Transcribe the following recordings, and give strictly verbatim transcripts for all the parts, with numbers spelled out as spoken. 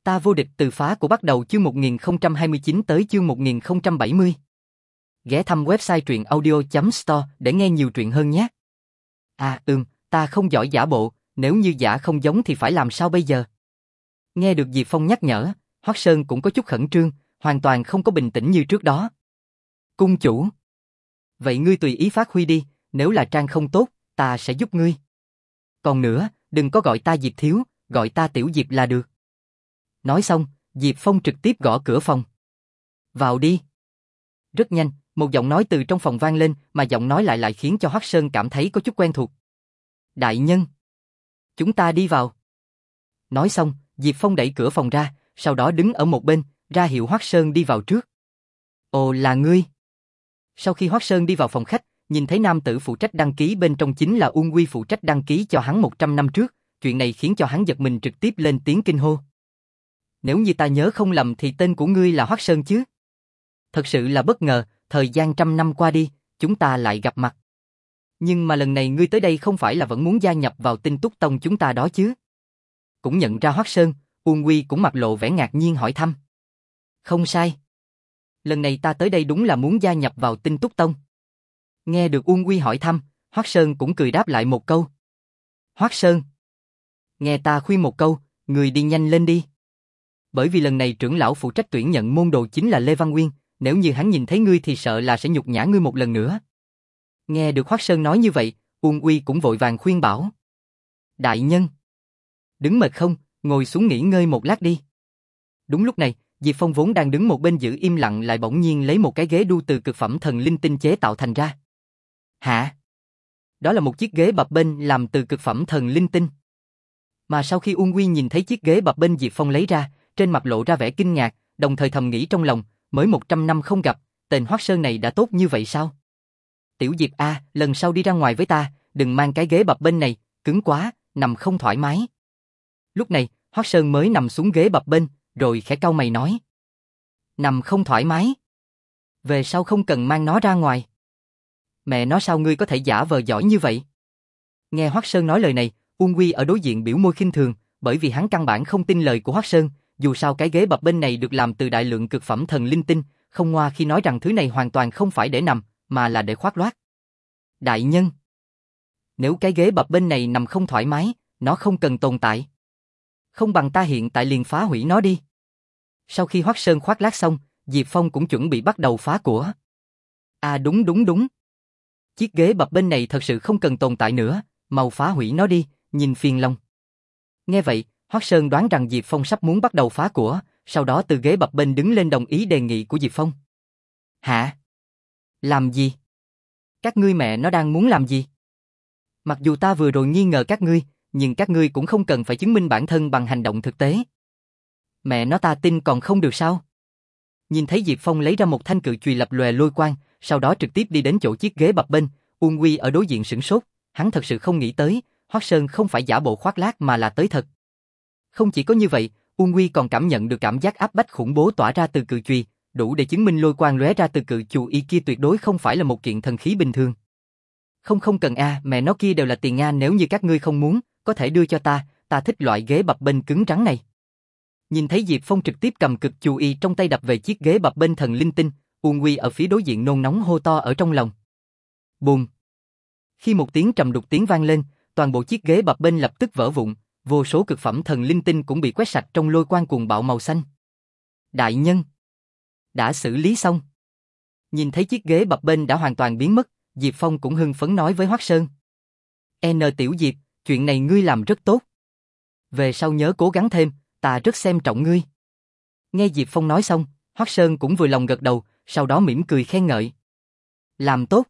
Ta vô địch từ phá của bắt đầu chương một nghìn không trăm hai mươi chín tới chương một nghìn không trăm bảy mươi. Ghé thăm website truyện audio chấm store để nghe nhiều truyện hơn nhé. À ừm, ta không giỏi giả bộ, nếu như giả không giống thì phải làm sao bây giờ? Nghe được Diệp Phong nhắc nhở, Hoắc Sơn cũng có chút khẩn trương, hoàn toàn không có bình tĩnh như trước đó. Cung chủ. Vậy ngươi tùy ý phát huy đi, nếu là trang không tốt, ta sẽ giúp ngươi. Còn nữa, đừng có gọi ta Diệp Thiếu, gọi ta Tiểu Diệp là được. Nói xong, Diệp Phong trực tiếp gõ cửa phòng. Vào đi. Rất nhanh, một giọng nói từ trong phòng vang lên, mà giọng nói lại lại khiến cho Hoắc Sơn cảm thấy có chút quen thuộc. Đại nhân. Chúng ta đi vào. Nói xong, Diệp Phong đẩy cửa phòng ra, sau đó đứng ở một bên, ra hiệu Hoắc Sơn đi vào trước. Ồ là ngươi. Sau khi Hoắc Sơn đi vào phòng khách, nhìn thấy nam tử phụ trách đăng ký bên trong chính là Uông Quy phụ trách đăng ký cho hắn một trăm năm trước, chuyện này khiến cho hắn giật mình trực tiếp lên tiếng kinh hô. Nếu như ta nhớ không lầm thì tên của ngươi là Hoắc Sơn chứ? Thật sự là bất ngờ, thời gian trăm năm qua đi, chúng ta lại gặp mặt. Nhưng mà lần này ngươi tới đây không phải là vẫn muốn gia nhập vào Tinh Túc Tông chúng ta đó chứ? Cũng nhận ra Hoắc Sơn, Uông Quy cũng mặt lộ vẻ ngạc nhiên hỏi thăm. Không sai. Lần này ta tới đây đúng là muốn gia nhập vào Tinh Túc Tông. Nghe được Uông Quy hỏi thăm, Hoắc Sơn cũng cười đáp lại một câu. Hoắc Sơn. Nghe ta khuyên một câu, người đi nhanh lên đi. Bởi vì lần này trưởng lão phụ trách tuyển nhận môn đồ chính là Lê Văn Nguyên, nếu như hắn nhìn thấy ngươi thì sợ là sẽ nhục nhã ngươi một lần nữa. Nghe được Hoắc Sơn nói như vậy, Uông Quy cũng vội vàng khuyên bảo. Đại nhân. Đứng mệt không, ngồi xuống nghỉ ngơi một lát đi. Đúng lúc này, Diệp Phong vốn đang đứng một bên giữ im lặng lại bỗng nhiên lấy một cái ghế đu từ cực phẩm thần linh tinh chế tạo thành ra. Hả? Đó là một chiếc ghế bập bênh làm từ cực phẩm thần linh tinh. Mà sau khi Uông Quy nhìn thấy chiếc ghế bập bênh Diệp Phong lấy ra, trên mặt lộ ra vẻ kinh ngạc, đồng thời thầm nghĩ trong lòng, mới một trăm năm không gặp, tên Hoắc Sơn này đã tốt như vậy sao? Tiểu Diệp a, lần sau đi ra ngoài với ta, đừng mang cái ghế bập bênh này, cứng quá, nằm không thoải mái. Lúc này, Hoắc Sơn mới nằm xuống ghế bập bênh, rồi khẽ cau mày nói. Nằm không thoải mái? Về sau không cần mang nó ra ngoài. Mẹ nói sao ngươi có thể giả vờ giỏi như vậy? Nghe Hoắc Sơn nói lời này, Uông Quy ở đối diện biểu môi khinh thường, bởi vì hắn căn bản không tin lời của Hoắc Sơn, dù sao cái ghế bập bênh này được làm từ đại lượng cực phẩm thần linh tinh, không ngoa khi nói rằng thứ này hoàn toàn không phải để nằm, mà là để khoác loác. Đại nhân. Nếu cái ghế bập bênh này nằm không thoải mái, nó không cần tồn tại. Không bằng ta hiện tại liền phá hủy nó đi. Sau khi Hoắc Sơn khoác lác xong, Diệp Phong cũng chuẩn bị bắt đầu phá của. À đúng đúng đúng. Chiếc ghế bập bênh này thật sự không cần tồn tại nữa, mau phá hủy nó đi, nhìn phiền lòng. Nghe vậy, Hoắc Sơn đoán rằng Diệp Phong sắp muốn bắt đầu phá của, sau đó từ ghế bập bênh đứng lên đồng ý đề nghị của Diệp Phong. Hả? Làm gì? Các ngươi mẹ nó đang muốn làm gì? Mặc dù ta vừa rồi nghi ngờ các ngươi, nhưng các ngươi cũng không cần phải chứng minh bản thân bằng hành động thực tế. Mẹ nó ta tin còn không được sao? Nhìn thấy Diệp Phong lấy ra một thanh cự chùy lập lòe lôi quang, sau đó trực tiếp đi đến chỗ chiếc ghế bập bênh, Uông Quy ở đối diện sửng sốt, hắn thật sự không nghĩ tới, Hoắc Sơn không phải giả bộ khoác lác mà là tới thật. Không chỉ có như vậy, Uông Quy còn cảm nhận được cảm giác áp bách khủng bố tỏa ra từ cự chùy, đủ để chứng minh lôi quang lóe ra từ cự chùy kia tuyệt đối không phải là một kiện thần khí bình thường. Không không cần a, à, mẹ nó kia đều là tiền a, nếu như các ngươi không muốn, có thể đưa cho ta, ta thích loại ghế bập bênh cứng rắn này. Nhìn thấy Diệp Phong trực tiếp cầm cực chùy trong tay đập về chiếc ghế bập bênh thần linh tinh, Uông Quy ở phía đối diện nôn nóng hô to ở trong lòng. Bùm. Khi một tiếng trầm đục tiếng vang lên, toàn bộ chiếc ghế bập bênh lập tức vỡ vụn, vô số cực phẩm thần linh tinh cũng bị quét sạch trong lôi quang cuồng bạo màu xanh. Đại nhân, đã xử lý xong. Nhìn thấy chiếc ghế bập bênh đã hoàn toàn biến mất, Diệp Phong cũng hưng phấn nói với Hoắc Sơn. N Tiểu Diệp, chuyện này ngươi làm rất tốt. Về sau nhớ cố gắng thêm, ta rất xem trọng ngươi. Nghe Diệp Phong nói xong, Hoắc Sơn cũng vừa lòng gật đầu, sau đó mỉm cười khen ngợi. Làm tốt.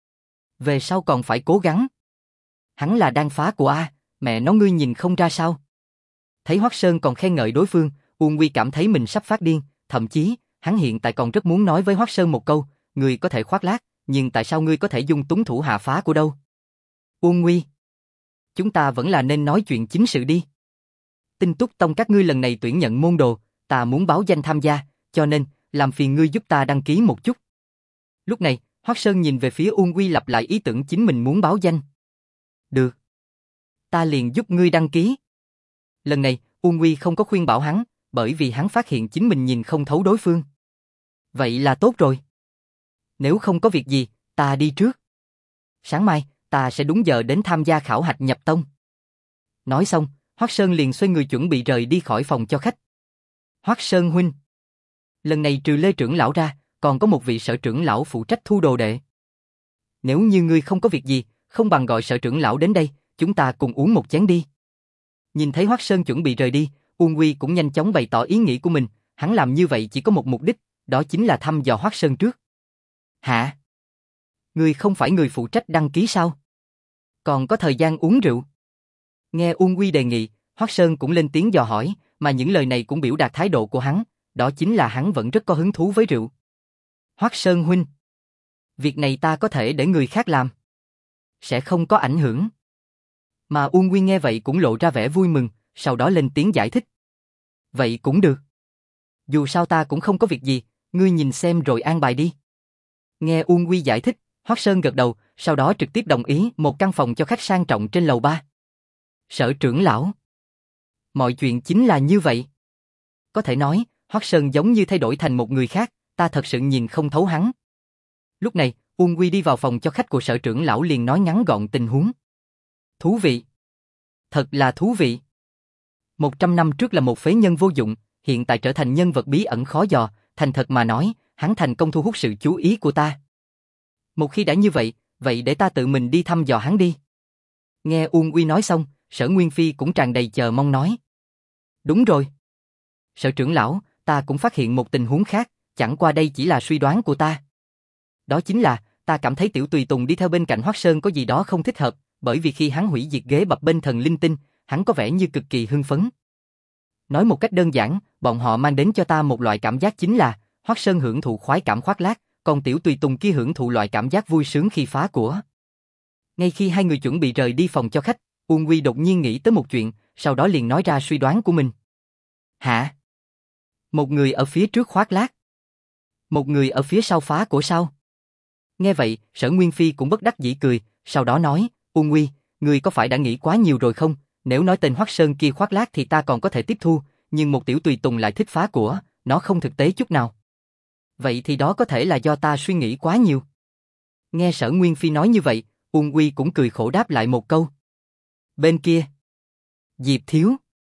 Về sau còn phải cố gắng. Hắn là đang phá của A, mẹ nó ngươi nhìn không ra sao. Thấy Hoắc Sơn còn khen ngợi đối phương, Uông Quy cảm thấy mình sắp phát điên, thậm chí, hắn hiện tại còn rất muốn nói với Hoắc Sơn một câu, ngươi có thể khoác lác, nhưng tại sao ngươi có thể dung túng thủ hạ phá của đâu? Uông Quy, chúng ta vẫn là nên nói chuyện chính sự đi. Tinh Túc Tông các ngươi lần này tuyển nhận môn đồ, ta muốn báo danh tham gia, cho nên, làm phiền ngươi giúp ta đăng ký một chút. Lúc này, Hoắc Sơn nhìn về phía Uông Quy lặp lại ý tưởng chính mình muốn báo danh. Được. Ta liền giúp ngươi đăng ký. Lần này, Uông Quy không có khuyên bảo hắn, bởi vì hắn phát hiện chính mình nhìn không thấu đối phương. Vậy là tốt rồi. Nếu không có việc gì, ta đi trước. Sáng mai, ta sẽ đúng giờ đến tham gia khảo hạch nhập tông. Nói xong, Hoắc Sơn liền xoay người chuẩn bị rời đi khỏi phòng cho khách. Hoắc Sơn huynh. Lần này trừ Lê trưởng lão ra, còn có một vị sở trưởng lão phụ trách thu đồ đệ. Nếu như ngươi không có việc gì, không bằng gọi sở trưởng lão đến đây, chúng ta cùng uống một chén đi. Nhìn thấy Hoắc Sơn chuẩn bị rời đi, Uông Quy cũng nhanh chóng bày tỏ ý nghĩ của mình, hắn làm như vậy chỉ có một mục đích, đó chính là thăm dò Hoắc Sơn trước. Hả? Ngươi không phải người phụ trách đăng ký sao? Còn có thời gian uống rượu? Nghe Uông Quy đề nghị, Hoắc Sơn cũng lên tiếng dò hỏi, mà những lời này cũng biểu đạt thái độ của hắn, đó chính là hắn vẫn rất có hứng thú với rượu. Hoắc Sơn huynh, việc này ta có thể để người khác làm, sẽ không có ảnh hưởng. Mà Uông Quy nghe vậy cũng lộ ra vẻ vui mừng, sau đó lên tiếng giải thích. Vậy cũng được. Dù sao ta cũng không có việc gì, ngươi nhìn xem rồi an bài đi. Nghe Uông Quy giải thích, Hoắc Sơn gật đầu, sau đó trực tiếp đồng ý một căn phòng cho khách sang trọng trên lầu ba. Sở trưởng lão. Mọi chuyện chính là như vậy. Có thể nói, Hoắc Sơn giống như thay đổi thành một người khác, ta thật sự nhìn không thấu hắn. Lúc này, Uông Quy đi vào phòng cho khách của sở trưởng lão liền nói ngắn gọn tình huống. Thú vị. Thật là thú vị. Một trăm năm trước là một phế nhân vô dụng, hiện tại trở thành nhân vật bí ẩn khó dò, thành thật mà nói, hắn thành công thu hút sự chú ý của ta. Một khi đã như vậy, vậy để ta tự mình đi thăm dò hắn đi. Nghe Uông Quy nói xong, Sở Nguyên Phi cũng tràn đầy chờ mong nói. Đúng rồi. Sở trưởng lão, ta cũng phát hiện một tình huống khác, chẳng qua đây chỉ là suy đoán của ta. Đó chính là, ta cảm thấy Tiểu Tùy Tùng đi theo bên cạnh Hoắc Sơn có gì đó không thích hợp, bởi vì khi hắn hủy diệt ghế bập bên thần linh tinh, hắn có vẻ như cực kỳ hưng phấn. Nói một cách đơn giản, bọn họ mang đến cho ta một loại cảm giác chính là, Hoắc Sơn hưởng thụ khoái cảm khoác lác, còn Tiểu Tùy Tùng kia hưởng thụ loại cảm giác vui sướng khi phá của. Ngay khi hai người chuẩn bị rời đi phòng cho khách, Uông Quy đột nhiên nghĩ tới một chuyện, sau đó liền nói ra suy đoán của mình. Hả? Một người ở phía trước khoác lác, một người ở phía sau phá của sao? Nghe vậy, Sở Nguyên Phi cũng bất đắc dĩ cười, sau đó nói, Uông Quy, ngươi có phải đã nghĩ quá nhiều rồi không? Nếu nói tên Hoắc Sơn kia khoác lác thì ta còn có thể tiếp thu, nhưng một Tiểu Tùy Tùng lại thích phá của, nó không thực tế chút nào. Vậy thì đó có thể là do ta suy nghĩ quá nhiều. Nghe Sở Nguyên Phi nói như vậy, Uông Quy cũng cười khổ đáp lại một câu. Bên kia, Diệp Thiếu,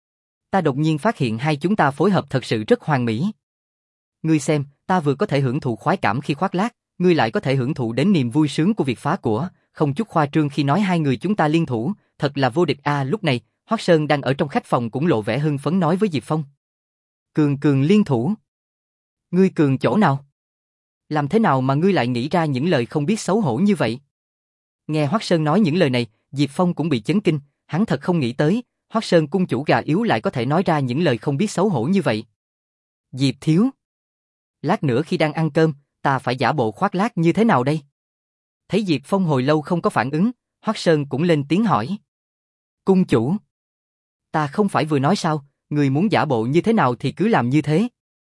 ta đột nhiên phát hiện hai chúng ta phối hợp thật sự rất hoàn mỹ. Ngươi xem, ta vừa có thể hưởng thụ khoái cảm khi khoác lác, ngươi lại có thể hưởng thụ đến niềm vui sướng của việc phá của, không chút khoa trương khi nói hai người chúng ta liên thủ, thật là vô địch a. À, lúc này, Hoắc Sơn đang ở trong khách phòng cũng lộ vẻ hưng phấn nói với Diệp Phong. Cường cường liên thủ. Ngươi cường chỗ nào? Làm thế nào mà ngươi lại nghĩ ra những lời không biết xấu hổ như vậy? Nghe Hoắc Sơn nói những lời này, Diệp Phong cũng bị chấn kinh, hắn thật không nghĩ tới, Hoắc Sơn cung chủ gà yếu lại có thể nói ra những lời không biết xấu hổ như vậy. Diệp Thiếu, lát nữa khi đang ăn cơm, ta phải giả bộ khoác lác như thế nào đây? Thấy Diệp Phong hồi lâu không có phản ứng, Hoắc Sơn cũng lên tiếng hỏi. Cung chủ, ta không phải vừa nói sao, ngươi muốn giả bộ như thế nào thì cứ làm như thế.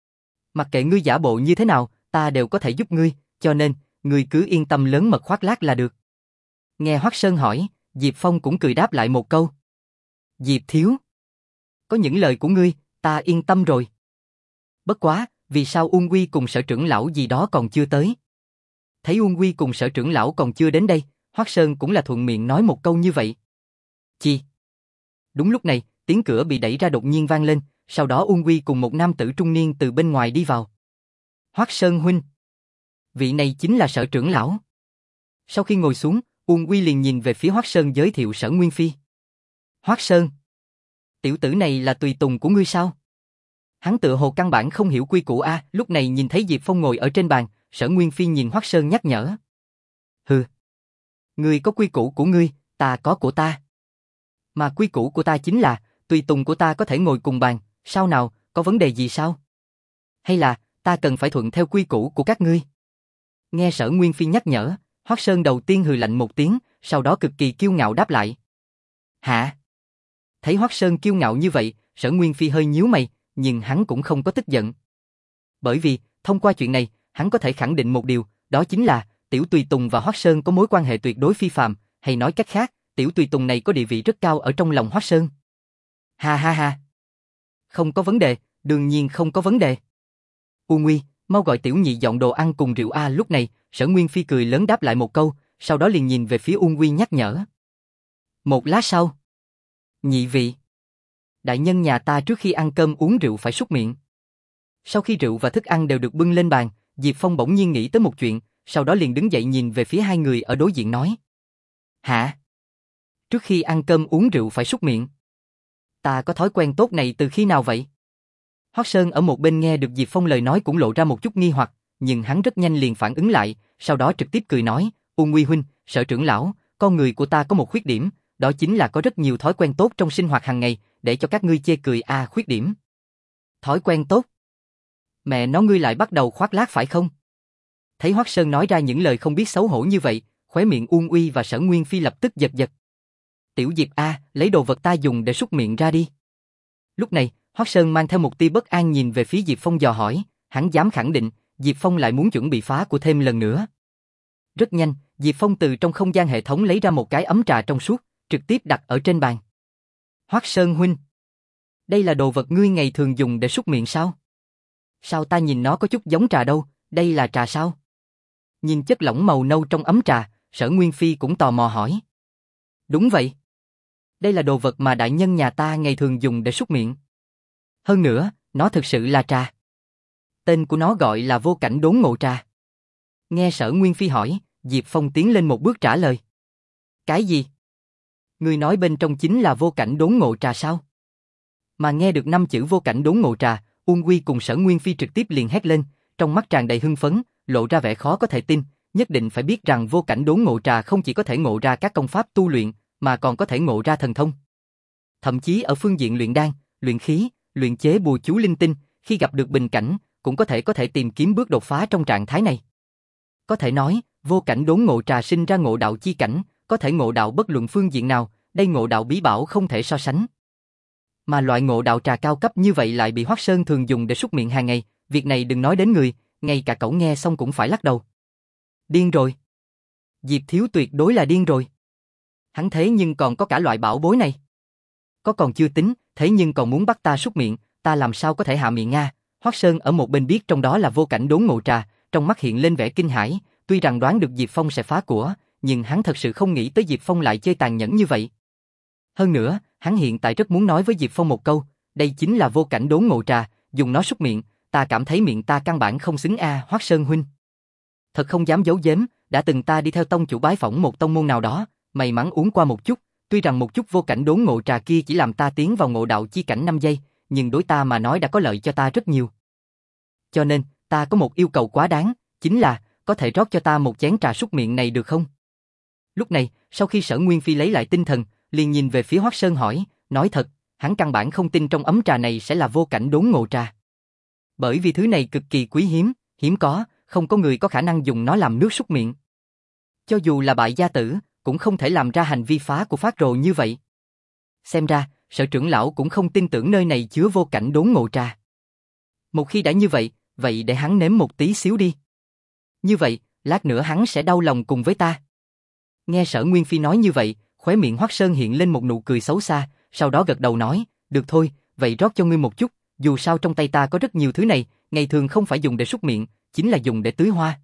Mặc kệ ngươi giả bộ như thế nào, ta đều có thể giúp ngươi, cho nên, ngươi cứ yên tâm lớn mật khoác lác là được. Nghe Hoắc Sơn hỏi, Diệp Phong cũng cười đáp lại một câu. Diệp Thiếu, có những lời của ngươi, ta yên tâm rồi. Bất quá, vì sao Uông Quy cùng sở trưởng lão gì đó còn chưa tới? Thấy Uông Quy cùng sở trưởng lão còn chưa đến đây, Hoắc Sơn cũng là thuận miệng nói một câu như vậy. Chi? Đúng lúc này, tiếng cửa bị đẩy ra đột nhiên vang lên, sau đó Uông Quy cùng một nam tử trung niên từ bên ngoài đi vào. Hoắc Sơn huynh, vị này chính là sở trưởng lão. Sau khi ngồi xuống, Uông Quy liền nhìn về phía Hoắc Sơn giới thiệu Sở Nguyên Phi. Hoắc Sơn, tiểu tử này là tùy tùng của ngươi sao? Hắn tựa hồ căn bản không hiểu quy củ a. À, lúc này nhìn thấy Diệp Phong ngồi ở trên bàn, Sở Nguyên Phi nhìn Hoắc Sơn nhắc nhở. Hừ, ngươi có quy củ của ngươi, ta có của ta. Mà quy củ của ta chính là, tùy tùng của ta có thể ngồi cùng bàn, sao nào, có vấn đề gì sao? Hay là, ta cần phải thuận theo quy củ của các ngươi? Nghe Sở Nguyên Phi nhắc nhở, Hoắc Sơn đầu tiên hừ lạnh một tiếng, sau đó cực kỳ kiêu ngạo đáp lại. Hả? Thấy Hoắc Sơn kiêu ngạo như vậy, Sở Nguyên Phi hơi nhíu mày, nhưng hắn cũng không có tức giận. Bởi vì, thông qua chuyện này, hắn có thể khẳng định một điều, đó chính là, Tiểu Tùy Tùng và Hoắc Sơn có mối quan hệ tuyệt đối phi phàm, hay nói cách khác, Tiểu Tùy Tùng này có địa vị rất cao ở trong lòng Hoắc Sơn. Ha ha ha. Không có vấn đề, đương nhiên không có vấn đề. U Nguy, mau gọi tiểu nhị dọn đồ ăn cùng rượu a. Lúc này, Sở Nguyên Phi cười lớn đáp lại một câu, sau đó liền nhìn về phía U Nguy nhắc nhở. Một lát sau. Nhị vị. Đại nhân nhà ta trước khi ăn cơm uống rượu phải súc miệng. Sau khi rượu và thức ăn đều được bưng lên bàn, Diệp Phong bỗng nhiên nghĩ tới một chuyện, sau đó liền đứng dậy nhìn về phía hai người ở đối diện nói. Hả? Trước khi ăn cơm uống rượu phải súc miệng. Ta có thói quen tốt này từ khi nào vậy? Hoắc Sơn ở một bên nghe được Diệp Phong lời nói cũng lộ ra một chút nghi hoặc, nhưng hắn rất nhanh liền phản ứng lại, sau đó trực tiếp cười nói, U Nguy huynh, Sở trưởng lão, con người của ta có một khuyết điểm, đó chính là có rất nhiều thói quen tốt trong sinh hoạt hàng ngày, để cho các ngươi chê cười a. À, khuyết điểm. Thói quen tốt? Mẹ nó ngươi lại bắt đầu khoác lác phải không? Thấy Hoắc Sơn nói ra những lời không biết xấu hổ như vậy, khóe miệng Uông Uy và Sở Nguyên Phi lập tức giật giật. Tiểu Diệp a, lấy đồ vật ta dùng để súc miệng ra đi. Lúc này, Hoắc Sơn mang theo một tia bất an nhìn về phía Diệp Phong dò hỏi, hắn dám khẳng định, Diệp Phong lại muốn chuẩn bị phá của thêm lần nữa. Rất nhanh, Diệp Phong từ trong không gian hệ thống lấy ra một cái ấm trà trong suốt, trực tiếp đặt ở trên bàn. Hoắc Sơn huynh, đây là đồ vật ngươi ngày thường dùng để súc miệng sao? Sao ta nhìn nó có chút giống trà đâu, đây là trà sao? Nhìn chất lỏng màu nâu trong ấm trà, Sở Nguyên Phi cũng tò mò hỏi. Đúng vậy. Đây là đồ vật mà đại nhân nhà ta ngày thường dùng để súc miệng. Hơn nữa, nó thực sự là trà. Tên của nó gọi là Vô Cảnh Đốn Ngộ Trà. Nghe Sở Nguyên Phi hỏi, Diệp Phong tiến lên một bước trả lời. Cái gì? Ngươi nói bên trong chính là Vô Cảnh Đốn Ngộ Trà sao? Mà nghe được năm chữ Vô Cảnh Đốn Ngộ Trà, Uông Quy cùng Sở Nguyên Phi trực tiếp liền hét lên, trong mắt tràn đầy hưng phấn, lộ ra vẻ khó có thể tin, nhất định phải biết rằng Vô Cảnh Đốn Ngộ Trà không chỉ có thể ngộ ra các công pháp tu luyện, mà còn có thể ngộ ra thần thông. Thậm chí ở phương diện luyện đan, luyện khí, luyện chế bùa chú linh tinh, khi gặp được bình cảnh, cũng có thể có thể tìm kiếm bước đột phá trong trạng thái này. Có thể nói, Vô Cảnh Đốn Ngộ Trà sinh ra ngộ đạo chi cảnh, có thể ngộ đạo bất luận phương diện nào, đây ngộ đạo bí bảo không thể so sánh. Mà loại ngộ đạo trà cao cấp như vậy lại bị Hoắc Sơn thường dùng để súc miệng hàng ngày, việc này đừng nói đến người, ngay cả cậu nghe xong cũng phải lắc đầu. Điên rồi. Diệp Thiếu tuyệt đối là điên rồi. Hắn thế nhưng còn có cả loại bảo bối này. Có còn chưa tính, thế nhưng còn muốn bắt ta súc miệng, ta làm sao có thể hạ miệng nga? Hoắc Sơn ở một bên biết trong đó là Vô Cảnh Đốn Ngộ Trà, trong mắt hiện lên vẻ kinh hãi, tuy rằng đoán được Diệp Phong sẽ phá của, nhưng hắn thật sự không nghĩ tới Diệp Phong lại chơi tàn nhẫn như vậy. Hơn nữa, hắn hiện tại rất muốn nói với Diệp Phong một câu, đây chính là Vô Cảnh Đốn Ngộ Trà, dùng nó súc miệng, ta cảm thấy miệng ta căn bản không xứng a. À, Hoắc Sơn huynh. Thật không dám giấu giếm, đã từng ta đi theo tông chủ bái phỏng một tông môn nào đó, may mắn uống qua một chút, tuy rằng một chút Vô Cảnh Đốn Ngộ Trà kia chỉ làm ta tiến vào ngộ đạo chi cảnh năm giây, nhưng đối ta mà nói đã có lợi cho ta rất nhiều. Cho nên, ta có một yêu cầu quá đáng, chính là, có thể rót cho ta một chén trà súc miệng này được không? Lúc này, sau khi Sở Nguyên Phi lấy lại tinh thần, liền nhìn về phía Hoắc Sơn hỏi, nói thật, hắn căn bản không tin trong ấm trà này sẽ là Vô Cảnh Đốn Ngộ Trà. Bởi vì thứ này cực kỳ quý hiếm, hiếm có, không có người có khả năng dùng nó làm nước súc miệng. Cho dù là bại gia tử, cũng không thể làm ra hành vi phá của phát rồ như vậy. Xem ra, Sở trưởng lão cũng không tin tưởng nơi này chứa Vô Cảnh Đốn Ngộ Trà. Một khi đã như vậy, vậy để hắn nếm một tí xíu đi. Như vậy, lát nữa hắn sẽ đau lòng cùng với ta. Nghe Sở Nguyên Phi nói như vậy, khóe miệng Hoắc Sơn hiện lên một nụ cười xấu xa, sau đó gật đầu nói, được thôi, vậy rót cho ngươi một chút, dù sao trong tay ta có rất nhiều thứ này, ngày thường không phải dùng để súc miệng, chính là dùng để tưới hoa.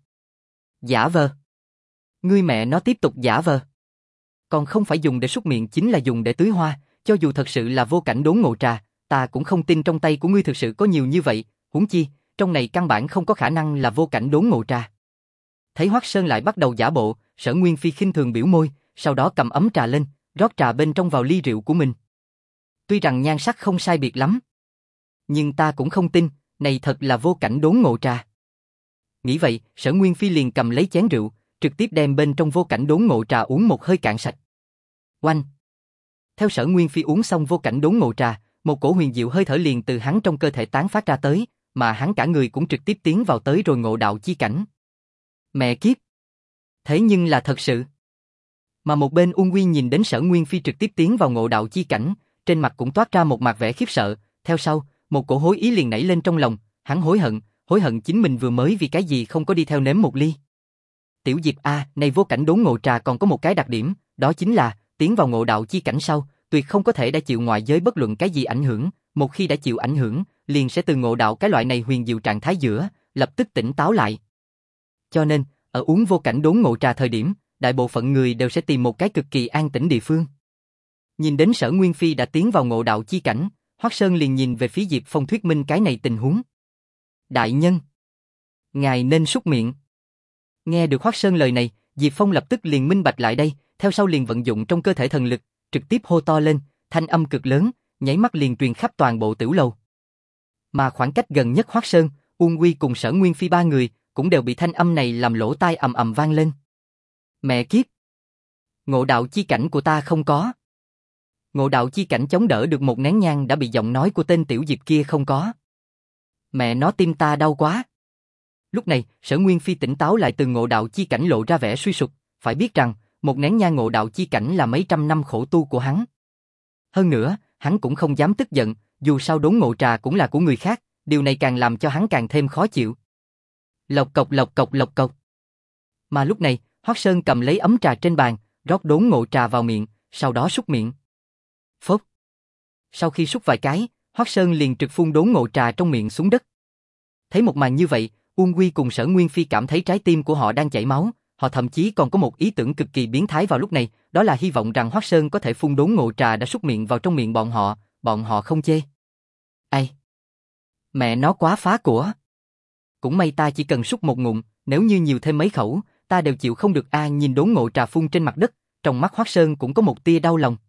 Giả vờ. Ngươi mẹ nó tiếp tục giả vờ. Còn không phải dùng để súc miệng chính là dùng để tưới hoa, cho dù thật sự là Vô Cảnh Đốn Ngộ Trà, ta cũng không tin trong tay của ngươi thực sự có nhiều như vậy, huống chi, trong này căn bản không có khả năng là Vô Cảnh Đốn Ngộ Trà. Thấy Hoắc Sơn lại bắt đầu giả bộ, Sở Nguyên Phi khinh thường biểu môi, sau đó cầm ấm trà lên, rót trà bên trong vào ly rượu của mình. Tuy rằng nhan sắc không sai biệt lắm, nhưng ta cũng không tin, này thật là Vô Cảnh Đốn Ngộ Trà. Nghĩ vậy, Sở Nguyên Phi liền cầm lấy chén rượu, trực tiếp đem bên trong Vô Cảnh Đốn Ngộ Trà uống một hơi cạn sạch. Oanh! Theo Sở Nguyên Phi uống xong Vô Cảnh Đốn Ngộ Trà, một cổ huyền diệu hơi thở liền từ hắn trong cơ thể tán phát ra tới, mà hắn cả người cũng trực tiếp tiến vào tới rồi ngộ đạo chi cảnh. Mẹ kiếp! Thế nhưng là thật sự. Mà một bên Uông Quy nhìn đến Sở Nguyên Phi trực tiếp tiến vào ngộ đạo chi cảnh, trên mặt cũng toát ra một mặt vẻ khiếp sợ, theo sau, một cổ hối ý liền nảy lên trong lòng, hắn hối hận, hối hận chính mình vừa mới vì cái gì không có đi theo nếm một ly. Tiểu Diệp a, này Vô Cảnh Đốn Ngộ Trà còn có một cái đặc điểm, đó chính là, tiến vào ngộ đạo chi cảnh sau, tuyệt không có thể đã chịu ngoại giới bất luận cái gì ảnh hưởng, một khi đã chịu ảnh hưởng, liền sẽ từ ngộ đạo cái loại này huyền diệu trạng thái giữa, lập tức tỉnh táo lại. Cho nên, ở uống vô cảnh đốn ngộ trà thời điểm, đại bộ phận người đều sẽ tìm một cái cực kỳ an tĩnh địa phương. Nhìn đến Sở Nguyên Phi đã tiến vào ngộ đạo chi cảnh, Hoắc Sơn liền nhìn về phía Diệp Phong thuyết minh cái này tình huống. Đại nhân, ngài nên súc miệng. Nghe được Hoắc Sơn lời này, Diệp Phong lập tức liền minh bạch lại đây, theo sau liền vận dụng trong cơ thể thần lực, trực tiếp hô to lên, thanh âm cực lớn, nháy mắt liền truyền khắp toàn bộ tiểu lầu. Mà khoảng cách gần nhất Hoắc Sơn, Uông Quy cùng Sở Nguyên Phi ba người, cũng đều bị thanh âm này làm lỗ tai ầm ầm vang lên. Mẹ kiếp! Ngộ đạo chi cảnh của ta không có. Ngộ đạo chi cảnh chống đỡ được một nén nhang đã bị giọng nói của tên tiểu Diệp kia không có. Mẹ nó tim ta đau quá. Lúc này, Sở Nguyên Phi tỉnh táo lại từ ngộ đạo chi cảnh lộ ra vẻ suy sụp, phải biết rằng, một nén nhang ngộ đạo chi cảnh là mấy trăm năm khổ tu của hắn. Hơn nữa, hắn cũng không dám tức giận, dù sao đốn ngộ trà cũng là của người khác, điều này càng làm cho hắn càng thêm khó chịu. Lộc cộc lộc cộc lộc cộc. Mà lúc này, Hoắc Sơn cầm lấy ấm trà trên bàn, rót đốn ngộ trà vào miệng, sau đó súc miệng. Phốc. Sau khi súc vài cái, Hoắc Sơn liền trực phun đốn ngộ trà trong miệng xuống đất. Thấy một màn như vậy, Uông Quy cùng Sở Nguyên Phi cảm thấy trái tim của họ đang chảy máu, họ thậm chí còn có một ý tưởng cực kỳ biến thái vào lúc này, đó là hy vọng rằng Hoắc Sơn có thể phun đốn ngộ trà đã súc miệng vào trong miệng bọn họ, bọn họ không chê. Ai? Mẹ nó quá phá của. Cũng may ta chỉ cần súc một ngụm, nếu như nhiều thêm mấy khẩu, ta đều chịu không được a. À, nhìn đốn ngộ trà phun trên mặt đất, trong mắt Hoắc Sơn cũng có một tia đau lòng.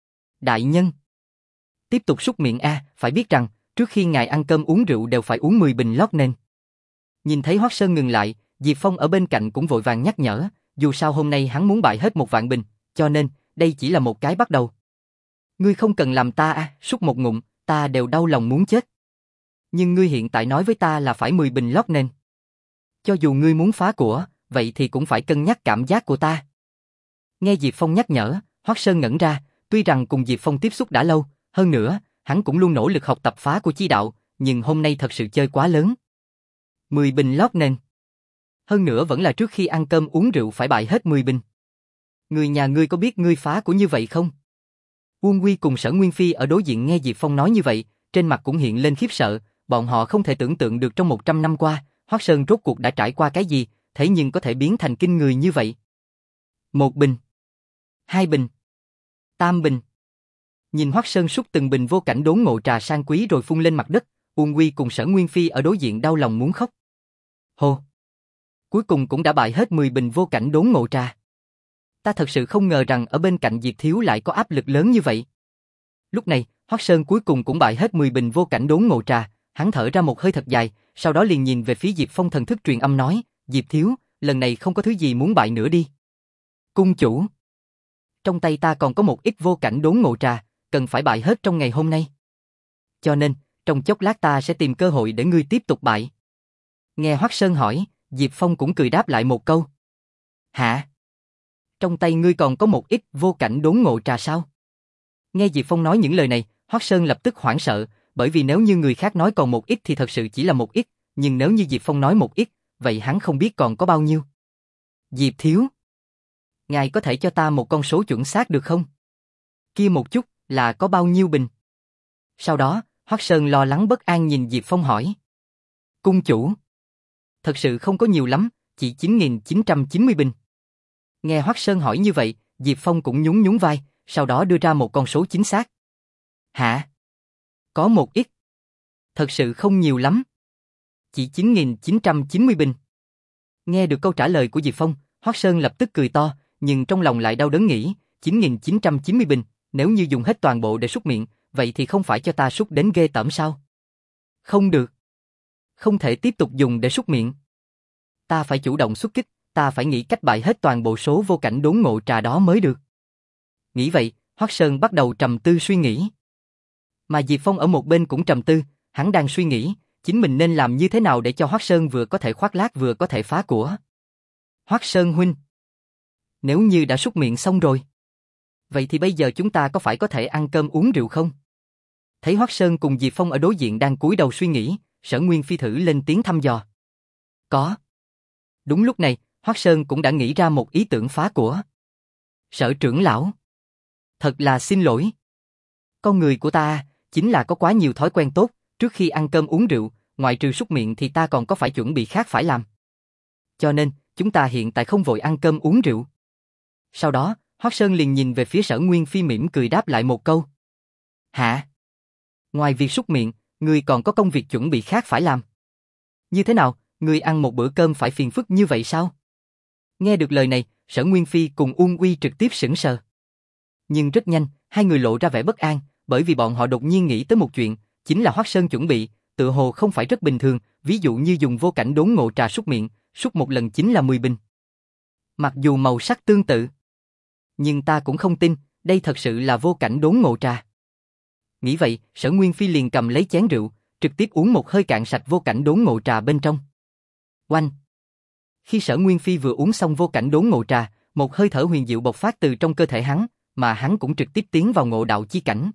Đại nhân, tiếp tục súc miệng a, à, phải biết rằng, trước khi ngài ăn cơm uống rượu đều phải uống mười bình lót nên. Nhìn thấy Hoắc Sơn ngừng lại, Diệp Phong ở bên cạnh cũng vội vàng nhắc nhở, dù sao hôm nay hắn muốn bại hết một vạn bình, cho nên, đây chỉ là một cái bắt đầu. Ngươi không cần làm ta a, à, súc một ngụm, ta đều đau lòng muốn chết. Nhưng ngươi hiện tại nói với ta là phải mười bình lót nên. Cho dù ngươi muốn phá của, vậy thì cũng phải cân nhắc cảm giác của ta. Nghe Diệp Phong nhắc nhở, Hoắc Sơn ngẩn ra, tuy rằng cùng Diệp Phong tiếp xúc đã lâu, hơn nữa, hắn cũng luôn nỗ lực học tập phá của chi đạo, nhưng hôm nay thật sự chơi quá lớn. mười bình lót nên. Hơn nữa vẫn là trước khi ăn cơm uống rượu phải bại hết mười bình. Người nhà ngươi có biết ngươi phá của như vậy không? Uông Quy cùng Sở Nguyên Phi ở đối diện nghe Diệp Phong nói như vậy, trên mặt cũng hiện lên khiếp sợ, bọn họ không thể tưởng tượng được trong một trăm năm qua, Hoắc Sơn rốt cuộc đã trải qua cái gì, thế nhưng có thể biến thành kinh người như vậy. Một bình, hai bình, tam bình. Nhìn Hoắc Sơn sút từng bình vô cảnh đốn ngộ trà sang quý rồi phun lên mặt đất, Uông Quy cùng Sở Nguyên Phi ở đối diện đau lòng muốn khóc. Hồ! Cuối cùng cũng đã bại hết mười bình vô cảnh đốn ngộ trà. Ta thật sự không ngờ rằng ở bên cạnh Diệp Thiếu lại có áp lực lớn như vậy. Lúc này, Hoắc Sơn cuối cùng cũng bại hết mười bình vô cảnh đốn ngộ trà, hắn thở ra một hơi thật dài, sau đó liền nhìn về phía Diệp Phong thần thức truyền âm nói, Diệp Thiếu, lần này không có thứ gì muốn bại nữa đi. Cung chủ! Trong tay ta còn có một ít vô cảnh đốn ngộ trà, cần phải bại hết trong ngày hôm nay. Cho nên, trong chốc lát ta sẽ tìm cơ hội để ngươi tiếp tục bại. Nghe Hoắc Sơn hỏi, Diệp Phong cũng cười đáp lại một câu. Hả? Trong tay ngươi còn có một ít vô cảnh đốn ngộ trà sao? Nghe Diệp Phong nói những lời này, Hoắc Sơn lập tức hoảng sợ, bởi vì nếu như người khác nói còn một ít thì thật sự chỉ là một ít, nhưng nếu như Diệp Phong nói một ít, vậy hắn không biết còn có bao nhiêu. Diệp Thiếu, ngài có thể cho ta một con số chuẩn xác được không? Kia một chút, là có bao nhiêu bình? Sau đó, Hoắc Sơn lo lắng bất an nhìn Diệp Phong hỏi. Cung chủ, thật sự không có nhiều lắm, chỉ chín nghìn chín trăm chín mươi bình. Nghe Hoắc Sơn hỏi như vậy, Diệp Phong cũng nhún nhún vai, sau đó đưa ra một con số chính xác. Hả? Có một ít. Thật sự không nhiều lắm. Chỉ chín nghìn chín trăm chín mươi bình. Nghe được câu trả lời của Diệp Phong, Hoắc Sơn lập tức cười to, nhưng trong lòng lại đau đớn nghĩ, chín nghìn chín trăm chín mươi bình, nếu như dùng hết toàn bộ để súc miệng, vậy thì không phải cho ta súc đến ghê tởm sao? Không được. Không thể tiếp tục dùng để súc miệng. Ta phải chủ động xuất kích, ta phải nghĩ cách bại hết toàn bộ số vô cảnh đốn ngộ trà đó mới được. Nghĩ vậy, Hoắc Sơn bắt đầu trầm tư suy nghĩ. Mà Diệp Phong ở một bên cũng trầm tư, hắn đang suy nghĩ, chính mình nên làm như thế nào để cho Hoắc Sơn vừa có thể khoác lác vừa có thể phá của. Hoắc Sơn huynh, nếu như đã súc miệng xong rồi, vậy thì bây giờ chúng ta có phải có thể ăn cơm uống rượu không? Thấy Hoắc Sơn cùng Diệp Phong ở đối diện đang cúi đầu suy nghĩ, Sở Nguyên Phi thử lên tiếng thăm dò. Có. Đúng lúc này, Hoắc Sơn cũng đã nghĩ ra một ý tưởng phá của. Sở trưởng lão, thật là xin lỗi. Con người của ta chính là có quá nhiều thói quen tốt, Trước khi ăn cơm uống rượu, ngoại trừ súc miệng thì ta còn có phải chuẩn bị khác phải làm. Cho nên, chúng ta hiện tại không vội ăn cơm uống rượu. Sau đó, Hoắc Sơn liền nhìn về phía Sở Nguyên Phi mỉm cười đáp lại một câu. Hả? Ngoài việc súc miệng, ngươi còn có công việc chuẩn bị khác phải làm. Như thế nào, ngươi ăn một bữa cơm phải phiền phức như vậy sao? Nghe được lời này, Sở Nguyên Phi cùng Uông Uy trực tiếp sững sờ. Nhưng rất nhanh, hai người lộ ra vẻ bất an, bởi vì bọn họ đột nhiên nghĩ tới một chuyện, chính là Hoắc Sơn chuẩn bị, tựa hồ không phải rất bình thường, ví dụ như dùng vô cảnh đốn ngộ trà súc miệng, súc một lần chính là mười bình. Mặc dù màu sắc tương tự, nhưng ta cũng không tin, đây thật sự là vô cảnh đốn ngộ trà. Nghĩ vậy, Sở Nguyên Phi liền cầm lấy chén rượu, trực tiếp uống một hơi cạn sạch vô cảnh đốn ngộ trà bên trong. Oanh! Khi Sở Nguyên Phi vừa uống xong vô cảnh đốn ngộ trà, một hơi thở huyền diệu bộc phát từ trong cơ thể hắn, mà hắn cũng trực tiếp tiến vào ngộ đạo chi cảnh.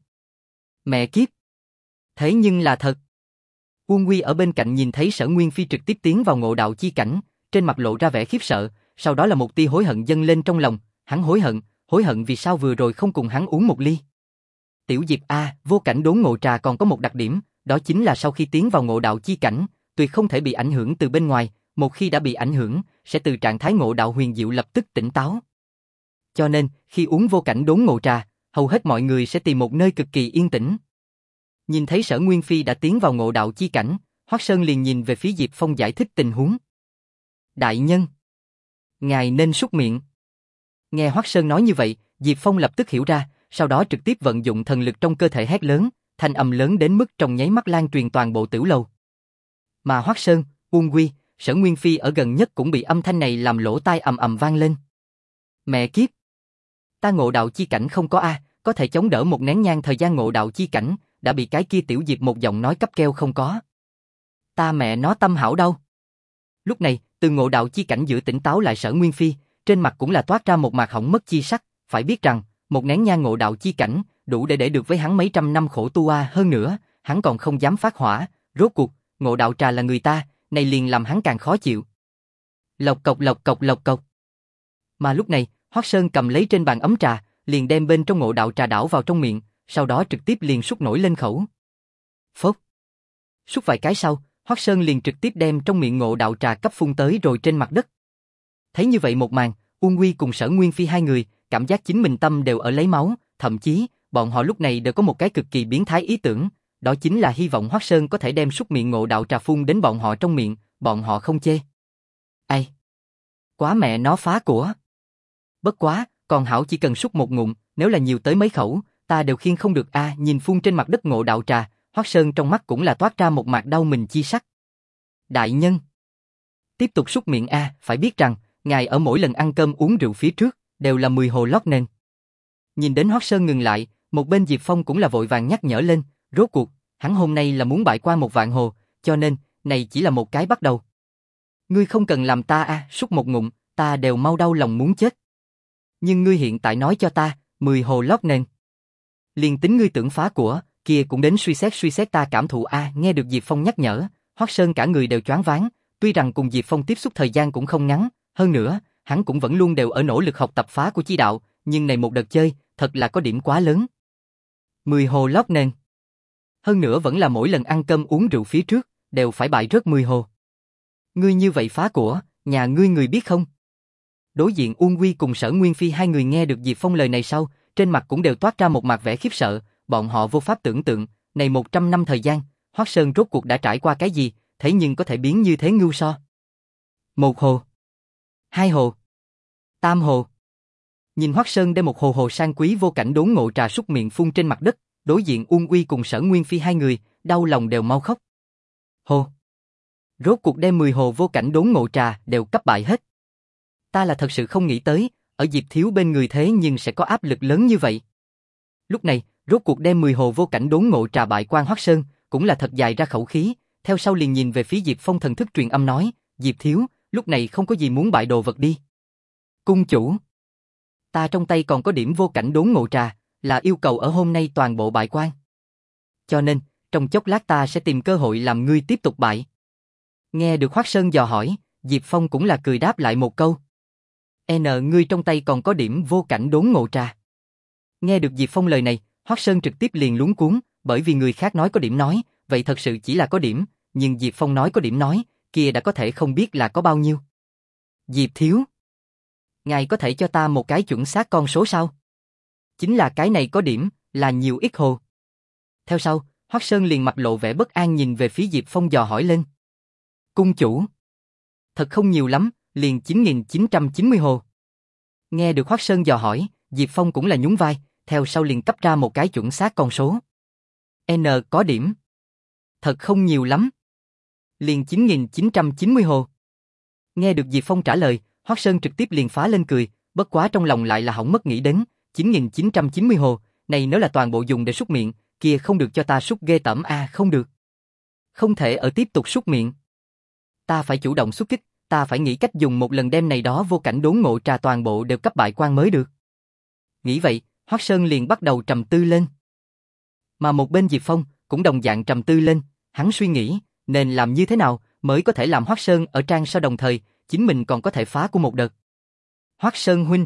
Mẹ kiếp! Thế nhưng là thật. Uông Uy ở bên cạnh nhìn thấy Sở Nguyên Phi trực tiếp tiến vào ngộ đạo chi cảnh, trên mặt lộ ra vẻ khiếp sợ, sau đó là một tia hối hận dâng lên trong lòng, hắn hối hận, hối hận vì sao vừa rồi không cùng hắn uống một ly. Tiểu Diệp a, vô cảnh đốn ngộ trà còn có một đặc điểm, đó chính là sau khi tiến vào ngộ đạo chi cảnh, tuyệt không thể bị ảnh hưởng từ bên ngoài, một khi đã bị ảnh hưởng, sẽ từ trạng thái ngộ đạo huyền diệu lập tức tỉnh táo. Cho nên, khi uống vô cảnh đốn ngộ trà, hầu hết mọi người sẽ tìm một nơi cực kỳ yên tĩnh. Nhìn thấy Sở Nguyên Phi đã tiến vào ngộ đạo chi cảnh, Hoắc Sơn liền nhìn về phía Diệp Phong giải thích tình huống. Đại nhân, ngài nên súc miệng. Nghe Hoắc Sơn nói như vậy, Diệp Phong lập tức hiểu ra, sau đó trực tiếp vận dụng thần lực trong cơ thể hét lớn, thanh âm lớn đến mức trong nháy mắt lan truyền toàn bộ tiểu lầu. Mà Hoắc Sơn, Uông Uy, Sở Nguyên Phi ở gần nhất cũng bị âm thanh này làm lỗ tai ầm ầm vang lên. Mẹ kiếp! Ta ngộ đạo chi cảnh không có a, có thể chống đỡ một nén nhang thời gian ngộ đạo chi cảnh, đã bị cái kia tiểu Diệp một giọng nói cấp keo không có. Ta mẹ nó tâm hảo đâu. Lúc này, từ ngộ đạo chi cảnh giữa tỉnh táo lại Sở Nguyên Phi, trên mặt cũng là toát ra một mạc hỏng mất chi sắc, phải biết rằng, một nén nhang ngộ đạo chi cảnh, đủ để để được với hắn mấy trăm năm khổ tu a, hơn nữa, hắn còn không dám phát hỏa, rốt cuộc, ngộ đạo trà là người ta, này liền làm hắn càng khó chịu. Lộc cộc lộc cộc lộc cộc. Mà lúc này, Hoắc Sơn cầm lấy trên bàn ấm trà, liền đem bên trong ngộ đạo trà đảo vào trong miệng, sau đó trực tiếp liền súc nổi lên khẩu. Phốc. Súc vài cái sau, Hoắc Sơn liền trực tiếp đem trong miệng ngộ đạo trà cấp phun tới rồi trên mặt đất. Thấy như vậy một màn, Uông Uy cùng Sở Nguyên Phi hai người, cảm giác chính mình tâm đều ở lấy máu, thậm chí, bọn họ lúc này đều có một cái cực kỳ biến thái ý tưởng, đó chính là hy vọng Hoắc Sơn có thể đem súc miệng ngộ đạo trà phun đến bọn họ trong miệng, bọn họ không chê. Ai? Quá mẹ nó phá của. Bất quá, còn hảo chỉ cần súc một ngụm, nếu là nhiều tới mấy khẩu, ta đều khiêng không được a. À, nhìn phun trên mặt đất ngộ đạo trà, Hoắc Sơn trong mắt cũng là toát ra một mạt đau mình chi sắc. Đại nhân, tiếp tục súc miệng a, à, phải biết rằng, ngài ở mỗi lần ăn cơm uống rượu phía trước, đều là mười hồ lót nền. Nhìn đến Hoắc Sơn ngừng lại, một bên Diệp Phong cũng là vội vàng nhắc nhở lên, rốt cuộc, hắn hôm nay là muốn bại qua một vạn hồ, cho nên, này chỉ là một cái bắt đầu. Ngươi không cần làm ta a, à, súc một ngụm, ta đều mau đau lòng muốn chết. Nhưng ngươi hiện tại nói cho ta, mười hồ lót nền. Liền tính ngươi tưởng phá của, kia cũng đến suy xét suy xét ta cảm thụ a. À, nghe được Diệp Phong nhắc nhở, Hoắc Sơn cả người đều choáng váng, tuy rằng cùng Diệp Phong tiếp xúc thời gian cũng không ngắn, hơn nữa, hắn cũng vẫn luôn đều ở nỗ lực học tập phá của chi đạo, nhưng này một đợt chơi, thật là có điểm quá lớn. Mười hồ lót nền. Hơn nữa vẫn là mỗi lần ăn cơm uống rượu phía trước, đều phải bại rớt mười hồ. Ngươi như vậy phá của, nhà ngươi người biết không? Đối diện Uông Uy cùng Sở Nguyên Phi hai người nghe được Diệp Phong lời này sau, trên mặt cũng đều toát ra một mặt vẻ khiếp sợ, bọn họ vô pháp tưởng tượng, này một trăm năm thời gian, Hoắc Sơn rốt cuộc đã trải qua cái gì, thế nhưng có thể biến như thế ngưu so. Một hồ, hai hồ, tam hồ. Nhìn Hoắc Sơn đem một hồ hồ sang quý vô cảnh đốn ngộ trà súc miệng phun trên mặt đất, đối diện Uông Uy cùng Sở Nguyên Phi hai người, đau lòng đều mau khóc. Hồ. Rốt cuộc đem mười hồ vô cảnh đốn ngộ trà đều cấp bại hết. Ta là thật sự không nghĩ tới, ở Diệp Thiếu bên người thế nhưng sẽ có áp lực lớn như vậy. Lúc này, rốt cuộc đem mười hồ vô cảnh đốn ngộ trà bại quan Hoắc Sơn, cũng là thật dài ra khẩu khí, theo sau liền nhìn về phía Diệp Phong thần thức truyền âm nói, Diệp Thiếu, lúc này không có gì muốn bại đồ vật đi. Cung chủ, ta trong tay còn có điểm vô cảnh đốn ngộ trà, là yêu cầu ở hôm nay toàn bộ bại quan. Cho nên, trong chốc lát ta sẽ tìm cơ hội làm ngươi tiếp tục bại. Nghe được Hoắc Sơn dò hỏi, Diệp Phong cũng là cười đáp lại một câu. N ngươi trong tay còn có điểm vô cảnh đốn ngộ trà. Nghe được Diệp Phong lời này, Hoắc Sơn trực tiếp liền luống cuống, bởi vì người khác nói có điểm nói, vậy thật sự chỉ là có điểm, nhưng Diệp Phong nói có điểm nói, kia đã có thể không biết là có bao nhiêu. Diệp thiếu, ngài có thể cho ta một cái chuẩn xác con số sao? Chính là cái này có điểm, là nhiều ít hồ. Theo sau, Hoắc Sơn liền mặt lộ vẻ bất an nhìn về phía Diệp Phong dò hỏi lên. Cung chủ, thật không nhiều lắm, liền chín nghìn chín trăm chín mươi hồ. Nghe được Hoắc Sơn dò hỏi, Diệp Phong cũng là nhún vai, theo sau liền cấp ra một cái chuẩn xác con số. N có điểm. Thật không nhiều lắm. Liền chín nghìn chín trăm chín mươi hồ. Nghe được Diệp Phong trả lời, Hoắc Sơn trực tiếp liền phá lên cười, bất quá trong lòng lại là hỏng mất nghĩ đến, chín nghìn chín trăm chín mươi hồ, này nếu là toàn bộ dùng để súc miệng, kia không được cho ta súc ghê tởm a, à, không được. Không thể ở tiếp tục súc miệng. Ta phải chủ động xuất kích, ta phải nghĩ cách dùng một lần đem này đó vô cảnh đốn ngộ trà toàn bộ đều cấp bại quan mới được. Nghĩ vậy, Hoắc Sơn liền bắt đầu trầm tư lên. Mà một bên Diệp Phong cũng đồng dạng trầm tư lên, hắn suy nghĩ, nên làm như thế nào mới có thể làm Hoắc Sơn ở trang sau đồng thời, chính mình còn có thể phá của một đợt. Hoắc Sơn huynh,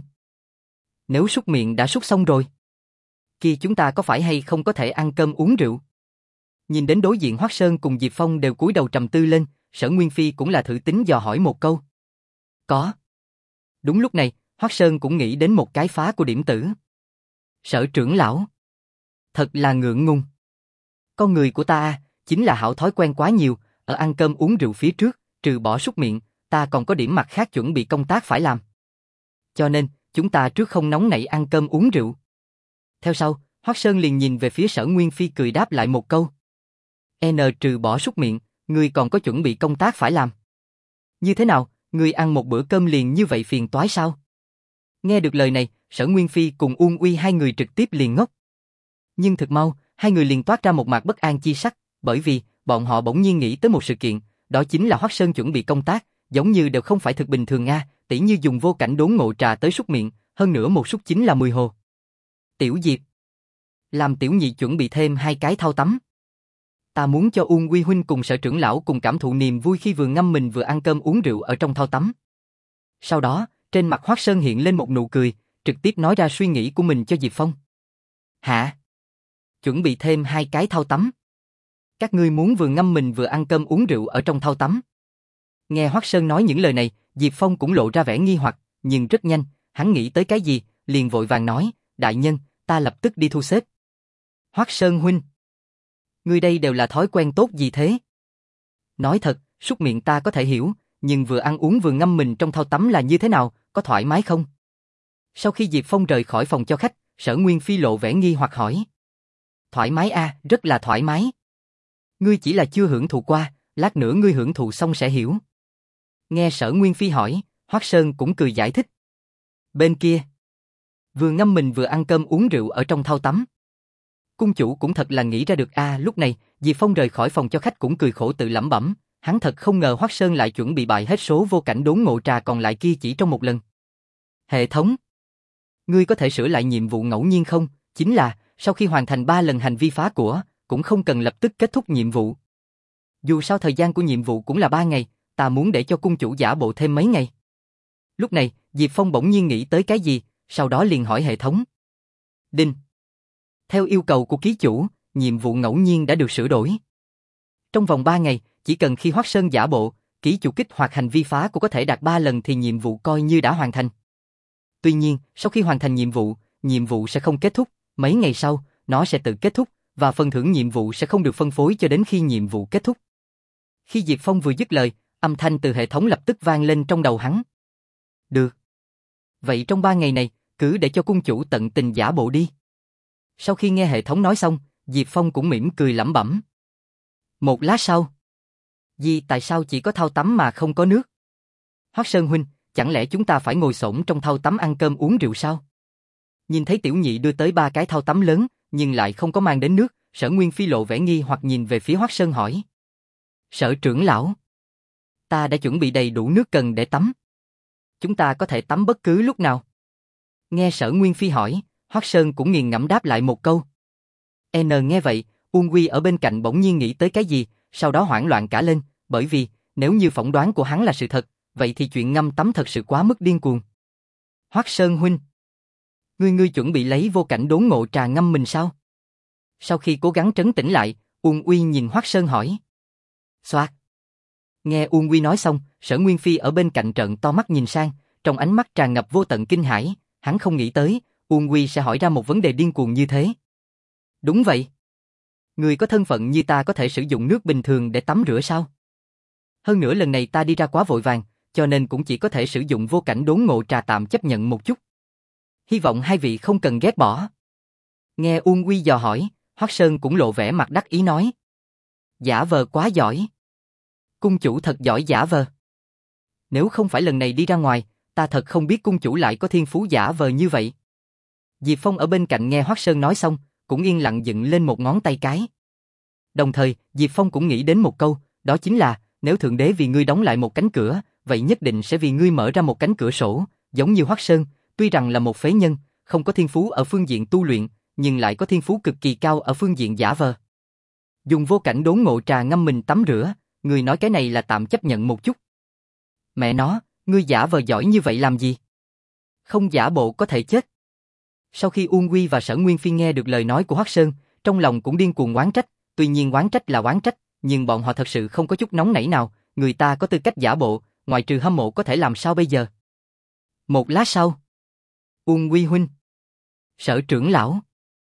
nếu súc miệng đã súc xong rồi, kia chúng ta có phải hay không có thể ăn cơm uống rượu? Nhìn đến đối diện Hoắc Sơn cùng Diệp Phong đều cúi đầu trầm tư lên, Sở Nguyên Phi cũng là thử tính dò hỏi một câu. Có. Đúng lúc này, Hoắc Sơn cũng nghĩ đến một cái phá của điểm tử. Sở trưởng lão, thật là ngượng ngùng. Con người của ta chính là hảo thói quen quá nhiều, ở ăn cơm uống rượu phía trước, trừ bỏ súc miệng, ta còn có điểm mặt khác chuẩn bị công tác phải làm. Cho nên, chúng ta trước không nóng nảy ăn cơm uống rượu. Theo sau, Hoắc Sơn liền nhìn về phía Sở Nguyên Phi cười đáp lại một câu. N trừ bỏ súc miệng, ngươi còn có chuẩn bị công tác phải làm. Như thế nào, ngươi ăn một bữa cơm liền như vậy phiền toái sao? Nghe được lời này, Sở Nguyên Phi cùng Uông Uy hai người trực tiếp liền ngốc. Nhưng thực mau, hai người liền toát ra một mặt bất an chi sắc, bởi vì bọn họ bỗng nhiên nghĩ tới một sự kiện, đó chính là Hoắc Sơn chuẩn bị công tác, giống như đều không phải thực bình thường a, tỉ như dùng vô cảnh đốn ngộ trà tới súc miệng, hơn nữa một súc chính là mười hồ. Tiểu Diệp, làm tiểu nhị chuẩn bị thêm hai cái thau tắm. Ta muốn cho Uông Uy huynh cùng Sở trưởng lão cùng cảm thụ niềm vui khi vừa ngâm mình vừa ăn cơm uống rượu ở trong thau tắm. Sau đó, trên mặt Hoắc Sơn hiện lên một nụ cười, trực tiếp nói ra suy nghĩ của mình cho Diệp Phong. Hả? Chuẩn bị thêm hai cái thau tắm. Các ngươi muốn vừa ngâm mình vừa ăn cơm uống rượu ở trong thau tắm. Nghe Hoắc Sơn nói những lời này, Diệp Phong cũng lộ ra vẻ nghi hoặc, nhưng rất nhanh, hắn nghĩ tới cái gì, liền vội vàng nói, đại nhân, ta lập tức đi thu xếp. Hoắc Sơn huynh, ngươi đây đều là thói quen tốt gì thế? Nói thật, súc miệng ta có thể hiểu, nhưng vừa ăn uống vừa ngâm mình trong thau tắm là như thế nào, có thoải mái không? Sau khi Diệp Phong rời khỏi phòng cho khách, Sở Nguyên Phi lộ vẻ nghi hoặc hỏi. Thoải mái a, à, rất là thoải mái. Ngươi chỉ là chưa hưởng thụ qua, lát nữa ngươi hưởng thụ xong sẽ hiểu. Nghe Sở Nguyên Phi hỏi, Hoắc Sơn cũng cười giải thích. Bên kia, vừa ngâm mình vừa ăn cơm uống rượu ở trong thau tắm. Cung chủ cũng thật là nghĩ ra được a, à, lúc này, Diệp Phong rời khỏi phòng cho khách cũng cười khổ tự lẩm bẩm, hắn thật không ngờ Hoắc Sơn lại chuẩn bị bại hết số vô cảnh đốn ngộ trà còn lại kia chỉ trong một lần. Hệ thống, ngươi có thể sửa lại nhiệm vụ ngẫu nhiên không? Chính là, sau khi hoàn thành ba lần hành vi phá của, cũng không cần lập tức kết thúc nhiệm vụ. Dù sao thời gian của nhiệm vụ cũng là ba ngày, ta muốn để cho cung chủ giả bộ thêm mấy ngày. Lúc này, Diệp Phong bỗng nhiên nghĩ tới cái gì, sau đó liền hỏi hệ thống. Đinh. Theo yêu cầu của ký chủ, nhiệm vụ ngẫu nhiên đã được sửa đổi. Trong vòng ba ngày, chỉ cần khi Hoắc Sơn giả bộ, ký chủ kích hoạt hành vi phá của có thể đạt ba lần thì nhiệm vụ coi như đã hoàn thành. Tuy nhiên, sau khi hoàn thành nhiệm vụ, nhiệm vụ sẽ không kết thúc, mấy ngày sau, nó sẽ tự kết thúc, và phần thưởng nhiệm vụ sẽ không được phân phối cho đến khi nhiệm vụ kết thúc. Khi Diệp Phong vừa dứt lời, âm thanh từ hệ thống lập tức vang lên trong đầu hắn. Được. Vậy trong ba ngày này, cứ để cho cung chủ tận tình giả bộ đi. Sau khi nghe hệ thống nói xong, Diệp Phong cũng mỉm cười lẩm bẩm. Một lát sau. Vì tại sao chỉ có thau tắm mà không có nước? Hoắc Sơn huynh, chẳng lẽ chúng ta phải ngồi xổm trong thau tắm ăn cơm uống rượu sao? Nhìn thấy tiểu nhị đưa tới ba cái thau tắm lớn, nhưng lại không có mang đến nước, Sở Nguyên Phi lộ vẻ nghi hoặc nhìn về phía Hoắc Sơn hỏi. Sở trưởng lão, ta đã chuẩn bị đầy đủ nước cần để tắm. Chúng ta có thể tắm bất cứ lúc nào. Nghe Sở Nguyên Phi hỏi, Hoắc Sơn cũng nghiền ngẫm đáp lại một câu. N nghe vậy, Uông Uy ở bên cạnh bỗng nhiên nghĩ tới cái gì, sau đó hoảng loạn cả lên, bởi vì, nếu như phỏng đoán của hắn là sự thật, vậy thì chuyện ngâm tắm thật sự quá mức điên cuồng. Hoắc Sơn huynh, ngươi ngươi chuẩn bị lấy vô cảnh đốn ngộ trà ngâm mình sao? Sau khi cố gắng trấn tĩnh lại, Uông Uy nhìn Hoắc Sơn hỏi. Soạt. Nghe Uông Uy nói xong, Sở Nguyên Phi ở bên cạnh trợn to mắt nhìn sang, trong ánh mắt tràn ngập vô tận kinh hãi, hắn không nghĩ tới, Uông Uy sẽ hỏi ra một vấn đề điên cuồng như thế. Đúng vậy. Người có thân phận như ta có thể sử dụng nước bình thường để tắm rửa sao? Hơn nữa lần này ta đi ra quá vội vàng, cho nên cũng chỉ có thể sử dụng vô cảnh đốn ngộ trà tạm chấp nhận một chút. Hy vọng hai vị không cần ghét bỏ. Nghe Uông Uy dò hỏi, Hoắc Sơn cũng lộ vẻ mặt đắc ý nói. Giả vờ quá giỏi. Cung chủ thật giỏi giả vờ. Nếu không phải lần này đi ra ngoài, ta thật không biết cung chủ lại có thiên phú giả vờ như vậy. Diệp Phong ở bên cạnh nghe Hoắc Sơn nói xong, cũng yên lặng dựng lên một ngón tay cái. Đồng thời, Diệp Phong cũng nghĩ đến một câu, đó chính là, nếu Thượng Đế vì ngươi đóng lại một cánh cửa, vậy nhất định sẽ vì ngươi mở ra một cánh cửa sổ, giống như Hoắc Sơn, tuy rằng là một phế nhân, không có thiên phú ở phương diện tu luyện, nhưng lại có thiên phú cực kỳ cao ở phương diện giả vờ. Dùng vô cảnh đốn ngộ trà ngâm mình tắm rửa, người nói cái này là tạm chấp nhận một chút. Mẹ nó, ngươi giả vờ giỏi như vậy làm gì? Không giả bộ có thể chết. Sau khi Uông Uy và Sở Nguyên Phi nghe được lời nói của Hoắc Sơn, trong lòng cũng điên cuồng oán trách, tuy nhiên oán trách là oán trách, nhưng bọn họ thật sự không có chút nóng nảy nào, người ta có tư cách giả bộ, ngoại trừ hâm mộ có thể làm sao bây giờ? Một lát sau, Uông Uy huynh, Sở trưởng lão,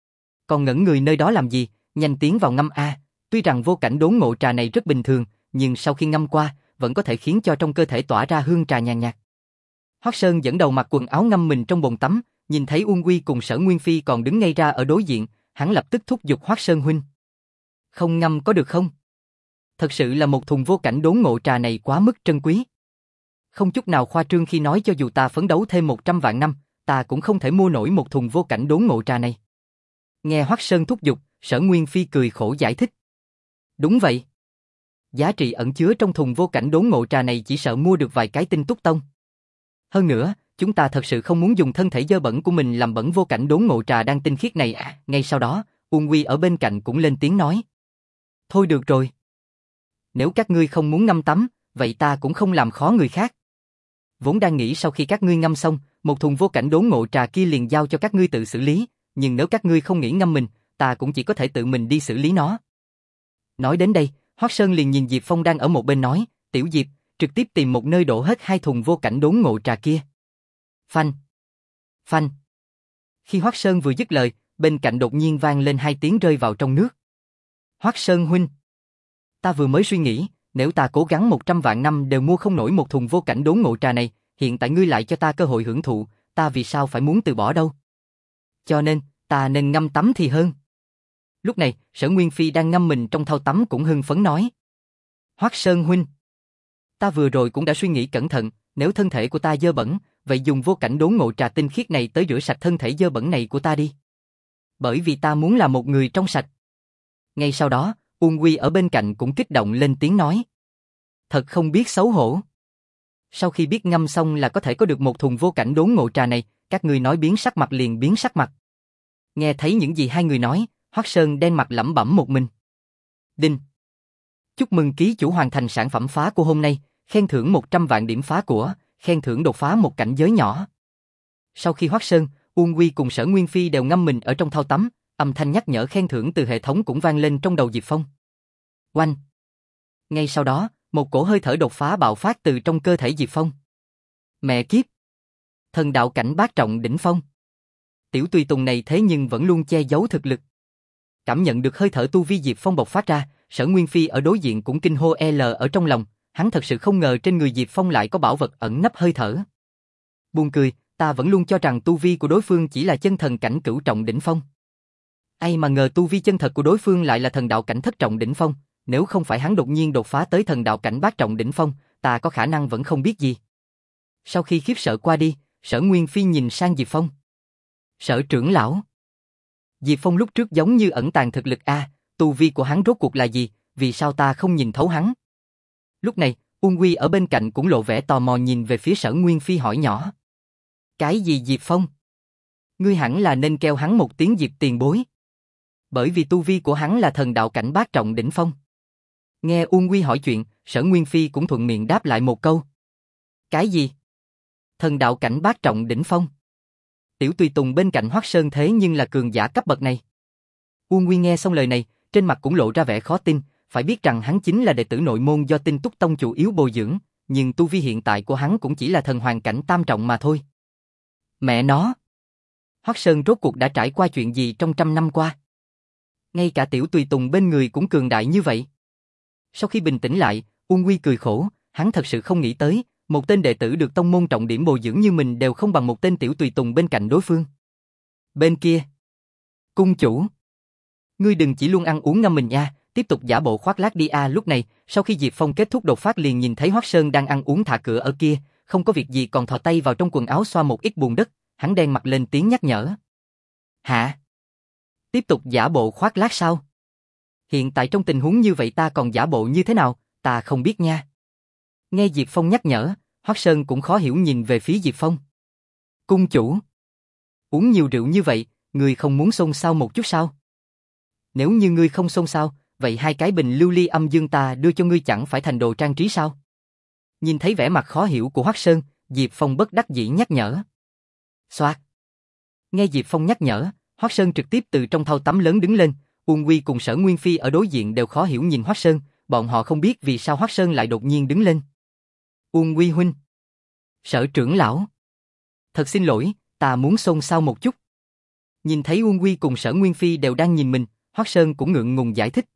còn ngẩn người nơi đó làm gì, nhanh tiến vào ngâm a, tuy rằng vô cảnh đốn ngộ trà này rất bình thường, nhưng sau khi ngâm qua, vẫn có thể khiến cho trong cơ thể tỏa ra hương trà nhàn nhạt. Hoắc Sơn dẫn đầu mặc quần áo ngâm mình trong bồn tắm, nhìn thấy Uông Uy cùng Sở Nguyên Phi còn đứng ngay ra ở đối diện, hắn lập tức thúc giục Hoắc Sơn huynh. Không ngâm có được không? Thật sự là một thùng vô cảnh đốn ngộ trà này quá mức trân quý. Không chút nào khoa trương khi nói cho dù ta phấn đấu thêm một trăm vạn năm, ta cũng không thể mua nổi một thùng vô cảnh đốn ngộ trà này. Nghe Hoắc Sơn thúc giục, Sở Nguyên Phi cười khổ giải thích. Đúng vậy. Giá trị ẩn chứa trong thùng vô cảnh đốn ngộ trà này chỉ sợ mua được vài cái tinh túc tông. Hơn nữa, chúng ta thật sự không muốn dùng thân thể dơ bẩn của mình làm bẩn vô cảnh đốn ngộ trà đang tinh khiết này à. Ngay sau đó, Uông Uy ở bên cạnh cũng lên tiếng nói. Thôi được rồi. Nếu các ngươi không muốn ngâm tắm, vậy ta cũng không làm khó người khác. Vốn đang nghĩ sau khi các ngươi ngâm xong, một thùng vô cảnh đốn ngộ trà kia liền giao cho các ngươi tự xử lý, nhưng nếu các ngươi không nghĩ ngâm mình, ta cũng chỉ có thể tự mình đi xử lý nó. Nói đến đây, Hoắc Sơn liền nhìn Diệp Phong đang ở một bên nói, Tiểu Diệp, trực tiếp tìm một nơi đổ hết hai thùng vô cảnh đốn ngộ trà kia. Phanh. Phanh. Khi Hoắc Sơn vừa dứt lời, bên cạnh đột nhiên vang lên hai tiếng rơi vào trong nước. Hoắc Sơn huynh. Ta vừa mới suy nghĩ, nếu ta cố gắng một trăm vạn năm đều mua không nổi một thùng vô cảnh đốn ngộ trà này, hiện tại ngươi lại cho ta cơ hội hưởng thụ, ta vì sao phải muốn từ bỏ đâu. Cho nên, ta nên ngâm tắm thì hơn. Lúc này, Sở Nguyên Phi đang ngâm mình trong thau tắm cũng hưng phấn nói. Hoắc Sơn huynh. Ta vừa rồi cũng đã suy nghĩ cẩn thận, nếu thân thể của ta dơ bẩn, vậy dùng vô cảnh đốn ngộ trà tinh khiết này tới rửa sạch thân thể dơ bẩn này của ta đi. Bởi vì ta muốn là một người trong sạch. Ngay sau đó, Uông Uy ở bên cạnh cũng kích động lên tiếng nói. Thật không biết xấu hổ. Sau khi biết ngâm xong là có thể có được một thùng vô cảnh đốn ngộ trà này, các người nói biến sắc mặt liền biến sắc mặt. Nghe thấy những gì hai người nói, Hoắc Sơn đen mặt lẩm bẩm một mình. Đinh. Chúc mừng ký chủ hoàn thành sản phẩm phá của hôm nay, khen thưởng một trăm vạn điểm phá của, khen thưởng đột phá một cảnh giới nhỏ. Sau khi Hoắc Sơn, Uông Uy cùng Sở Nguyên Phi đều ngâm mình ở trong thau tắm, âm thanh nhắc nhở khen thưởng từ hệ thống cũng vang lên trong đầu Diệp Phong. Oanh! Ngay sau đó, một cổ hơi thở đột phá bạo phát từ trong cơ thể Diệp Phong. Mẹ kiếp! Thần đạo cảnh bát trọng đỉnh phong. Tiểu tùy tùng này thế nhưng vẫn luôn che giấu thực lực. Cảm nhận được hơi thở tu vi Diệp Phong bộc phát ra, Sở Nguyên Phi ở đối diện cũng kinh hô L ở trong lòng, hắn thật sự không ngờ trên người Diệp Phong lại có bảo vật ẩn nấp hơi thở. Buồn cười, ta vẫn luôn cho rằng tu vi của đối phương chỉ là chân thần cảnh cửu trọng đỉnh phong. Ai mà ngờ tu vi chân thật của đối phương lại là thần đạo cảnh thất trọng đỉnh phong, nếu không phải hắn đột nhiên đột phá tới thần đạo cảnh bát trọng đỉnh phong, ta có khả năng vẫn không biết gì. Sau khi khiếp sợ qua đi, Sở Nguyên Phi nhìn sang Diệp Phong. Sở trưởng lão. Diệp Phong lúc trước giống như ẩn tàng thực lực a, tu vi của hắn rốt cuộc là gì, vì sao ta không nhìn thấu hắn? Lúc này, Uông Uy ở bên cạnh cũng lộ vẻ tò mò nhìn về phía Sở Nguyên Phi hỏi nhỏ. Cái gì Diệp Phong? Ngươi hẳn là nên kêu hắn một tiếng Diệp tiền bối. Bởi vì tu vi của hắn là thần đạo cảnh bát trọng đỉnh phong. Nghe Uông Uy hỏi chuyện, Sở Nguyên Phi cũng thuận miệng đáp lại một câu. Cái gì? Thần đạo cảnh bát trọng đỉnh phong. Tiểu tùy tùng bên cạnh Hoắc Sơn thế nhưng là cường giả cấp bậc này. Uông Uy nghe xong lời này, trên mặt cũng lộ ra vẻ khó tin, phải biết rằng hắn chính là đệ tử nội môn do Tinh Túc Tông chủ yếu bồi dưỡng, nhưng tu vi hiện tại của hắn cũng chỉ là thần hoàng cảnh tam trọng mà thôi. Mẹ nó! Hoắc Sơn rốt cuộc đã trải qua chuyện gì trong trăm năm qua? Ngay cả tiểu tùy tùng bên người cũng cường đại như vậy. Sau khi bình tĩnh lại, Uông Quy cười khổ, hắn thật sự không nghĩ tới, một tên đệ tử được tông môn trọng điểm bồi dưỡng như mình đều không bằng một tên tiểu tùy tùng bên cạnh đối phương. Bên kia, cung chủ, ngươi đừng chỉ luôn ăn uống ngâm mình nha, tiếp tục giả bộ khoác lác đi a. Lúc này, sau khi Diệp Phong kết thúc đột phát liền nhìn thấy Hoắc Sơn đang ăn uống thả cửa ở kia, không có việc gì còn thò tay vào trong quần áo xoa một ít bùn đất, hắn đen mặt lên tiếng nhắc nhở. Hả? Tiếp tục giả bộ khoác lác sao? Hiện tại trong tình huống như vậy ta còn giả bộ như thế nào, ta không biết nha. Nghe Diệp Phong nhắc nhở, Hoắc Sơn cũng khó hiểu nhìn về phía Diệp Phong. Cung chủ, uống nhiều rượu như vậy, ngươi không muốn xôn xao một chút sao? Nếu như ngươi không xôn xao, vậy hai cái bình lưu ly âm dương ta đưa cho ngươi chẳng phải thành đồ trang trí sao? Nhìn thấy vẻ mặt khó hiểu của Hoắc Sơn, Diệp Phong bất đắc dĩ nhắc nhở. Xoạt. Nghe Diệp Phong nhắc nhở, Hoắc Sơn trực tiếp từ trong thau tắm lớn đứng lên, Uông Quy cùng Sở Nguyên Phi ở đối diện đều khó hiểu nhìn Hoắc Sơn, bọn họ không biết vì sao Hoắc Sơn lại đột nhiên đứng lên. Uông Quy huynh. Sở trưởng lão. Thật xin lỗi, ta muốn xôn xao một chút. Nhìn thấy Uông Quy cùng Sở Nguyên Phi đều đang nhìn mình, Hoắc Sơn cũng ngượng ngùng giải thích.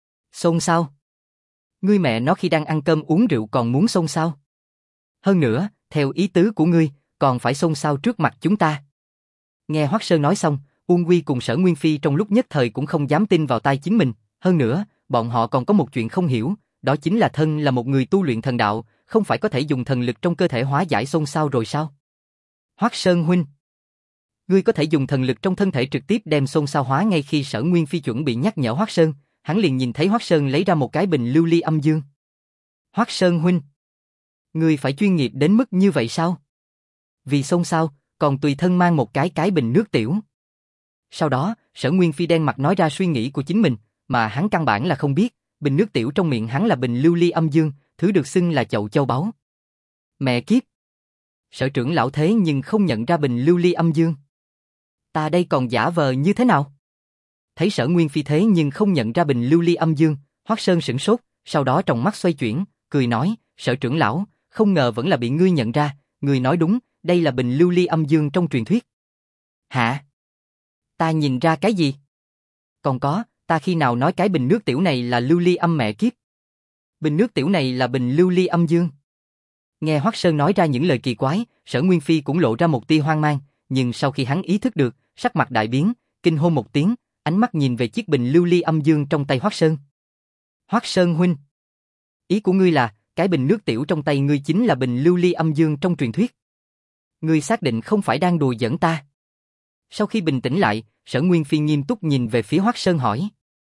Xôn xao? Ngươi mẹ nó khi đang ăn cơm uống rượu còn muốn xôn xao? Hơn nữa, theo ý tứ của ngươi, còn phải xôn xao trước mặt chúng ta. Nghe Hoắc Sơn nói xong, Uông Quy cùng Sở Nguyên Phi trong lúc nhất thời cũng không dám tin vào tai chính mình, hơn nữa, bọn họ còn có một chuyện không hiểu, đó chính là thân là một người tu luyện thần đạo, không phải có thể dùng thần lực trong cơ thể hóa giải xôn xao rồi sao? Hoắc Sơn huynh, ngươi có thể dùng thần lực trong thân thể trực tiếp đem xôn xao hóa. Ngay khi Sở Nguyên Phi chuẩn bị nhắc nhở Hoắc Sơn, hắn liền nhìn thấy Hoắc Sơn lấy ra một cái bình lưu ly âm dương. Hoắc Sơn huynh, ngươi phải chuyên nghiệp đến mức như vậy sao? Vì xôn xao, còn tùy thân mang một cái cái bình nước tiểu. Sau đó, Sở Nguyên Phi đen mặt nói ra suy nghĩ của chính mình, mà hắn căn bản là không biết, bình nước tiểu trong miệng hắn là bình lưu ly âm dương, thứ được xưng là chậu châu báu. Mẹ kiếp! Sở trưởng lão thế nhưng không nhận ra bình lưu ly âm dương. Ta đây còn giả vờ như thế nào? Thấy Sở Nguyên Phi thế nhưng không nhận ra bình lưu ly âm dương, Hoắc Sơn sửng sốt, sau đó trong mắt xoay chuyển, cười nói, Sở trưởng lão, không ngờ vẫn là bị ngươi nhận ra, ngươi nói đúng, đây là bình lưu ly âm dương trong truyền thuyết. Hả? Ta nhìn ra cái gì? Còn có, ta khi nào nói cái bình nước tiểu này là lưu ly âm mẹ kiếp? Bình nước tiểu này là bình lưu ly âm dương. Nghe Hoắc Sơn nói ra những lời kỳ quái, Sở Nguyên Phi cũng lộ ra một tia hoang mang, nhưng sau khi hắn ý thức được, sắc mặt đại biến, kinh hô một tiếng, ánh mắt nhìn về chiếc bình lưu ly âm dương trong tay Hoắc Sơn. Hoắc Sơn huynh, ý của ngươi là, cái bình nước tiểu trong tay ngươi chính là bình lưu ly âm dương trong truyền thuyết. Ngươi xác định không phải đang đùa giỡn ta? Sau khi bình tĩnh lại, Sở Nguyên Phi nghiêm túc nhìn về phía Hoắc Sơn hỏi.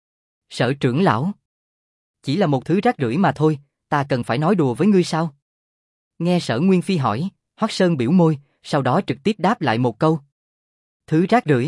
Sở trưởng lão, chỉ là một thứ rác rưởi mà thôi, ta cần phải nói đùa với ngươi sao? Nghe Sở Nguyên Phi hỏi, Hoắc Sơn biểu môi, sau đó trực tiếp đáp lại một câu. Thứ rác rưởi?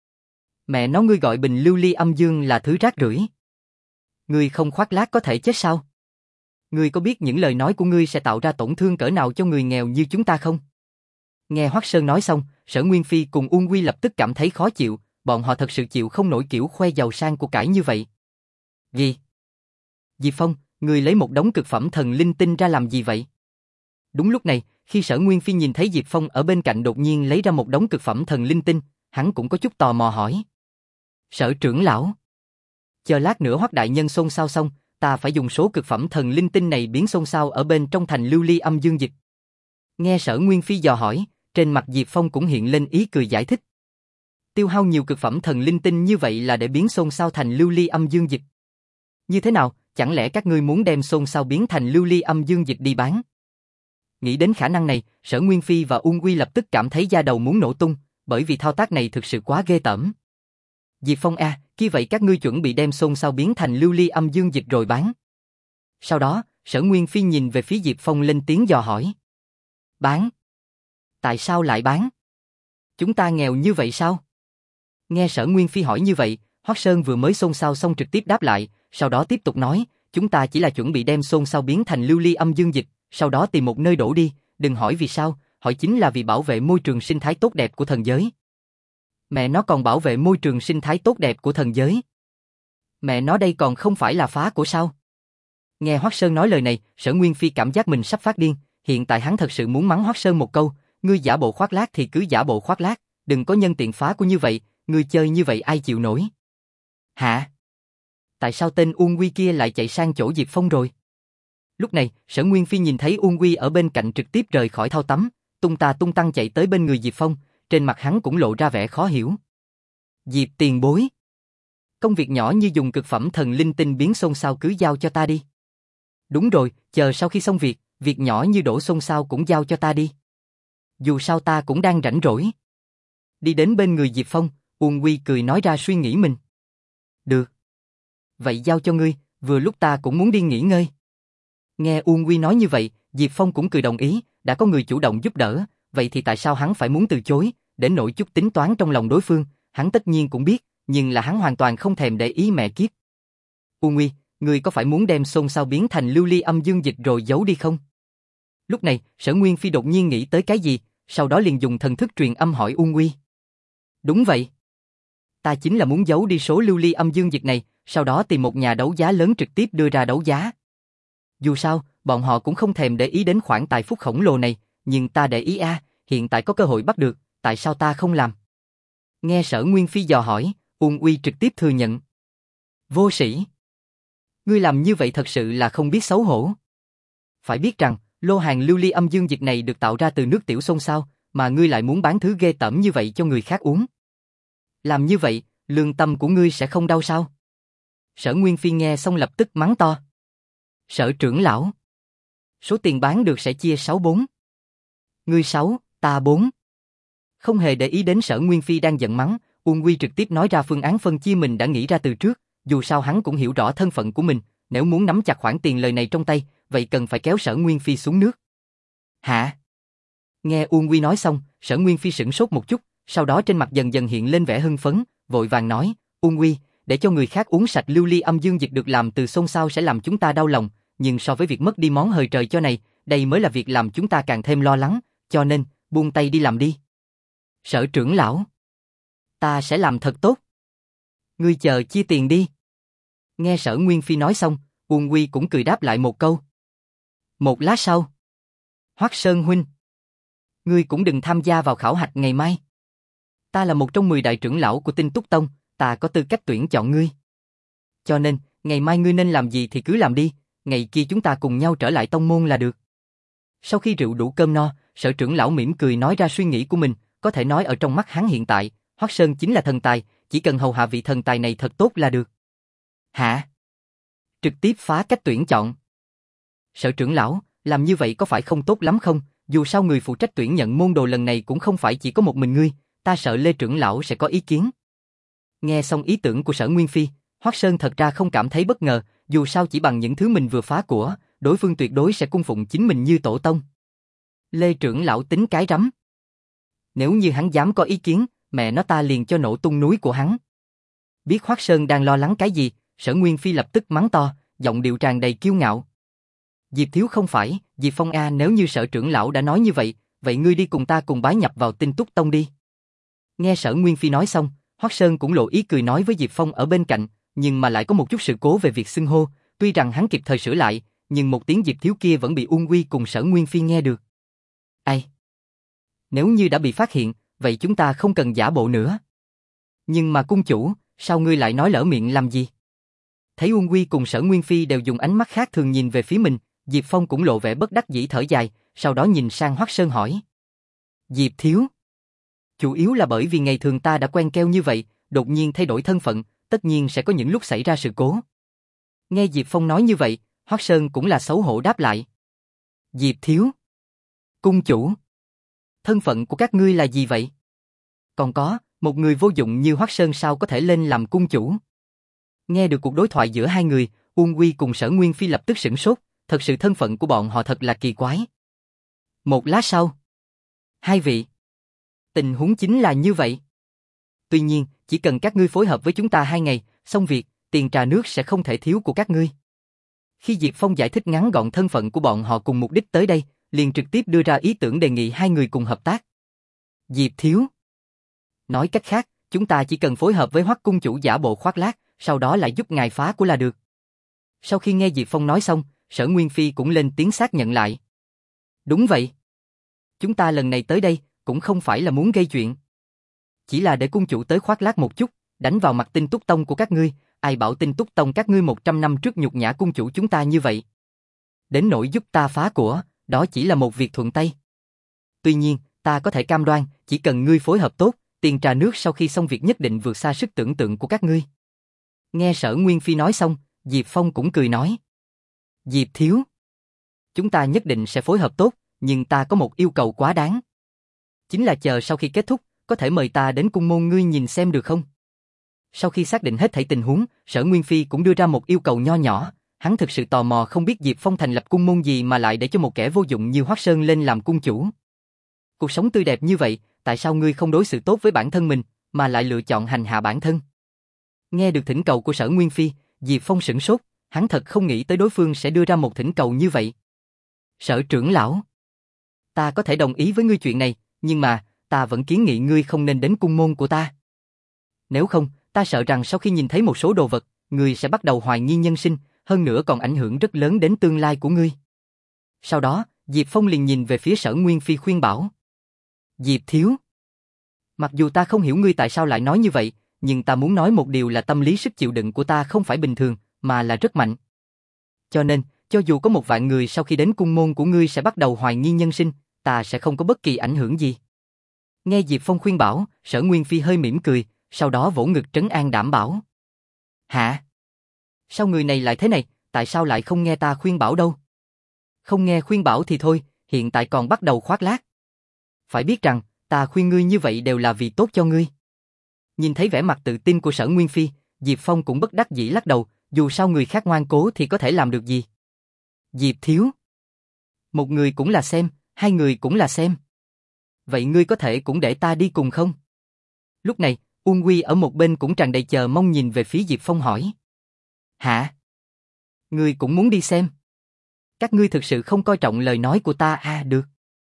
Mẹ nó, ngươi gọi bình lưu ly âm dương là thứ rác rưởi? Ngươi không khoác lác có thể chết sao? Ngươi có biết những lời nói của ngươi sẽ tạo ra tổn thương cỡ nào cho người nghèo như chúng ta không? Nghe Hoắc Sơn nói xong, Sở Nguyên Phi cùng Uông Quy lập tức cảm thấy khó chịu, bọn họ thật sự chịu không nổi kiểu khoe giàu sang của cải như vậy. Gì? Diệp Phong, ngươi lấy một đống cực phẩm thần linh tinh ra làm gì vậy? Đúng lúc này, khi Sở Nguyên Phi nhìn thấy Diệp Phong ở bên cạnh đột nhiên lấy ra một đống cực phẩm thần linh tinh, hắn cũng có chút tò mò hỏi. Sở trưởng lão, chờ lát nữa Hoắc đại nhân xôn xao xong, ta phải dùng số cực phẩm thần linh tinh này biến xôn xao ở bên trong thành lưu ly âm dương dịch. Nghe Sở Nguyên Phi dò hỏi, trên mặt Diệp Phong cũng hiện lên ý cười giải thích. Tiêu hao nhiều cực phẩm thần linh tinh như vậy là để biến xôn xao thành lưu ly âm dương dịch. Như thế nào, chẳng lẽ các ngươi muốn đem xôn xao biến thành lưu ly âm dương dịch đi bán? Nghĩ đến khả năng này, Sở Nguyên Phi và Uông Quy lập tức cảm thấy da đầu muốn nổ tung, bởi vì thao tác này thực sự quá ghê tởm. Diệp Phong a, à, kia vậy các ngươi chuẩn bị đem xôn xao biến thành lưu ly âm dương dịch rồi bán? Sau đó, Sở Nguyên Phi nhìn về phía Diệp Phong lên tiếng dò hỏi. Bán? Tại sao lại bán? Chúng ta nghèo như vậy sao? Nghe Sở Nguyên Phi hỏi như vậy, Hoắc Sơn vừa mới xôn xao xong trực tiếp đáp lại, sau đó tiếp tục nói, chúng ta chỉ là chuẩn bị đem xôn xao biến thành lưu ly âm dương dịch, sau đó tìm một nơi đổ đi, đừng hỏi vì sao, hỏi chính là vì bảo vệ môi trường sinh thái tốt đẹp của thần giới. Mẹ nó còn bảo vệ môi trường sinh thái tốt đẹp của thần giới. Mẹ nó đây còn không phải là phá của sao? Nghe Hoắc Sơn nói lời này, Sở Nguyên Phi cảm giác mình sắp phát điên, hiện tại hắn thật sự muốn mắng Hoắc Sơn một câu, ngươi giả bộ khoác lác thì cứ giả bộ khoác lác, đừng có nhân tiện phá của như vậy, ngươi chơi như vậy ai chịu nổi. Hả? Tại sao tên Uông Quy kia lại chạy sang chỗ Diệp Phong rồi? Lúc này, Sở Nguyên Phi nhìn thấy Uông Quy ở bên cạnh trực tiếp rời khỏi thao tắm, tung ta tung tăng chạy tới bên người Diệp Phong, trên mặt hắn cũng lộ ra vẻ khó hiểu. Diệp tiền bối. Công việc nhỏ như dùng cực phẩm thần linh tinh biến xôn xao cứ giao cho ta đi. Đúng rồi, chờ sau khi xong việc, việc nhỏ như đổ xôn xao cũng giao cho ta đi. Dù sao ta cũng đang rảnh rỗi. Đi đến bên người Diệp Phong, Uông Quy cười nói ra suy nghĩ mình. Được. Vậy giao cho ngươi, vừa lúc ta cũng muốn đi nghỉ ngơi. Nghe Uông Quy nói như vậy, Diệp Phong cũng cười đồng ý, đã có người chủ động giúp đỡ, vậy thì tại sao hắn phải muốn từ chối, đến nỗi chút tính toán trong lòng đối phương, hắn tất nhiên cũng biết, nhưng là hắn hoàn toàn không thèm để ý mẹ kiếp. Uông Quy, ngươi có phải muốn đem xôn xao biến thành lưu ly âm dương dịch rồi giấu đi không? Lúc này, Sở Nguyên Phi đột nhiên nghĩ tới cái gì, sau đó liền dùng thần thức truyền âm hỏi Uông Quy. Đúng vậy. Ta chính là muốn giấu đi số lưu ly âm dương dịch này, sau đó tìm một nhà đấu giá lớn trực tiếp đưa ra đấu giá. Dù sao, bọn họ cũng không thèm để ý đến khoản tài phúc khổng lồ này, nhưng ta để ý a, à, hiện tại có cơ hội bắt được, tại sao ta không làm? Nghe Sở Nguyên Phi dò hỏi, Uông Uy trực tiếp thừa nhận. Vô sĩ! Ngươi làm như vậy thật sự là không biết xấu hổ. Phải biết rằng, lô hàng lưu ly âm dương dịch này được tạo ra từ nước tiểu xôn xao, mà ngươi lại muốn bán thứ ghê tởm như vậy cho người khác uống. Làm như vậy, lương tâm của ngươi sẽ không đau sao? Sở Nguyên Phi nghe xong lập tức mắng to. Sở trưởng lão. Số tiền bán được sẽ chia sáu bốn. Ngươi sáu, ta bốn. Không hề để ý đến Sở Nguyên Phi đang giận mắng, Uông Quy trực tiếp nói ra phương án phân chia mình đã nghĩ ra từ trước, dù sao hắn cũng hiểu rõ thân phận của mình, nếu muốn nắm chặt khoản tiền lời này trong tay, vậy cần phải kéo Sở Nguyên Phi xuống nước. Hả? Nghe Uông Quy nói xong, Sở Nguyên Phi sửng sốt một chút, sau đó trên mặt dần dần hiện lên vẻ hưng phấn, vội vàng nói, Uông Quy, để cho người khác uống sạch lưu ly âm dương dịch được làm từ xôn xao sẽ làm chúng ta đau lòng, nhưng so với việc mất đi món hời trời cho này, đây mới là việc làm chúng ta càng thêm lo lắng, cho nên, buông tay đi làm đi. Sở trưởng lão. Ta sẽ làm thật tốt. Ngươi chờ chia tiền đi. Nghe Sở Nguyên Phi nói xong, Uông Quy cũng cười đáp lại một câu. Một lát sau. Hoắc Sơn huynh. Ngươi cũng đừng tham gia vào khảo hạch ngày mai. Ta là một trong mười đại trưởng lão của Tinh Túc Tông, ta có tư cách tuyển chọn ngươi. Cho nên, ngày mai ngươi nên làm gì thì cứ làm đi, ngày kia chúng ta cùng nhau trở lại tông môn là được. Sau khi rượu đủ cơm no, Sở trưởng lão mỉm cười nói ra suy nghĩ của mình, có thể nói ở trong mắt hắn hiện tại, Hoắc Sơn chính là thần tài, chỉ cần hầu hạ vị thần tài này thật tốt là được. Hả? Trực tiếp phá cách tuyển chọn. Sở trưởng lão, làm như vậy có phải không tốt lắm không? Dù sao người phụ trách tuyển nhận môn đồ lần này cũng không phải chỉ có một mình ngươi, ta sợ Lê trưởng lão sẽ có ý kiến. Nghe xong ý tưởng của Sở Nguyên Phi, Hoắc Sơn thật ra không cảm thấy bất ngờ, dù sao chỉ bằng những thứ mình vừa phá của, đối phương tuyệt đối sẽ cung phụng chính mình như tổ tông. Lê trưởng lão tính cái rắm. Nếu như hắn dám có ý kiến, mẹ nó ta liền cho nổ tung núi của hắn. Biết Hoắc Sơn đang lo lắng cái gì, Sở Nguyên Phi lập tức mắng to, giọng điệu tràn đầy kiêu ngạo. Diệp thiếu không phải, Diệp Phong a, nếu như Sở trưởng lão đã nói như vậy, vậy ngươi đi cùng ta cùng bái nhập vào Tinh Túc Tông đi. Nghe Sở Nguyên Phi nói xong, Hoắc Sơn cũng lộ ý cười nói với Diệp Phong ở bên cạnh, nhưng mà lại có một chút sự cố về việc xưng hô, tuy rằng hắn kịp thời sửa lại, nhưng một tiếng Diệp thiếu kia vẫn bị Uông Quy cùng Sở Nguyên Phi nghe được. Ai? Nếu như đã bị phát hiện, vậy chúng ta không cần giả bộ nữa. Nhưng mà cung chủ, sao ngươi lại nói lỡ miệng làm gì? Thấy Uông Quy cùng Sở Nguyên Phi đều dùng ánh mắt khác thường nhìn về phía mình, Diệp Phong cũng lộ vẻ bất đắc dĩ thở dài, sau đó nhìn sang Hoắc Sơn hỏi. Diệp thiếu. Chủ yếu là bởi vì ngày thường ta đã quen keo như vậy, đột nhiên thay đổi thân phận, tất nhiên sẽ có những lúc xảy ra sự cố. Nghe Diệp Phong nói như vậy, Hoắc Sơn cũng là xấu hổ đáp lại. Diệp thiếu. Cung chủ. Thân phận của các ngươi là gì vậy? Còn có, một người vô dụng như Hoắc Sơn sao có thể lên làm cung chủ? Nghe được cuộc đối thoại giữa hai người, Uông Quy cùng Sở Nguyên Phi lập tức sửng sốt, thật sự thân phận của bọn họ thật là kỳ quái. Một lát sau. Hai vị. Tình huống chính là như vậy. Tuy nhiên, chỉ cần các ngươi phối hợp với chúng ta hai ngày, xong việc, tiền trà nước sẽ không thể thiếu của các ngươi. Khi Diệp Phong giải thích ngắn gọn thân phận của bọn họ cùng mục đích tới đây, liền trực tiếp đưa ra ý tưởng đề nghị hai người cùng hợp tác. Diệp thiếu. Nói cách khác, chúng ta chỉ cần phối hợp với Hoắc cung chủ giả bộ khoác lác, sau đó lại giúp ngài phá của là được. Sau khi nghe Diệp Phong nói xong, Sở Nguyên Phi cũng lên tiếng xác nhận lại. Đúng vậy. Chúng ta lần này tới đây, cũng không phải là muốn gây chuyện. Chỉ là để cung chủ tới khoác lác một chút, đánh vào mặt Tinh Túc Tông của các ngươi, ai bảo Tinh Túc Tông các ngươi một trăm năm trước nhục nhã cung chủ chúng ta như vậy. Đến nỗi giúp ta phá của, đó chỉ là một việc thuận tay. Tuy nhiên, ta có thể cam đoan, chỉ cần ngươi phối hợp tốt, tiền trà nước sau khi xong việc nhất định vượt xa sức tưởng tượng của các ngươi. Nghe Sở Nguyên Phi nói xong, Diệp Phong cũng cười nói. Diệp thiếu, chúng ta nhất định sẽ phối hợp tốt, nhưng ta có một yêu cầu quá đáng. Chính là chờ sau khi kết thúc, có thể mời ta đến cung môn ngươi nhìn xem được không? Sau khi xác định hết thảy tình huống, Sở Nguyên Phi cũng đưa ra một yêu cầu nho nhỏ, hắn thực sự tò mò không biết Diệp Phong thành lập cung môn gì mà lại để cho một kẻ vô dụng như Hoắc Sơn lên làm cung chủ. Cuộc sống tươi đẹp như vậy, tại sao ngươi không đối xử tốt với bản thân mình, mà lại lựa chọn hành hạ bản thân? Nghe được thỉnh cầu của Sở Nguyên Phi, Diệp Phong sửng sốt, hắn thật không nghĩ tới đối phương sẽ đưa ra một thỉnh cầu như vậy. Sở trưởng lão, ta có thể đồng ý với ngươi chuyện này, nhưng mà, ta vẫn kiến nghị ngươi không nên đến cung môn của ta. Nếu không, ta sợ rằng sau khi nhìn thấy một số đồ vật, ngươi sẽ bắt đầu hoài nghi nhân sinh, hơn nữa còn ảnh hưởng rất lớn đến tương lai của ngươi. Sau đó, Diệp Phong liền nhìn về phía Sở Nguyên Phi khuyên bảo. Diệp thiếu, mặc dù ta không hiểu ngươi tại sao lại nói như vậy, nhưng ta muốn nói một điều là tâm lý sức chịu đựng của ta không phải bình thường, mà là rất mạnh. Cho nên, cho dù có một vạn người sau khi đến cung môn của ngươi sẽ bắt đầu hoài nghi nhân sinh, ta sẽ không có bất kỳ ảnh hưởng gì. Nghe Diệp Phong khuyên bảo, Sở Nguyên Phi hơi mỉm cười, sau đó vỗ ngực trấn an đảm bảo. Hả? Sao người này lại thế này, tại sao lại không nghe ta khuyên bảo đâu? Không nghe khuyên bảo thì thôi, hiện tại còn bắt đầu khoác lác. Phải biết rằng, ta khuyên ngươi như vậy đều là vì tốt cho ngươi. Nhìn thấy vẻ mặt tự tin của Sở Nguyên Phi, Diệp Phong cũng bất đắc dĩ lắc đầu, dù sao người khác ngoan cố thì có thể làm được gì. Diệp thiếu, một người cũng là xem, hai người cũng là xem. Vậy ngươi có thể cũng để ta đi cùng không? Lúc này, Uông Quy ở một bên cũng tràn đầy chờ mong nhìn về phía Diệp Phong hỏi. Hả? Ngươi cũng muốn đi xem? Các ngươi thực sự không coi trọng lời nói của ta à? Được.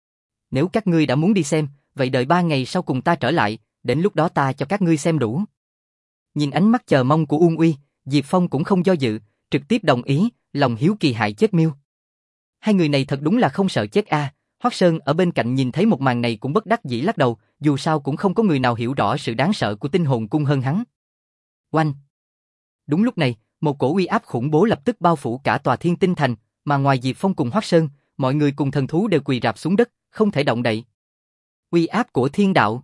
Nếu các ngươi đã muốn đi xem, vậy đợi ba ngày sau cùng ta trở lại, đến lúc đó ta cho các ngươi xem đủ. Nhìn ánh mắt chờ mong của Uông Uy, Diệp Phong cũng không do dự, trực tiếp đồng ý, lòng hiếu kỳ hại chết miêu. Hai người này thật đúng là không sợ chết a. À. Hoắc Sơn ở bên cạnh nhìn thấy một màn này cũng bất đắc dĩ lắc đầu, dù sao cũng không có người nào hiểu rõ sự đáng sợ của tinh hồn cung hơn hắn. Oanh! Đúng lúc này, một cổ uy áp khủng bố lập tức bao phủ cả tòa Thiên Tinh Thành, mà ngoài Diệp Phong cùng Hoắc Sơn, mọi người cùng thần thú đều quỳ rạp xuống đất, không thể động đậy. Uy áp của thiên đạo.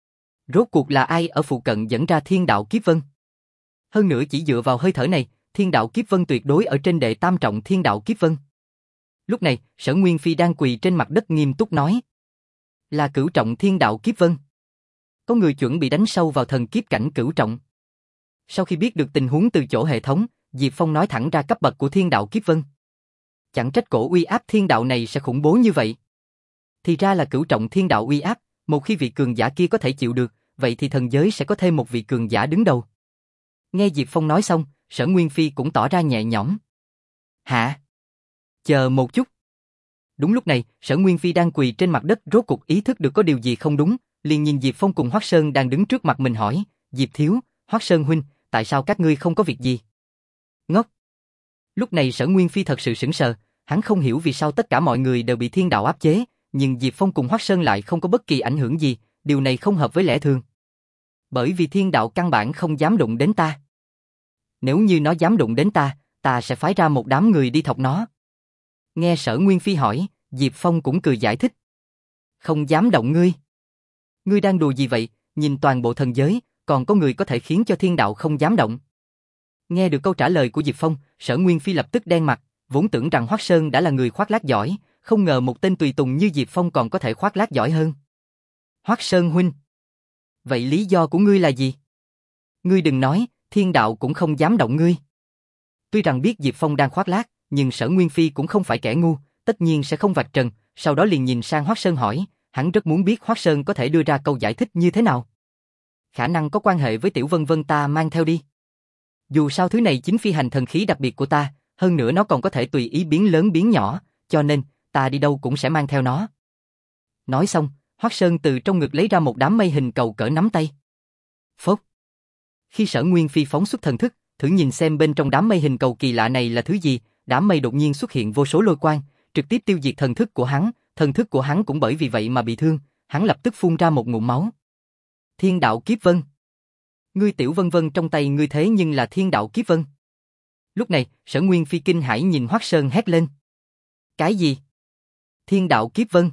Rốt cuộc là ai ở phụ cận dẫn ra thiên đạo kiếp vân? Hơn nữa chỉ dựa vào hơi thở này, thiên đạo kiếp vân tuyệt đối ở trên đệ tam trọng thiên đạo kiếp vân. Lúc này, Sở Nguyên Phi đang quỳ trên mặt đất nghiêm túc nói. Là cửu trọng thiên đạo kiếp vân. Có người chuẩn bị đánh sâu vào thần kiếp cảnh cửu trọng. Sau khi biết được tình huống từ chỗ hệ thống, Diệp Phong nói thẳng ra cấp bậc của thiên đạo kiếp vân. Chẳng trách cổ uy áp thiên đạo này sẽ khủng bố như vậy. Thì ra là cửu trọng thiên đạo uy áp, một khi vị cường giả kia có thể chịu được, vậy thì thần giới sẽ có thêm một vị cường giả đứng đầu. Nghe Diệp Phong nói xong, Sở Nguyên Phi cũng tỏ ra nhẹ nhõm. Hả? Chờ một chút. Đúng lúc này, Sở Nguyên Phi đang quỳ trên mặt đất rốt cuộc ý thức được có điều gì không đúng, liền nhìn Diệp Phong cùng Hoắc Sơn đang đứng trước mặt mình hỏi, Diệp thiếu, Hoắc Sơn huynh, tại sao các ngươi không có việc gì? Ngốc. Lúc này Sở Nguyên Phi thật sự sững sờ, hắn không hiểu vì sao tất cả mọi người đều bị thiên đạo áp chế, nhưng Diệp Phong cùng Hoắc Sơn lại không có bất kỳ ảnh hưởng gì, điều này không hợp với lẽ thường. Bởi vì thiên đạo căn bản không dám đụng đến ta. Nếu như nó dám đụng đến ta, ta sẽ phái ra một đám người đi thọc nó. Nghe Sở Nguyên Phi hỏi, Diệp Phong cũng cười giải thích. Không dám động ngươi. Ngươi đang đùa gì vậy, nhìn toàn bộ thần giới, còn có người có thể khiến cho thiên đạo không dám động. Nghe được câu trả lời của Diệp Phong, Sở Nguyên Phi lập tức đen mặt, vốn tưởng rằng Hoắc Sơn đã là người khoác lác giỏi, không ngờ một tên tùy tùng như Diệp Phong còn có thể khoác lác giỏi hơn. Hoắc Sơn huynh. Vậy lý do của ngươi là gì? Ngươi đừng nói, thiên đạo cũng không dám động ngươi. Tuy rằng biết Diệp Phong đang khoác lác, nhưng Sở Nguyên Phi cũng không phải kẻ ngu, tất nhiên sẽ không vạch trần, sau đó liền nhìn sang Hoắc Sơn hỏi, hắn rất muốn biết Hoắc Sơn có thể đưa ra câu giải thích như thế nào. Khả năng có quan hệ với Tiểu Vân Vân ta mang theo đi. Dù sao thứ này chính phi hành thần khí đặc biệt của ta, hơn nữa nó còn có thể tùy ý biến lớn biến nhỏ, cho nên, ta đi đâu cũng sẽ mang theo nó. Nói xong, Hoắc Sơn từ trong ngực lấy ra một đám mây hình cầu cỡ nắm tay. Phốc. Khi Sở Nguyên Phi phóng xuất thần thức, thử nhìn xem bên trong đám mây hình cầu kỳ lạ này là thứ gì. Đám mây đột nhiên xuất hiện vô số lôi quang, trực tiếp tiêu diệt thần thức của hắn, thần thức của hắn cũng bởi vì vậy mà bị thương, hắn lập tức phun ra một ngụm máu. Thiên đạo kiếp vân. Ngươi tiểu vân vân trong tay ngươi thế nhưng là thiên đạo kiếp vân. Lúc này, Sở Nguyên Phi kinh hãi nhìn Hoắc Sơn hét lên. Cái gì? Thiên đạo kiếp vân.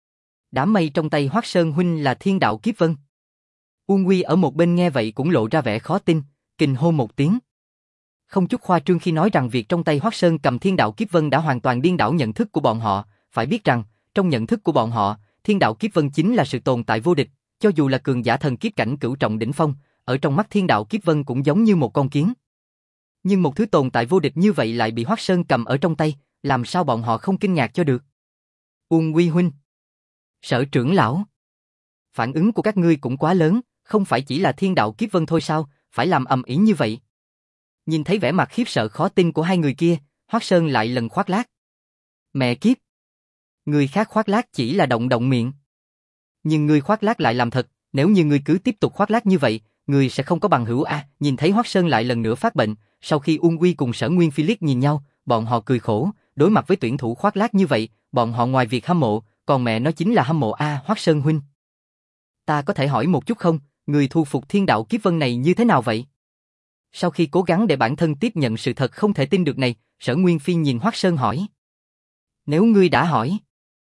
Đám mây trong tay Hoắc Sơn huynh là thiên đạo kiếp vân. Uông Quy ở một bên nghe vậy cũng lộ ra vẻ khó tin, kinh hô một tiếng. Không chút khoa trương khi nói rằng việc trong tay Hoắc Sơn cầm thiên đạo kiếp vân đã hoàn toàn điên đảo nhận thức của bọn họ, phải biết rằng, trong nhận thức của bọn họ, thiên đạo kiếp vân chính là sự tồn tại vô địch, cho dù là cường giả thần kiếp cảnh cửu trọng đỉnh phong, ở trong mắt thiên đạo kiếp vân cũng giống như một con kiến. Nhưng một thứ tồn tại vô địch như vậy lại bị Hoắc Sơn cầm ở trong tay, làm sao bọn họ không kinh ngạc cho được? Uông Quy huynh, Sở trưởng lão, phản ứng của các ngươi cũng quá lớn, không phải chỉ là thiên đạo kiếp vân thôi sao, phải làm ầm ĩ như vậy? Nhìn thấy vẻ mặt khiếp sợ khó tin của hai người kia, Hoắc Sơn lại lần khoác lác. Mẹ kiếp! Người khác khoác lác chỉ là động động miệng. Nhưng ngươi khoác lác lại làm thật, nếu như ngươi cứ tiếp tục khoác lác như vậy, ngươi sẽ không có bằng hữu a. À, nhìn thấy Hoắc Sơn lại lần nữa phát bệnh, sau khi Uông Quy cùng Sở Nguyên Phi liếc nhìn nhau, bọn họ cười khổ, đối mặt với tuyển thủ khoác lác như vậy, bọn họ ngoài việc hâm mộ, còn mẹ nó chính là hâm mộ a. À, Hoắc Sơn huynh. Ta có thể hỏi một chút không, người thu phục thiên đạo kiếp vân này như thế nào vậy? Sau khi cố gắng để bản thân tiếp nhận sự thật không thể tin được này, Sở Nguyên Phi nhìn Hoắc Sơn hỏi. Nếu ngươi đã hỏi,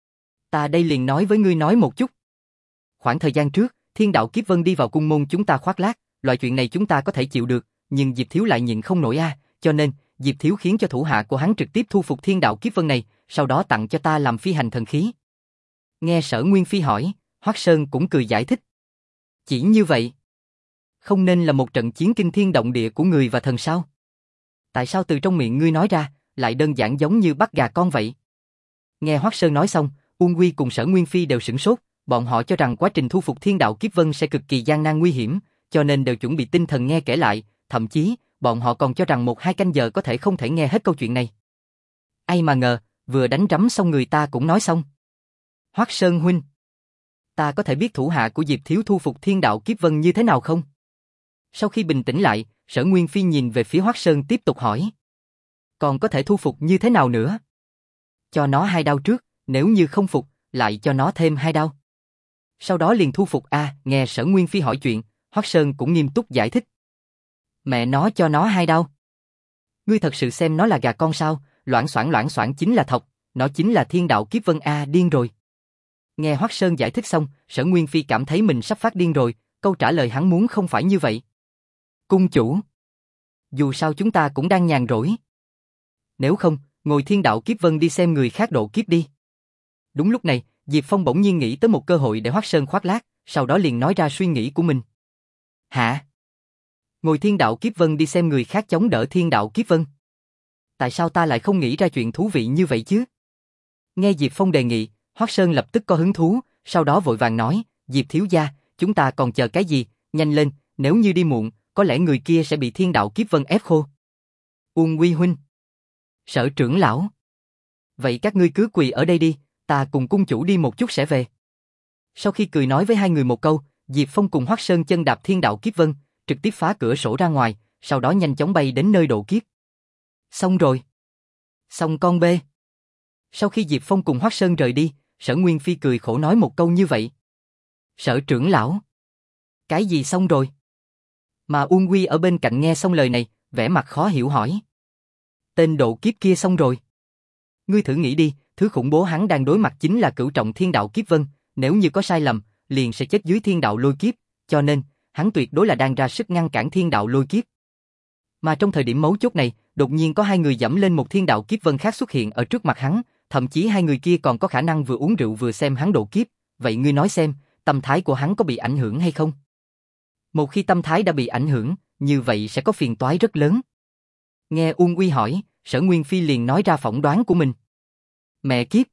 ta đây liền nói với ngươi nói một chút. Khoảng thời gian trước, thiên đạo kiếp vân đi vào cung môn chúng ta khoác lác, loại chuyện này chúng ta có thể chịu được, nhưng Diệp Thiếu lại nhịn không nổi a, à, cho nên, Diệp Thiếu khiến cho thủ hạ của hắn trực tiếp thu phục thiên đạo kiếp vân này, sau đó tặng cho ta làm phi hành thần khí. Nghe Sở Nguyên Phi hỏi, Hoắc Sơn cũng cười giải thích. Chỉ như vậy, không nên là một trận chiến kinh thiên động địa của người và thần sao? Tại sao từ trong miệng ngươi nói ra, lại đơn giản giống như bắt gà con vậy? Nghe Hoắc Sơn nói xong, Uông Quy cùng Sở Nguyên Phi đều sửng sốt, bọn họ cho rằng quá trình thu phục thiên đạo kiếp vân sẽ cực kỳ gian nan nguy hiểm, cho nên đều chuẩn bị tinh thần nghe kể lại, thậm chí, bọn họ còn cho rằng một hai canh giờ có thể không thể nghe hết câu chuyện này. Ai mà ngờ, vừa đánh rắm xong người ta cũng nói xong. Hoắc Sơn huynh, ta có thể biết thủ hạ của Diệp Thiếu thu phục thiên đạo kiếp vân như thế nào không? Sau khi bình tĩnh lại, Sở Nguyên Phi nhìn về phía Hoắc Sơn tiếp tục hỏi. Còn có thể thu phục như thế nào nữa? Cho nó hai đao trước, nếu như không phục, lại cho nó thêm hai đao. Sau đó liền thu phục a. À, nghe Sở Nguyên Phi hỏi chuyện, Hoắc Sơn cũng nghiêm túc giải thích. Mẹ nó cho nó hai đao. Ngươi thật sự xem nó là gà con sao? Loảng xoảng loảng xoảng chính là thọc, nó chính là thiên đạo kiếp vân a. À, điên rồi. Nghe Hoắc Sơn giải thích xong, Sở Nguyên Phi cảm thấy mình sắp phát điên rồi, câu trả lời hắn muốn không phải như vậy. Cung chủ, dù sao chúng ta cũng đang nhàn rỗi. Nếu không, ngồi thiên đạo kiếp vân đi xem người khác độ kiếp đi. Đúng lúc này, Diệp Phong bỗng nhiên nghĩ tới một cơ hội để Hoắc Sơn khoác lác, sau đó liền nói ra suy nghĩ của mình. Hả? Ngồi thiên đạo kiếp vân đi xem người khác chống đỡ thiên đạo kiếp vân? Tại sao ta lại không nghĩ ra chuyện thú vị như vậy chứ? Nghe Diệp Phong đề nghị, Hoắc Sơn lập tức có hứng thú, sau đó vội vàng nói, Diệp thiếu gia, chúng ta còn chờ cái gì, nhanh lên, nếu như đi muộn, có lẽ người kia sẽ bị thiên đạo kiếp vân ép khô. Uông Quy huynh, Sở trưởng lão, vậy các ngươi cứ quỳ ở đây đi, ta cùng cung chủ đi một chút sẽ về. Sau khi cười nói với hai người một câu, Diệp Phong cùng Hoắc Sơn chân đạp thiên đạo kiếp vân, trực tiếp phá cửa sổ ra ngoài, sau đó nhanh chóng bay đến nơi độ kiếp. Xong rồi. Xong con bê. Sau khi Diệp Phong cùng Hoắc Sơn rời đi, Sở Nguyên Phi cười khổ nói một câu như vậy. Sở trưởng lão. Cái gì xong rồi? Mà Uông Quy ở bên cạnh nghe xong lời này, vẻ mặt khó hiểu hỏi. Tên độ kiếp kia xong rồi. Ngươi thử nghĩ đi, thứ khủng bố hắn đang đối mặt chính là cửu trọng thiên đạo kiếp vân, nếu như có sai lầm, liền sẽ chết dưới thiên đạo lôi kiếp, cho nên, hắn tuyệt đối là đang ra sức ngăn cản thiên đạo lôi kiếp. Mà trong thời điểm mấu chốt này, đột nhiên có hai người dẫm lên một thiên đạo kiếp vân khác xuất hiện ở trước mặt hắn, thậm chí hai người kia còn có khả năng vừa uống rượu vừa xem hắn độ kiếp, vậy ngươi nói xem, tâm thái của hắn có bị ảnh hưởng hay không? Một khi tâm thái đã bị ảnh hưởng, như vậy sẽ có phiền toái rất lớn. Nghe Uông Quy hỏi, Sở Nguyên Phi liền nói ra phỏng đoán của mình. Mẹ kiếp!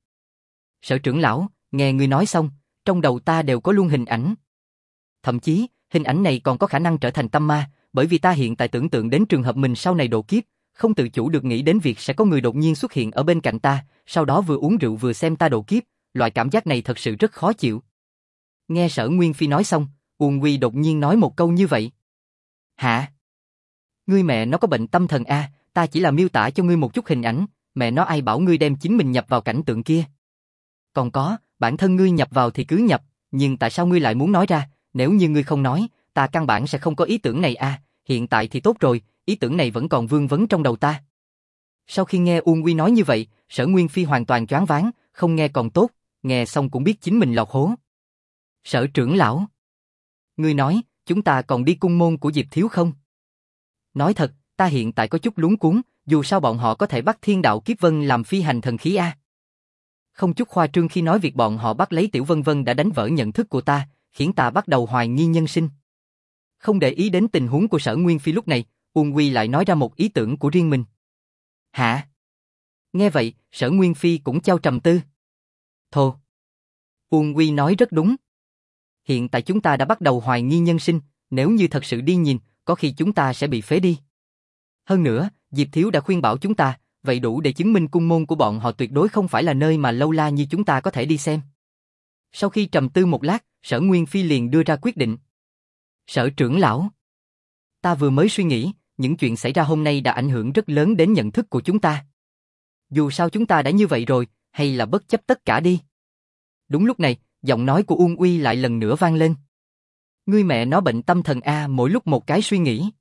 Sở trưởng lão, nghe ngươi nói xong, trong đầu ta đều có luôn hình ảnh. Thậm chí, hình ảnh này còn có khả năng trở thành tâm ma, bởi vì ta hiện tại tưởng tượng đến trường hợp mình sau này độ kiếp, không tự chủ được nghĩ đến việc sẽ có người đột nhiên xuất hiện ở bên cạnh ta, sau đó vừa uống rượu vừa xem ta độ kiếp, loại cảm giác này thật sự rất khó chịu. Nghe Sở Nguyên Phi nói xong, Uông Quy đột nhiên nói một câu như vậy. Hả? Ngươi mẹ nó có bệnh tâm thần a, ta chỉ là miêu tả cho ngươi một chút hình ảnh, mẹ nó ai bảo ngươi đem chính mình nhập vào cảnh tượng kia. Còn có, bản thân ngươi nhập vào thì cứ nhập, nhưng tại sao ngươi lại muốn nói ra, nếu như ngươi không nói, ta căn bản sẽ không có ý tưởng này a, hiện tại thì tốt rồi, ý tưởng này vẫn còn vương vấn trong đầu ta. Sau khi nghe Uông Quy nói như vậy, Sở Nguyên Phi hoàn toàn choáng váng, không nghe còn tốt, nghe xong cũng biết chính mình lọt hố. Sở trưởng lão, ngươi nói, chúng ta còn đi cung môn của Diệp Thiếu không? Nói thật, ta hiện tại có chút luống cuống, dù sao bọn họ có thể bắt Thiên Đạo Kiếp Vân làm phi hành thần khí a. Không chút khoa trương khi nói việc bọn họ bắt lấy Tiểu Vân Vân đã đánh vỡ nhận thức của ta, khiến ta bắt đầu hoài nghi nhân sinh. Không để ý đến tình huống của Sở Nguyên Phi lúc này, Uông Quy lại nói ra một ý tưởng của riêng mình. Hả? Nghe vậy, Sở Nguyên Phi cũng chao trầm tư. Thô. Uông Quy nói rất đúng. Hiện tại chúng ta đã bắt đầu hoài nghi nhân sinh, nếu như thật sự đi nhìn, có khi chúng ta sẽ bị phế đi. Hơn nữa, Diệp Thiếu đã khuyên bảo chúng ta, vậy đủ để chứng minh cung môn của bọn họ tuyệt đối không phải là nơi mà lâu la như chúng ta có thể đi xem. Sau khi trầm tư một lát, Sở Nguyên Phi liền đưa ra quyết định. Sở trưởng lão, ta vừa mới suy nghĩ, những chuyện xảy ra hôm nay đã ảnh hưởng rất lớn đến nhận thức của chúng ta. Dù sao chúng ta đã như vậy rồi, hay là bất chấp tất cả đi. Đúng lúc này, giọng nói của Uông Uy lại lần nữa vang lên. Ngươi mẹ nó bệnh tâm thần a, mỗi lúc một cái suy nghĩ.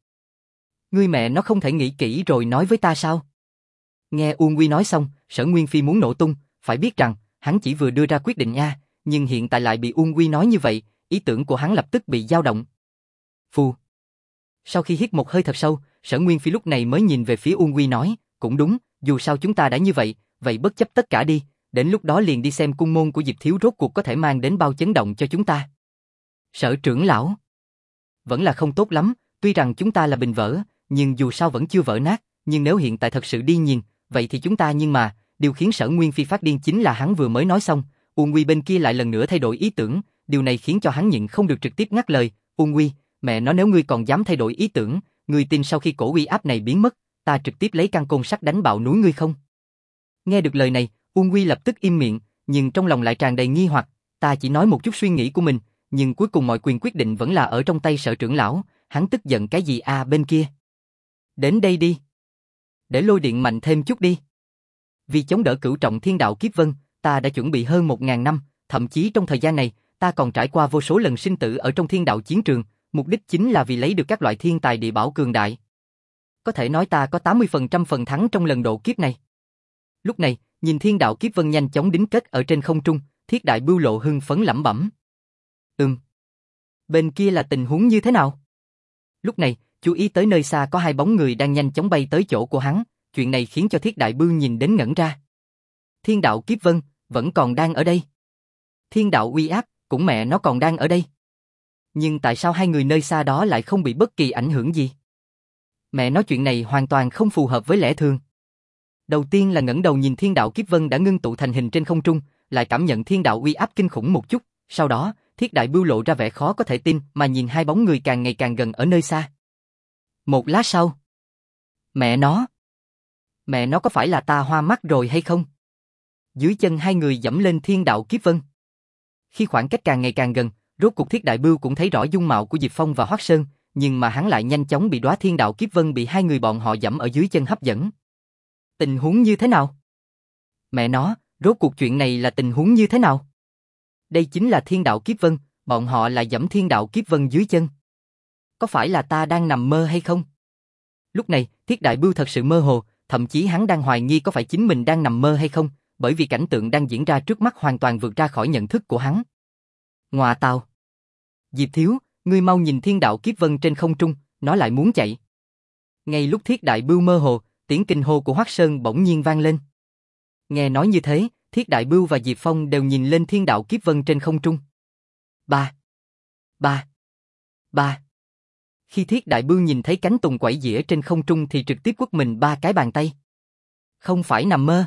Ngươi mẹ nó không thể nghĩ kỹ rồi nói với ta sao? Nghe Uông Uy nói xong, Sở Nguyên Phi muốn nổ tung, phải biết rằng, hắn chỉ vừa đưa ra quyết định a, nhưng hiện tại lại bị Uông Uy nói như vậy, ý tưởng của hắn lập tức bị dao động. Phù. Sau khi hít một hơi thật sâu, Sở Nguyên Phi lúc này mới nhìn về phía Uông Uy nói, cũng đúng, dù sao chúng ta đã như vậy, vậy bất chấp tất cả đi, đến lúc đó liền đi xem cung môn của Diệp Thiếu rốt cuộc có thể mang đến bao chấn động cho chúng ta. Sở trưởng lão, vẫn là không tốt lắm, tuy rằng chúng ta là bình vỡ, nhưng dù sao vẫn chưa vỡ nát, nhưng nếu hiện tại thật sự đi nhìn, vậy thì chúng ta nhưng mà, điều khiến Sở Nguyên Phi phát điên chính là hắn vừa mới nói xong, Uông Uy bên kia lại lần nữa thay đổi ý tưởng, điều này khiến cho hắn nhịn không được trực tiếp ngắt lời, Uông Uy, mẹ nói nếu ngươi còn dám thay đổi ý tưởng, ngươi tin sau khi cổ uy áp này biến mất, ta trực tiếp lấy căn côn sắt đánh bạo núi ngươi không? Nghe được lời này, Uông Uy lập tức im miệng, nhưng trong lòng lại tràn đầy nghi hoặc, ta chỉ nói một chút suy nghĩ của mình, nhưng cuối cùng mọi quyền quyết định vẫn là ở trong tay Sở trưởng lão, hắn tức giận cái gì à bên kia? Đến đây đi. Để lôi điện mạnh thêm chút đi. Vì chống đỡ cửu trọng Thiên Đạo Kiếp Vân, ta đã chuẩn bị hơn một ngàn năm, thậm chí trong thời gian này, ta còn trải qua vô số lần sinh tử ở trong thiên đạo chiến trường, mục đích chính là vì lấy được các loại thiên tài địa bảo cường đại. Có thể nói ta có tám mươi phần trăm phần thắng trong lần độ kiếp này. Lúc này, nhìn Thiên Đạo Kiếp Vân nhanh chóng đính kết ở trên không trung, Thiết Đại Bưu Lộ hưng phấn lẩm bẩm. Ừm. Bên kia là tình huống như thế nào? Lúc này, chú ý tới nơi xa có hai bóng người đang nhanh chóng bay tới chỗ của hắn, chuyện này khiến cho Thiết Đại Bưu nhìn đến ngẩn ra. Thiên Đạo Kiếp Vân, vẫn còn đang ở đây. Thiên Đạo uy áp, cũng mẹ nó còn đang ở đây. Nhưng tại sao hai người nơi xa đó lại không bị bất kỳ ảnh hưởng gì? Mẹ nói chuyện này hoàn toàn không phù hợp với lẽ thường. Đầu tiên là ngẩng đầu nhìn Thiên Đạo Kiếp Vân đã ngưng tụ thành hình trên không trung, lại cảm nhận thiên đạo uy áp kinh khủng một chút, sau đó, Thiết Đại Bưu lộ ra vẻ khó có thể tin mà nhìn hai bóng người càng ngày càng gần ở nơi xa. Một lát sau, mẹ nó, mẹ nó có phải là ta hoa mắt rồi hay không? Dưới chân hai người dẫm lên Thiên Đạo Kiếp Vân. Khi khoảng cách càng ngày càng gần, rốt cuộc Thiết Đại Bưu cũng thấy rõ dung mạo của Diệp Phong và Hoắc Sơn, nhưng mà hắn lại nhanh chóng bị đóa Thiên Đạo Kiếp Vân bị hai người bọn họ dẫm ở dưới chân hấp dẫn. Tình huống như thế nào? Mẹ nó, rốt cuộc chuyện này là tình huống như thế nào? Đây chính là Thiên Đạo Kiếp Vân, bọn họ lại dẫm Thiên Đạo Kiếp Vân dưới chân. Có phải là ta đang nằm mơ hay không? Lúc này, Thiết Đại Bưu thật sự mơ hồ, thậm chí hắn đang hoài nghi có phải chính mình đang nằm mơ hay không, bởi vì cảnh tượng đang diễn ra trước mắt hoàn toàn vượt ra khỏi nhận thức của hắn. Ngoà tào! Diệp Thiếu, ngươi mau nhìn Thiên Đạo Kiếp Vân trên không trung, nó lại muốn chạy. Ngay lúc Thiết Đại Bưu mơ hồ, tiếng kinh hô của Hoắc Sơn bỗng nhiên vang lên. Nghe nói như thế, Thiết Đại Bưu và Diệp Phong đều nhìn lên Thiên Đạo Kiếp Vân trên không trung. Ba! Ba! Ba! Khi Thiết Đại Bưu nhìn thấy cánh tùng quẩy dĩa trên không trung thì trực tiếp quất mình ba cái bàn tay. Không phải nằm mơ.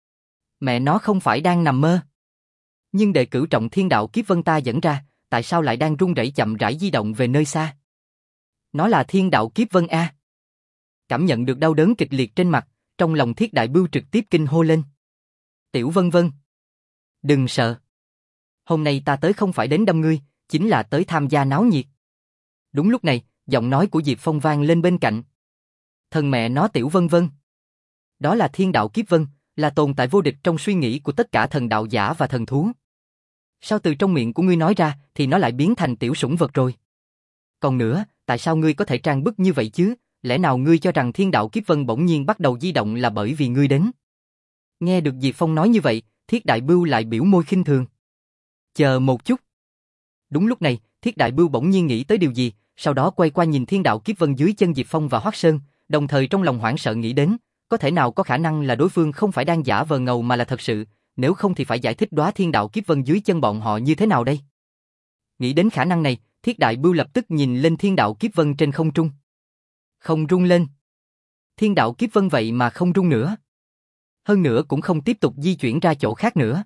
Mẹ nó không phải đang nằm mơ. Nhưng đệ cửu trọng Thiên Đạo Kiếp Vân ta dẫn ra, tại sao lại đang rung rẩy chậm rãi di động về nơi xa? Nó là Thiên Đạo Kiếp Vân a. Cảm nhận được đau đớn kịch liệt trên mặt, trong lòng Thiết Đại Bưu trực tiếp kinh hô lên. Tiểu Vân Vân, đừng sợ. Hôm nay ta tới không phải đến đâm ngươi, chính là tới tham gia náo nhiệt. Đúng lúc này, giọng nói của Diệp Phong vang lên bên cạnh. Thần mẹ nó Tiểu Vân Vân. Đó là thiên đạo kiếp vân, là tồn tại vô địch trong suy nghĩ của tất cả thần đạo giả và thần thú. Sao từ trong miệng của ngươi nói ra thì nó lại biến thành tiểu sủng vật rồi? Còn nữa, tại sao ngươi có thể trang bức như vậy chứ? Lẽ nào ngươi cho rằng thiên đạo kiếp vân bỗng nhiên bắt đầu di động là bởi vì ngươi đến? Nghe được Diệp Phong nói như vậy, Thiết Đại Bưu lại biểu môi khinh thường. Chờ một chút. Đúng lúc này, Thiết Đại Bưu bỗng nhiên nghĩ tới điều gì, sau đó quay qua nhìn thiên đạo kiếp vân dưới chân Diệp Phong và Hoắc Sơn, đồng thời trong lòng hoảng sợ nghĩ đến, có thể nào có khả năng là đối phương không phải đang giả vờ ngầu mà là thật sự, nếu không thì phải giải thích đóa thiên đạo kiếp vân dưới chân bọn họ như thế nào đây? Nghĩ đến khả năng này, Thiết Đại Bưu lập tức nhìn lên thiên đạo kiếp vân trên không trung. Không rung lên. Thiên đạo kiếp vân vậy mà không rung nữa. Hơn nữa cũng không tiếp tục di chuyển ra chỗ khác nữa.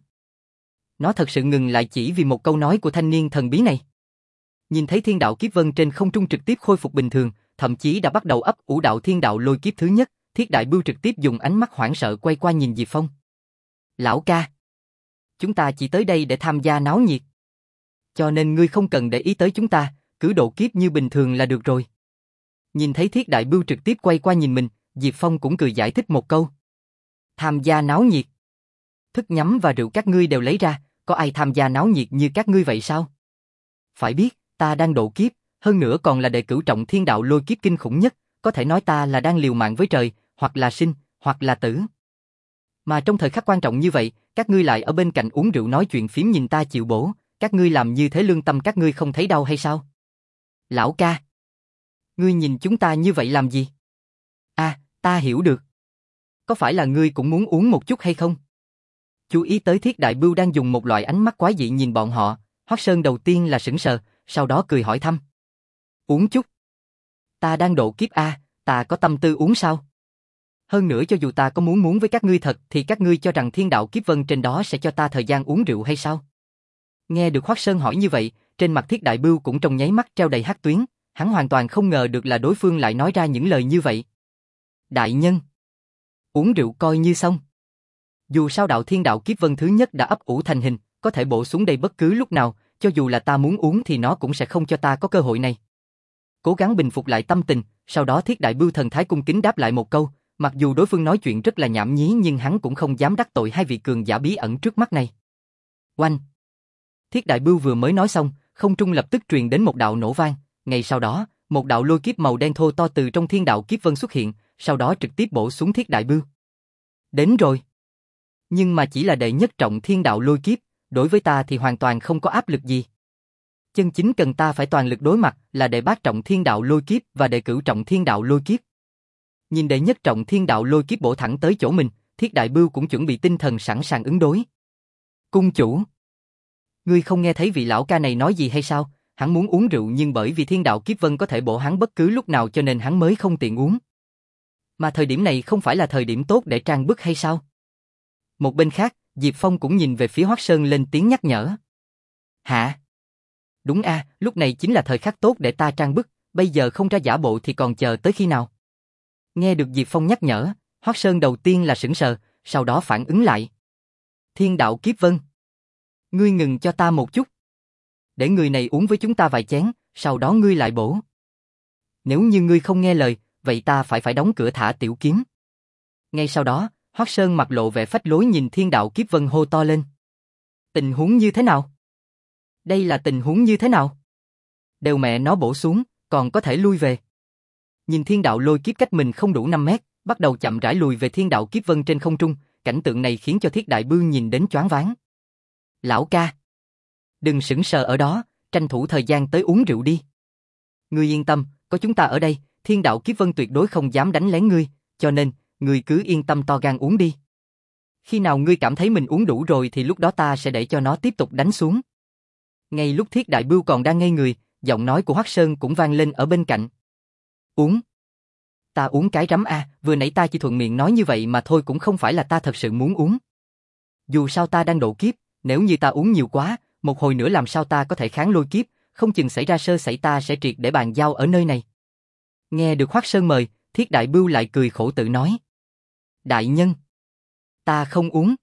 Nó thật sự ngừng lại chỉ vì một câu nói của thanh niên thần bí này. Nhìn thấy thiên đạo kiếp vân trên không trung trực tiếp khôi phục bình thường, thậm chí đã bắt đầu ấp ủ đạo thiên đạo lôi kiếp thứ nhất, Thiết Đại Bưu trực tiếp dùng ánh mắt hoảng sợ quay qua nhìn Diệp Phong. Lão ca, chúng ta chỉ tới đây để tham gia náo nhiệt. Cho nên ngươi không cần để ý tới chúng ta, cứ độ kiếp như bình thường là được rồi. Nhìn thấy Thiết Đại Bưu trực tiếp quay qua nhìn mình, Diệp Phong cũng cười giải thích một câu. Tham gia náo nhiệt. Thức nhắm và rượu các ngươi đều lấy ra, có ai tham gia náo nhiệt như các ngươi vậy sao? Phải biết, ta đang độ kiếp, hơn nữa còn là đệ cửu trọng thiên đạo lôi kiếp kinh khủng nhất, có thể nói ta là đang liều mạng với trời, hoặc là sinh, hoặc là tử. Mà trong thời khắc quan trọng như vậy, các ngươi lại ở bên cạnh uống rượu nói chuyện phím nhìn ta chịu bổ, các ngươi làm như thế lương tâm các ngươi không thấy đau hay sao? Lão ca, ngươi nhìn chúng ta như vậy làm gì? À, ta hiểu được. Có phải là ngươi cũng muốn uống một chút hay không? Chú ý tới Thiết Đại Bưu đang dùng một loại ánh mắt quái dị nhìn bọn họ, Hoắc Sơn đầu tiên là sững sờ, sau đó cười hỏi thăm. Uống chút? Ta đang độ kiếp a, ta có tâm tư uống sao? Hơn nữa cho dù ta có muốn muốn với các ngươi thật thì các ngươi cho rằng thiên đạo kiếp vân trên đó sẽ cho ta thời gian uống rượu hay sao? Nghe được Hoắc Sơn hỏi như vậy, trên mặt Thiết Đại Bưu cũng trong nháy mắt treo đầy hắc tuyến, hắn hoàn toàn không ngờ được là đối phương lại nói ra những lời như vậy. Đại nhân, uống rượu coi như xong. Dù sao đạo thiên đạo kiếp vân thứ nhất đã ấp ủ thành hình, có thể bổ xuống đây bất cứ lúc nào, cho dù là ta muốn uống thì nó cũng sẽ không cho ta có cơ hội này. Cố gắng bình phục lại tâm tình, sau đó Thiết Đại Bưu thần thái cung kính đáp lại một câu, mặc dù đối phương nói chuyện rất là nhảm nhí nhưng hắn cũng không dám đắc tội hai vị cường giả bí ẩn trước mắt này. Oanh! Thiết Đại Bưu vừa mới nói xong, không trung lập tức truyền đến một đạo nổ vang, ngay sau đó, một đạo lôi kiếp màu đen thô to từ trong thiên đạo kiếp vân xuất hiện, sau đó trực tiếp bổ xuống Thiết Đại Bưu. Đến rồi. Nhưng mà chỉ là đệ nhất trọng thiên đạo lôi kiếp, đối với ta thì hoàn toàn không có áp lực gì. Chân chính cần ta phải toàn lực đối mặt là đệ bát trọng thiên đạo lôi kiếp và đệ cửu trọng thiên đạo lôi kiếp. Nhìn đệ nhất trọng thiên đạo lôi kiếp bổ thẳng tới chỗ mình, Thiết Đại Bưu cũng chuẩn bị tinh thần sẵn sàng ứng đối. Cung chủ, ngươi không nghe thấy vị lão ca này nói gì hay sao? Hắn muốn uống rượu nhưng bởi vì thiên đạo kiếp vân có thể bổ hắn bất cứ lúc nào cho nên hắn mới không tiện uống. Mà thời điểm này không phải là thời điểm tốt để trang bức hay sao? Một bên khác, Diệp Phong cũng nhìn về phía Hoắc Sơn lên tiếng nhắc nhở. Hả? Đúng a, lúc này chính là thời khắc tốt để ta trang bức, bây giờ không ra giả bộ thì còn chờ tới khi nào? Nghe được Diệp Phong nhắc nhở, Hoắc Sơn đầu tiên là sững sờ, sau đó phản ứng lại. Thiên đạo kiếp vân. Ngươi ngừng cho ta một chút. Để người này uống với chúng ta vài chén, sau đó ngươi lại bổ. Nếu như ngươi không nghe lời, vậy ta phải phải đóng cửa thả tiểu kiếm. Ngay sau đó, Hoắc Sơn mặt lộ vẻ phách lối nhìn thiên đạo kiếp vân hô to lên. Tình huống như thế nào? Đây là tình huống như thế nào? Đều mẹ nó bổ xuống, còn có thể lui về. Nhìn thiên đạo lôi kiếp cách mình không đủ năm mét, bắt đầu chậm rãi lùi về thiên đạo kiếp vân trên không trung, cảnh tượng này khiến cho Thiết Đại Bưu nhìn đến choáng váng. Lão ca, đừng sững sờ ở đó, tranh thủ thời gian tới uống rượu đi. Ngươi yên tâm, có chúng ta ở đây, thiên đạo kiếp vân tuyệt đối không dám đánh lén ngươi, cho nên, ngươi cứ yên tâm to gan uống đi. Khi nào ngươi cảm thấy mình uống đủ rồi thì lúc đó ta sẽ để cho nó tiếp tục đánh xuống. Ngay lúc Thiết Đại Bưu còn đang ngây người, giọng nói của Hoắc Sơn cũng vang lên ở bên cạnh. Uống. Ta uống cái rắm a, vừa nãy ta chỉ thuận miệng nói như vậy mà thôi cũng không phải là ta thật sự muốn uống. Dù sao ta đang độ kiếp, nếu như ta uống nhiều quá, một hồi nữa làm sao ta có thể kháng lôi kiếp, không chừng xảy ra sơ sẩy ta sẽ triệt để bàn giao ở nơi này. Nghe được Hoắc Sơn mời, Thiết Đại Bưu lại cười khổ tự nói. Đại nhân, ta không uống.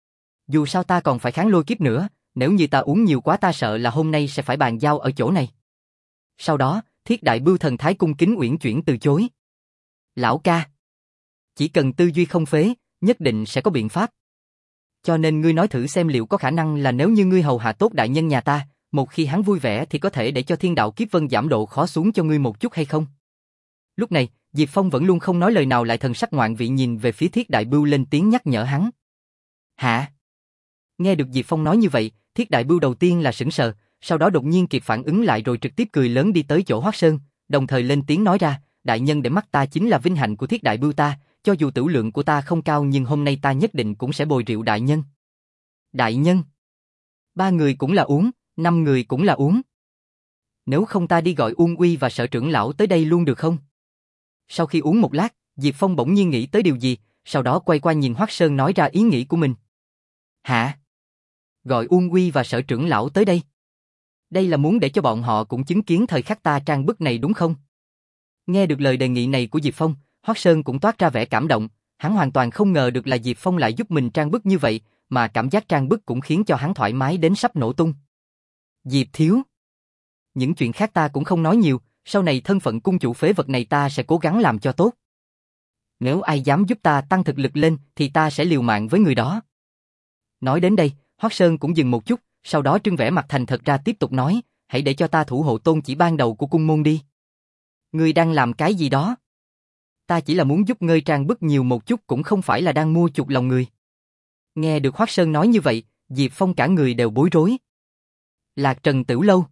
Dù sao ta còn phải kháng lôi kiếp nữa, nếu như ta uống nhiều quá ta sợ là hôm nay sẽ phải bàn giao ở chỗ này. Sau đó, Thiết Đại Bưu thần thái cung kính uyển chuyển từ chối. Lão ca. Chỉ cần tư duy không phế, nhất định sẽ có biện pháp. Cho nên ngươi nói thử xem liệu có khả năng là nếu như ngươi hầu hạ tốt đại nhân nhà ta, một khi hắn vui vẻ thì có thể để cho thiên đạo kiếp vân giảm độ khó xuống cho ngươi một chút hay không? Lúc này, Diệp Phong vẫn luôn không nói lời nào lại thần sắc ngoạn vị nhìn về phía Thiết Đại Bưu lên tiếng nhắc nhở hắn. Hả? Nghe được Diệp Phong nói như vậy, Thiết Đại Bưu đầu tiên là sững sờ, sau đó đột nhiên kịp phản ứng lại rồi trực tiếp cười lớn đi tới chỗ Hoắc Sơn, đồng thời lên tiếng nói ra, đại nhân để mắt ta chính là vinh hạnh của Thiết Đại Bưu ta, cho dù tửu lượng của ta không cao nhưng hôm nay ta nhất định cũng sẽ bồi rượu đại nhân. Đại nhân? Ba người cũng là uống, năm người cũng là uống. Nếu không ta đi gọi Uông Uy và Sở trưởng lão tới đây luôn được không? Sau khi uống một lát, Diệp Phong bỗng nhiên nghĩ tới điều gì, sau đó quay qua nhìn Hoắc Sơn nói ra ý nghĩ của mình. Hả? Gọi Uông Uy và Sở trưởng lão tới đây? Đây là muốn để cho bọn họ cũng chứng kiến thời khắc ta trang bức này đúng không? Nghe được lời đề nghị này của Diệp Phong, Hoắc Sơn cũng toát ra vẻ cảm động, hắn hoàn toàn không ngờ được là Diệp Phong lại giúp mình trang bức như vậy, mà cảm giác trang bức cũng khiến cho hắn thoải mái đến sắp nổ tung. Diệp thiếu. Những chuyện khác ta cũng không nói nhiều, sau này thân phận cung chủ phế vật này ta sẽ cố gắng làm cho tốt. Nếu ai dám giúp ta tăng thực lực lên thì ta sẽ liều mạng với người đó. Nói đến đây, Hoắc Sơn cũng dừng một chút, sau đó trưng vẻ mặt thành thật ra tiếp tục nói, hãy để cho ta thủ hộ tôn chỉ ban đầu của cung môn đi. Ngươi đang làm cái gì đó? Ta chỉ là muốn giúp ngươi trang bức nhiều một chút cũng không phải là đang mua chuộc lòng người. Nghe được Hoắc Sơn nói như vậy, Diệp Phong cả người đều bối rối. Lạc Trần Tửu Lâu.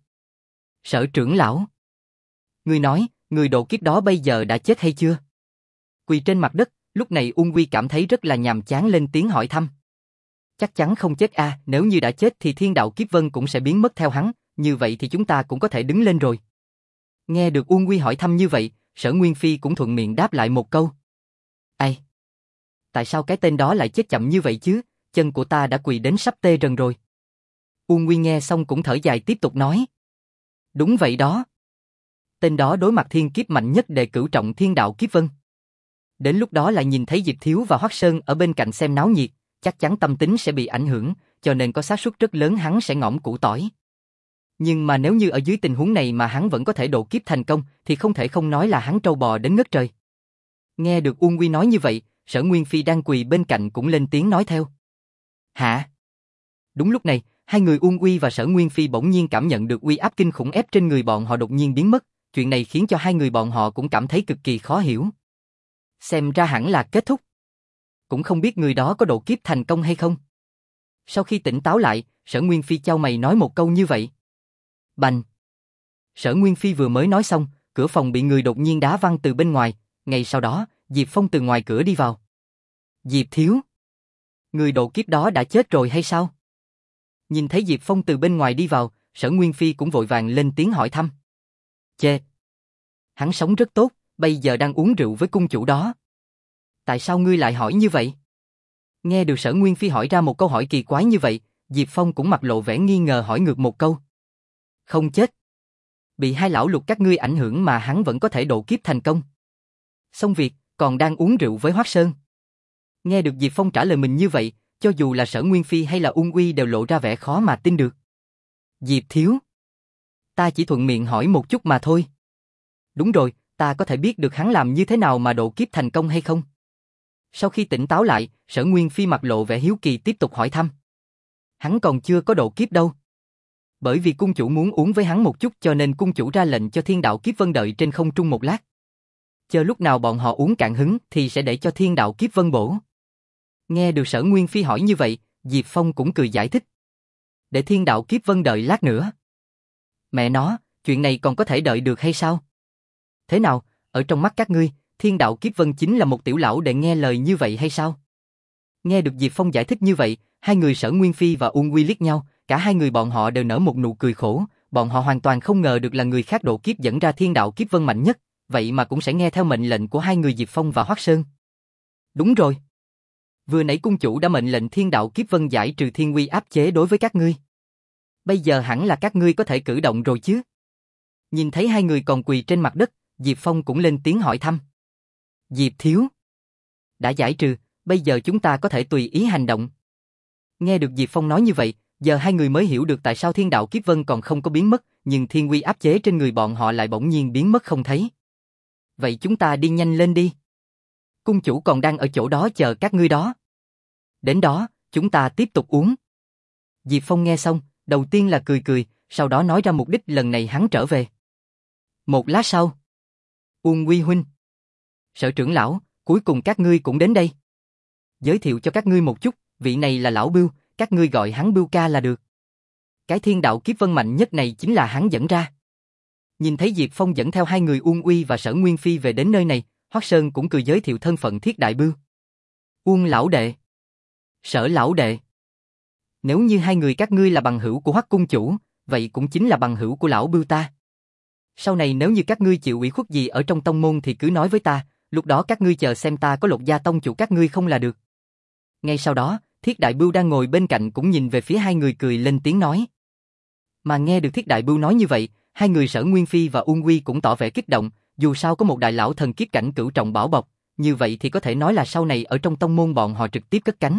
Sở trưởng lão. Ngươi nói, người độ kiếp đó bây giờ đã chết hay chưa? Quỳ trên mặt đất, lúc này Ung Quy cảm thấy rất là nhàm chán lên tiếng hỏi thăm. Chắc chắn không chết a, à, nếu như đã chết thì thiên đạo kiếp vân cũng sẽ biến mất theo hắn, như vậy thì chúng ta cũng có thể đứng lên rồi. Nghe được Ung Quy hỏi thăm như vậy, Sở Nguyên Phi cũng thuận miệng đáp lại một câu. Ai? Tại sao cái tên đó lại chết chậm như vậy chứ, chân của ta đã quỳ đến sắp tê rần rồi. Ung Quy nghe xong cũng thở dài tiếp tục nói. Đúng vậy đó. Tên đó đối mặt thiên kiếp mạnh nhất đề cửu trọng thiên đạo kiếp vân. Đến lúc đó lại nhìn thấy Diệp Thiếu và Hoắc Sơn ở bên cạnh xem náo nhiệt, chắc chắn tâm tính sẽ bị ảnh hưởng, cho nên có xác suất rất lớn hắn sẽ ngõm củ tỏi. Nhưng mà nếu như ở dưới tình huống này mà hắn vẫn có thể độ kiếp thành công, thì không thể không nói là hắn trâu bò đến ngất trời. Nghe được Uông Quy nói như vậy, Sở Nguyên Phi đang quỳ bên cạnh cũng lên tiếng nói theo. Hả? Đúng lúc này, hai người Uông Quy và Sở Nguyên Phi bỗng nhiên cảm nhận được uy áp kinh khủng ép trên người bọn họ đột nhiên biến mất, chuyện này khiến cho hai người bọn họ cũng cảm thấy cực kỳ khó hiểu. Xem ra hẳn là kết thúc. Cũng không biết người đó có độ kiếp thành công hay không. Sau khi tỉnh táo lại, Sở Nguyên Phi chau mày nói một câu như vậy. Bành! Sở Nguyên Phi vừa mới nói xong, cửa phòng bị người đột nhiên đá văng từ bên ngoài, ngay sau đó, Diệp Phong từ ngoài cửa đi vào. Diệp Thiếu! Người độ kiếp đó đã chết rồi hay sao? Nhìn thấy Diệp Phong từ bên ngoài đi vào, Sở Nguyên Phi cũng vội vàng lên tiếng hỏi thăm. Chê! Hắn sống rất tốt, bây giờ đang uống rượu với cung chủ đó. Tại sao ngươi lại hỏi như vậy? Nghe được Sở Nguyên Phi hỏi ra một câu hỏi kỳ quái như vậy, Diệp Phong cũng mặt lộ vẻ nghi ngờ hỏi ngược một câu. Không chết. Bị hai lão lục các ngươi ảnh hưởng mà hắn vẫn có thể độ kiếp thành công. Xong việc, còn đang uống rượu với Hoắc Sơn. Nghe được Diệp Phong trả lời mình như vậy, cho dù là Sở Nguyên Phi hay là Ung Uy đều lộ ra vẻ khó mà tin được. Diệp Thiếu. Ta chỉ thuận miệng hỏi một chút mà thôi. Đúng rồi, ta có thể biết được hắn làm như thế nào mà độ kiếp thành công hay không? Sau khi tỉnh táo lại, Sở Nguyên Phi mặt lộ vẻ hiếu kỳ tiếp tục hỏi thăm. Hắn còn chưa có độ kiếp đâu. Bởi vì cung chủ muốn uống với hắn một chút cho nên cung chủ ra lệnh cho thiên đạo kiếp vân đợi trên không trung một lát. Chờ lúc nào bọn họ uống cạn hứng thì sẽ để cho thiên đạo kiếp vân bổ. Nghe được Sở Nguyên Phi hỏi như vậy, Diệp Phong cũng cười giải thích. Để thiên đạo kiếp vân đợi lát nữa. Mẹ nó, chuyện này còn có thể đợi được hay sao? Thế nào, ở trong mắt các ngươi, thiên đạo kiếp vân chính là một tiểu lão để nghe lời như vậy hay sao? Nghe được Diệp Phong giải thích như vậy, hai người Sở Nguyên Phi và Uông Quy liếc nhau, cả hai người bọn họ đều nở một nụ cười khổ, bọn họ hoàn toàn không ngờ được là người khác độ kiếp dẫn ra thiên đạo kiếp vân mạnh nhất, vậy mà cũng sẽ nghe theo mệnh lệnh của hai người Diệp Phong và Hoắc Sơn. Đúng rồi. Vừa nãy cung chủ đã mệnh lệnh thiên đạo kiếp vân giải trừ thiên uy áp chế đối với các ngươi. Bây giờ hẳn là các ngươi có thể cử động rồi chứ? Nhìn thấy hai người còn quỳ trên mặt đất, Diệp Phong cũng lên tiếng hỏi thăm. Diệp Thiếu. Đã giải trừ, bây giờ chúng ta có thể tùy ý hành động. Nghe được Diệp Phong nói như vậy, giờ hai người mới hiểu được tại sao thiên đạo kiếp vân còn không có biến mất, nhưng thiên uy áp chế trên người bọn họ lại bỗng nhiên biến mất không thấy. Vậy chúng ta đi nhanh lên đi. cung chủ còn đang ở chỗ đó chờ các ngươi đó. Đến đó, chúng ta tiếp tục uống. Diệp Phong nghe xong, đầu tiên là cười cười, sau đó nói ra mục đích lần này hắn trở về. Một lát sau, Uông Uy huynh, Sở trưởng lão, cuối cùng các ngươi cũng đến đây. Giới thiệu cho các ngươi một chút, vị này là lão Bưu, các ngươi gọi hắn Bưu ca là được. Cái thiên đạo kiếp vân mạnh nhất này chính là hắn dẫn ra. Nhìn thấy Diệp Phong dẫn theo hai người Uông Uy và Sở Nguyên Phi về đến nơi này, Hoắc Sơn cũng cười giới thiệu thân phận Thiết Đại Bưu. Uông lão đệ, Sở lão đệ. Nếu như hai người các ngươi là bằng hữu của Hoắc cung chủ, vậy cũng chính là bằng hữu của lão Bưu ta. Sau này nếu như các ngươi chịu ủy khuất gì ở trong tông môn thì cứ nói với ta, lúc đó các ngươi chờ xem ta có lột da tông chủ các ngươi không là được. Ngay sau đó, Thiết Đại Bưu đang ngồi bên cạnh cũng nhìn về phía hai người cười lên tiếng nói. Mà nghe được Thiết Đại Bưu nói như vậy, hai người Sở Nguyên Phi và Uông Uy cũng tỏ vẻ kích động, dù sao có một đại lão thần kiếp cảnh cửu trọng bảo bọc, như vậy thì có thể nói là sau này ở trong tông môn bọn họ trực tiếp cất cánh.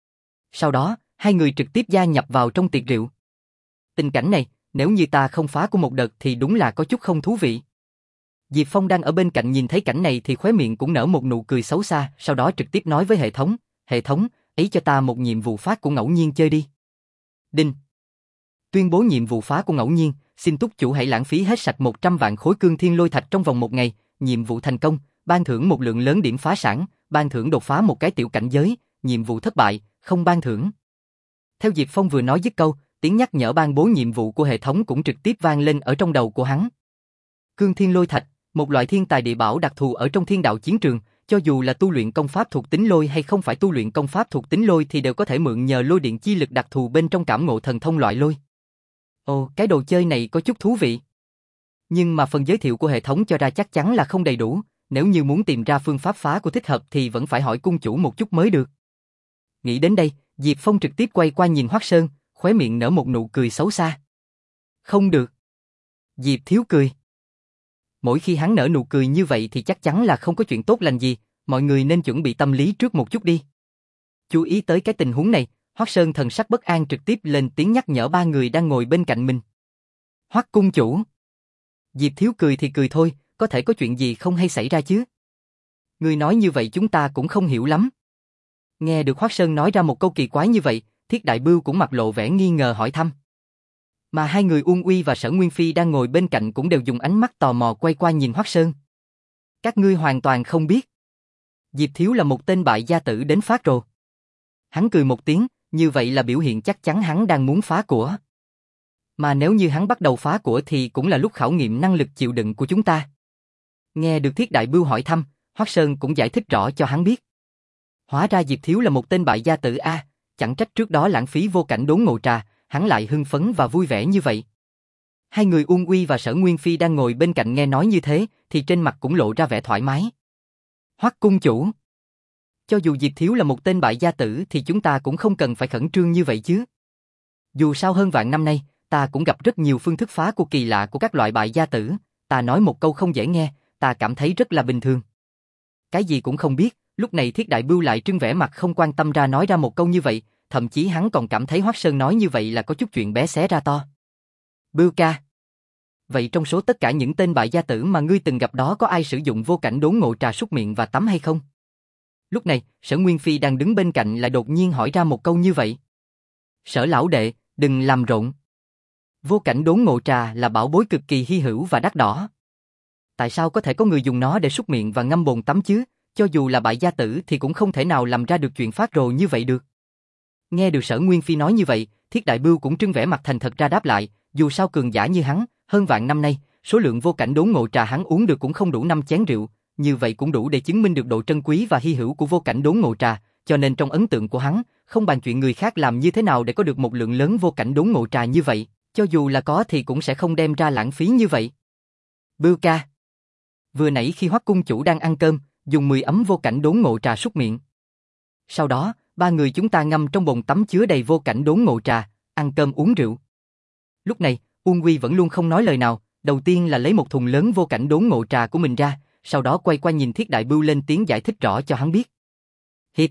Sau đó, hai người trực tiếp gia nhập vào trong tiệc rượu. Tình cảnh này, nếu như ta không phá của một đợt thì đúng là có chút không thú vị. Diệp Phong đang ở bên cạnh nhìn thấy cảnh này thì khóe miệng cũng nở một nụ cười xấu xa, sau đó trực tiếp nói với hệ thống, hệ thống, ấy cho ta một nhiệm vụ phát của ngẫu nhiên chơi đi. Đinh. Tuyên bố nhiệm vụ phá của ngẫu nhiên, xin túc chủ hãy lãng phí hết sạch một trăm vạn khối cương thiên lôi thạch trong vòng một ngày, nhiệm vụ thành công, ban thưởng một lượng lớn điểm phá sản, ban thưởng đột phá một cái tiểu cảnh giới, nhiệm vụ thất bại, không ban thưởng. Theo Diệp Phong vừa nói dứt câu, tiếng nhắc nhở ban bố nhiệm vụ của hệ thống cũng trực tiếp vang lên ở trong đầu của hắn. Cương thiên lôi thạch, một loại thiên tài địa bảo đặc thù ở trong thiên đạo chiến trường, cho dù là tu luyện công pháp thuộc tính lôi hay không phải tu luyện công pháp thuộc tính lôi thì đều có thể mượn nhờ lôi điện chi lực đặc thù bên trong cảm ngộ thần thông loại lôi. Ồ, cái đồ chơi này có chút thú vị. Nhưng mà phần giới thiệu của hệ thống cho ra chắc chắn là không đầy đủ, nếu như muốn tìm ra phương pháp phá của thích hợp thì vẫn phải hỏi cung chủ một chút mới được. Nghĩ đến đây, Diệp Phong trực tiếp quay qua nhìn Hoắc Sơn, khóe miệng nở một nụ cười xấu xa. Không được. Diệp thiếu cười. Mỗi khi hắn nở nụ cười như vậy thì chắc chắn là không có chuyện tốt lành gì, mọi người nên chuẩn bị tâm lý trước một chút đi. Chú ý tới cái tình huống này, Hoắc Sơn thần sắc bất an trực tiếp lên tiếng nhắc nhở ba người đang ngồi bên cạnh mình. Hoắc cung chủ. Diệp thiếu cười thì cười thôi, có thể có chuyện gì không hay xảy ra chứ. Người nói như vậy chúng ta cũng không hiểu lắm. Nghe được Hoắc Sơn nói ra một câu kỳ quái như vậy, Thiết Đại Bưu cũng mặt lộ vẻ nghi ngờ hỏi thăm. Mà hai người Uông Uy và Sở Nguyên Phi đang ngồi bên cạnh cũng đều dùng ánh mắt tò mò quay qua nhìn Hoắc Sơn. Các ngươi hoàn toàn không biết. Diệp thiếu là một tên bại gia tử đến phát rồ. Hắn cười một tiếng, như vậy là biểu hiện chắc chắn hắn đang muốn phá của. Mà nếu như hắn bắt đầu phá của thì cũng là lúc khảo nghiệm năng lực chịu đựng của chúng ta. Nghe được Thiết Đại Bưu hỏi thăm, Hoắc Sơn cũng giải thích rõ cho hắn biết. Hóa ra Diệp thiếu là một tên bại gia tử a, chẳng trách trước đó lãng phí vô cảnh đốn ngộ trà, hắn lại hưng phấn và vui vẻ như vậy. Hai người Uông Uy và Sở Nguyên Phi đang ngồi bên cạnh nghe nói như thế, thì trên mặt cũng lộ ra vẻ thoải mái. Hoắc cung chủ. Cho dù Diệp thiếu là một tên bại gia tử thì chúng ta cũng không cần phải khẩn trương như vậy chứ. Dù sao hơn vạn năm nay, ta cũng gặp rất nhiều phương thức phá của kỳ lạ của các loại bại gia tử, ta nói một câu không dễ nghe, ta cảm thấy rất là bình thường. Cái gì cũng không biết, lúc này Thiết Đại Bưu lại trưng vẻ mặt không quan tâm ra nói ra một câu như vậy, thậm chí hắn còn cảm thấy Hoắc Sơn nói như vậy là có chút chuyện bé xé ra to. Bưu ca. Vậy trong số tất cả những tên bại gia tử mà ngươi từng gặp đó có ai sử dụng vô cảnh đốn ngộ trà súc miệng và tắm hay không? Lúc này, Sở Nguyên Phi đang đứng bên cạnh lại đột nhiên hỏi ra một câu như vậy. Sở lão đệ, đừng làm rộn. Vô cảnh đốn ngộ trà là bảo bối cực kỳ hy hữu và đắt đỏ. Tại sao có thể có người dùng nó để súc miệng và ngâm bồn tắm chứ? Cho dù là bại gia tử thì cũng không thể nào làm ra được chuyện phát rồ như vậy được. Nghe được Sở Nguyên Phi nói như vậy, Thiết Đại Bưu cũng trưng vẻ mặt thành thật ra đáp lại, dù sao cường giả như hắn, hơn vạn năm nay, số lượng vô cảnh đốn ngộ trà hắn uống được cũng không đủ năm chén rượu, như vậy cũng đủ để chứng minh được độ trân quý và hy hữu của vô cảnh đốn ngộ trà, cho nên trong ấn tượng của hắn, không bàn chuyện người khác làm như thế nào để có được một lượng lớn vô cảnh đốn ngộ trà như vậy, cho dù là có thì cũng sẽ không đem ra lãng phí như vậy. Bưu ca. Vừa nãy khi Hoắc cung chủ đang ăn cơm, dùng mười ấm vô cảnh đốn ngộ trà súc miệng. Sau đó, ba người chúng ta ngâm trong bồn tắm chứa đầy vô cảnh đốn ngộ trà, ăn cơm uống rượu. Lúc này, Uông Uy vẫn luôn không nói lời nào, đầu tiên là lấy một thùng lớn vô cảnh đốn ngộ trà của mình ra, sau đó quay qua nhìn Thiết Đại Bưu lên tiếng giải thích rõ cho hắn biết. Hít.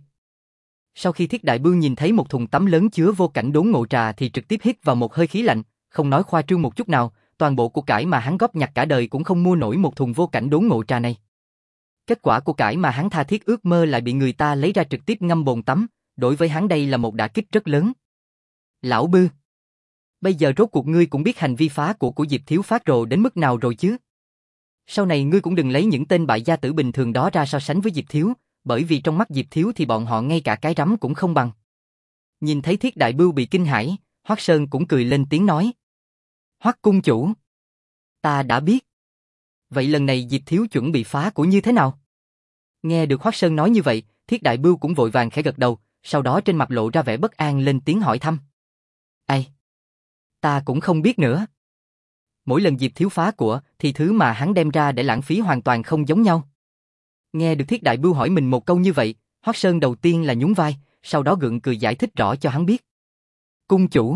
Sau khi Thiết Đại Bưu nhìn thấy một thùng tắm lớn chứa vô cảnh đốn ngộ trà thì trực tiếp hít vào một hơi khí lạnh, không nói khoa trương một chút nào, toàn bộ của cải mà hắn góp nhặt cả đời cũng không mua nổi một thùng vô cảnh đốn ngộ trà này. Kết quả của cải mà hắn tha thiết ước mơ lại bị người ta lấy ra trực tiếp ngâm bồn tắm, đối với hắn đây là một đả kích rất lớn. Lão Bư, bây giờ rốt cuộc ngươi cũng biết hành vi phá của của Diệp Thiếu phát rồ đến mức nào rồi chứ? Sau này ngươi cũng đừng lấy những tên bại gia tử bình thường đó ra so sánh với Diệp Thiếu, bởi vì trong mắt Diệp Thiếu thì bọn họ ngay cả cái rắm cũng không bằng. Nhìn thấy Thiết Đại Bưu bị kinh hãi, Hoắc Sơn cũng cười lên tiếng nói. Hoắc cung chủ, ta đã biết. Vậy lần này Diệp Thiếu chuẩn bị phá của như thế nào? Nghe được Hoắc Sơn nói như vậy, Thiết Đại Bưu cũng vội vàng khẽ gật đầu, sau đó trên mặt lộ ra vẻ bất an lên tiếng hỏi thăm. Ai? Ta cũng không biết nữa. Mỗi lần Diệp Thiếu phá của thì thứ mà hắn đem ra để lãng phí hoàn toàn không giống nhau. Nghe được Thiết Đại Bưu hỏi mình một câu như vậy, Hoắc Sơn đầu tiên là nhún vai, sau đó gượng cười giải thích rõ cho hắn biết. Cung chủ,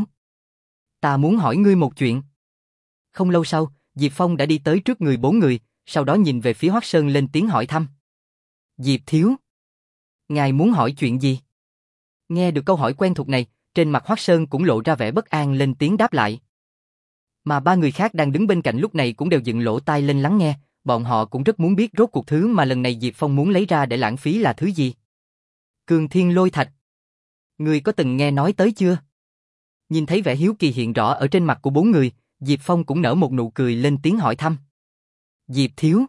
ta muốn hỏi ngươi một chuyện. Không lâu sau, Diệp Phong đã đi tới trước người bốn người, sau đó nhìn về phía Hoắc Sơn lên tiếng hỏi thăm. Diệp Thiếu, ngài muốn hỏi chuyện gì? Nghe được câu hỏi quen thuộc này, trên mặt Hoắc Sơn cũng lộ ra vẻ bất an lên tiếng đáp lại. Mà ba người khác đang đứng bên cạnh lúc này cũng đều dựng lỗ tai lên lắng nghe, bọn họ cũng rất muốn biết rốt cuộc thứ mà lần này Diệp Phong muốn lấy ra để lãng phí là thứ gì. Cương Thiên Lôi Thạch. Ngươi có từng nghe nói tới chưa? Nhìn thấy vẻ hiếu kỳ hiện rõ ở trên mặt của bốn người, Diệp Phong cũng nở một nụ cười lên tiếng hỏi thăm. Diệp Thiếu,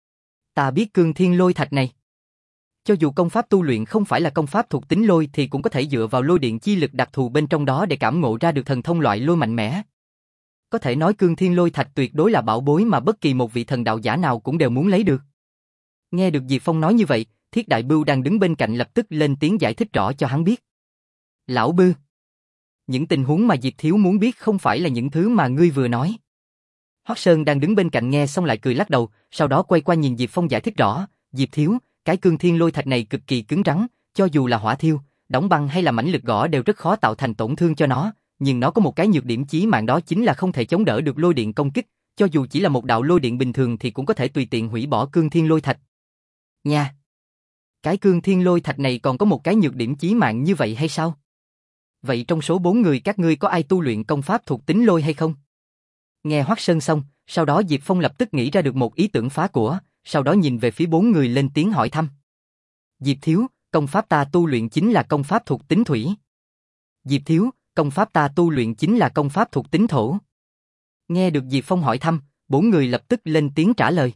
ta biết Cương Thiên Lôi Thạch này. Cho dù công pháp tu luyện không phải là công pháp thuộc tính lôi thì cũng có thể dựa vào lôi điện chi lực đặc thù bên trong đó để cảm ngộ ra được thần thông loại lôi mạnh mẽ. Có thể nói Cương Thiên Lôi Thạch tuyệt đối là bảo bối mà bất kỳ một vị thần đạo giả nào cũng đều muốn lấy được. Nghe được Diệp Phong nói như vậy, Thiết Đại Bưu đang đứng bên cạnh lập tức lên tiếng giải thích rõ cho hắn biết. Lão Bư, những tình huống mà Diệp Thiếu muốn biết không phải là những thứ mà ngươi vừa nói. Hoắc Sơn đang đứng bên cạnh nghe xong lại cười lắc đầu, sau đó quay qua nhìn Diệp Phong giải thích rõ. Diệp Thiếu, cái Cương Thiên Lôi Thạch này cực kỳ cứng rắn, cho dù là hỏa thiêu, đóng băng hay là mãnh lực gõ đều rất khó tạo thành tổn thương cho nó, nhưng nó có một cái nhược điểm chí mạng đó chính là không thể chống đỡ được lôi điện công kích, cho dù chỉ là một đạo lôi điện bình thường thì cũng có thể tùy tiện hủy bỏ Cương Thiên Lôi Thạch. Nha, cái Cương Thiên Lôi Thạch này còn có một cái nhược điểm chí mạng như vậy hay sao? Vậy trong số bốn người các ngươi có ai tu luyện công pháp thuộc tính lôi hay không? Nghe Hoắc Sơn xong, sau đó Diệp Phong lập tức nghĩ ra được một ý tưởng phá của, sau đó nhìn về phía bốn người lên tiếng hỏi thăm. Diệp Thiếu, công pháp ta tu luyện chính là công pháp thuộc tính thủy. Diệp Thiếu, công pháp ta tu luyện chính là công pháp thuộc tính thổ. Nghe được Diệp Phong hỏi thăm, bốn người lập tức lên tiếng trả lời.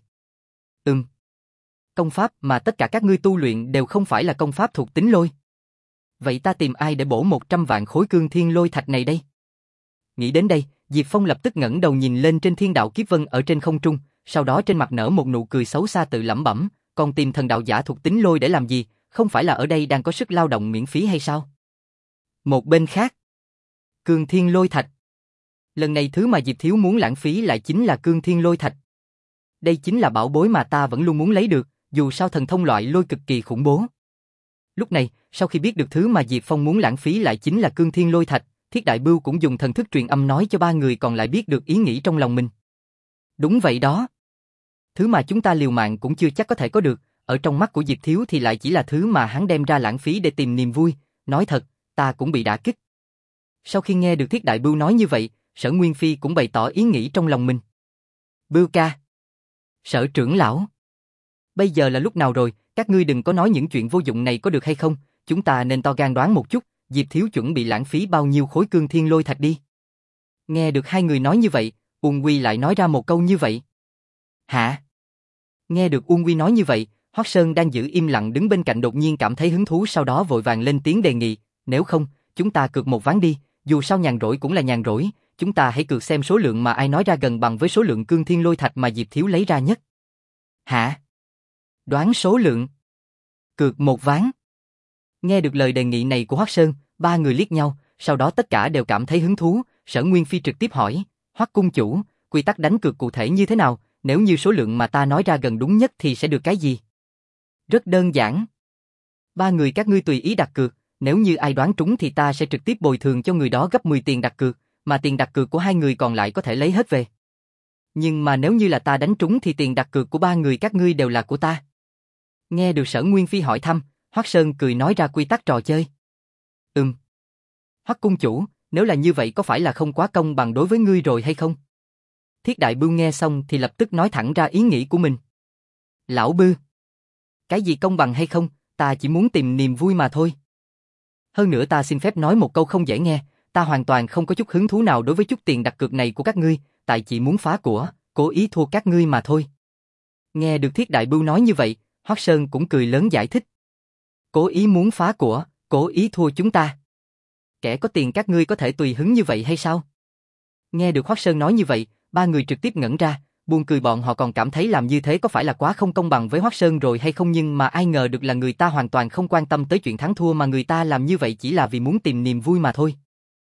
Ừm. Công pháp mà tất cả các ngươi tu luyện đều không phải là công pháp thuộc tính lôi. Vậy ta tìm ai để bổ một trăm vạn khối Cương Thiên Lôi Thạch này đây? Nghĩ đến đây, Diệp Phong lập tức ngẩng đầu nhìn lên trên thiên đạo kiếp vân ở trên không trung, sau đó trên mặt nở một nụ cười xấu xa tự lẩm bẩm, còn tìm thần đạo giả thuộc tính lôi để làm gì, không phải là ở đây đang có sức lao động miễn phí hay sao? Một bên khác, Cương Thiên Lôi Thạch. Lần này thứ mà Diệp Thiếu muốn lãng phí lại chính là Cương Thiên Lôi Thạch. Đây chính là bảo bối mà ta vẫn luôn muốn lấy được, dù sao thần thông loại lôi cực kỳ khủng bố. Lúc này, sau khi biết được thứ mà Diệp Phong muốn lãng phí lại chính là Cương Thiên Lôi Thạch, Thiết Đại Bưu cũng dùng thần thức truyền âm nói cho ba người còn lại biết được ý nghĩ trong lòng mình. Đúng vậy đó. Thứ mà chúng ta liều mạng cũng chưa chắc có thể có được, ở trong mắt của Diệp Thiếu thì lại chỉ là thứ mà hắn đem ra lãng phí để tìm niềm vui, nói thật, ta cũng bị đả kích. Sau khi nghe được Thiết Đại Bưu nói như vậy, Sở Nguyên Phi cũng bày tỏ ý nghĩ trong lòng mình. Bưu ca. Sở trưởng lão. Bây giờ là lúc nào rồi, các ngươi đừng có nói những chuyện vô dụng này có được hay không, chúng ta nên to gan đoán một chút, Diệp Thiếu chuẩn bị lãng phí bao nhiêu khối Cương Thiên Lôi Thạch đi. Nghe được hai người nói như vậy, Uông Quy lại nói ra một câu như vậy. Hả? Nghe được Uông Quy nói như vậy, Hoắc Sơn đang giữ im lặng đứng bên cạnh đột nhiên cảm thấy hứng thú, sau đó vội vàng lên tiếng đề nghị, nếu không, chúng ta cược một ván đi, dù sao nhàn rỗi cũng là nhàn rỗi, chúng ta hãy cược xem số lượng mà ai nói ra gần bằng với số lượng Cương Thiên Lôi Thạch mà Diệp Thiếu lấy ra nhất. Hả? Đoán số lượng? Cược một ván. Nghe được lời đề nghị này của Hoắc Sơn, ba người liếc nhau, sau đó tất cả đều cảm thấy hứng thú, Sở Nguyên Phi trực tiếp hỏi, Hoắc cung chủ, quy tắc đánh cược cụ thể như thế nào, nếu như số lượng mà ta nói ra gần đúng nhất thì sẽ được cái gì? Rất đơn giản. Ba người các ngươi tùy ý đặt cược, nếu như ai đoán trúng thì ta sẽ trực tiếp bồi thường cho người đó gấp mười tiền đặt cược, mà tiền đặt cược của hai người còn lại có thể lấy hết về. Nhưng mà nếu như là ta đánh trúng thì tiền đặt cược của ba người các ngươi đều là của ta. Nghe được Sở Nguyên Phi hỏi thăm, Hoắc Sơn cười nói ra quy tắc trò chơi. Ừm. Hoắc cung chủ, nếu là như vậy có phải là không quá công bằng đối với ngươi rồi hay không? Thiết Đại Bưu nghe xong thì lập tức nói thẳng ra ý nghĩ của mình. Lão Bư. Cái gì công bằng hay không, ta chỉ muốn tìm niềm vui mà thôi. Hơn nữa ta xin phép nói một câu không dễ nghe, ta hoàn toàn không có chút hứng thú nào đối với chút tiền đặt cược này của các ngươi, tại chỉ muốn phá của, cố ý thua các ngươi mà thôi. Nghe được Thiết Đại Bưu nói như vậy, Hoắc Sơn cũng cười lớn giải thích. Cố ý muốn phá của, cố ý thua chúng ta. Kẻ có tiền các ngươi có thể tùy hứng như vậy hay sao? Nghe được Hoắc Sơn nói như vậy, ba người trực tiếp ngẩn ra, buồn cười bọn họ còn cảm thấy làm như thế có phải là quá không công bằng với Hoắc Sơn rồi hay không, nhưng mà ai ngờ được là người ta hoàn toàn không quan tâm tới chuyện thắng thua mà người ta làm như vậy chỉ là vì muốn tìm niềm vui mà thôi.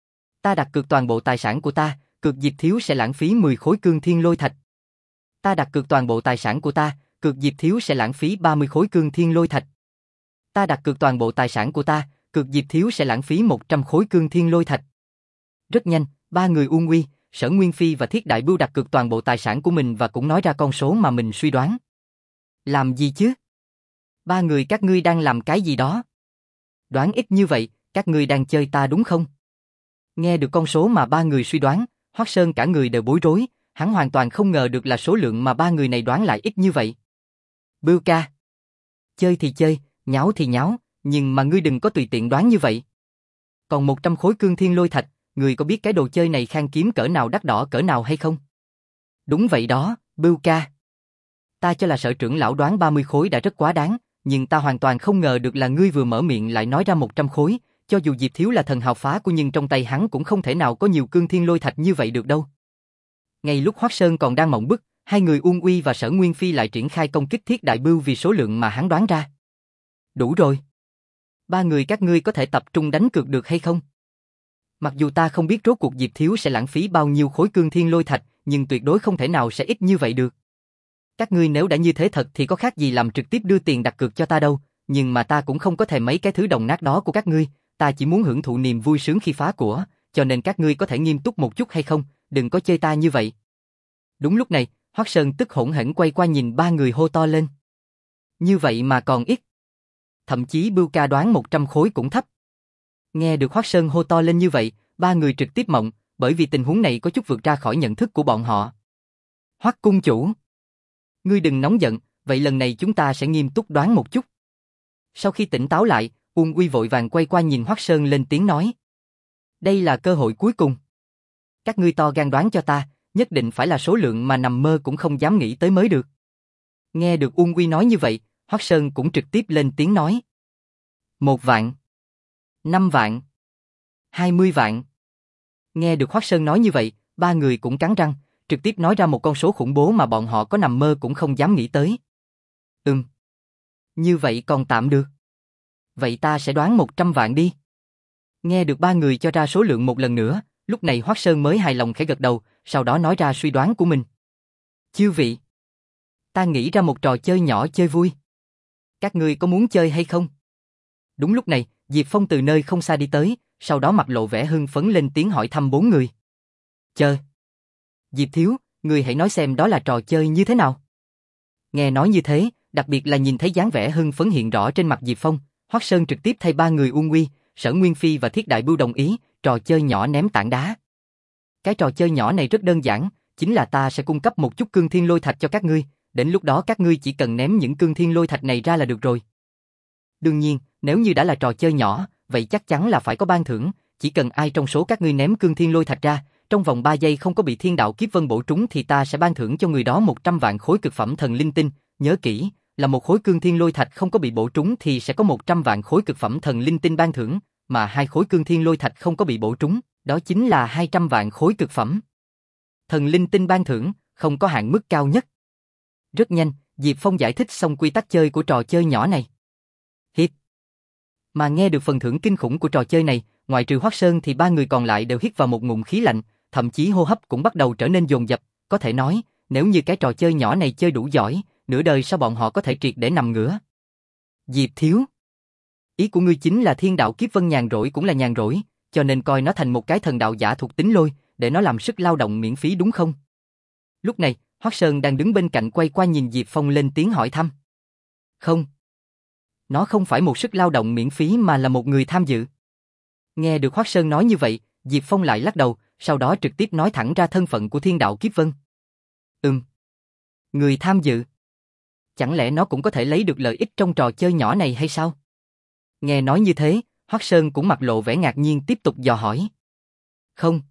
Ta đặt cược toàn bộ tài sản của ta, cược Diệp Thiếu sẽ lãng phí mười khối cương thiên lôi thạch. Ta đặt cược toàn bộ tài sản của ta, cược Diệp Thiếu sẽ lãng phí ba mươi khối cương thiên lôi thạch. Ta đặt cược toàn bộ tài sản của ta, cược Diệp Thiếu sẽ lãng phí một trăm khối cương thiên lôi thạch. Rất nhanh, ba người Uông Uy, Sở Nguyên Phi và Thiết Đại Bưu đặt cược toàn bộ tài sản của mình và cũng nói ra con số mà mình suy đoán. Làm gì chứ? Ba người các ngươi đang làm cái gì đó? Đoán ít như vậy, các ngươi đang chơi ta đúng không? Nghe được con số mà ba người suy đoán, Hoắc Sơn cả người đều bối rối, hắn hoàn toàn không ngờ được là số lượng mà ba người này đoán lại ít như vậy. Bưu ca. Chơi thì chơi, nháo thì nháo, nhưng mà ngươi đừng có tùy tiện đoán như vậy. Còn một trăm khối cương thiên lôi thạch, ngươi có biết cái đồ chơi này khan kiếm cỡ nào đắt đỏ cỡ nào hay không? Đúng vậy đó, Bưu ca. Ta cho là Sở trưởng lão đoán ba mươi khối đã rất quá đáng, nhưng ta hoàn toàn không ngờ được là ngươi vừa mở miệng lại nói ra một trăm khối, cho dù Diệp Thiếu là thần hào phá của nhưng trong tay hắn cũng không thể nào có nhiều cương thiên lôi thạch như vậy được đâu. Ngay lúc Hoắc Sơn còn đang mộng bức, hai người Uông Uy và Sở Nguyên Phi lại triển khai công kích Thiết Đại Bưu vì số lượng mà hắn đoán ra. Đủ rồi. Ba người các ngươi có thể tập trung đánh cược được hay không? Mặc dù ta không biết rốt cuộc Diệp Thiếu sẽ lãng phí bao nhiêu khối cương thiên lôi thạch, nhưng tuyệt đối không thể nào sẽ ít như vậy được. Các ngươi nếu đã như thế thật thì có khác gì làm trực tiếp đưa tiền đặt cược cho ta đâu, nhưng mà ta cũng không có thèm mấy cái thứ đồng nát đó của các ngươi, ta chỉ muốn hưởng thụ niềm vui sướng khi phá của, cho nên các ngươi có thể nghiêm túc một chút hay không, đừng có chơi ta như vậy. Đúng lúc này, Hoắc Sơn tức hổn hển quay qua nhìn ba người hô to lên. Như vậy mà còn ít. Thậm chí Bưu ca đoán một trăm khối cũng thấp. Nghe được Hoắc Sơn hô to lên như vậy, ba người trực tiếp mộng, bởi vì tình huống này có chút vượt ra khỏi nhận thức của bọn họ. Hoắc cung chủ, ngươi đừng nóng giận, vậy lần này chúng ta sẽ nghiêm túc đoán một chút. Sau khi tỉnh táo lại, Uông Uy vội vàng quay qua nhìn Hoắc Sơn lên tiếng nói. Đây là cơ hội cuối cùng. Các ngươi to gan đoán cho ta, nhất định phải là số lượng mà nằm mơ cũng không dám nghĩ tới mới được. Nghe được Uông Uy nói như vậy, Hoắc Sơn cũng trực tiếp lên tiếng nói. Một vạn. Năm vạn. Hai mươi vạn. Nghe được Hoắc Sơn nói như vậy, ba người cũng cắn răng, trực tiếp nói ra một con số khủng bố mà bọn họ có nằm mơ cũng không dám nghĩ tới. Ừm. Như vậy còn tạm được. Vậy ta sẽ đoán một trăm vạn đi. Nghe được ba người cho ra số lượng một lần nữa, lúc này Hoắc Sơn mới hài lòng khẽ gật đầu, sau đó nói ra suy đoán của mình. Chư vị, ta nghĩ ra một trò chơi nhỏ chơi vui. Các ngươi có muốn chơi hay không? Đúng lúc này, Diệp Phong từ nơi không xa đi tới, sau đó mặt lộ vẻ hưng phấn lên tiếng hỏi thăm bốn người. Chơi. Diệp Thiếu, ngươi hãy nói xem đó là trò chơi như thế nào? Nghe nói như thế, đặc biệt là nhìn thấy dáng vẻ hưng phấn hiện rõ trên mặt Diệp Phong, Hoắc Sơn trực tiếp thay ba người Uông Uy, Sở Nguyên Phi và Thiết Đại Bưu đồng ý, trò chơi nhỏ ném tảng đá. Cái trò chơi nhỏ này rất đơn giản, chính là ta sẽ cung cấp một chút cương thiên lôi thạch cho các ngươi, đến lúc đó các ngươi chỉ cần ném những cương thiên lôi thạch này ra là được rồi. Đương nhiên, nếu như đã là trò chơi nhỏ, vậy chắc chắn là phải có ban thưởng, chỉ cần ai trong số các ngươi ném cương thiên lôi thạch ra, trong vòng ba giây không có bị thiên đạo kiếp vân bổ trúng thì ta sẽ ban thưởng cho người đó một trăm vạn khối cực phẩm thần linh tinh, nhớ kỹ, là một khối cương thiên lôi thạch không có bị bổ trúng thì sẽ có một trăm vạn khối cực phẩm thần linh tinh ban thưởng, mà hai khối cương thiên lôi thạch không có bị bổ trúng, đó chính là hai trăm vạn khối cực phẩm. Thần linh tinh ban thưởng, không có hạn mức cao nhất. Rất nhanh, Diệp Phong giải thích xong quy tắc chơi của trò chơi nhỏ này. Hít. Mà nghe được phần thưởng kinh khủng của trò chơi này, ngoại trừ Hoắc Sơn thì ba người còn lại đều hít vào một ngụm khí lạnh, thậm chí hô hấp cũng bắt đầu trở nên dồn dập, có thể nói, nếu như cái trò chơi nhỏ này chơi đủ giỏi, nửa đời sau bọn họ có thể triệt để nằm ngửa. Diệp Thiếu, ý của ngươi chính là thiên đạo kiếp vân nhàn rỗi cũng là nhàn rỗi, cho nên coi nó thành một cái thần đạo giả thuộc tính lôi, để nó làm sức lao động miễn phí đúng không? Lúc này, Hoắc Sơn đang đứng bên cạnh quay qua nhìn Diệp Phong lên tiếng hỏi thăm. Không. Nó không phải một sức lao động miễn phí mà là một người tham dự. Nghe được Hoắc Sơn nói như vậy, Diệp Phong lại lắc đầu, sau đó trực tiếp nói thẳng ra thân phận của thiên đạo kiếp vân. Ừm. Người tham dự. chẳng lẽ nó cũng có thể lấy được lợi ích trong trò chơi nhỏ này hay sao? Nghe nói như thế, Hoắc Sơn cũng mặt lộ vẻ ngạc nhiên tiếp tục dò hỏi. Không.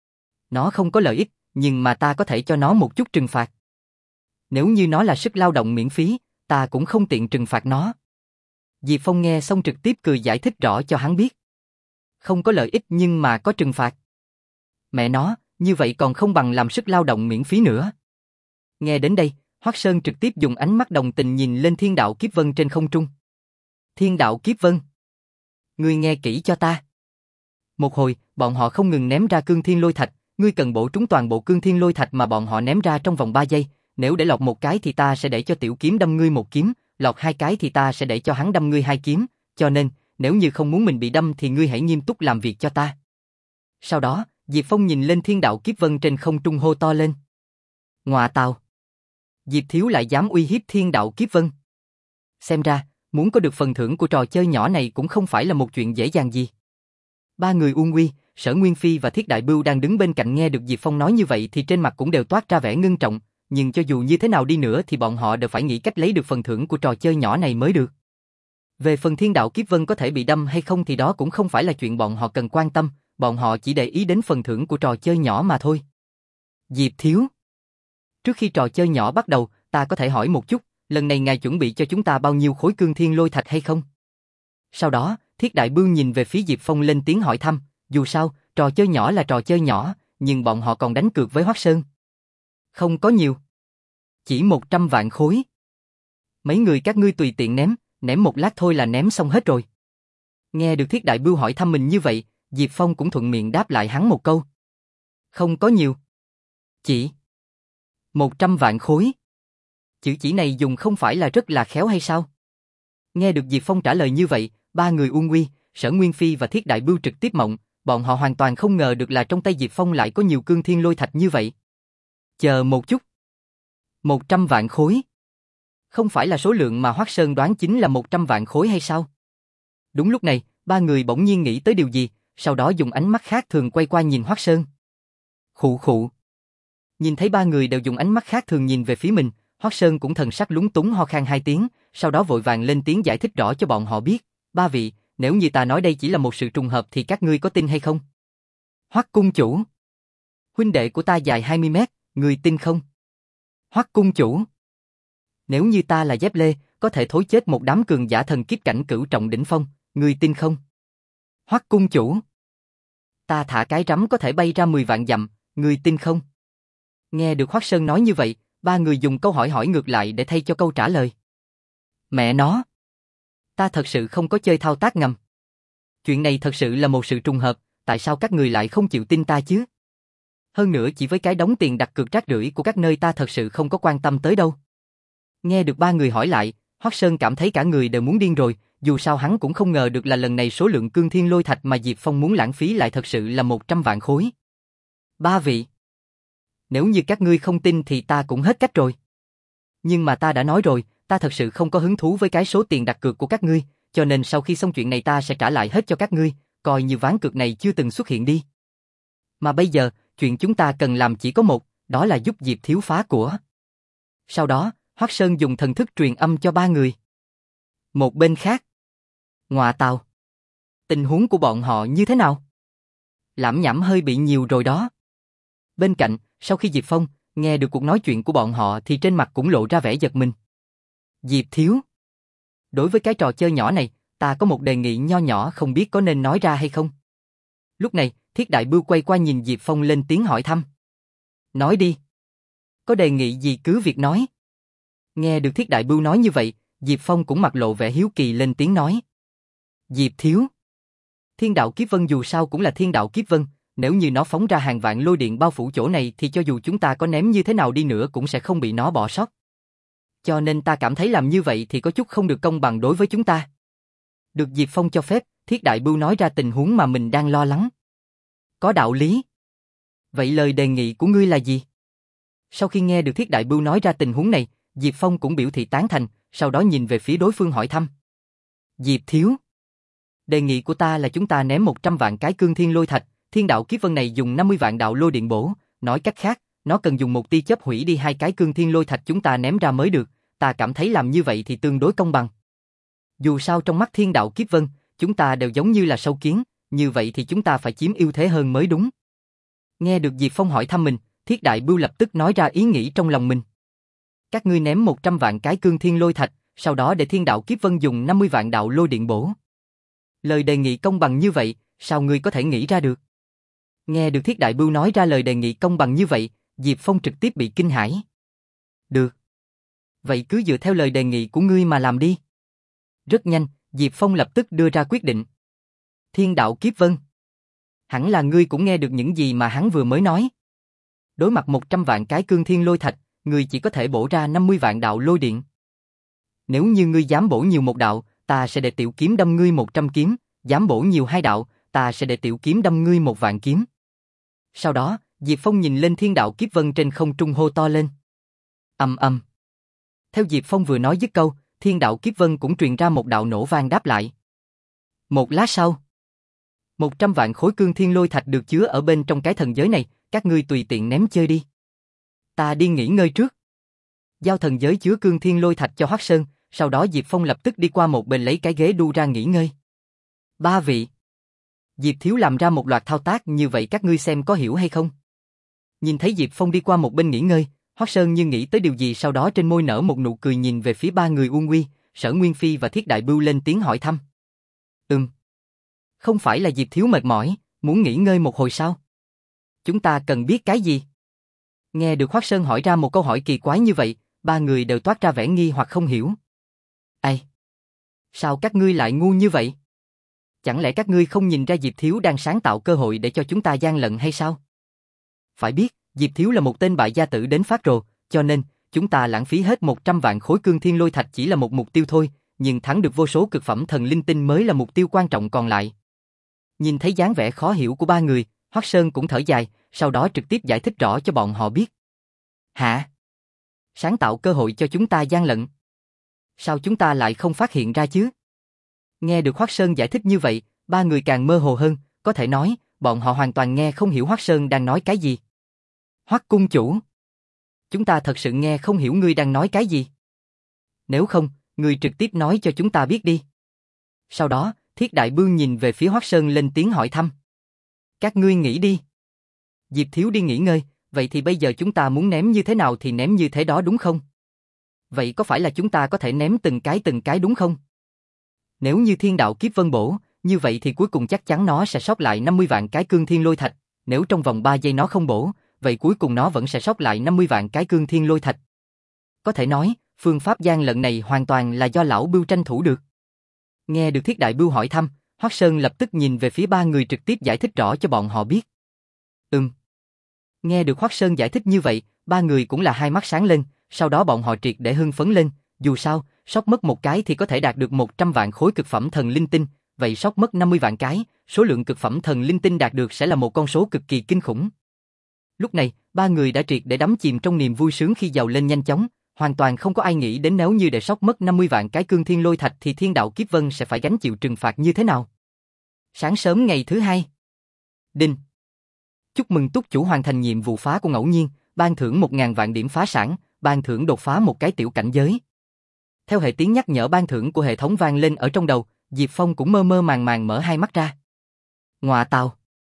Nó không có lợi ích, nhưng mà ta có thể cho nó một chút trừng phạt. Nếu như nó là sức lao động miễn phí, ta cũng không tiện trừng phạt nó. Diệp Phong nghe xong trực tiếp cười giải thích rõ cho hắn biết. Không có lợi ích nhưng mà có trừng phạt. Mẹ nó, như vậy còn không bằng làm sức lao động miễn phí nữa. Nghe đến đây, Hoắc Sơn trực tiếp dùng ánh mắt đồng tình nhìn lên thiên đạo kiếp vân trên không trung. Thiên đạo kiếp vân. Ngươi nghe kỹ cho ta. Một hồi, bọn họ không ngừng ném ra cương thiên lôi thạch, ngươi cần bổ trúng toàn bộ cương thiên lôi thạch mà bọn họ ném ra trong vòng ba giây, nếu để lọt một cái thì ta sẽ để cho tiểu kiếm đâm ngươi một kiếm, lọt hai cái thì ta sẽ để cho hắn đâm ngươi hai kiếm, cho nên, nếu như không muốn mình bị đâm thì ngươi hãy nghiêm túc làm việc cho ta. Sau đó, Diệp Phong nhìn lên thiên đạo kiếp vân trên không trung hô to lên. Ngọa tào. Diệp Thiếu lại dám uy hiếp thiên đạo kiếp vân. Xem ra, muốn có được phần thưởng của trò chơi nhỏ này cũng không phải là một chuyện dễ dàng gì. Ba người Uông Uy, Sở Nguyên Phi và Thiết Đại Bưu đang đứng bên cạnh nghe được Diệp Phong nói như vậy thì trên mặt cũng đều toát ra vẻ ngưng trọng, nhưng cho dù như thế nào đi nữa thì bọn họ đều phải nghĩ cách lấy được phần thưởng của trò chơi nhỏ này mới được. Về phần thiên đạo kiếp vân có thể bị đâm hay không thì đó cũng không phải là chuyện bọn họ cần quan tâm, bọn họ chỉ để ý đến phần thưởng của trò chơi nhỏ mà thôi. Diệp Thiếu. Trước khi trò chơi nhỏ bắt đầu, ta có thể hỏi một chút, lần này ngài chuẩn bị cho chúng ta bao nhiêu khối cương thiên lôi thạch hay không? Sau đó, Thiết Đại Bưu nhìn về phía Diệp Phong lên tiếng hỏi thăm, dù sao, trò chơi nhỏ là trò chơi nhỏ, nhưng bọn họ còn đánh cược với Hoắc Sơn. Không có nhiều. Chỉ một trăm vạn khối. Mấy người các ngươi tùy tiện ném, ném một lát thôi là ném xong hết rồi. Nghe được Thiết Đại Bưu hỏi thăm mình như vậy, Diệp Phong cũng thuận miệng đáp lại hắn một câu. Không có nhiều. Chỉ một trăm vạn khối. Chữ chỉ này dùng không phải là rất là khéo hay sao? Nghe được Diệp Phong trả lời như vậy, ba người Uông Uy, Sở Nguyên Phi và Thiết Đại Bưu trực tiếp mộng, bọn họ hoàn toàn không ngờ được là trong tay Diệp Phong lại có nhiều cương thiên lôi thạch như vậy. Chờ một chút. một trăm vạn khối. Không phải là số lượng mà Hoắc Sơn đoán chính là một trăm vạn khối hay sao? Đúng lúc này, ba người bỗng nhiên nghĩ tới điều gì, sau đó dùng ánh mắt khác thường quay qua nhìn Hoắc Sơn. Khụ khụ. Nhìn thấy ba người đều dùng ánh mắt khác thường nhìn về phía mình, Hoắc Sơn cũng thần sắc lúng túng ho khan hai tiếng, sau đó vội vàng lên tiếng giải thích rõ cho bọn họ biết, ba vị, nếu như ta nói đây chỉ là một sự trùng hợp thì các ngươi có tin hay không? Hoắc cung chủ. Huynh đệ của ta dài hai mươi mét, người tin không? Hoắc cung chủ. Nếu như ta là dép lê, có thể thối chết một đám cường giả thần kiếp cảnh cửu trọng đỉnh phong, người tin không? Hoắc cung chủ. Ta thả cái rắm có thể bay ra mười vạn dặm, người tin không? Nghe được Hoắc Sơn nói như vậy, ba người dùng câu hỏi hỏi ngược lại để thay cho câu trả lời. Mẹ nó. Ta thật sự không có chơi thao tác ngầm. Chuyện này thật sự là một sự trùng hợp, tại sao các người lại không chịu tin ta chứ? Hơn nữa chỉ với cái đống tiền đặt cược rác rưởi của các nơi ta thật sự không có quan tâm tới đâu. Nghe được ba người hỏi lại, Hoắc Sơn cảm thấy cả người đều muốn điên rồi, dù sao hắn cũng không ngờ được là lần này số lượng cương thiên lôi thạch mà Diệp Phong muốn lãng phí lại thật sự là một trăm vạn khối. Ba vị. Nếu như các ngươi không tin thì ta cũng hết cách rồi. Nhưng mà ta đã nói rồi, ta thật sự không có hứng thú với cái số tiền đặt cược của các ngươi, cho nên sau khi xong chuyện này ta sẽ trả lại hết cho các ngươi, coi như ván cược này chưa từng xuất hiện đi. Mà bây giờ, chuyện chúng ta cần làm chỉ có một, đó là giúp Diệp Thiếu phá của. Sau đó, Hoắc Sơn dùng thần thức truyền âm cho ba người. Một bên khác. Ngọa tào. Tình huống của bọn họ như thế nào? Lảm nhảm hơi bị nhiều rồi đó. Bên cạnh, sau khi Diệp Phong nghe được cuộc nói chuyện của bọn họ thì trên mặt cũng lộ ra vẻ giật mình. Diệp Thiếu. Đối với cái trò chơi nhỏ này, ta có một đề nghị nho nhỏ không biết có nên nói ra hay không. Lúc này, Thiết Đại Bưu quay qua nhìn Diệp Phong lên tiếng hỏi thăm. Nói đi. Có đề nghị gì cứ việc nói. Nghe được Thiết Đại Bưu nói như vậy, Diệp Phong cũng mặt lộ vẻ hiếu kỳ lên tiếng nói. Diệp Thiếu. Thiên đạo kiếp vân dù sao cũng là thiên đạo kiếp vân, nếu như nó phóng ra hàng vạn lôi điện bao phủ chỗ này thì cho dù chúng ta có ném như thế nào đi nữa cũng sẽ không bị nó bỏ sót. Cho nên ta cảm thấy làm như vậy thì có chút không được công bằng đối với chúng ta. Được Diệp Phong cho phép, Thiết Đại Bưu nói ra tình huống mà mình đang lo lắng. Có đạo lý. Vậy lời đề nghị của ngươi là gì? Sau khi nghe được Thiết Đại Bưu nói ra tình huống này, Diệp Phong cũng biểu thị tán thành, sau đó nhìn về phía đối phương hỏi thăm. Diệp Thiếu. Đề nghị của ta là chúng ta ném một trăm vạn cái cương thiên lôi thạch, thiên đạo kiếp vân này dùng năm mươi vạn đạo lôi điện bổ, nói cách khác, nó cần dùng một tia chớp hủy đi hai cái cương thiên lôi thạch chúng ta ném ra mới được, ta cảm thấy làm như vậy thì tương đối công bằng. Dù sao trong mắt thiên đạo kiếp vân, chúng ta đều giống như là sâu kiến, như vậy thì chúng ta phải chiếm ưu thế hơn mới đúng. Nghe được Diệp Phong hỏi thăm mình, Thiết Đại Bưu lập tức nói ra ý nghĩ trong lòng mình. Các ngươi ném một trăm vạn cái cương thiên lôi thạch, sau đó để thiên đạo kiếp vân dùng năm mươi vạn đạo lôi điện bổ. Lời đề nghị công bằng như vậy, sao ngươi có thể nghĩ ra được? Nghe được Thiết Đại Bưu nói ra lời đề nghị công bằng như vậy, Diệp Phong trực tiếp bị kinh hãi. Được. Vậy cứ dựa theo lời đề nghị của ngươi mà làm đi. Rất nhanh, Diệp Phong lập tức đưa ra quyết định. Thiên đạo kiếp vân. Hẳn là ngươi cũng nghe được những gì mà hắn vừa mới nói. Đối mặt một trăm vạn cái cương thiên lôi thạch, ngươi chỉ có thể bổ ra năm mươi vạn đạo lôi điện. Nếu như ngươi dám bổ nhiều một đạo, ta sẽ để tiểu kiếm đâm ngươi một trăm kiếm, dám bổ nhiều hai đạo, ta sẽ để tiểu kiếm đâm ngươi một vạn kiếm. Sau đó, Diệp Phong nhìn lên thiên đạo kiếp vân trên không trung hô to lên. Ầm ầm. Theo Diệp Phong vừa nói dứt câu, thiên đạo kiếp vân cũng truyền ra một đạo nổ vang đáp lại. Một lát sau, một trăm vạn khối cương thiên lôi thạch được chứa ở bên trong cái thần giới này, các ngươi tùy tiện ném chơi đi. Ta đi nghỉ ngơi trước. Giao thần giới chứa cương thiên lôi thạch cho Hoắc Sơn, sau đó Diệp Phong lập tức đi qua một bên lấy cái ghế đu ra nghỉ ngơi. Ba vị. Diệp Thiếu làm ra một loạt thao tác như vậy các ngươi xem có hiểu hay không? Nhìn thấy Diệp Phong đi qua một bên nghỉ ngơi, Hoắc Sơn như nghĩ tới điều gì sau đó trên môi nở một nụ cười nhìn về phía ba người Uông Nguy, Sở Nguyên Phi và Thiết Đại Bưu lên tiếng hỏi thăm. Ừm. Không phải là Diệp Thiếu mệt mỏi, muốn nghỉ ngơi một hồi sao? Chúng ta cần biết cái gì? Nghe được Hoắc Sơn hỏi ra một câu hỏi kỳ quái như vậy, ba người đều toát ra vẻ nghi hoặc không hiểu. Ây! Sao các ngươi lại ngu như vậy? Chẳng lẽ các ngươi không nhìn ra Diệp Thiếu đang sáng tạo cơ hội để cho chúng ta gian lận hay sao? Phải biết, Diệp Thiếu là một tên bại gia tử đến phát rồ, cho nên, chúng ta lãng phí hết một trăm vạn khối cương thiên lôi thạch chỉ là một mục tiêu thôi, nhưng thắng được vô số cực phẩm thần linh tinh mới là mục tiêu quan trọng còn lại. Nhìn thấy dáng vẻ khó hiểu của ba người, Hoắc Sơn cũng thở dài, sau đó trực tiếp giải thích rõ cho bọn họ biết. Hả? Sáng tạo cơ hội cho chúng ta gian lận? Sao chúng ta lại không phát hiện ra chứ? Nghe được Hoắc Sơn giải thích như vậy, ba người càng mơ hồ hơn, có thể nói, bọn họ hoàn toàn nghe không hiểu Hoắc Sơn đang nói cái gì. Hoắc cung chủ, chúng ta thật sự nghe không hiểu ngươi đang nói cái gì. Nếu không, ngươi trực tiếp nói cho chúng ta biết đi. Sau đó, Thiết Đại Bưu nhìn về phía Hoắc Sơn lên tiếng hỏi thăm. Các ngươi nghĩ đi. Diệp Thiếu đi nghỉ ngơi, vậy thì bây giờ chúng ta muốn ném như thế nào thì ném như thế đó đúng không? Vậy có phải là chúng ta có thể ném từng cái từng cái đúng không? Nếu như thiên đạo kiếp vân bổ, như vậy thì cuối cùng chắc chắn nó sẽ sót lại năm mươi vạn cái cương thiên lôi thạch. Nếu trong vòng ba giây nó không bổ, vậy cuối cùng nó vẫn sẽ sót lại năm mươi vạn cái cương thiên lôi thạch. Có thể nói, phương pháp gian lận này hoàn toàn là do lão Bưu tranh thủ được. Nghe được Thiết Đại Bưu hỏi thăm, Hoắc Sơn lập tức nhìn về phía ba người trực tiếp giải thích rõ cho bọn họ biết. Ừm. Nghe được Hoắc Sơn giải thích như vậy, ba người cũng là hai mắt sáng lên, sau đó bọn họ triệt để hưng phấn lên, dù sao, sót mất một cái thì có thể đạt được một trăm vạn khối cực phẩm thần linh tinh, vậy sót mất năm mươi vạn cái, số lượng cực phẩm thần linh tinh đạt được sẽ là một con số cực kỳ kinh khủng. Lúc này, ba người đã triệt để đắm chìm trong niềm vui sướng khi giàu lên nhanh chóng, hoàn toàn không có ai nghĩ đến nếu như để sót mất năm mươi vạn cái cương thiên lôi thạch thì thiên đạo kiếp vân sẽ phải gánh chịu trừng phạt như thế nào. Sáng sớm ngày thứ hai. Đinh. Chúc mừng túc chủ hoàn thành nhiệm vụ phá của ngẫu nhiên, ban thưởng một nghìn vạn điểm phá sản, ban thưởng đột phá một cái tiểu cảnh giới. Theo hệ tiếng nhắc nhở ban thưởng của hệ thống vang lên ở trong đầu, Diệp Phong cũng mơ mơ màng màng mở hai mắt ra. Ngoạ tào.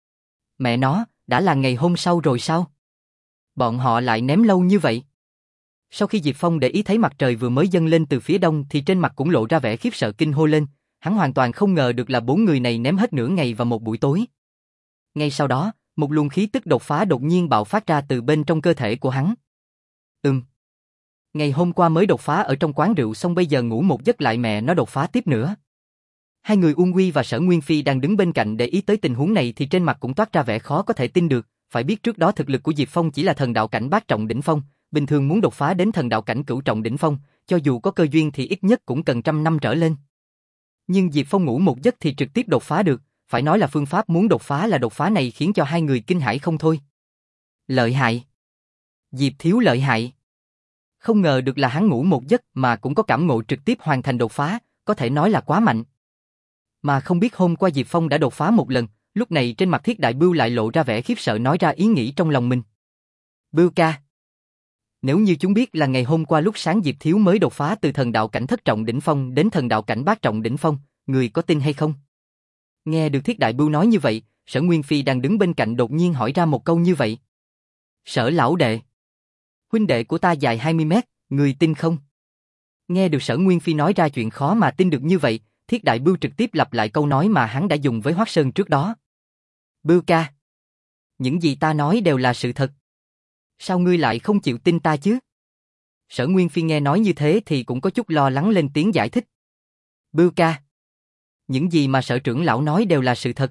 Mẹ nó, đã là ngày hôm sau rồi sao? Bọn họ lại ném lâu như vậy. Sau khi Diệp Phong để ý thấy mặt trời vừa mới dâng lên từ phía đông thì trên mặt cũng lộ ra vẻ khiếp sợ kinh hô lên, hắn hoàn toàn không ngờ được là bốn người này ném hết nửa ngày vào một buổi tối. Ngay sau đó, một luồng khí tức đột phá đột nhiên bạo phát ra từ bên trong cơ thể của hắn. Ừm. Ngày hôm qua mới đột phá ở trong quán rượu xong bây giờ ngủ một giấc lại mẹ nó đột phá tiếp nữa. Hai người Uông Nguy và Sở Nguyên Phi đang đứng bên cạnh để ý tới tình huống này thì trên mặt cũng toát ra vẻ khó có thể tin được, phải biết trước đó thực lực của Diệp Phong chỉ là thần đạo cảnh bát trọng đỉnh phong, bình thường muốn đột phá đến thần đạo cảnh cửu trọng đỉnh phong, cho dù có cơ duyên thì ít nhất cũng cần trăm năm trở lên. Nhưng Diệp Phong ngủ một giấc thì trực tiếp đột phá được, phải nói là phương pháp muốn đột phá là đột phá này khiến cho hai người kinh hãi không thôi. Lợi hại. Diệp Thiếu lợi hại. Không ngờ được là hắn ngủ một giấc mà cũng có cảm ngộ trực tiếp hoàn thành đột phá, có thể nói là quá mạnh. Mà không biết hôm qua Diệp Phong đã đột phá một lần, lúc này trên mặt Thiết Đại Bưu lại lộ ra vẻ khiếp sợ nói ra ý nghĩ trong lòng mình. Bưu ca. Nếu như chúng biết là ngày hôm qua lúc sáng Diệp Thiếu mới đột phá từ thần đạo cảnh thất trọng đỉnh phong đến thần đạo cảnh bát trọng đỉnh phong, người có tin hay không? Nghe được Thiết Đại Bưu nói như vậy, Sở Nguyên Phi đang đứng bên cạnh đột nhiên hỏi ra một câu như vậy. Sở lão đệ, huynh đệ của ta dài hai mươi mét, người tin không? Nghe được Sở Nguyên Phi nói ra chuyện khó mà tin được như vậy, Thiết Đại Bưu trực tiếp lặp lại câu nói mà hắn đã dùng với Hoắc Sơn trước đó. Bưu ca, những gì ta nói đều là sự thật. Sao ngươi lại không chịu tin ta chứ? Sở Nguyên Phi nghe nói như thế thì cũng có chút lo lắng lên tiếng giải thích. Bưu ca, những gì mà Sở trưởng lão nói đều là sự thật.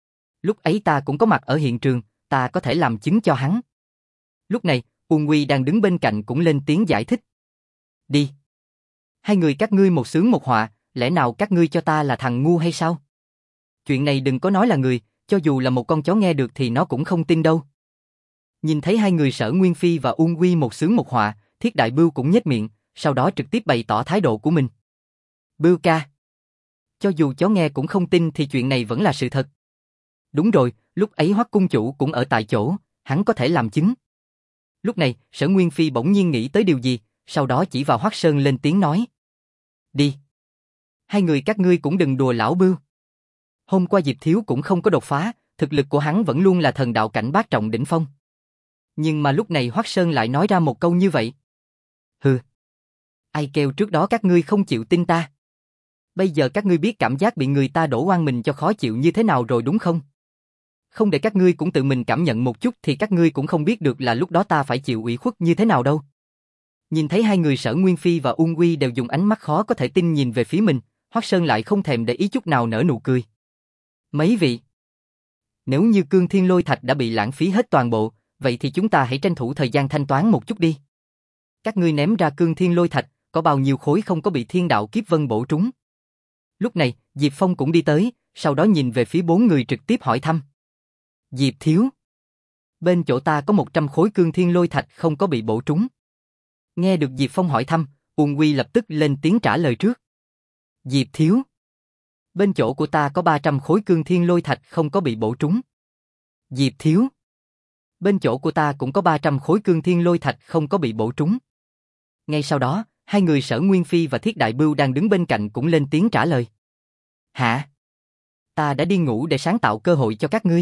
Lúc ấy ta cũng có mặt ở hiện trường, ta có thể làm chứng cho hắn. Lúc này, Uông Nguy đang đứng bên cạnh cũng lên tiếng giải thích. Đi. Hai người các ngươi một xướng một họa, lẽ nào các ngươi cho ta là thằng ngu hay sao? Chuyện này đừng có nói là người, cho dù là một con chó nghe được thì nó cũng không tin đâu. Nhìn thấy hai người Sở Nguyên Phi và Uông Nguy một xướng một họa, Thiết Đại Bưu cũng nhếch miệng, sau đó trực tiếp bày tỏ thái độ của mình. Bưu ca, cho dù chó nghe cũng không tin thì chuyện này vẫn là sự thật. Đúng rồi, lúc ấy Hoắc cung chủ cũng ở tại chỗ, hắn có thể làm chứng. Lúc này, Sở Nguyên Phi bỗng nhiên nghĩ tới điều gì, sau đó chỉ vào Hoắc Sơn lên tiếng nói. Đi. Hai người các ngươi cũng đừng đùa lão Bưu. Hôm qua Diệp Thiếu cũng không có đột phá, thực lực của hắn vẫn luôn là thần đạo cảnh bát trọng đỉnh phong. Nhưng mà lúc này Hoắc Sơn lại nói ra một câu như vậy. Hừ. Ai kêu trước đó các ngươi không chịu tin ta. Bây giờ các ngươi biết cảm giác bị người ta đổ oan mình cho khó chịu như thế nào rồi đúng không? Không để các ngươi cũng tự mình cảm nhận một chút thì các ngươi cũng không biết được là lúc đó ta phải chịu ủy khuất như thế nào đâu. Nhìn thấy hai người Sở Nguyên Phi và Uông Uy đều dùng ánh mắt khó có thể tin nhìn về phía mình, Hoắc Sơn lại không thèm để ý chút nào nở nụ cười. Mấy vị, nếu như Cương Thiên Lôi Thạch đã bị lãng phí hết toàn bộ, vậy thì chúng ta hãy tranh thủ thời gian thanh toán một chút đi. Các ngươi ném ra Cương Thiên Lôi Thạch, có bao nhiêu khối không có bị Thiên Đạo Kiếp Vân bổ trúng? Lúc này, Diệp Phong cũng đi tới, sau đó nhìn về phía bốn người trực tiếp hỏi thăm. Diệp Thiếu, bên chỗ ta có một trăm khối Cương Thiên Lôi Thạch không có bị bổ trúng. Nghe được Diệp Phong hỏi thăm, Uông Uy lập tức lên tiếng trả lời trước. Diệp Thiếu, bên chỗ của ta có ba trăm khối Cương Thiên Lôi Thạch không có bị bổ trúng. Diệp Thiếu, bên chỗ của ta cũng có ba trăm khối Cương Thiên Lôi Thạch không có bị bổ trúng. Ngay sau đó, hai người Sở Nguyên Phi và Thiết Đại Bưu đang đứng bên cạnh cũng lên tiếng trả lời. Hả? Ta đã đi ngủ để sáng tạo cơ hội cho các ngươi.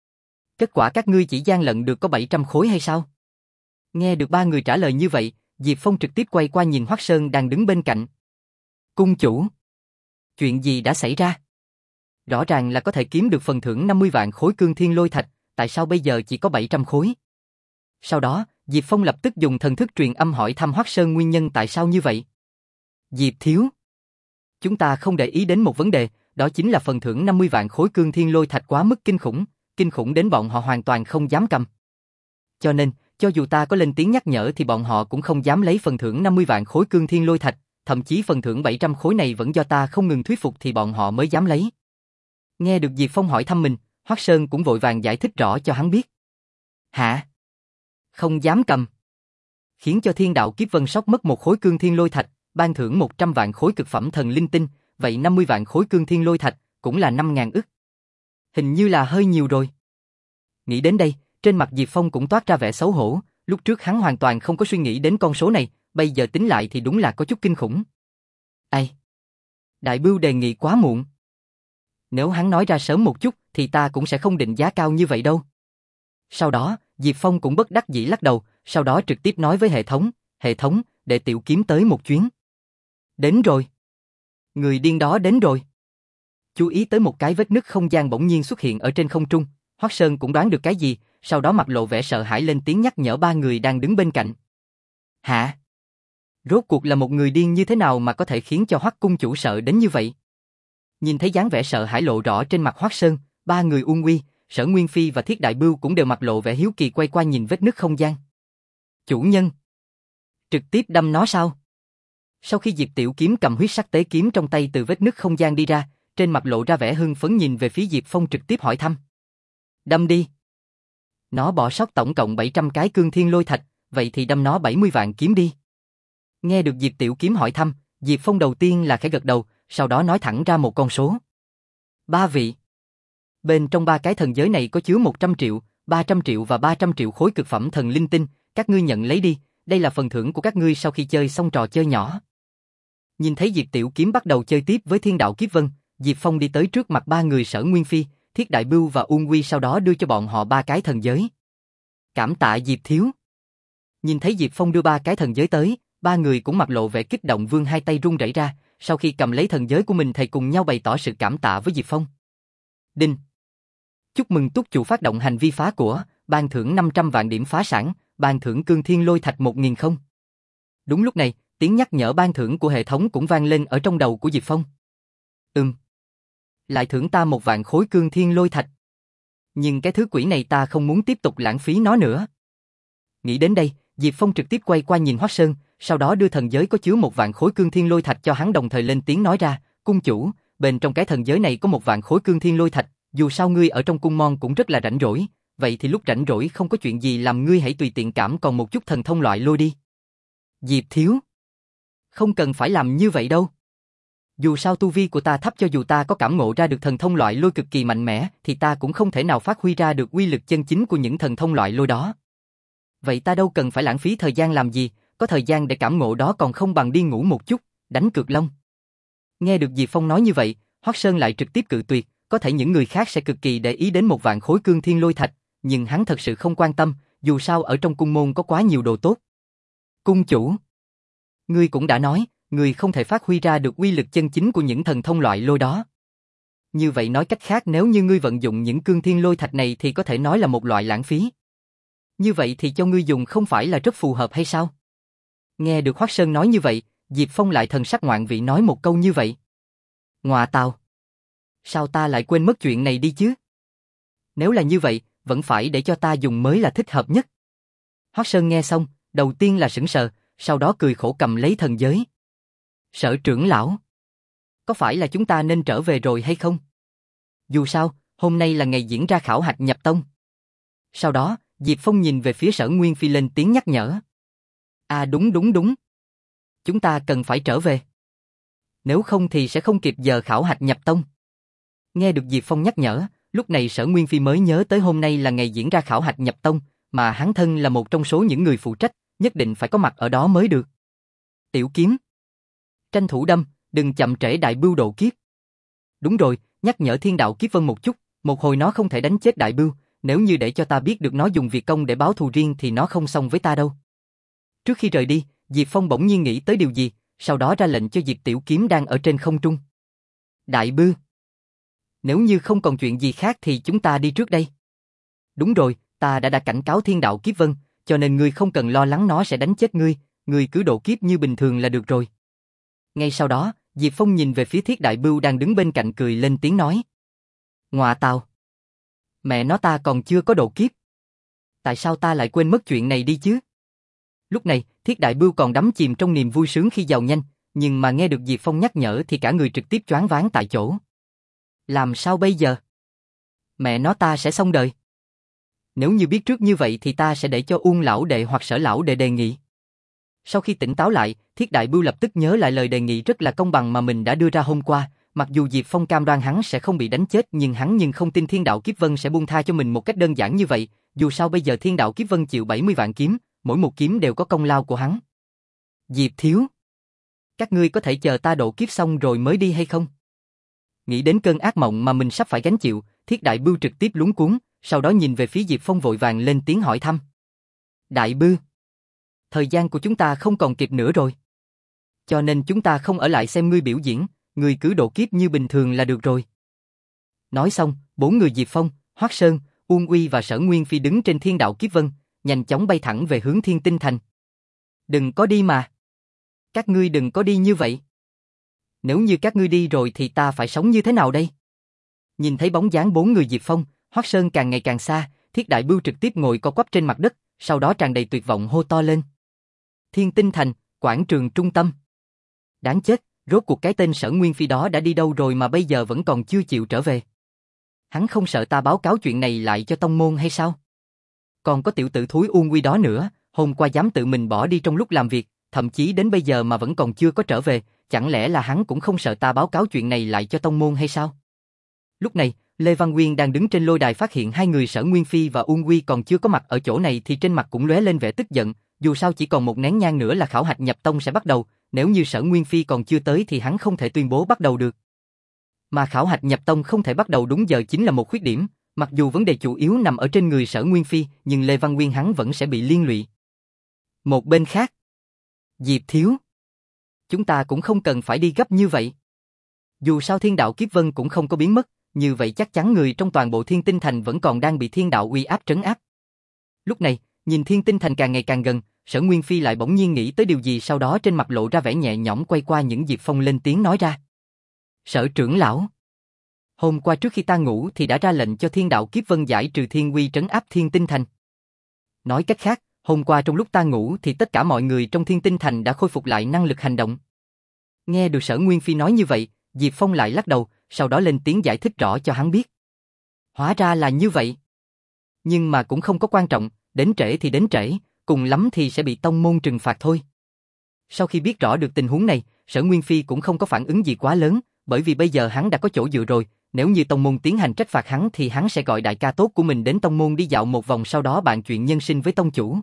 Kết quả các ngươi chỉ gian lận được có bảy trăm khối hay sao? Nghe được ba người trả lời như vậy, Diệp Phong trực tiếp quay qua nhìn Hoắc Sơn đang đứng bên cạnh. Cung chủ, chuyện gì đã xảy ra? Rõ ràng là có thể kiếm được phần thưởng năm mươi vạn khối Cương Thiên Lôi Thạch, tại sao bây giờ chỉ có bảy trăm khối? Sau đó, Diệp Phong lập tức dùng thần thức truyền âm hỏi thăm Hoắc Sơn nguyên nhân tại sao như vậy. Diệp Thiếu, chúng ta không để ý đến một vấn đề, đó chính là phần thưởng năm mươi vạn khối Cương Thiên Lôi Thạch quá mức kinh khủng, kinh khủng đến bọn họ hoàn toàn không dám cầm. Cho nên, cho dù ta có lên tiếng nhắc nhở thì bọn họ cũng không dám lấy phần thưởng năm mươi vạn khối Cương Thiên Lôi Thạch, thậm chí phần thưởng bảy trăm khối này vẫn do ta không ngừng thuyết phục thì bọn họ mới dám lấy. Nghe được Diệp Phong hỏi thăm mình, Hoắc Sơn cũng vội vàng giải thích rõ cho hắn biết. Hả? Không dám cầm. Khiến cho Thiên Đạo Kiếp Vân sốc mất một khối Cương Thiên Lôi Thạch, ban thưởng một trăm vạn khối cực phẩm thần linh tinh, vậy năm mươi vạn khối Cương Thiên Lôi Thạch cũng là năm ngàn ức. Hình như là hơi nhiều rồi. Nghĩ đến đây, trên mặt Diệp Phong cũng toát ra vẻ xấu hổ, lúc trước hắn hoàn toàn không có suy nghĩ đến con số này, bây giờ tính lại thì đúng là có chút kinh khủng. Ai? Đại Bưu đề nghị quá muộn. Nếu hắn nói ra sớm một chút thì ta cũng sẽ không định giá cao như vậy đâu. Sau đó, Diệp Phong cũng bất đắc dĩ lắc đầu, sau đó trực tiếp nói với hệ thống, hệ thống, để Tiểu Kiếm tới một chuyến. Đến rồi. Người điên đó đến rồi. Chú ý tới một cái vết nứt không gian bỗng nhiên xuất hiện ở trên không trung, Hoắc Sơn cũng đoán được cái gì, sau đó mặt lộ vẻ sợ hãi lên tiếng nhắc nhở ba người đang đứng bên cạnh. Hả? Rốt cuộc là một người điên như thế nào mà có thể khiến cho Hoắc cung chủ sợ đến như vậy? Nhìn thấy dáng vẻ sợ hãi lộ rõ trên mặt Hoắc Sơn, ba người Uông Uy, Sở Nguyên Phi và Thiết Đại Bưu cũng đều mặt lộ vẻ hiếu kỳ quay qua nhìn vết nứt không gian. Chủ nhân, trực tiếp đâm nó sao? Sau khi Diệp Tiểu Kiếm cầm huyết sắc tế kiếm trong tay từ vết nứt không gian đi ra, trên mặt lộ ra vẻ hưng phấn nhìn về phía Diệp Phong trực tiếp hỏi thăm. Đâm đi. Nó bỏ sót tổng cộng bảy trăm cái Cương Thiên Lôi Thạch, vậy thì đâm nó bảy mươi vạn kiếm đi. Nghe được Diệp Tiểu Kiếm hỏi thăm, Diệp Phong đầu tiên là khẽ gật đầu, sau đó nói thẳng ra một con số. Ba vị. Bên trong ba cái thần giới này có chứa một trăm triệu, ba trăm triệu và ba trăm triệu khối cực phẩm thần linh tinh, các ngươi nhận lấy đi, đây là phần thưởng của các ngươi sau khi chơi xong trò chơi nhỏ. Nhìn thấy Diệp Tiểu Kiếm bắt đầu chơi tiếp với Thiên Đạo Kiếp Vân, Diệp Phong đi tới trước mặt ba người Sở Nguyên Phi, Thiết Đại Bưu và Uông Quy, sau đó đưa cho bọn họ ba cái thần giới. Cảm tạ Diệp thiếu. Nhìn thấy Diệp Phong đưa ba cái thần giới tới, ba người cũng mặt lộ vẻ kích động, vươn hai tay run rẩy ra, sau khi cầm lấy thần giới của mình thầy cùng nhau bày tỏ sự cảm tạ với Diệp Phong. Đinh. Chúc mừng túc chủ phát động hành vi phá của, ban thưởng năm trăm vạn điểm phá sản, ban thưởng cương thiên lôi thạch một nghìn không. Đúng lúc này, tiếng nhắc nhở ban thưởng của hệ thống cũng vang lên ở trong đầu của Diệp Phong. Ừm. Lại thưởng ta một vạn khối cương thiên lôi thạch. Nhưng cái thứ quỷ này ta không muốn tiếp tục lãng phí nó nữa. Nghĩ đến đây, Diệp Phong trực tiếp quay qua nhìn Hoắc Sơn, sau đó đưa thần giới có chứa một vạn khối cương thiên lôi thạch cho hắn, đồng thời lên tiếng nói ra, cung chủ, bên trong cái thần giới này có một vạn khối cương thiên lôi thạch, dù sao ngươi ở trong cung môn cũng rất là rảnh rỗi, vậy thì lúc rảnh rỗi không có chuyện gì làm, ngươi hãy tùy tiện cảm còn một chút thần thông loại lôi đi. Diệp thiếu. Không cần phải làm như vậy đâu. Dù sao tu vi của ta thấp, cho dù ta có cảm ngộ ra được thần thông loại lôi cực kỳ mạnh mẽ, thì ta cũng không thể nào phát huy ra được uy lực chân chính của những thần thông loại lôi đó. Vậy ta đâu cần phải lãng phí thời gian làm gì, có thời gian để cảm ngộ đó còn không bằng đi ngủ một chút, đánh cược long. Nghe được Diệp Phong nói như vậy, Hoắc Sơn lại trực tiếp cự tuyệt, có thể những người khác sẽ cực kỳ để ý đến một vạn khối cương thiên lôi thạch, nhưng hắn thật sự không quan tâm, dù sao ở trong cung môn có quá nhiều đồ tốt. Cung chủ, ngươi cũng đã nói, ngươi không thể phát huy ra được uy lực chân chính của những thần thông loại lôi đó. Như vậy nói cách khác, nếu như ngươi vận dụng những cương thiên lôi thạch này thì có thể nói là một loại lãng phí. Như vậy thì cho ngươi dùng không phải là rất phù hợp hay sao? Nghe được Hoắc Sơn nói như vậy, Diệp Phong lại thần sắc ngoạn vị nói một câu như vậy. Ngọa tào, sao ta lại quên mất chuyện này đi chứ? Nếu là như vậy, vẫn phải để cho ta dùng mới là thích hợp nhất. Hoắc Sơn nghe xong, đầu tiên là sững sờ, sau đó cười khổ cầm lấy thần giới. Sở trưởng lão, có phải là chúng ta nên trở về rồi hay không? Dù sao, hôm nay là ngày diễn ra khảo hạch nhập tông. Sau đó, Diệp Phong nhìn về phía Sở Nguyên Phi lên tiếng nhắc nhở. À đúng đúng đúng. Chúng ta cần phải trở về. Nếu không thì sẽ không kịp giờ khảo hạch nhập tông. Nghe được Diệp Phong nhắc nhở, lúc này Sở Nguyên Phi mới nhớ tới hôm nay là ngày diễn ra khảo hạch nhập tông, mà hắn thân là một trong số những người phụ trách, nhất định phải có mặt ở đó mới được. Tiểu Kiếm, tranh thủ đâm, đừng chậm trễ Đại Bưu độ kiếp. Đúng rồi, nhắc nhở Thiên Đạo Kiếp Vân một chút, một hồi nó không thể đánh chết Đại Bưu, nếu như để cho ta biết được nó dùng việc công để báo thù riêng thì nó không xong với ta đâu. Trước khi rời đi, Diệp Phong bỗng nhiên nghĩ tới điều gì, sau đó ra lệnh cho Diệp Tiểu Kiếm đang ở trên không trung. Đại Bưu, nếu như không còn chuyện gì khác thì chúng ta đi trước đây. Đúng rồi, ta đã đã cảnh cáo Thiên Đạo Kiếp Vân, cho nên ngươi không cần lo lắng nó sẽ đánh chết ngươi, ngươi cứ độ kiếp như bình thường là được rồi. Ngay sau đó, Diệp Phong nhìn về phía Thiết Đại Bưu đang đứng bên cạnh, cười lên tiếng nói. Ngọa tào, mẹ nó, ta còn chưa có độ kiếp. Tại sao ta lại quên mất chuyện này đi chứ? Lúc này, Thiết Đại Bưu còn đắm chìm trong niềm vui sướng khi giàu nhanh, nhưng mà nghe được Diệp Phong nhắc nhở thì cả người trực tiếp choáng váng tại chỗ. Làm sao bây giờ? Mẹ nó, ta sẽ xong đời. Nếu như biết trước như vậy thì ta sẽ để cho Uông lão đệ hoặc Sở lão đệ đề nghị. Sau khi tỉnh táo lại, Thiết Đại Bưu lập tức nhớ lại lời đề nghị rất là công bằng mà mình đã đưa ra hôm qua. Mặc dù Diệp Phong cam đoan hắn sẽ không bị đánh chết, nhưng hắn nhưng không tin Thiên Đạo Kiếp Vân sẽ buông tha cho mình một cách đơn giản như vậy. Dù sao bây giờ Thiên Đạo Kiếp Vân chịu bảy mươi vạn kiếm, mỗi một kiếm đều có công lao của hắn. Diệp thiếu, các ngươi có thể chờ ta độ kiếp xong rồi mới đi hay không? Nghĩ đến cơn ác mộng mà mình sắp phải gánh chịu, Thiết Đại Bưu trực tiếp luống cuống, sau đó nhìn về phía Diệp Phong vội vàng lên tiếng hỏi thăm. Đại Bưu, thời gian của chúng ta không còn kịp nữa rồi. Cho nên chúng ta không ở lại xem ngươi biểu diễn, ngươi cứ độ kiếp như bình thường là được rồi. Nói xong, bốn người Diệp Phong, Hoắc Sơn, Uông Uy và Sở Nguyên Phi đứng trên Thiên Đạo Kiếp Vân, nhanh chóng bay thẳng về hướng Thiên Tinh Thành. Đừng có đi mà. Các ngươi đừng có đi như vậy. Nếu như các ngươi đi rồi thì ta phải sống như thế nào đây? Nhìn thấy bóng dáng bốn người Diệp Phong, Hoắc Sơn càng ngày càng xa, Thiết Đại Bưu trực tiếp ngồi co quắp trên mặt đất, sau đó tràn đầy tuyệt vọng hô to lên. Thiên Tinh Thành, quảng trường trung tâm. Đáng chết, rốt cuộc cái tên Sở Nguyên Phi đó đã đi đâu rồi mà bây giờ vẫn còn chưa chịu trở về. Hắn không sợ ta báo cáo chuyện này lại cho tông môn hay sao? Còn có tiểu tử thúi Uông Quy đó nữa, hôm qua dám tự mình bỏ đi trong lúc làm việc, thậm chí đến bây giờ mà vẫn còn chưa có trở về, chẳng lẽ là hắn cũng không sợ ta báo cáo chuyện này lại cho tông môn hay sao? Lúc này, Lê Văn Nguyên đang đứng trên lôi đài phát hiện hai người Sở Nguyên Phi và Uông Quy còn chưa có mặt ở chỗ này thì trên mặt cũng lóe lên vẻ tức giận, dù sao chỉ còn một nén nhang nữa là khảo hạch nhập tông sẽ bắt đầu, nếu như Sở Nguyên Phi còn chưa tới thì hắn không thể tuyên bố bắt đầu được. Mà khảo hạch nhập tông không thể bắt đầu đúng giờ chính là một khuyết điểm, mặc dù vấn đề chủ yếu nằm ở trên người Sở Nguyên Phi, nhưng Lê Văn Nguyên hắn vẫn sẽ bị liên lụy. Một bên khác, Diệp Thiếu, chúng ta cũng không cần phải đi gấp như vậy. Dù sao thiên đạo kiếp vân cũng không có biến mất, như vậy chắc chắn người trong toàn bộ Thiên Tinh Thành vẫn còn đang bị thiên đạo uy áp trấn áp. Lúc này, nhìn Thiên Tinh Thành càng ngày càng gần, Sở Nguyên Phi lại bỗng nhiên nghĩ tới điều gì, sau đó trên mặt lộ ra vẻ nhẹ nhõm, quay qua những Diệp Phong lên tiếng nói ra. Sở trưởng lão, hôm qua trước khi ta ngủ thì đã ra lệnh cho thiên đạo kiếp vân giải trừ thiên uy trấn áp Thiên Tinh Thành. Nói cách khác, hôm qua trong lúc ta ngủ thì tất cả mọi người trong Thiên Tinh Thành đã khôi phục lại năng lực hành động. Nghe được Sở Nguyên Phi nói như vậy, Diệp Phong lại lắc đầu, sau đó lên tiếng giải thích rõ cho hắn biết. Hóa ra là như vậy. Nhưng mà cũng không có quan trọng, đến trễ thì đến trễ, cùng lắm thì sẽ bị tông môn trừng phạt thôi. Sau khi biết rõ được tình huống này, Sở Nguyên Phi cũng không có phản ứng gì quá lớn, bởi vì bây giờ hắn đã có chỗ dựa rồi, nếu như tông môn tiến hành trách phạt hắn thì hắn sẽ gọi đại ca tốt của mình đến tông môn đi dạo một vòng, sau đó bàn chuyện nhân sinh với tông chủ.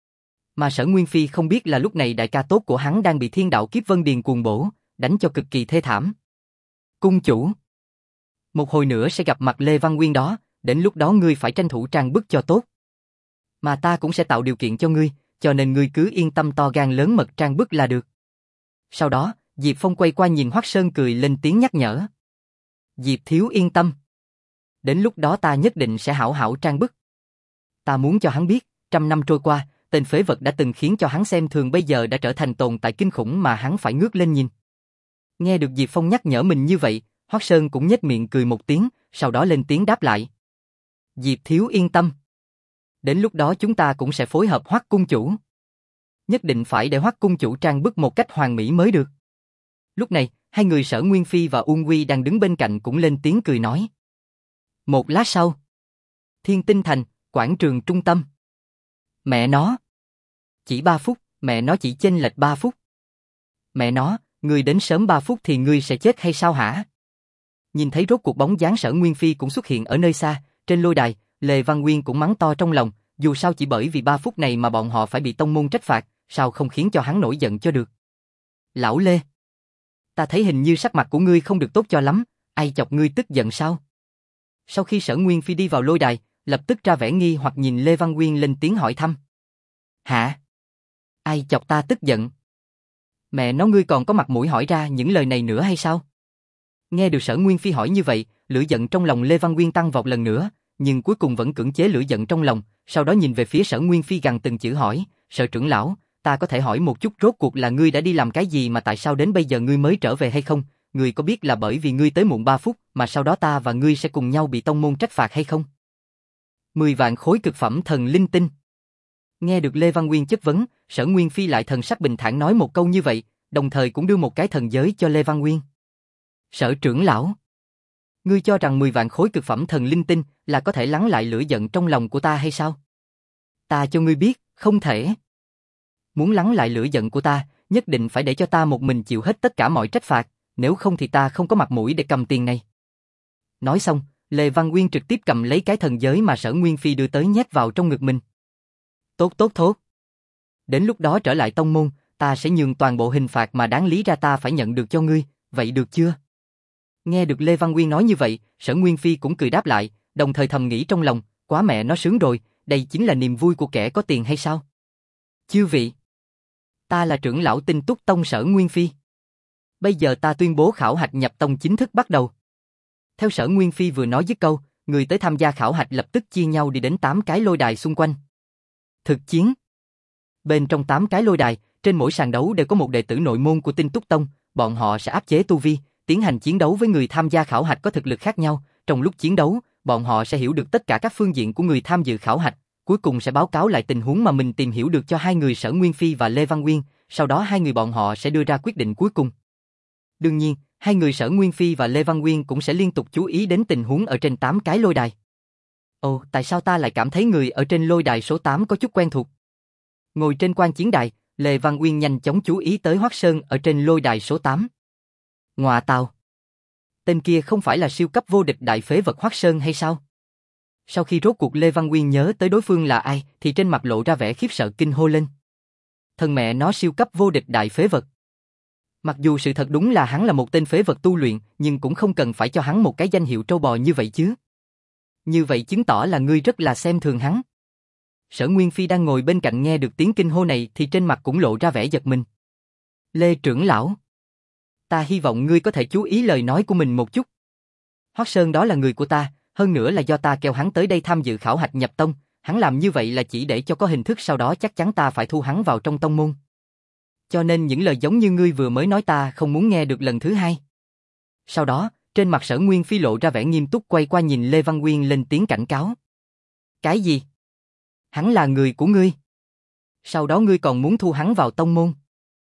Mà Sở Nguyên Phi không biết là lúc này đại ca tốt của hắn đang bị thiên đạo kiếp vân điền cuồng bổ, đánh cho cực kỳ thê thảm. Cung chủ, một hồi nữa sẽ gặp mặt Lê Văn Nguyên đó, đến lúc đó ngươi phải tranh thủ trang bức cho tốt. Mà ta cũng sẽ tạo điều kiện cho ngươi, cho nên ngươi cứ yên tâm to gan lớn mật trang bức là được. Sau đó, Diệp Phong quay qua nhìn Hoắc Sơn cười lên tiếng nhắc nhở. Diệp Thiếu yên tâm. Đến lúc đó ta nhất định sẽ hảo hảo trang bức. Ta muốn cho hắn biết, trăm năm trôi qua, tên phế vật đã từng khiến cho hắn xem thường bây giờ đã trở thành tồn tại kinh khủng mà hắn phải ngước lên nhìn. Nghe được Diệp Phong nhắc nhở mình như vậy, Hoắc Sơn cũng nhếch miệng cười một tiếng, sau đó lên tiếng đáp lại. Diệp Thiếu yên tâm. Đến lúc đó chúng ta cũng sẽ phối hợp Hoắc cung chủ. Nhất định phải để Hoắc cung chủ trang bức một cách hoàn mỹ mới được. Lúc này, hai người Sở Nguyên Phi và Uông Quy đang đứng bên cạnh cũng lên tiếng cười nói. Một lát sau, Thiên Tinh Thành, quảng trường trung tâm. Mẹ nó. Chỉ ba phút, mẹ nó chỉ chênh lệch ba phút. Mẹ nó, ngươi đến sớm ba phút thì ngươi sẽ chết hay sao hả? Nhìn thấy rốt cuộc bóng dáng Sở Nguyên Phi cũng xuất hiện ở nơi xa, trên lôi đài, Lê Văn Nguyên cũng mắng to trong lòng, dù sao chỉ bởi vì ba phút này mà bọn họ phải bị tông môn trách phạt, sao không khiến cho hắn nổi giận cho được. Lão Lê, ta thấy hình như sắc mặt của ngươi không được tốt cho lắm, ai chọc ngươi tức giận sao? Sau khi Sở Nguyên Phi đi vào lôi đài, lập tức ra vẻ nghi hoặc nhìn Lê Văn Nguyên lên tiếng hỏi thăm. Hả? Ai chọc ta tức giận? Mẹ nó, ngươi còn có mặt mũi hỏi ra những lời này nữa hay sao? Nghe được Sở Nguyên Phi hỏi như vậy, lửa giận trong lòng Lê Văn Nguyên tăng vọt lần nữa, nhưng cuối cùng vẫn cưỡng chế lửa giận trong lòng, sau đó nhìn về phía Sở Nguyên Phi gằn từng chữ hỏi, Sở trưởng lão, ta có thể hỏi một chút rốt cuộc là ngươi đã đi làm cái gì mà tại sao đến bây giờ ngươi mới trở về hay không? Ngươi có biết là bởi vì ngươi tới muộn ba phút mà sau đó ta và ngươi sẽ cùng nhau bị tông môn trách phạt hay không? Mười vạn khối cực phẩm thần linh tinh. Nghe được Lê Văn Nguyên chất vấn, Sở Nguyên Phi lại thần sắc bình thản nói một câu như vậy, đồng thời cũng đưa một cái thần giới cho Lê Văn Nguyên. Sở trưởng lão, ngươi cho rằng mười vạn khối cực phẩm thần linh tinh là có thể lắng lại lửa giận trong lòng của ta hay sao? Ta cho ngươi biết, không thể. Muốn lắng lại lửa giận của ta, nhất định phải để cho ta một mình chịu hết tất cả mọi trách phạt, nếu không thì ta không có mặt mũi để cầm tiền này. Nói xong, Lê Văn Nguyên trực tiếp cầm lấy cái thần giới mà Sở Nguyên Phi đưa tới nhét vào trong ngực mình. Tốt tốt tốt. Đến lúc đó trở lại tông môn, ta sẽ nhường toàn bộ hình phạt mà đáng lý ra ta phải nhận được cho ngươi, vậy được chưa? Nghe được Lê Văn Nguyên nói như vậy, Sở Nguyên Phi cũng cười đáp lại, đồng thời thầm nghĩ trong lòng, quá mẹ nó sướng rồi, đây chính là niềm vui của kẻ có tiền hay sao? Chư vị, ta là trưởng lão Tinh Túc Tông Sở Nguyên Phi. Bây giờ ta tuyên bố khảo hạch nhập tông chính thức bắt đầu. Theo Sở Nguyên Phi vừa nói dứt câu, người tới tham gia khảo hạch lập tức chia nhau đi đến tám cái lôi đài xung quanh. Thực chiến. Bên trong tám cái lôi đài, trên mỗi sàn đấu đều có một đệ tử nội môn của Tinh Túc Tông, bọn họ sẽ áp chế tu vi, tiến hành chiến đấu với người tham gia khảo hạch có thực lực khác nhau. Trong lúc chiến đấu, bọn họ sẽ hiểu được tất cả các phương diện của người tham dự khảo hạch, cuối cùng sẽ báo cáo lại tình huống mà mình tìm hiểu được cho hai người Sở Nguyên Phi và Lê Văn Nguyên, sau đó hai người bọn họ sẽ đưa ra quyết định cuối cùng. Đương nhiên, hai người Sở Nguyên Phi và Lê Văn Nguyên cũng sẽ liên tục chú ý đến tình huống ở trên tám cái lôi đài. Ồ, tại sao ta lại cảm thấy người ở trên lôi đài số tám có chút quen thuộc? Ngồi trên quan chiến đài, Lê Văn Nguyên nhanh chóng chú ý tới Hoắc Sơn ở trên lôi đài số tám. Ngọa tào, tên kia không phải là siêu cấp vô địch đại phế vật Hoắc Sơn hay sao? Sau khi rốt cuộc Lê Văn Nguyên nhớ tới đối phương là ai, thì trên mặt lộ ra vẻ khiếp sợ kinh hô lên. Thân mẹ nó siêu cấp vô địch đại phế vật. Mặc dù sự thật đúng là hắn là một tên phế vật tu luyện, nhưng cũng không cần phải cho hắn một cái danh hiệu trâu bò như vậy chứ. Như vậy chứng tỏ là ngươi rất là xem thường hắn. Sở Nguyên Phi đang ngồi bên cạnh nghe được tiếng kinh hô này thì trên mặt cũng lộ ra vẻ giật mình. Lê trưởng lão, ta hy vọng ngươi có thể chú ý lời nói của mình một chút. Hoắc Sơn đó là người của ta, hơn nữa là do ta kêu hắn tới đây tham dự khảo hạch nhập tông, hắn làm như vậy là chỉ để cho có hình thức, sau đó chắc chắn ta phải thu hắn vào trong tông môn. Cho nên những lời giống như ngươi vừa mới nói ta không muốn nghe được lần thứ hai. Sau đó, trên mặt Sở Nguyên Phi lộ ra vẻ nghiêm túc, quay qua nhìn Lê Văn Nguyên lên tiếng cảnh cáo. Cái gì? Hắn là người của ngươi. Sau đó ngươi còn muốn thu hắn vào tông môn.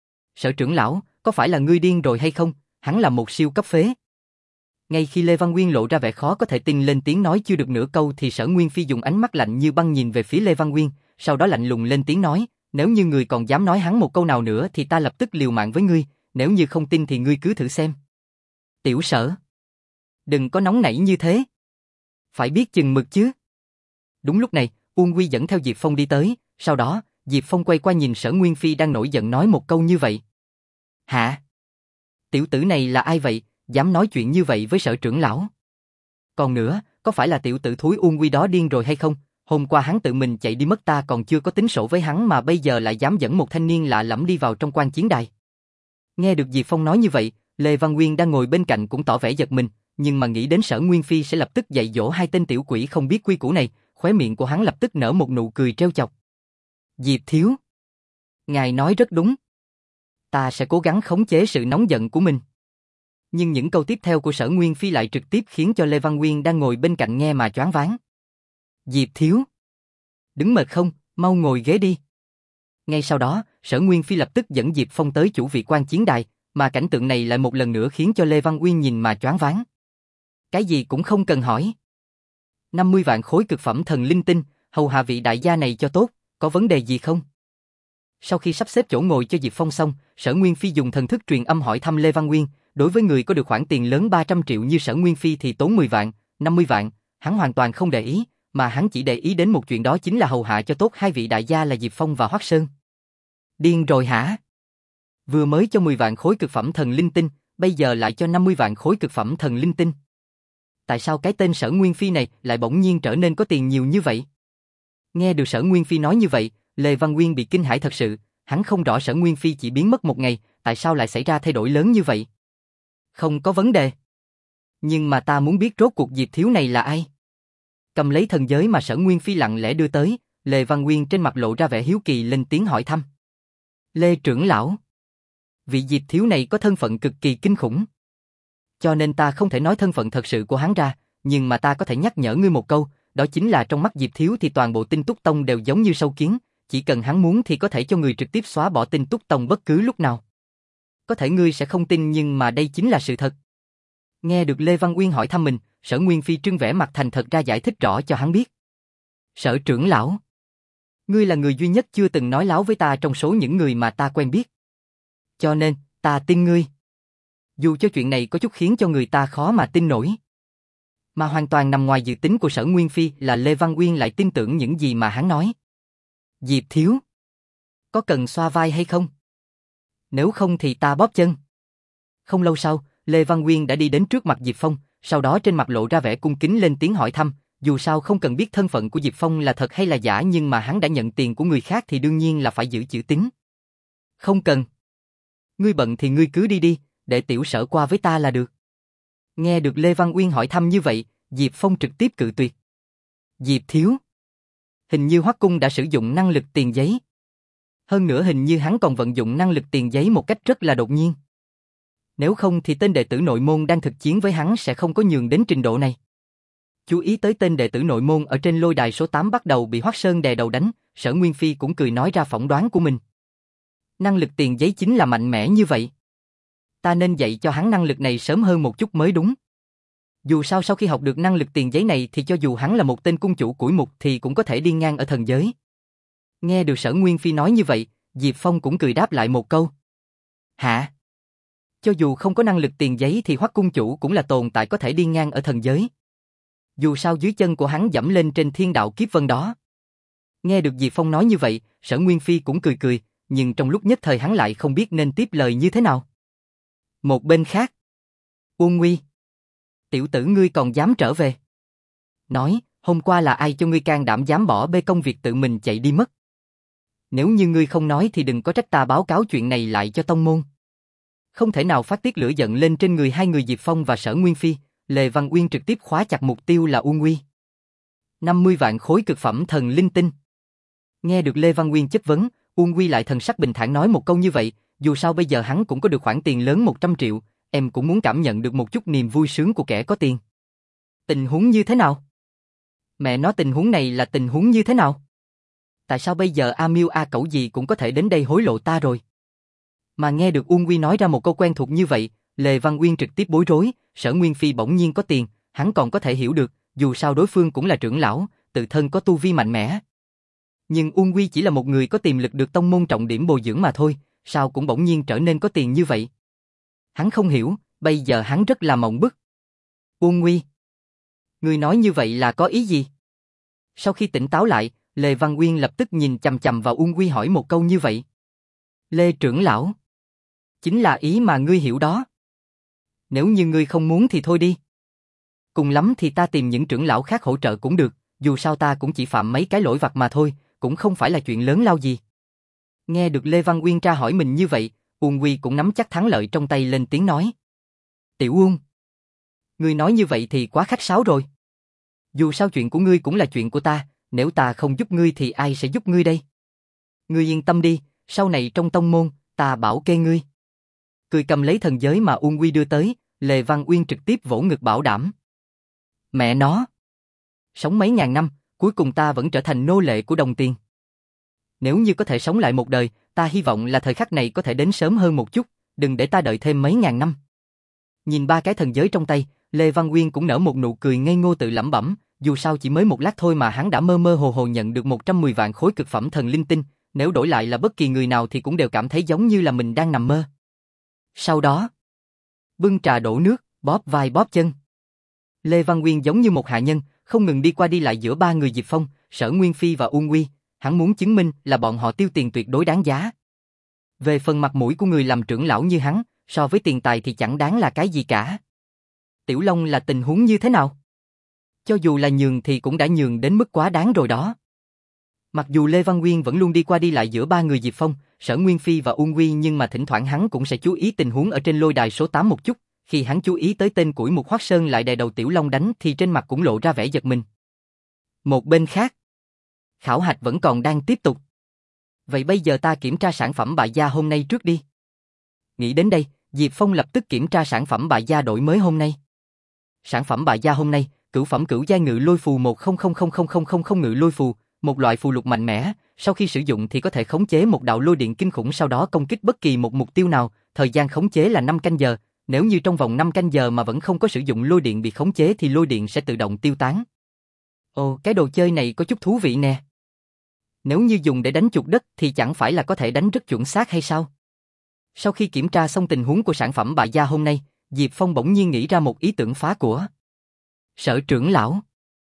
Sở trưởng lão, có phải là ngươi điên rồi hay không? Hắn là một siêu cấp phế. Ngay khi Lê Văn Nguyên lộ ra vẻ khó có thể tin lên tiếng nói chưa được nửa câu thì Sở Nguyên Phi dùng ánh mắt lạnh như băng nhìn về phía Lê Văn Nguyên, sau đó lạnh lùng lên tiếng nói, nếu như ngươi còn dám nói hắn một câu nào nữa thì ta lập tức liều mạng với ngươi, nếu như không tin thì ngươi cứ thử xem. Tiểu Sở, đừng có nóng nảy như thế. Phải biết chừng mực chứ. Đúng lúc này, Uông Quy dẫn theo Diệp Phong đi tới, sau đó, Diệp Phong quay qua nhìn Sở Nguyên Phi đang nổi giận nói một câu như vậy. Hả? Tiểu tử này là ai vậy, dám nói chuyện như vậy với Sở trưởng lão? Còn nữa, có phải là tiểu tử thúi Uông Quy đó điên rồi hay không? Hôm qua hắn tự mình chạy đi mất, ta còn chưa có tính sổ với hắn mà bây giờ lại dám dẫn một thanh niên lạ lẫm đi vào trong quan chiến đài. Nghe được Diệp Phong nói như vậy, Lê Văn Nguyên đang ngồi bên cạnh cũng tỏ vẻ giật mình, nhưng mà nghĩ đến Sở Nguyên Phi sẽ lập tức dạy dỗ hai tên tiểu quỷ không biết quy củ này, khóe miệng của hắn lập tức nở một nụ cười trêu chọc. Diệp thiếu, ngài nói rất đúng. Ta sẽ cố gắng khống chế sự nóng giận của mình. Nhưng những câu tiếp theo của Sở Nguyên Phi lại trực tiếp khiến cho Lê Văn Nguyên đang ngồi bên cạnh nghe mà choáng váng. Diệp thiếu, đứng mệt không, mau ngồi ghế đi. Ngay sau đó, Sở Nguyên Phi lập tức dẫn Diệp Phong tới chủ vị quan chiến đài, mà cảnh tượng này lại một lần nữa khiến cho Lê Văn Nguyên nhìn mà choáng váng. Cái gì cũng không cần hỏi. năm mươi vạn khối cực phẩm thần linh tinh, hầu hạ vị đại gia này cho tốt, có vấn đề gì không? Sau khi sắp xếp chỗ ngồi cho Diệp Phong xong, Sở Nguyên Phi dùng thần thức truyền âm hỏi thăm Lê Văn Nguyên, đối với người có được khoản tiền lớn ba trăm triệu như Sở Nguyên Phi thì tốn mười vạn, năm mươi vạn, hắn hoàn toàn không để ý, mà hắn chỉ để ý đến một chuyện, đó chính là hầu hạ cho tốt hai vị đại gia là Diệp Phong và Hoắc Sơn. Điên rồi hả? Vừa mới cho mười vạn khối cực phẩm thần linh tinh, bây giờ lại cho năm mươi vạn khối cực phẩm thần linh tinh. Tại sao cái tên Sở Nguyên Phi này lại bỗng nhiên trở nên có tiền nhiều như vậy? Nghe được Sở Nguyên Phi nói như vậy, Lê Văn Nguyên bị kinh hãi thật sự, hắn không rõ Sở Nguyên Phi chỉ biến mất một ngày, tại sao lại xảy ra thay đổi lớn như vậy? Không có vấn đề. Nhưng mà ta muốn biết rốt cuộc Diệp thiếu này là ai? Cầm lấy thần giới mà Sở Nguyên Phi lặng lẽ đưa tới, Lê Văn Nguyên trên mặt lộ ra vẻ hiếu kỳ lên tiếng hỏi thăm. Lê trưởng lão, vị Diệp thiếu này có thân phận cực kỳ kinh khủng. Cho nên ta không thể nói thân phận thật sự của hắn ra, nhưng mà ta có thể nhắc nhở ngươi một câu, đó chính là trong mắt Diệp thiếu thì toàn bộ Tinh Túc Tông đều giống như sâu kiến, chỉ cần hắn muốn thì có thể cho người trực tiếp xóa bỏ Tinh Túc Tông bất cứ lúc nào. Có thể ngươi sẽ không tin nhưng mà đây chính là sự thật. Nghe được Lê Văn Nguyên hỏi thăm mình, Sở Nguyên Phi trưng vẻ mặt thành thật ra giải thích rõ cho hắn biết. Sở trưởng lão, ngươi là người duy nhất chưa từng nói láo với ta trong số những người mà ta quen biết. Cho nên, ta tin ngươi. Dù cho chuyện này có chút khiến cho người ta khó mà tin nổi. Mà hoàn toàn nằm ngoài dự tính của Sở Nguyên Phi là Lê Văn Nguyên lại tin tưởng những gì mà hắn nói. Diệp thiếu, có cần xoa vai hay không? Nếu không thì ta bóp chân. Không lâu sau, Lê Văn Nguyên đã đi đến trước mặt Diệp Phong, sau đó trên mặt lộ ra vẻ cung kính lên tiếng hỏi thăm, dù sao không cần biết thân phận của Diệp Phong là thật hay là giả, nhưng mà hắn đã nhận tiền của người khác thì đương nhiên là phải giữ chữ tín. Không cần. Ngươi bận thì ngươi cứ đi đi, để tiểu Sở qua với ta là được. Nghe được Lê Văn Nguyên hỏi thăm như vậy, Diệp Phong trực tiếp cự tuyệt. Diệp thiếu, hình như Hoắc Cung đã sử dụng năng lực tiền giấy. Hơn nữa hình như hắn còn vận dụng năng lực tiền giấy một cách rất là đột nhiên. Nếu không thì tên đệ tử nội môn đang thực chiến với hắn sẽ không có nhường đến trình độ này. Chú ý tới tên đệ tử nội môn ở trên lôi đài số tám bắt đầu bị Hoắc Sơn đè đầu đánh, Sở Nguyên Phi cũng cười nói ra phỏng đoán của mình. Năng lực tiền giấy chính là mạnh mẽ như vậy. Ta nên dạy cho hắn năng lực này sớm hơn một chút mới đúng. Dù sao sau khi học được năng lực tiền giấy này thì cho dù hắn là một tên cung chủ củi mục thì cũng có thể đi ngang ở thần giới. Nghe được Sở Nguyên Phi nói như vậy, Diệp Phong cũng cười đáp lại một câu. Hả? Cho dù không có năng lực tiền giấy thì Hoắc cung chủ cũng là tồn tại có thể đi ngang ở thần giới. Dù sao dưới chân của hắn dẫm lên trên thiên đạo kiếp vân đó. Nghe được Diệp Phong nói như vậy, Sở Nguyên Phi cũng cười cười, nhưng trong lúc nhất thời hắn lại không biết nên tiếp lời như thế nào. Một bên khác, Uông Nguy. Tiểu tử ngươi còn dám trở về? Nói, hôm qua là ai cho ngươi can đảm dám bỏ bê công việc tự mình chạy đi mất? Nếu như ngươi không nói thì đừng có trách ta báo cáo chuyện này lại cho tông môn. Không thể nào phát tiết lửa giận lên trên người hai người Diệp Phong và Sở Nguyên Phi, Lê Văn Uyên trực tiếp khóa chặt mục tiêu là Uông Nguy. năm mươi vạn khối cực phẩm thần linh tinh. Nghe được Lê Văn Uyên chất vấn, Uông Nguy lại thần sắc bình thản nói một câu như vậy, dù sao bây giờ hắn cũng có được khoản tiền lớn một trăm triệu, em cũng muốn cảm nhận được một chút niềm vui sướng của kẻ có tiền. Tình huống như thế nào? Mẹ nói tình huống này là tình huống như thế nào? Tại sao bây giờ A Miêu A Cẩu gì cũng có thể đến đây hối lộ ta rồi? Mà nghe được Uông Nguy nói ra một câu quen thuộc như vậy, Lê Văn Uyên trực tiếp bối rối, Sở Nguyên Phi bỗng nhiên có tiền, hắn còn có thể hiểu được, dù sao đối phương cũng là trưởng lão, tự thân có tu vi mạnh mẽ. Nhưng Uông Nguy chỉ là một người có tiềm lực được tông môn trọng điểm bồi dưỡng mà thôi, sao cũng bỗng nhiên trở nên có tiền như vậy? Hắn không hiểu, bây giờ hắn rất là mộng bức. Uông Nguy, ngươi nói như vậy là có ý gì? Sau khi tỉnh táo lại, Lê Văn Uyên lập tức nhìn chằm chằm vào Uông Nguy hỏi một câu như vậy. Lê trưởng lão, chính là ý mà ngươi hiểu đó. Nếu như ngươi không muốn thì thôi đi. Cùng lắm thì ta tìm những trưởng lão khác hỗ trợ cũng được, dù sao ta cũng chỉ phạm mấy cái lỗi vặt mà thôi, cũng không phải là chuyện lớn lao gì. Nghe được Lê Văn Uyên tra hỏi mình như vậy, Uông Nguy cũng nắm chắc thắng lợi trong tay lên tiếng nói. Tiểu Uông, ngươi nói như vậy thì quá khách sáo rồi. Dù sao chuyện của ngươi cũng là chuyện của ta, nếu ta không giúp ngươi thì ai sẽ giúp ngươi đây? Ngươi yên tâm đi, sau này trong tông môn, ta bảo kê ngươi. Cười cầm lấy thần giới mà Uông Nguy đưa tới, Lê Văn Uyên trực tiếp vỗ ngực bảo đảm. Mẹ nó! Sống mấy ngàn năm, cuối cùng ta vẫn trở thành nô lệ của đồng tiền. Nếu như có thể sống lại một đời, ta hy vọng là thời khắc này có thể đến sớm hơn một chút, đừng để ta đợi thêm mấy ngàn năm. Nhìn ba cái thần giới trong tay, Lê Văn Uyên cũng nở một nụ cười ngây ngô tự lẩm bẩm, dù sao chỉ mới một lát thôi mà hắn đã mơ mơ hồ hồ nhận được một trăm mười vạn khối cực phẩm thần linh tinh, nếu đổi lại là bất kỳ người nào thì cũng đều cảm thấy giống như là mình đang nằm mơ. Sau đó, bưng trà đổ nước, bóp vai bóp chân. Lê Văn Uyên giống như một hạ nhân, không ngừng đi qua đi lại giữa ba người Diệp Phong, Sở Nguyên Phi và Uông Nguy, hắn muốn chứng minh là bọn họ tiêu tiền tuyệt đối đáng giá. Về phần mặt mũi của người làm trưởng lão như hắn, so với tiền tài thì chẳng đáng là cái gì cả. Tiểu Long là tình huống như thế nào? Cho dù là nhường thì cũng đã nhường đến mức quá đáng rồi đó. Mặc dù Lê Văn Uyên vẫn luôn đi qua đi lại giữa ba người Diệp Phong, Sở Nguyên Phi và Uông Nguy nhưng mà thỉnh thoảng hắn cũng sẽ chú ý tình huống ở trên lôi đài số tám một chút, khi hắn chú ý tới tên củi Mục Hoắc Sơn lại đè đầu Tiểu Long đánh thì trên mặt cũng lộ ra vẻ giật mình. Một bên khác, khảo hạch vẫn còn đang tiếp tục. Vậy bây giờ ta kiểm tra sản phẩm bại gia hôm nay trước đi. Nghĩ đến đây, Diệp Phong lập tức kiểm tra sản phẩm bại gia đổi mới hôm nay. Sản phẩm bại gia hôm nay, cửu phẩm cửu giai ngự lôi phù một không không không không không không không ngự lôi phù, một loại phù lục mạnh mẽ, sau khi sử dụng thì có thể khống chế một đạo lôi điện kinh khủng sau đó công kích bất kỳ một mục tiêu nào, thời gian khống chế là năm canh giờ, nếu như trong vòng năm canh giờ mà vẫn không có sử dụng lôi điện bị khống chế thì lôi điện sẽ tự động tiêu tán. Ồ, cái đồ chơi này có chút thú vị nè. Nếu như dùng để đánh chuột đất thì chẳng phải là có thể đánh rất chuẩn xác hay sao? Sau khi kiểm tra xong tình huống của sản phẩm bại gia hôm nay, Diệp Phong bỗng nhiên nghĩ ra một ý tưởng phá của. Sở trưởng lão,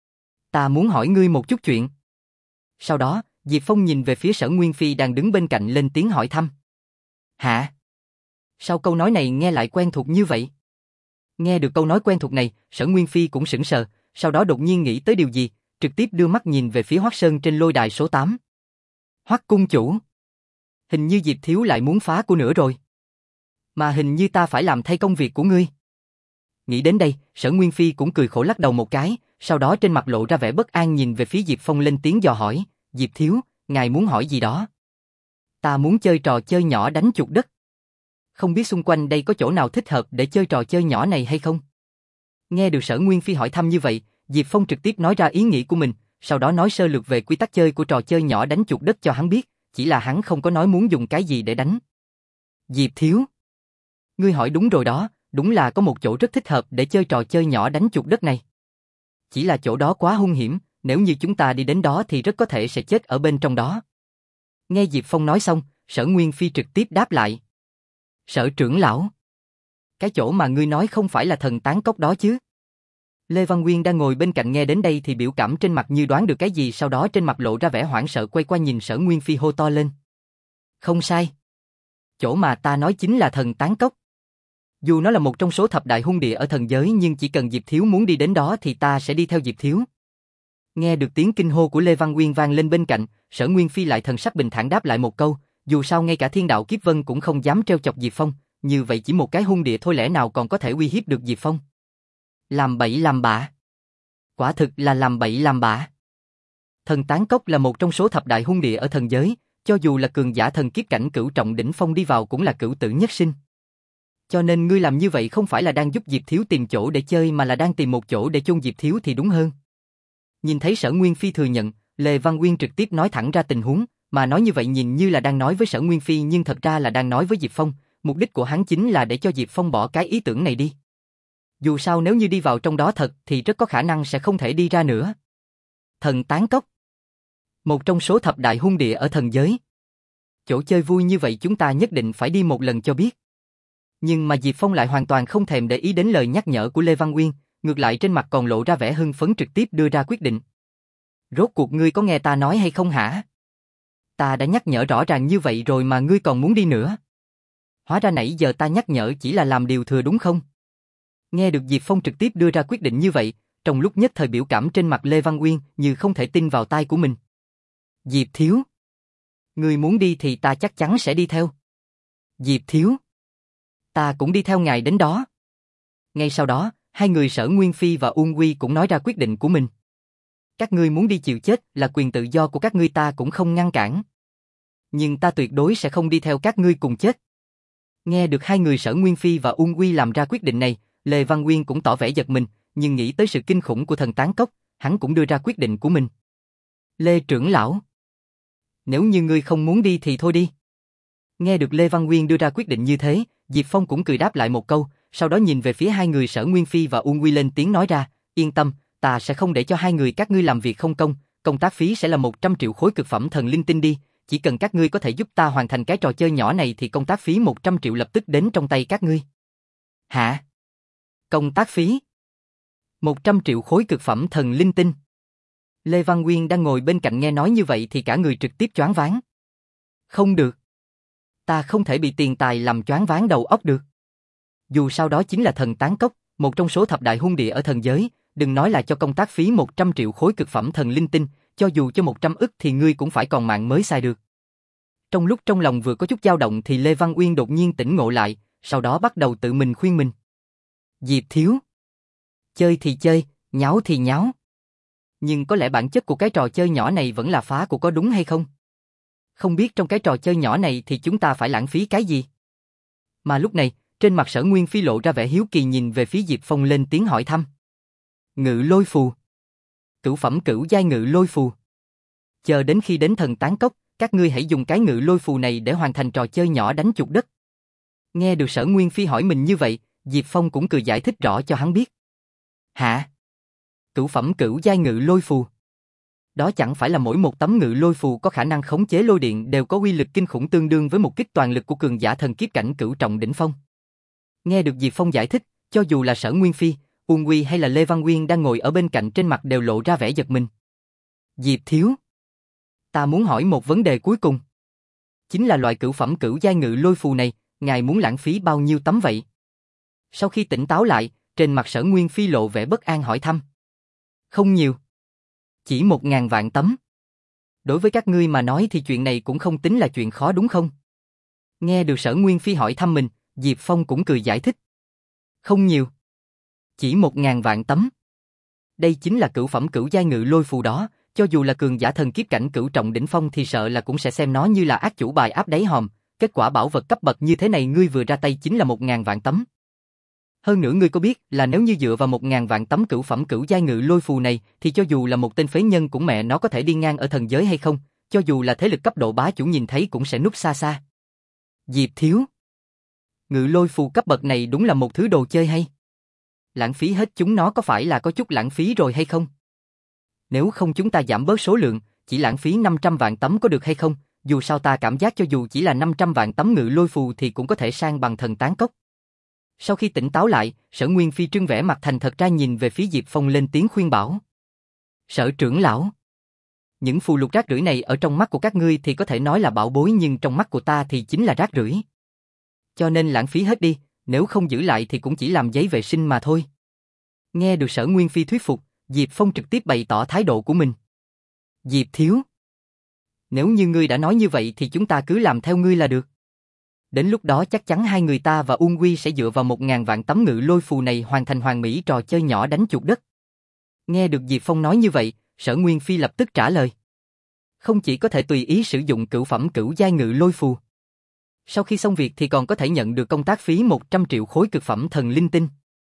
ta muốn hỏi ngươi một chút chuyện. Sau đó, Diệp Phong nhìn về phía Sở Nguyên Phi đang đứng bên cạnh lên tiếng hỏi thăm. Hả? Sao câu nói này nghe lại quen thuộc như vậy? Nghe được câu nói quen thuộc này, Sở Nguyên Phi cũng sững sờ, sau đó đột nhiên nghĩ tới điều gì, trực tiếp đưa mắt nhìn về phía Hoắc Sơn trên lôi đài số tám. Hoắc cung chủ, hình như Diệp thiếu lại muốn phá của nữa rồi. Mà hình như ta phải làm thay công việc của ngươi. Nghĩ đến đây, Sở Nguyên Phi cũng cười khổ lắc đầu một cái, sau đó trên mặt lộ ra vẻ bất an nhìn về phía Diệp Phong lên tiếng dò hỏi, Diệp thiếu, ngài muốn hỏi gì đó? Ta muốn chơi trò chơi nhỏ đánh chuột đất. Không biết xung quanh đây có chỗ nào thích hợp để chơi trò chơi nhỏ này hay không? Nghe được Sở Nguyên Phi hỏi thăm như vậy, Diệp Phong trực tiếp nói ra ý nghĩ của mình, sau đó nói sơ lược về quy tắc chơi của trò chơi nhỏ đánh chuột đất cho hắn biết, chỉ là hắn không có nói muốn dùng cái gì để đánh. Diệp thiếu, ngươi hỏi đúng rồi đó, đúng là có một chỗ rất thích hợp để chơi trò chơi nhỏ đánh chuột đất này. Chỉ là chỗ đó quá hung hiểm, nếu như chúng ta đi đến đó thì rất có thể sẽ chết ở bên trong đó. Nghe Diệp Phong nói xong, Sở Nguyên Phi trực tiếp đáp lại. Sở trưởng lão, cái chỗ mà ngươi nói không phải là thần tán cốc đó chứ? Lê Văn Nguyên đang ngồi bên cạnh nghe đến đây thì biểu cảm trên mặt như đoán được cái gì, sau đó trên mặt lộ ra vẻ hoảng sợ quay qua nhìn Sở Nguyên Phi hô to lên. Không sai. Chỗ mà ta nói chính là thần tán cốc. Dù nó là một trong số thập đại hung địa ở thần giới nhưng chỉ cần Diệp Thiếu muốn đi đến đó thì ta sẽ đi theo Diệp Thiếu. Nghe được tiếng kinh hô của Lê Văn Nguyên vang lên bên cạnh, Sở Nguyên Phi lại thần sắc bình thản đáp lại một câu, dù sao ngay cả Thiên Đạo Kiếp Vân cũng không dám trêu chọc Diệp Phong, như vậy chỉ một cái hung địa thôi lẽ nào còn có thể uy hiếp được Diệp Phong. Làm bậy làm bạ. Quả thực là làm bậy làm bạ. Thần tán cốc là một trong số thập đại hung địa ở thần giới, cho dù là cường giả thần kiếp cảnh cửu trọng đỉnh phong đi vào cũng là cửu tử nhất sinh. Cho nên ngươi làm như vậy không phải là đang giúp Diệp Thiếu tìm chỗ để chơi mà là đang tìm một chỗ để chôn Diệp Thiếu thì đúng hơn. Nhìn thấy Sở Nguyên Phi thừa nhận, Lê Văn Nguyên trực tiếp nói thẳng ra tình huống, mà nói như vậy nhìn như là đang nói với Sở Nguyên Phi nhưng thật ra là đang nói với Diệp Phong, mục đích của hắn chính là để cho Diệp Phong bỏ cái ý tưởng này đi. Dù sao nếu như đi vào trong đó thật thì rất có khả năng sẽ không thể đi ra nữa. Thần tán cốc. Một trong số thập đại hung địa ở thần giới. Chỗ chơi vui như vậy chúng ta nhất định phải đi một lần cho biết. Nhưng mà Diệp Phong lại hoàn toàn không thèm để ý đến lời nhắc nhở của Lê Văn Nguyên, ngược lại trên mặt còn lộ ra vẻ hưng phấn trực tiếp đưa ra quyết định. Rốt cuộc ngươi có nghe ta nói hay không hả? Ta đã nhắc nhở rõ ràng như vậy rồi mà ngươi còn muốn đi nữa. Hóa ra nãy giờ ta nhắc nhở chỉ là làm điều thừa đúng không? Nghe được Diệp Phong trực tiếp đưa ra quyết định như vậy, trong lúc nhất thời biểu cảm trên mặt Lê Văn Nguyên như không thể tin vào tai của mình. Diệp Thiếu. Ngươi muốn đi thì ta chắc chắn sẽ đi theo. Diệp Thiếu. Ta cũng đi theo ngài đến đó. Ngay sau đó, hai người Sở Nguyên Phi và Uông Quy cũng nói ra quyết định của mình. Các ngươi muốn đi chịu chết là quyền tự do của các ngươi ta cũng không ngăn cản. Nhưng ta tuyệt đối sẽ không đi theo các ngươi cùng chết. Nghe được hai người Sở Nguyên Phi và Uông Quy làm ra quyết định này, Lê Văn Nguyên cũng tỏ vẻ giật mình, nhưng nghĩ tới sự kinh khủng của thần tán cốc, hắn cũng đưa ra quyết định của mình. Lê trưởng lão. Nếu như ngươi không muốn đi thì thôi đi. Nghe được Lê Văn Nguyên đưa ra quyết định như thế, Diệp Phong cũng cười đáp lại một câu, sau đó nhìn về phía hai người Sở Nguyên Phi và Uông Quy lên tiếng nói ra, yên tâm, ta sẽ không để cho hai người các ngươi làm việc không công, công tác phí sẽ là một trăm triệu khối cực phẩm thần linh tinh đi, chỉ cần các ngươi có thể giúp ta hoàn thành cái trò chơi nhỏ này thì công tác phí một trăm triệu lập tức đến trong tay các ngươi. Hả? Công tác phí? một trăm triệu khối cực phẩm thần linh tinh. Lê Văn Nguyên đang ngồi bên cạnh nghe nói như vậy thì cả người trực tiếp choáng váng. Không được. Ta không thể bị tiền tài làm choáng váng đầu óc được. Dù sao đó chính là thần tán cốc, một trong số thập đại hung địa ở thần giới, đừng nói là cho công tác phí một trăm triệu khối cực phẩm thần linh tinh, cho dù cho một trăm ức thì ngươi cũng phải còn mạng mới xài được. Trong lúc trong lòng vừa có chút dao động thì Lê Văn Uyên đột nhiên tỉnh ngộ lại, sau đó bắt đầu tự mình khuyên mình. Diệp Thiếu. Chơi thì chơi, nháo thì nháo. Nhưng có lẽ bản chất của cái trò chơi nhỏ này vẫn là phá của có đúng hay không? Không biết trong cái trò chơi nhỏ này thì chúng ta phải lãng phí cái gì? Mà lúc này, trên mặt Sở Nguyên Phi lộ ra vẻ hiếu kỳ nhìn về phía Diệp Phong lên tiếng hỏi thăm. Ngự lôi phù. Cửu phẩm cửu giai ngự lôi phù. Chờ đến khi đến thần tán cốc, các ngươi hãy dùng cái ngự lôi phù này để hoàn thành trò chơi nhỏ đánh chuột đất. Nghe được Sở Nguyên Phi hỏi mình như vậy, Diệp Phong cũng cười giải thích rõ cho hắn biết. Hả? Cửu phẩm cửu giai ngự lôi phù. Đó chẳng phải là mỗi một tấm ngự lôi phù có khả năng khống chế lôi điện đều có uy lực kinh khủng tương đương với một kích toàn lực của cường giả thần kiếp cảnh cửu trọng đỉnh phong. Nghe được Diệp Phong giải thích, cho dù là Sở Nguyên Phi, Uông Quy hay là Lê Văn Nguyên đang ngồi ở bên cạnh trên mặt đều lộ ra vẻ giật mình. Diệp Thiếu. Ta muốn hỏi một vấn đề cuối cùng. Chính là loại cửu phẩm cửu giai ngự lôi phù này, ngài muốn lãng phí bao nhiêu tấm vậy? Sau khi tỉnh táo lại, trên mặt Sở Nguyên Phi lộ vẻ bất an hỏi thăm. Không nhiều. Chỉ một ngàn vạn tấm. Đối với các ngươi mà nói thì chuyện này cũng không tính là chuyện khó đúng không? Nghe được Sở Nguyên Phi hỏi thăm mình, Diệp Phong cũng cười giải thích. Không nhiều. Chỉ một ngàn vạn tấm. Đây chính là cửu phẩm cửu giai ngự lôi phù đó, cho dù là cường giả thần kiếp cảnh cửu trọng đỉnh phong thì sợ là cũng sẽ xem nó như là ác chủ bài áp đáy hòm, kết quả bảo vật cấp bậc như thế này ngươi vừa ra tay chính là một ngàn vạn tấm. Hơn nữa ngươi có biết là nếu như dựa vào một ngàn vạn tấm cửu phẩm cửu giai ngự lôi phù này thì cho dù là một tên phế nhân cũng mẹ nó có thể đi ngang ở thần giới hay không, cho dù là thế lực cấp độ bá chủ nhìn thấy cũng sẽ núp xa xa. Diệp Thiếu. Ngự lôi phù cấp bậc này đúng là một thứ đồ chơi hay. Lãng phí hết chúng nó có phải là có chút lãng phí rồi hay không? Nếu không chúng ta giảm bớt số lượng, chỉ lãng phí năm trăm vạn tấm có được hay không? Dù sao ta cảm giác cho dù chỉ là năm trăm vạn tấm ngự lôi phù thì cũng có thể sang bằng thần tán cốc. Sau khi tỉnh táo lại, Sở Nguyên Phi trưng vẻ mặt thành thật ra nhìn về phía Diệp Phong lên tiếng khuyên bảo. Sở trưởng lão. Những phù lục rác rưởi này ở trong mắt của các ngươi thì có thể nói là bảo bối nhưng trong mắt của ta thì chính là rác rưởi. Cho nên lãng phí hết đi, nếu không giữ lại thì cũng chỉ làm giấy vệ sinh mà thôi. Nghe được Sở Nguyên Phi thuyết phục, Diệp Phong trực tiếp bày tỏ thái độ của mình. Diệp thiếu, nếu như ngươi đã nói như vậy thì chúng ta cứ làm theo ngươi là được. Đến lúc đó chắc chắn hai người ta và Uông Quy sẽ dựa vào một ngàn vạn tấm ngự lôi phù này hoàn thành hoàn mỹ trò chơi nhỏ đánh chuột đất. Nghe được Diệp Phong nói như vậy, Sở Nguyên Phi lập tức trả lời. Không chỉ có thể tùy ý sử dụng cửu phẩm cửu giai ngự lôi phù. Sau khi xong việc thì còn có thể nhận được công tác phí một trăm triệu khối cực phẩm thần linh tinh.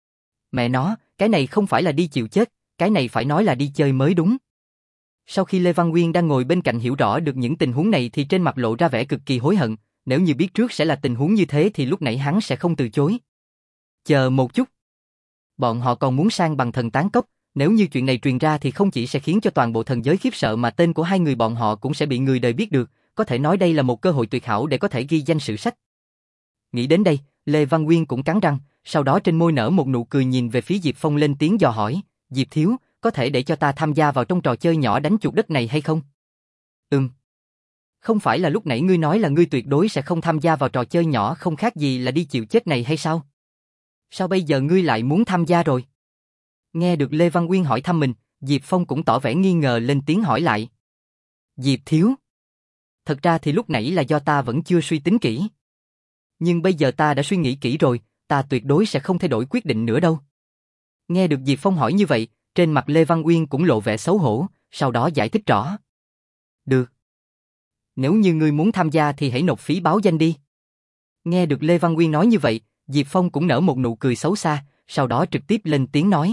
Mẹ nó, cái này không phải là đi chịu chết, cái này phải nói là đi chơi mới đúng. Sau khi Lê Văn Nguyên đang ngồi bên cạnh hiểu rõ được những tình huống này thì trên mặt lộ ra vẻ cực kỳ hối hận, nếu như biết trước sẽ là tình huống như thế thì lúc nãy hắn sẽ không từ chối. Chờ một chút. Bọn họ còn muốn sang bằng thần tán cốc, nếu như chuyện này truyền ra thì không chỉ sẽ khiến cho toàn bộ thần giới khiếp sợ mà tên của hai người bọn họ cũng sẽ bị người đời biết được, có thể nói đây là một cơ hội tuyệt hảo để có thể ghi danh sử sách. Nghĩ đến đây, Lê Văn Nguyên cũng cắn răng, sau đó trên môi nở một nụ cười nhìn về phía Diệp Phong lên tiếng dò hỏi, Diệp thiếu, có thể để cho ta tham gia vào trong trò chơi nhỏ đánh chuột đất này hay không? Ừm. Không phải là lúc nãy ngươi nói là ngươi tuyệt đối sẽ không tham gia vào trò chơi nhỏ không khác gì là đi chịu chết này hay sao? Sao bây giờ ngươi lại muốn tham gia rồi? Nghe được Lê Văn Nguyên hỏi thăm mình, Diệp Phong cũng tỏ vẻ nghi ngờ lên tiếng hỏi lại. Diệp thiếu. Thật ra thì lúc nãy là do ta vẫn chưa suy tính kỹ. Nhưng bây giờ ta đã suy nghĩ kỹ rồi, ta tuyệt đối sẽ không thay đổi quyết định nữa đâu. Nghe được Diệp Phong hỏi như vậy, trên mặt Lê Văn Nguyên cũng lộ vẻ xấu hổ, sau đó giải thích rõ. Được. Nếu như ngươi muốn tham gia thì hãy nộp phí báo danh đi. Nghe được Lê Văn Nguyên nói như vậy, Diệp Phong cũng nở một nụ cười xấu xa, sau đó trực tiếp lên tiếng nói.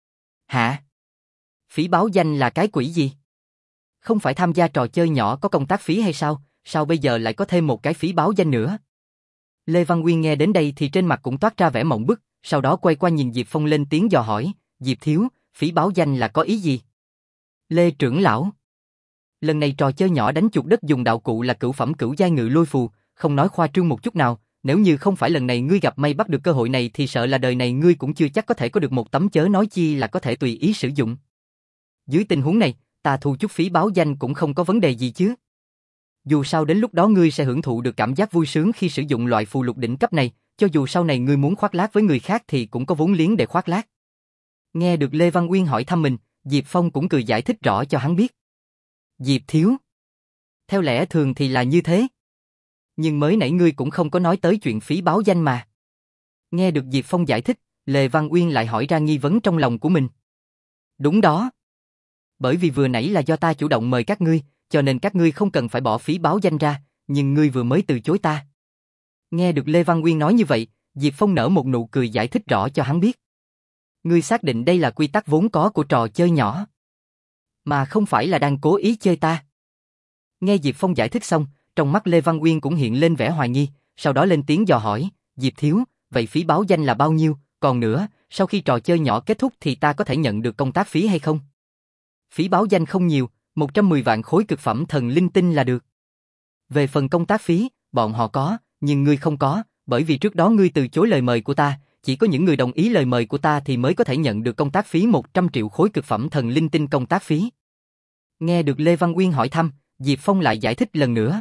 Hả? Phí báo danh là cái quỷ gì? Không phải tham gia trò chơi nhỏ có công tác phí hay sao? Sao bây giờ lại có thêm một cái phí báo danh nữa? Lê Văn Nguyên nghe đến đây thì trên mặt cũng toát ra vẻ mộng bức, sau đó quay qua nhìn Diệp Phong lên tiếng dò hỏi, Diệp thiếu, phí báo danh là có ý gì? Lê trưởng lão. Lần này trò chơi nhỏ đánh chuột đất dùng đạo cụ là cửu phẩm cửu giai ngự lôi phù, không nói khoa trương một chút nào, nếu như không phải lần này ngươi gặp may bắt được cơ hội này thì sợ là đời này ngươi cũng chưa chắc có thể có được một tấm, chớ nói chi là có thể tùy ý sử dụng. Dưới tình huống này, ta thu chút phí báo danh cũng không có vấn đề gì chứ. Dù sao đến lúc đó ngươi sẽ hưởng thụ được cảm giác vui sướng khi sử dụng loại phù lục đỉnh cấp này, cho dù sau này ngươi muốn khoác lác với người khác thì cũng có vốn liếng để khoác lác. Nghe được Lê Văn Nguyên hỏi thăm mình, Diệp Phong cũng cười giải thích rõ cho hắn biết. Diệp thiếu. Theo lẽ thường thì là như thế. Nhưng mới nãy ngươi cũng không có nói tới chuyện phí báo danh mà. Nghe được Diệp Phong giải thích, Lê Văn Nguyên lại hỏi ra nghi vấn trong lòng của mình. Đúng đó. Bởi vì vừa nãy là do ta chủ động mời các ngươi, cho nên các ngươi không cần phải bỏ phí báo danh ra, nhưng ngươi vừa mới từ chối ta. Nghe được Lê Văn Nguyên nói như vậy, Diệp Phong nở một nụ cười giải thích rõ cho hắn biết. Ngươi xác định đây là quy tắc vốn có của trò chơi nhỏ, mà không phải là đang cố ý chơi ta. Nghe Diệp Phong giải thích xong, trong mắt Lê Văn Nguyên cũng hiện lên vẻ hoài nghi, sau đó lên tiếng dò hỏi, Diệp thiếu, vậy phí báo danh là bao nhiêu, còn nữa, sau khi trò chơi nhỏ kết thúc thì ta có thể nhận được công tác phí hay không? Phí báo danh không nhiều, một trăm mười vạn khối cực phẩm thần linh tinh là được. Về phần công tác phí, bọn họ có, nhưng ngươi không có, bởi vì trước đó ngươi từ chối lời mời của ta, chỉ có những người đồng ý lời mời của ta thì mới có thể nhận được công tác phí một trăm triệu khối cực phẩm thần linh tinh công tác phí. Nghe được Lê Văn Nguyên hỏi thăm, Diệp Phong lại giải thích lần nữa.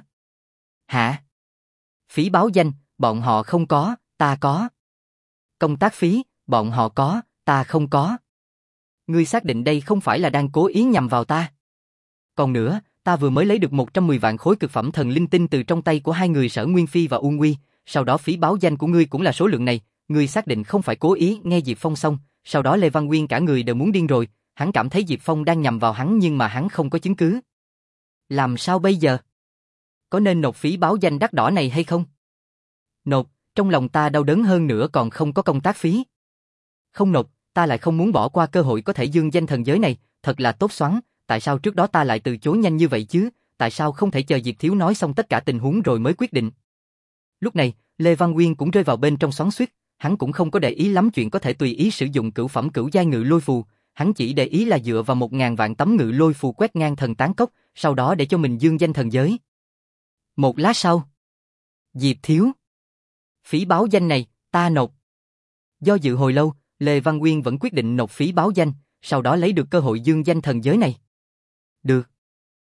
Hả? Phí báo danh, bọn họ không có, ta có. Công tác phí, bọn họ có, ta không có. Ngươi xác định đây không phải là đang cố ý nhằm vào ta? Còn nữa, ta vừa mới lấy được một trăm mười vạn khối cực phẩm thần linh tinh từ trong tay của hai người Sở Nguyên Phi và Uông Quy, sau đó phí báo danh của ngươi cũng là số lượng này, ngươi xác định không phải cố ý. Nghe Diệp Phong xong, sau đó Lê Văn Nguyên cả người đều muốn điên rồi, hắn cảm thấy Diệp Phong đang nhằm vào hắn nhưng mà hắn không có chứng cứ. Làm sao bây giờ? Có nên nộp phí báo danh đắt đỏ này hay không? Nộp, trong lòng ta đau đớn hơn nữa còn không có công tác phí. Không nộp, ta lại không muốn bỏ qua cơ hội có thể dương danh thần giới này, thật là tốt xoắn, tại sao trước đó ta lại từ chối nhanh như vậy chứ, tại sao không thể chờ Diệp thiếu nói xong tất cả tình huống rồi mới quyết định. Lúc này, Lê Văn Nguyên cũng rơi vào bên trong xoắn xuýt, hắn cũng không có để ý lắm chuyện có thể tùy ý sử dụng cửu phẩm cửu giai ngự lôi phù, hắn chỉ để ý là dựa vào một ngàn vạn tấm ngự lôi phù quét ngang thần tán cốc, sau đó để cho mình dương danh thần giới. Một lát sau, Diệp thiếu, phí báo danh này, ta nộp. Do dự hồi lâu, Lê Văn Nguyên vẫn quyết định nộp phí báo danh, sau đó lấy được cơ hội dương danh thần giới này. Được.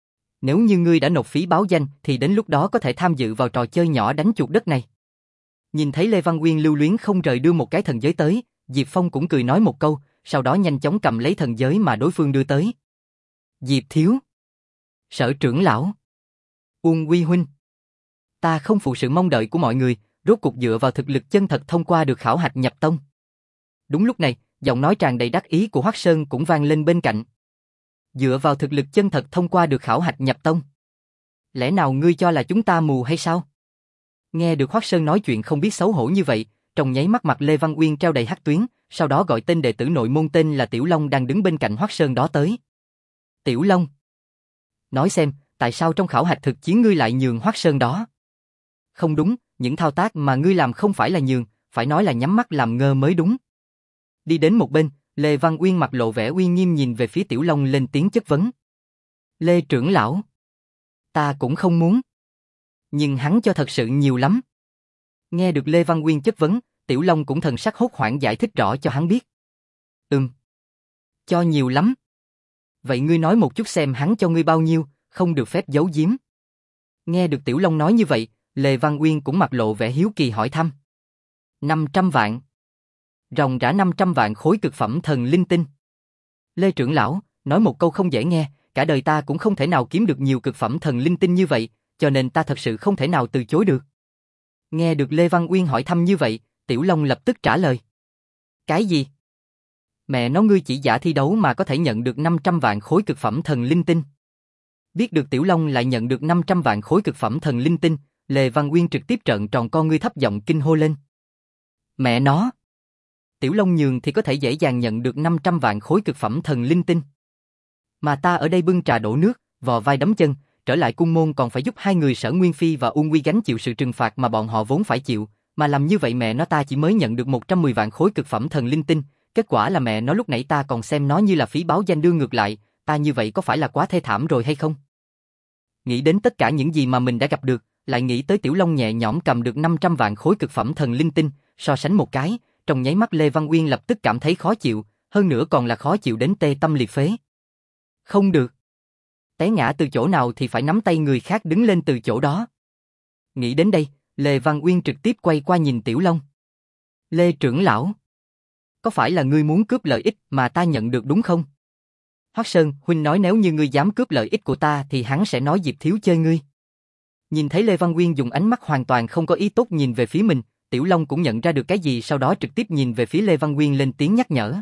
Nếu như ngươi đã nộp phí báo danh thì đến lúc đó có thể tham dự vào trò chơi nhỏ đánh chuột đất này. Nhìn thấy Lê Văn Quyên lưu luyến không rời đưa một cái thần giới tới, Diệp Phong cũng cười nói một câu, sau đó nhanh chóng cầm lấy thần giới mà đối phương đưa tới. Diệp thiếu. Sở trưởng lão. Uông Quy huynh. Ta không phụ sự mong đợi của mọi người, rốt cuộc dựa vào thực lực chân thật thông qua được khảo hạch nhập tông. Đúng lúc này, giọng nói tràn đầy đắc ý của Hoắc Sơn cũng vang lên bên cạnh. Dựa vào thực lực chân thật thông qua được khảo hạch nhập tông. Lẽ nào ngươi cho là chúng ta mù hay sao? Nghe được Hoắc Sơn nói chuyện không biết xấu hổ như vậy, trong nháy mắt mặt Lê Văn Uyên treo đầy hắc tuyến, sau đó gọi tên đệ tử nội môn tên là Tiểu Long đang đứng bên cạnh Hoắc Sơn đó tới. Tiểu Long. Nói xem, tại sao trong khảo hạch thực chiến ngươi lại nhường Hoắc Sơn đó? Không đúng, những thao tác mà ngươi làm không phải là nhường, phải nói là nhắm mắt làm ngơ mới đúng. Đi đến một bên, Lê Văn Uyên mặt lộ vẻ uy nghiêm nhìn về phía Tiểu Long lên tiếng chất vấn. Lê trưởng lão. Ta cũng không muốn. Nhưng hắn cho thật sự nhiều lắm. Nghe được Lê Văn Uyên chất vấn, Tiểu Long cũng thần sắc hốt hoảng giải thích rõ cho hắn biết. Ừm. Cho nhiều lắm. Vậy ngươi nói một chút xem hắn cho ngươi bao nhiêu, không được phép giấu giếm. Nghe được Tiểu Long nói như vậy, Lê Văn Uyên cũng mặt lộ vẻ hiếu kỳ hỏi thăm. năm trăm vạn. Ròng rã năm trăm vạn khối cực phẩm thần linh tinh. Lê trưởng lão, nói một câu không dễ nghe, cả đời ta cũng không thể nào kiếm được nhiều cực phẩm thần linh tinh như vậy, cho nên ta thật sự không thể nào từ chối được. Nghe được Lê Văn Uyên hỏi thăm như vậy, Tiểu Long lập tức trả lời. Cái gì? Mẹ nó ngươi chỉ giả thi đấu mà có thể nhận được năm trăm vạn khối cực phẩm thần linh tinh. Biết được Tiểu Long lại nhận được năm trăm vạn khối cực phẩm thần linh tinh, Lê Văn Uyên trực tiếp trợn tròn con ngươi thấp giọng kinh hô lên. Mẹ nó! Tiểu Long nhường thì có thể dễ dàng nhận được năm trăm vạn khối cực phẩm thần linh tinh. Mà ta ở đây bưng trà đổ nước, vò vai đấm chân, trở lại cung môn còn phải giúp hai người Sở Nguyên Phi và Uông Quy gánh chịu sự trừng phạt mà bọn họ vốn phải chịu, mà làm như vậy mẹ nó ta chỉ mới nhận được một trăm mười vạn khối cực phẩm thần linh tinh, kết quả là mẹ nó lúc nãy ta còn xem nó như là phí báo danh đưa ngược lại, ta như vậy có phải là quá thê thảm rồi hay không? Nghĩ đến tất cả những gì mà mình đã gặp được, lại nghĩ tới Tiểu Long nhẹ nhõm cầm được năm trăm vạn khối cực phẩm thần linh tinh, so sánh một cái, trong nháy mắt Lê Văn Uyên lập tức cảm thấy khó chịu, hơn nữa còn là khó chịu đến tê tâm liệt phế. Không được. Té ngã từ chỗ nào thì phải nắm tay người khác đứng lên từ chỗ đó. Nghĩ đến đây, Lê Văn Uyên trực tiếp quay qua nhìn Tiểu Long. Lê trưởng lão. Có phải là ngươi muốn cướp lợi ích mà ta nhận được đúng không? Hoắc Sơn, huynh nói nếu như ngươi dám cướp lợi ích của ta thì hắn sẽ nói Diệp thiếu chơi ngươi. Nhìn thấy Lê Văn Uyên dùng ánh mắt hoàn toàn không có ý tốt nhìn về phía mình, Tiểu Long cũng nhận ra được cái gì sau đó trực tiếp nhìn về phía Lê Văn Uyên lên tiếng nhắc nhở.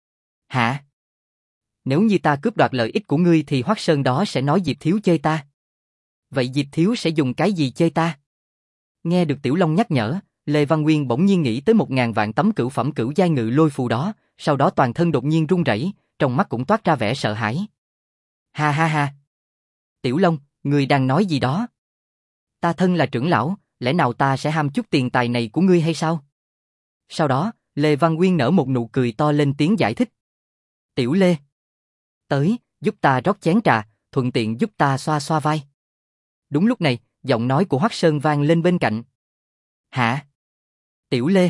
Hả? Nếu như ta cướp đoạt lợi ích của ngươi thì Hoắc Sơn đó sẽ nói Diệp thiếu chơi ta. Vậy Diệp thiếu sẽ dùng cái gì chơi ta? Nghe được Tiểu Long nhắc nhở, Lê Văn Uyên bỗng nhiên nghĩ tới một ngàn vạn tấm cửu phẩm cửu giai ngự lôi phù đó, sau đó toàn thân đột nhiên run rẩy, trong mắt cũng toát ra vẻ sợ hãi. Ha ha ha. Tiểu Long, ngươi đang nói gì đó? Ta thân là trưởng lão, lẽ nào ta sẽ ham chút tiền tài này của ngươi hay sao? Sau đó, Lê Văn Uyên nở một nụ cười to lên tiếng giải thích. Tiểu Lê. Tới, giúp ta rót chén trà, thuận tiện giúp ta xoa xoa vai. Đúng lúc này, giọng nói của Hoắc Sơn vang lên bên cạnh. Hả? Tiểu Lê.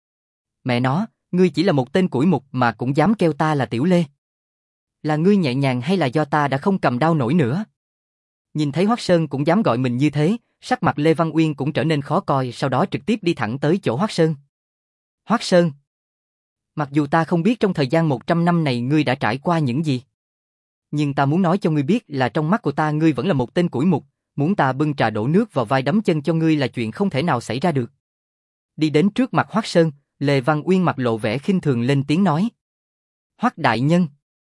Mẹ nó, ngươi chỉ là một tên củi mục mà cũng dám kêu ta là Tiểu Lê. Là ngươi nhẹ nhàng hay là do ta đã không cầm đao nổi nữa? Nhìn thấy Hoắc Sơn cũng dám gọi mình như thế, sắc mặt Lê Văn Uyên cũng trở nên khó coi, sau đó trực tiếp đi thẳng tới chỗ Hoắc Sơn. Hoắc Sơn. Mặc dù ta không biết trong thời gian một trăm năm này ngươi đã trải qua những gì, nhưng ta muốn nói cho ngươi biết là trong mắt của ta ngươi vẫn là một tên củi mục, muốn ta bưng trà đổ nước vào vai đấm chân cho ngươi là chuyện không thể nào xảy ra được. Đi đến trước mặt Hoắc Sơn, Lê Văn Uyên mặt lộ vẻ khinh thường lên tiếng nói. Hoắc đại nhân.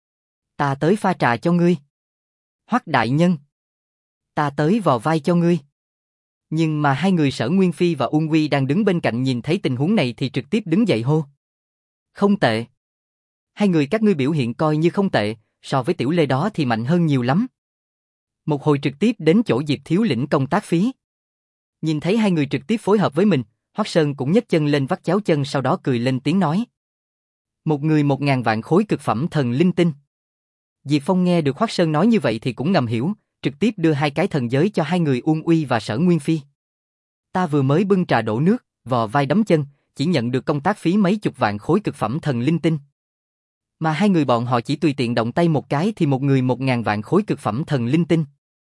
Ta tới pha trà cho ngươi. Hoắc đại nhân. Ta tới vò vai cho ngươi. Nhưng mà hai người Sở Nguyên Phi và Uông Quy đang đứng bên cạnh nhìn thấy tình huống này thì trực tiếp đứng dậy hô. Không tệ. Hai người các ngươi biểu hiện coi như không tệ, so với Tiểu Lê đó thì mạnh hơn nhiều lắm. Một hồi trực tiếp đến chỗ Diệp thiếu lĩnh công tác phí. Nhìn thấy hai người trực tiếp phối hợp với mình, Hoắc Sơn cũng nhấc chân lên vắt cháo chân sau đó cười lên tiếng nói. Một người một ngàn vạn khối cực phẩm thần linh tinh. Diệp Phong nghe được Hoắc Sơn nói như vậy thì cũng ngầm hiểu, trực tiếp đưa hai cái thần giới cho hai người Uông Uy và Sở Nguyên Phi. Ta vừa mới bưng trà đổ nước, vò vai đấm chân, chỉ nhận được công tác phí mấy chục vạn khối cực phẩm thần linh tinh. Mà hai người bọn họ chỉ tùy tiện động tay một cái thì một người một ngàn vạn khối cực phẩm thần linh tinh.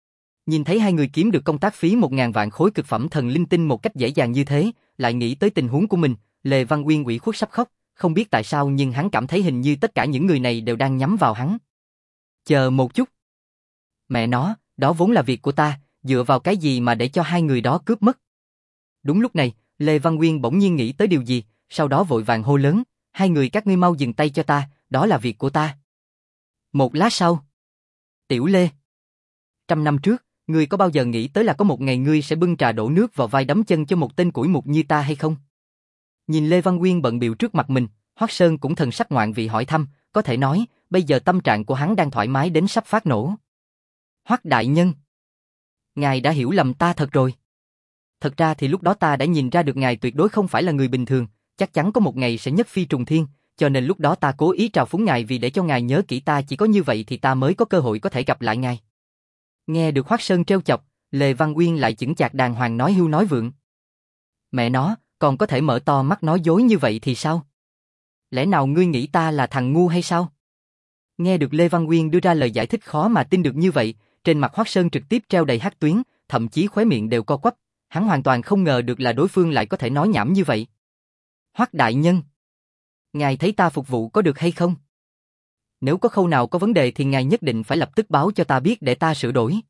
Nhìn thấy hai người kiếm được công tác phí một ngàn vạn khối cực phẩm thần linh tinh một cách dễ dàng như thế, lại nghĩ tới tình huống của mình, Lê Văn Quyên ủy khuất sắp khóc, không biết tại sao nhưng hắn cảm thấy hình như tất cả những người này đều đang nhắm vào hắn. Chờ một chút. Mẹ nó, đó vốn là việc của ta, dựa vào cái gì mà để cho hai người đó cướp mất. Đúng lúc này, Lê Văn Quyên bỗng nhiên nghĩ tới điều gì, sau đó vội vàng hô lớn, hai người các ngươi mau dừng tay cho ta, đó là việc của ta. Một lát sau. Tiểu Lê. Trăm năm trước, ngươi có bao giờ nghĩ tới là có một ngày ngươi sẽ bưng trà đổ nước vào vai đấm chân cho một tên củi mục như ta hay không? Nhìn Lê Văn Quyên bận bịu trước mặt mình, Hoắc Sơn cũng thần sắc ngoạn vị hỏi thăm, có thể nói, bây giờ tâm trạng của hắn đang thoải mái đến sắp phát nổ. Hoắc đại nhân, ngài đã hiểu lầm ta thật rồi. Thật ra thì lúc đó ta đã nhìn ra được ngài tuyệt đối không phải là người bình thường, chắc chắn có một ngày sẽ nhất phi trùng thiên, cho nên lúc đó ta cố ý trào phúng ngài vì để cho ngài nhớ kỹ ta, chỉ có như vậy thì ta mới có cơ hội có thể gặp lại ngài. Nghe được Hoắc Sơn trêu chọc, Lê Văn Quyên lại chững chạc đàng hoàng nói hưu nói vượng. Mẹ nó, còn có thể mở to mắt nói dối như vậy thì sao? Lẽ nào ngươi nghĩ ta là thằng ngu hay sao? Nghe được Lê Văn Quyên đưa ra lời giải thích khó mà tin được như vậy, trên mặt Hoắc Sơn trực tiếp treo đầy hắc tuyến, thậm chí khóe miệng đều co quắp, hắn hoàn toàn không ngờ được là đối phương lại có thể nói nhảm như vậy. Hoắc đại nhân, ngài thấy ta phục vụ có được hay không? Nếu có khâu nào có vấn đề thì ngài nhất định phải lập tức báo cho ta biết để ta sửa đổi.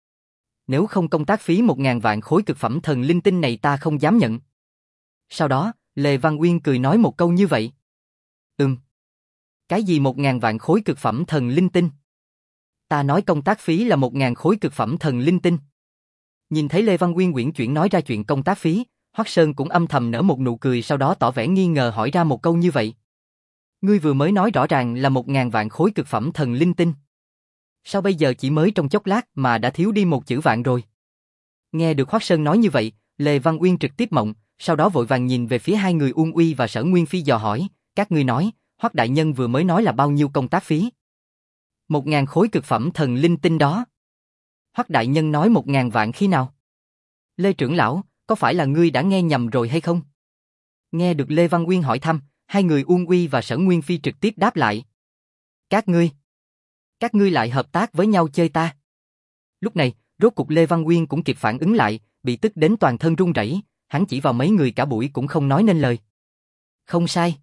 Nếu không công tác phí một ngàn vạn khối cực phẩm thần linh tinh này ta không dám nhận. Sau đó, Lê Văn Quyên cười nói một câu như vậy. Ừm. Cái gì một ngàn vạn khối cực phẩm thần linh tinh? Ta nói công tác phí là một ngàn khối cực phẩm thần linh tinh. Nhìn thấy Lê Văn Quyên uyển chuyển nói ra chuyện công tác phí, Hoắc Sơn cũng âm thầm nở một nụ cười, sau đó tỏ vẻ nghi ngờ hỏi ra một câu như vậy. Ngươi vừa mới nói rõ ràng là một ngàn vạn khối cực phẩm thần linh tinh. Sao bây giờ chỉ mới trong chốc lát mà đã thiếu đi một chữ vạn rồi? Nghe được Hoắc Sơn nói như vậy, Lê Văn Uyên trực tiếp mộng, sau đó vội vàng nhìn về phía hai người Uông Uy và Sở Nguyên Phi dò hỏi, các ngươi nói, Hoắc đại nhân vừa mới nói là bao nhiêu công tác phí? Một ngàn khối cực phẩm thần linh tinh đó. Hoắc đại nhân nói một ngàn vạn khi nào? Lê trưởng lão, có phải là ngươi đã nghe nhầm rồi hay không? Nghe được Lê Văn Uyên hỏi thăm, hai người Uông Uy và Sở Nguyên Phi trực tiếp đáp lại. Các ngươi, các ngươi lại hợp tác với nhau chơi ta. Lúc này, rốt cục Lê Văn Uyên cũng kịp phản ứng lại, bị tức đến toàn thân run rẩy, hắn chỉ vào mấy người cả buổi cũng không nói nên lời. Không sai.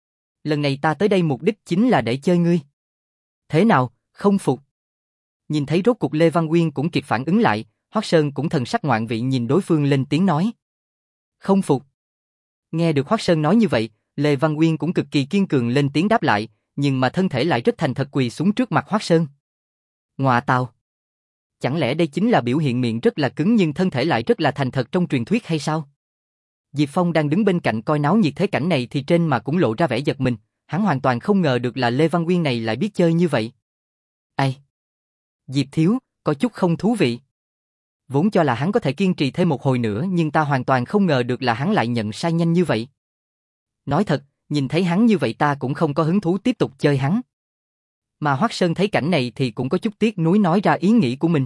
Lần này ta tới đây mục đích chính là để chơi ngươi. Thế nào, không phục? Nhìn thấy rốt cục Lê Văn Uyên cũng kịp phản ứng lại, Hoắc Sơn cũng thần sắc ngoạn vị nhìn đối phương lên tiếng nói. Không phục. Nghe được Hoắc Sơn nói như vậy, Lê Văn Uyên cũng cực kỳ kiên cường lên tiếng đáp lại, nhưng mà thân thể lại rất thành thật quỳ xuống trước mặt Hoắc Sơn. Ngọa tào. Chẳng lẽ đây chính là biểu hiện miệng rất là cứng nhưng thân thể lại rất là thành thật trong truyền thuyết hay sao? Diệp Phong đang đứng bên cạnh coi náo nhiệt thế cảnh này thì trên mà cũng lộ ra vẻ giật mình, hắn hoàn toàn không ngờ được là Lê Văn Uyên này lại biết chơi như vậy. Ai? Diệp thiếu, có chút không thú vị. Vốn cho là hắn có thể kiên trì thêm một hồi nữa nhưng ta hoàn toàn không ngờ được là hắn lại nhận sai nhanh như vậy. Nói thật, nhìn thấy hắn như vậy ta cũng không có hứng thú tiếp tục chơi hắn. Mà Hoắc Sơn thấy cảnh này thì cũng có chút tiếc nuối nói ra ý nghĩ của mình.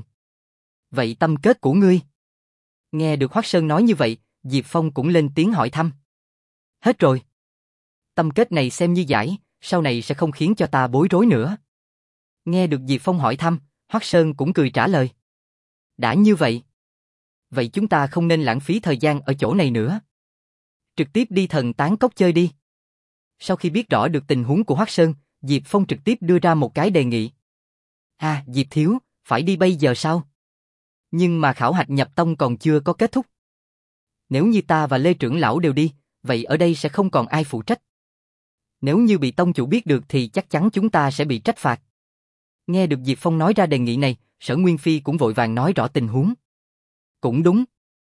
Vậy tâm kết của ngươi? Nghe được Hoắc Sơn nói như vậy, Diệp Phong cũng lên tiếng hỏi thăm. Hết rồi. Tâm kết này xem như giải, sau này sẽ không khiến cho ta bối rối nữa. Nghe được Diệp Phong hỏi thăm, Hoắc Sơn cũng cười trả lời. Đã như vậy. Vậy chúng ta không nên lãng phí thời gian ở chỗ này nữa. Trực tiếp đi Thần Tán Cốc chơi đi. Sau khi biết rõ được tình huống của Hoắc Sơn, Diệp Phong trực tiếp đưa ra một cái đề nghị. À, Diệp thiếu, phải đi bây giờ sao? Nhưng mà khảo hạch nhập tông còn chưa có kết thúc. Nếu như ta và Lê trưởng lão đều đi, vậy ở đây sẽ không còn ai phụ trách. Nếu như bị tông chủ biết được thì chắc chắn chúng ta sẽ bị trách phạt. Nghe được Diệp Phong nói ra đề nghị này, Sở Nguyên Phi cũng vội vàng nói rõ tình huống. Cũng đúng.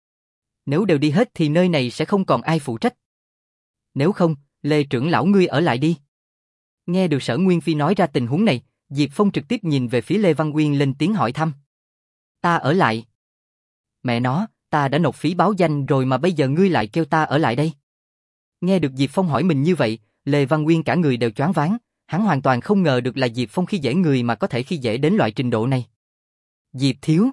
Nếu đều đi hết thì nơi này sẽ không còn ai phụ trách. Nếu không, Lê trưởng lão ngươi ở lại đi. Nghe được Sở Nguyên Phi nói ra tình huống này, Diệp Phong trực tiếp nhìn về phía Lê Văn Uyên lên tiếng hỏi thăm. Ta ở lại. Mẹ nó, ta đã nộp phí báo danh rồi mà bây giờ ngươi lại kêu ta ở lại đây. Nghe được Diệp Phong hỏi mình như vậy, Lê Văn Uyên cả người đều choáng váng, hắn hoàn toàn không ngờ được là Diệp Phong khi dễ người mà có thể khi dễ đến loại trình độ này. Diệp thiếu.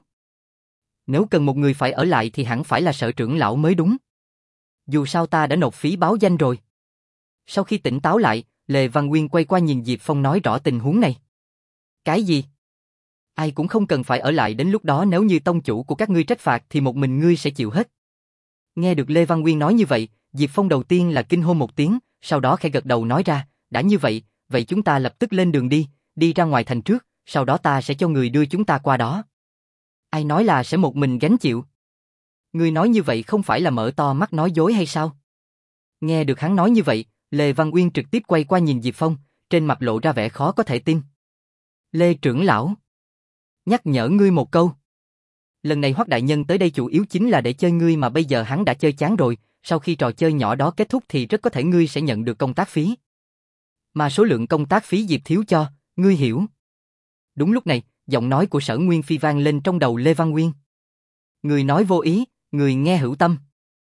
Nếu cần một người phải ở lại thì hẳn phải là Sở trưởng lão mới đúng. Dù sao ta đã nộp phí báo danh rồi. Sau khi tỉnh táo lại, Lê Văn Uyên quay qua nhìn Diệp Phong nói rõ tình huống này. Cái gì? Ai cũng không cần phải ở lại đến lúc đó, nếu như tông chủ của các ngươi trách phạt thì một mình ngươi sẽ chịu hết. Nghe được Lê Văn Nguyên nói như vậy, Diệp Phong đầu tiên là kinh hô một tiếng, sau đó khẽ gật đầu nói ra, đã như vậy, vậy chúng ta lập tức lên đường đi, đi ra ngoài thành trước, sau đó ta sẽ cho người đưa chúng ta qua đó. Ai nói là sẽ một mình gánh chịu? Ngươi nói như vậy không phải là mở to mắt nói dối hay sao? Nghe được hắn nói như vậy, Lê Văn Nguyên trực tiếp quay qua nhìn Diệp Phong, trên mặt lộ ra vẻ khó có thể tin. Lê trưởng lão, nhắc nhở ngươi một câu. Lần này Hoắc đại nhân tới đây chủ yếu chính là để chơi ngươi, mà bây giờ hắn đã chơi chán rồi, sau khi trò chơi nhỏ đó kết thúc thì rất có thể ngươi sẽ nhận được công tác phí. Mà số lượng công tác phí Diệp thiếu cho, ngươi hiểu. Đúng lúc này, giọng nói của Sở Nguyên Phi vang lên trong đầu Lê Văn Nguyên. Người nói vô ý, người nghe hữu tâm.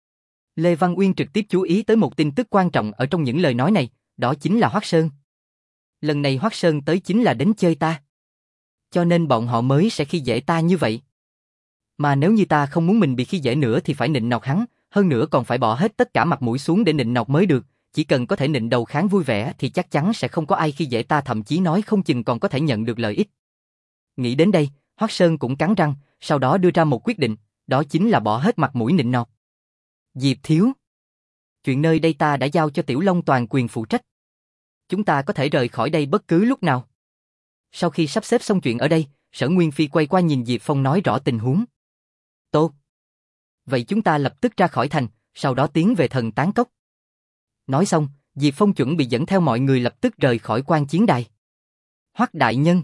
Lê Văn Nguyên trực tiếp chú ý tới một tin tức quan trọng ở trong những lời nói này, đó chính là Hoắc Sơn. Lần này Hoắc Sơn tới chính là đến chơi ta. Cho nên bọn họ mới sẽ khi dễ ta như vậy. Mà nếu như ta không muốn mình bị khi dễ nữa thì phải nịnh nọt hắn, hơn nữa còn phải bỏ hết tất cả mặt mũi xuống để nịnh nọt mới được, chỉ cần có thể nịnh đầu kháng vui vẻ thì chắc chắn sẽ không có ai khi dễ ta, thậm chí nói không chừng còn có thể nhận được lợi ích. Nghĩ đến đây, Hoắc Sơn cũng cắn răng, sau đó đưa ra một quyết định, đó chính là bỏ hết mặt mũi nịnh nọt. Diệp thiếu, chuyện nơi đây ta đã giao cho Tiểu Long toàn quyền phụ trách. Chúng ta có thể rời khỏi đây bất cứ lúc nào. Sau khi sắp xếp xong chuyện ở đây, Sở Nguyên Phi quay qua nhìn Diệp Phong nói rõ tình huống. Tốt. Vậy chúng ta lập tức ra khỏi thành, sau đó tiến về Thần Tán Cốc. Nói xong, Diệp Phong chuẩn bị dẫn theo mọi người lập tức rời khỏi quan chiến đài. Hoắc đại nhân,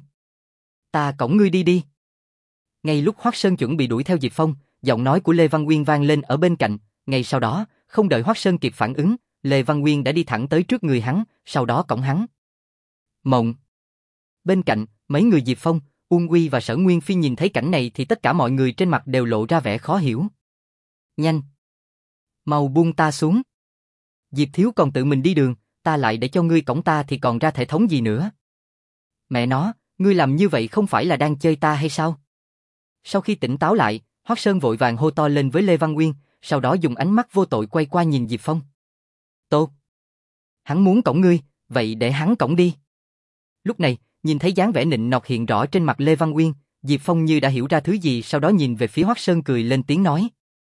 ta cõng ngươi đi đi. Ngay lúc Hoắc Sơn chuẩn bị đuổi theo Diệp Phong, giọng nói của Lê Văn Nguyên vang lên ở bên cạnh, ngay sau đó, không đợi Hoắc Sơn kịp phản ứng, Lê Văn Nguyên đã đi thẳng tới trước người hắn, sau đó cõng hắn. Mộng. Bên cạnh, mấy người Diệp Phong, Uông Uy và Sở Nguyên Phi nhìn thấy cảnh này thì tất cả mọi người trên mặt đều lộ ra vẻ khó hiểu. Nhanh! Mau buông ta xuống! Diệp thiếu còn tự mình đi đường, ta lại để cho ngươi cõng ta thì còn ra thể thống gì nữa? Mẹ nó, ngươi làm như vậy không phải là đang chơi ta hay sao? Sau khi tỉnh táo lại, Hoắc Sơn vội vàng hô to lên với Lê Văn Nguyên, sau đó dùng ánh mắt vô tội quay qua nhìn Diệp Phong. Tốt! Hắn muốn cõng ngươi, vậy để hắn cõng đi. Lúc này, nhìn thấy dáng vẻ nịnh nọt hiện rõ trên mặt Lê Văn Nguyên, Diệp Phong như đã hiểu ra thứ gì, sau đó nhìn về phía Hoắc Sơn cười lên tiếng nói.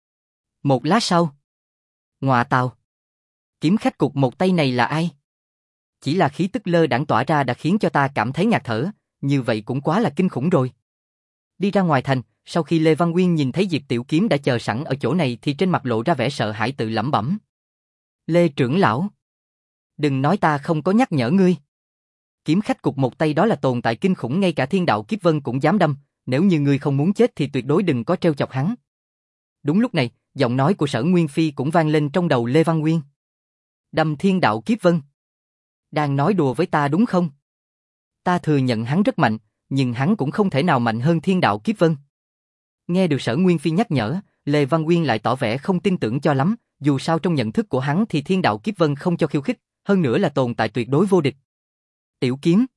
Một lát sau. Ngọa tào. Kiếm khách cục một tay này là ai? Chỉ là khí tức lơ đãng tỏa ra đã khiến cho ta cảm thấy ngạt thở, như vậy cũng quá là kinh khủng rồi. Đi ra ngoài thành, sau khi Lê Văn Nguyên nhìn thấy Diệp Tiểu Kiếm đã chờ sẵn ở chỗ này thì trên mặt lộ ra vẻ sợ hãi, tự lẩm bẩm. Lê trưởng lão, đừng nói ta không có nhắc nhở ngươi. Kiếm khách cục một tay đó là tồn tại kinh khủng, ngay cả Thiên Đạo Kiếp Vân cũng dám đâm, nếu như ngươi không muốn chết thì tuyệt đối đừng có trêu chọc hắn. Đúng lúc này, giọng nói của Sở Nguyên Phi cũng vang lên trong đầu Lê Văn Nguyên. Đâm Thiên Đạo Kiếp Vân? Đang nói đùa với ta đúng không? Ta thừa nhận hắn rất mạnh, nhưng hắn cũng không thể nào mạnh hơn Thiên Đạo Kiếp Vân. Nghe được Sở Nguyên Phi nhắc nhở, Lê Văn Nguyên lại tỏ vẻ không tin tưởng cho lắm, dù sao trong nhận thức của hắn thì Thiên Đạo Kiếp Vân không cho khiêu khích, hơn nữa là tồn tại tuyệt đối vô địch. Tiểu Kiếm,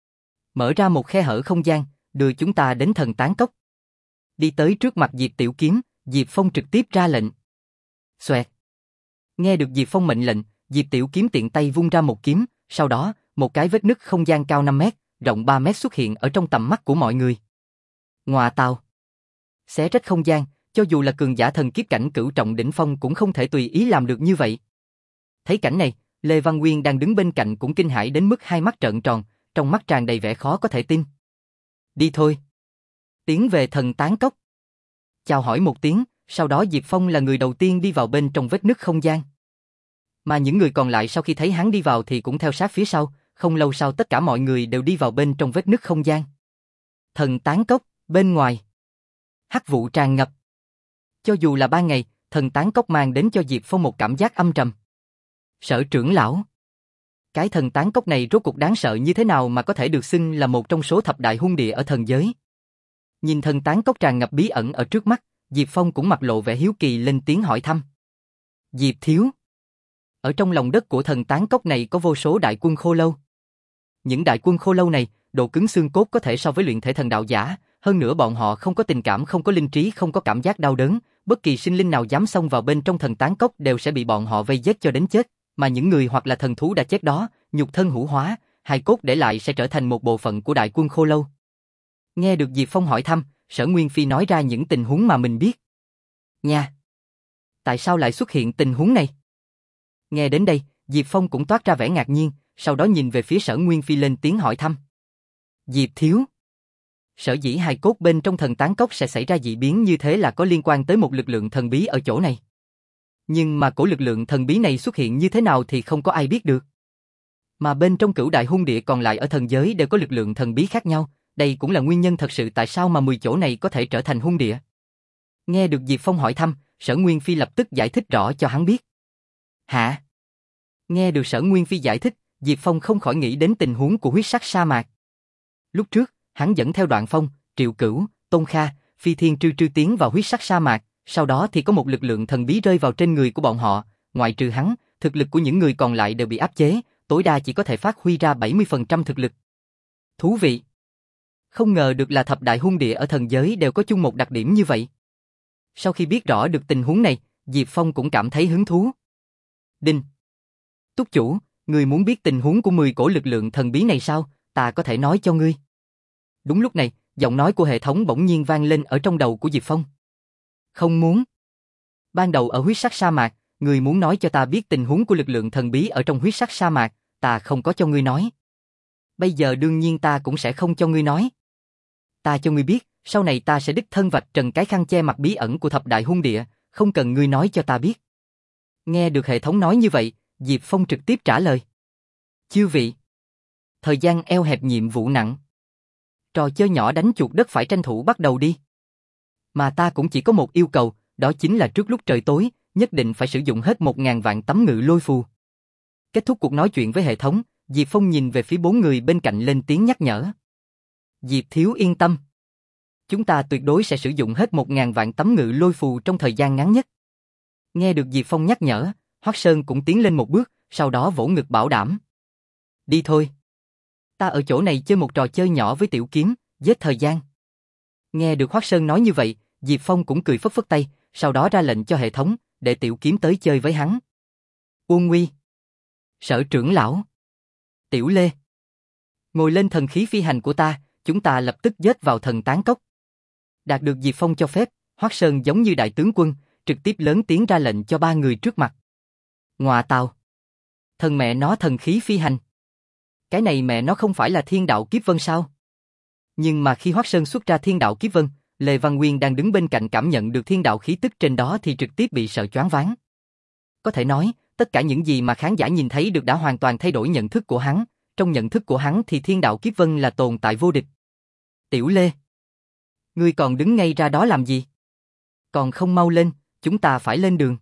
mở ra một khe hở không gian, đưa chúng ta đến Thần Tán Cốc. Đi tới trước mặt Diệp Tiểu Kiếm, Diệp Phong trực tiếp ra lệnh. Xoẹt. Nghe được Diệp Phong mệnh lệnh, Diệp Tiểu Kiếm tiện tay vung ra một kiếm, sau đó, một cái vết nứt không gian cao năm mét, rộng ba mét xuất hiện ở trong tầm mắt của mọi người. Ngọa tào. Xé rách không gian, cho dù là cường giả thần kiếp cảnh cửu trọng đỉnh phong cũng không thể tùy ý làm được như vậy. Thấy cảnh này, Lê Văn Nguyên đang đứng bên cạnh cũng kinh hãi đến mức hai mắt trợn tròn, trong mắt tràn đầy vẻ khó có thể tin. Đi thôi. Tiến về Thần Tán Cốc. Chào hỏi một tiếng, sau đó Diệp Phong là người đầu tiên đi vào bên trong vết nứt không gian. Mà những người còn lại sau khi thấy hắn đi vào thì cũng theo sát phía sau, không lâu sau tất cả mọi người đều đi vào bên trong vết nứt không gian. Thần Tán Cốc, bên ngoài. Hắc vụ tràn ngập. Cho dù là ban ngày, Thần Tán Cốc mang đến cho Diệp Phong một cảm giác âm trầm. Sở trưởng lão. Cái Thần Tán Cốc này rốt cuộc đáng sợ như thế nào mà có thể được xưng là một trong số thập đại hung địa ở thần giới? Nhìn Thần Tán Cốc tràn ngập bí ẩn ở trước mắt, Diệp Phong cũng mặt lộ vẻ hiếu kỳ lên tiếng hỏi thăm. Diệp thiếu. Ở trong lòng đất của Thần Tán Cốc này có vô số đại quân khô lâu. Những đại quân khô lâu này, độ cứng xương cốt có thể so với luyện thể thần đạo giả, hơn nữa bọn họ không có tình cảm, không có linh trí, không có cảm giác đau đớn, bất kỳ sinh linh nào dám xông vào bên trong Thần Tán Cốc đều sẽ bị bọn họ vây giết cho đến chết, mà những người hoặc là thần thú đã chết đó, nhục thân hủ hóa, hài cốt để lại sẽ trở thành một bộ phận của đại quân khô lâu. Nghe được Diệp Phong hỏi thăm, Sở Nguyên Phi nói ra những tình huống mà mình biết. Nha! Tại sao lại xuất hiện tình huống này? Nghe đến đây, Diệp Phong cũng toát ra vẻ ngạc nhiên, sau đó nhìn về phía Sở Nguyên Phi lên tiếng hỏi thăm. Diệp thiếu! Sở dĩ hài cốt bên trong thần tán cốc sẽ xảy ra dị biến như thế là có liên quan tới một lực lượng thần bí ở chỗ này. Nhưng mà cổ lực lượng thần bí này xuất hiện như thế nào thì không có ai biết được. Mà bên trong cửu đại hung địa còn lại ở thần giới đều có lực lượng thần bí khác nhau, đây cũng là nguyên nhân thật sự tại sao mà mười chỗ này có thể trở thành hung địa. Nghe được Diệp Phong hỏi thăm, Sở Nguyên Phi lập tức giải thích rõ cho hắn biết. Hả? Nghe được Sở Nguyên Phi giải thích, Diệp Phong không khỏi nghĩ đến tình huống của huyết sắc sa mạc. Lúc trước, hắn dẫn theo Đoạn Phong, Triệu Cửu, Tôn Kha, Phi Thiên Trư Trư tiến vào huyết sắc sa mạc, sau đó thì có một lực lượng thần bí rơi vào trên người của bọn họ, ngoại trừ hắn, thực lực của những người còn lại đều bị áp chế, tối đa chỉ có thể phát huy ra bảy mươi phần trăm thực lực. Thú vị! Không ngờ được là thập đại hung địa ở thần giới đều có chung một đặc điểm như vậy. Sau khi biết rõ được tình huống này, Diệp Phong cũng cảm thấy hứng thú. Đinh! Túc chủ, ngươi muốn biết tình huống của mười cổ lực lượng thần bí này sao? Ta có thể nói cho ngươi. Đúng lúc này, giọng nói của hệ thống bỗng nhiên vang lên ở trong đầu của Diệp Phong. Không muốn. Ban đầu ở huyết sắc sa mạc, ngươi muốn nói cho ta biết tình huống của lực lượng thần bí ở trong huyết sắc sa mạc, ta không có cho ngươi nói. Bây giờ đương nhiên ta cũng sẽ không cho ngươi nói. Ta cho ngươi biết, sau này ta sẽ đích thân vạch trần cái khăn che mặt bí ẩn của thập đại hung địa, không cần ngươi nói cho ta biết. Nghe được hệ thống nói như vậy, Diệp Phong trực tiếp trả lời. Chư vị. Thời gian eo hẹp nhiệm vụ nặng. Trò chơi nhỏ đánh chuột đất phải tranh thủ bắt đầu đi. Mà ta cũng chỉ có một yêu cầu, đó chính là trước lúc trời tối, nhất định phải sử dụng hết một ngàn vạn tấm ngự lôi phù. Kết thúc cuộc nói chuyện với hệ thống, Diệp Phong nhìn về phía bốn người bên cạnh lên tiếng nhắc nhở. Diệp thiếu yên tâm. Chúng ta tuyệt đối sẽ sử dụng hết một ngàn vạn tấm ngự lôi phù trong thời gian ngắn nhất. Nghe được Diệp Phong nhắc nhở, Hoắc Sơn cũng tiến lên một bước, sau đó vỗ ngực bảo đảm. Đi thôi. Ta ở chỗ này chơi một trò chơi nhỏ với Tiểu Kiếm, giết thời gian. Nghe được Hoắc Sơn nói như vậy, Diệp Phong cũng cười phất phất tay, sau đó ra lệnh cho hệ thống, để Tiểu Kiếm tới chơi với hắn. Uông Nguy. Sở trưởng lão. Tiểu Lê. Ngồi lên thần khí phi hành của ta, chúng ta lập tức giết vào thần tán cốc. Đạt được Diệp Phong cho phép, Hoắc Sơn giống như đại tướng quân, trực tiếp lớn tiếng ra lệnh cho ba người trước mặt. Ngọa tào. Thần mẹ nó thần khí phi hành. Cái này mẹ nó không phải là thiên đạo kiếp vân sao? Nhưng mà khi Hoắc Sơn xuất ra thiên đạo kiếp vân, Lê Văn Nguyên đang đứng bên cạnh cảm nhận được thiên đạo khí tức trên đó thì trực tiếp bị sợ choáng váng. Có thể nói, tất cả những gì mà khán giả nhìn thấy được đã hoàn toàn thay đổi nhận thức của hắn, trong nhận thức của hắn thì thiên đạo kiếp vân là tồn tại vô địch. Tiểu Lê, ngươi còn đứng ngay ra đó làm gì? Còn không mau lên, chúng ta phải lên đường.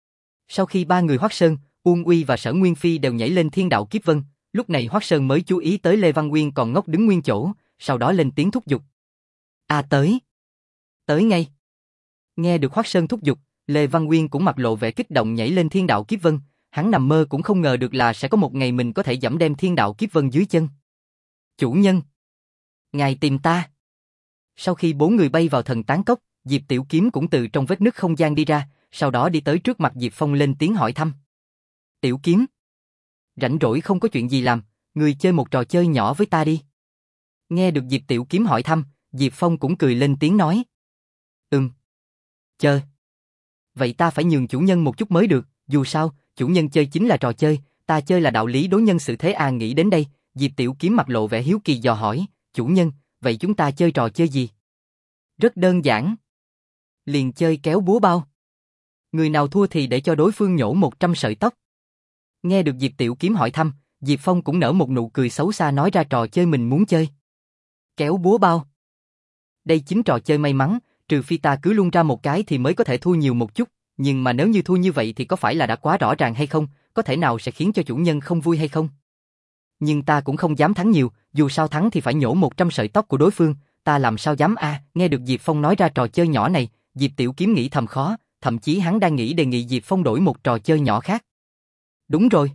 Sau khi ba người Hoắc Sơn, Uông Uy và Sở Nguyên Phi đều nhảy lên thiên đạo kiếp vân, lúc này Hoắc Sơn mới chú ý tới Lê Văn Nguyên còn ngốc đứng nguyên chỗ, sau đó lên tiếng thúc giục. A tới. Tới ngay. Nghe được Hoắc Sơn thúc giục, Lê Văn Nguyên cũng mặt lộ vẻ kích động nhảy lên thiên đạo kiếp vân, hắn nằm mơ cũng không ngờ được là sẽ có một ngày mình có thể giẫm đem thiên đạo kiếp vân dưới chân. Chủ nhân. Ngài tìm ta. Sau khi bốn người bay vào thần tán cốc, Diệp Tiểu Kiếm cũng từ trong vết nứt không gian đi ra, sau đó đi tới trước mặt Diệp Phong lên tiếng hỏi thăm. Tiểu Kiếm. Rảnh rỗi không có chuyện gì làm, người chơi một trò chơi nhỏ với ta đi. Nghe được Diệp Tiểu Kiếm hỏi thăm, Diệp Phong cũng cười lên tiếng nói. Ừm. Chơi. Vậy ta phải nhường chủ nhân một chút mới được, dù sao, chủ nhân chơi chính là trò chơi, ta chơi là đạo lý đối nhân xử thế à. Nghĩ đến đây, Diệp Tiểu Kiếm mặt lộ vẻ hiếu kỳ dò hỏi, chủ nhân, vậy chúng ta chơi trò chơi gì? Rất đơn giản. Liền chơi kéo búa bao. Người nào thua thì để cho đối phương nhổ một trăm sợi tóc. Nghe được Diệp Tiểu Kiếm hỏi thăm, Diệp Phong cũng nở một nụ cười xấu xa nói ra trò chơi mình muốn chơi. Kéo búa bao. Đây chính trò chơi may mắn, trừ phi ta cứ luôn ra một cái thì mới có thể thua nhiều một chút, nhưng mà nếu như thua như vậy thì có phải là đã quá rõ ràng hay không, có thể nào sẽ khiến cho chủ nhân không vui hay không? Nhưng ta cũng không dám thắng nhiều, dù sao thắng thì phải nhổ một trăm sợi tóc của đối phương, ta làm sao dám a? À, nghe được Diệp Phong nói ra trò chơi nhỏ này, Diệp Tiểu Kiếm nghĩ thầm khó, thậm chí hắn đang nghĩ đề nghị Diệp Phong đổi một trò chơi nhỏ khác. Đúng rồi.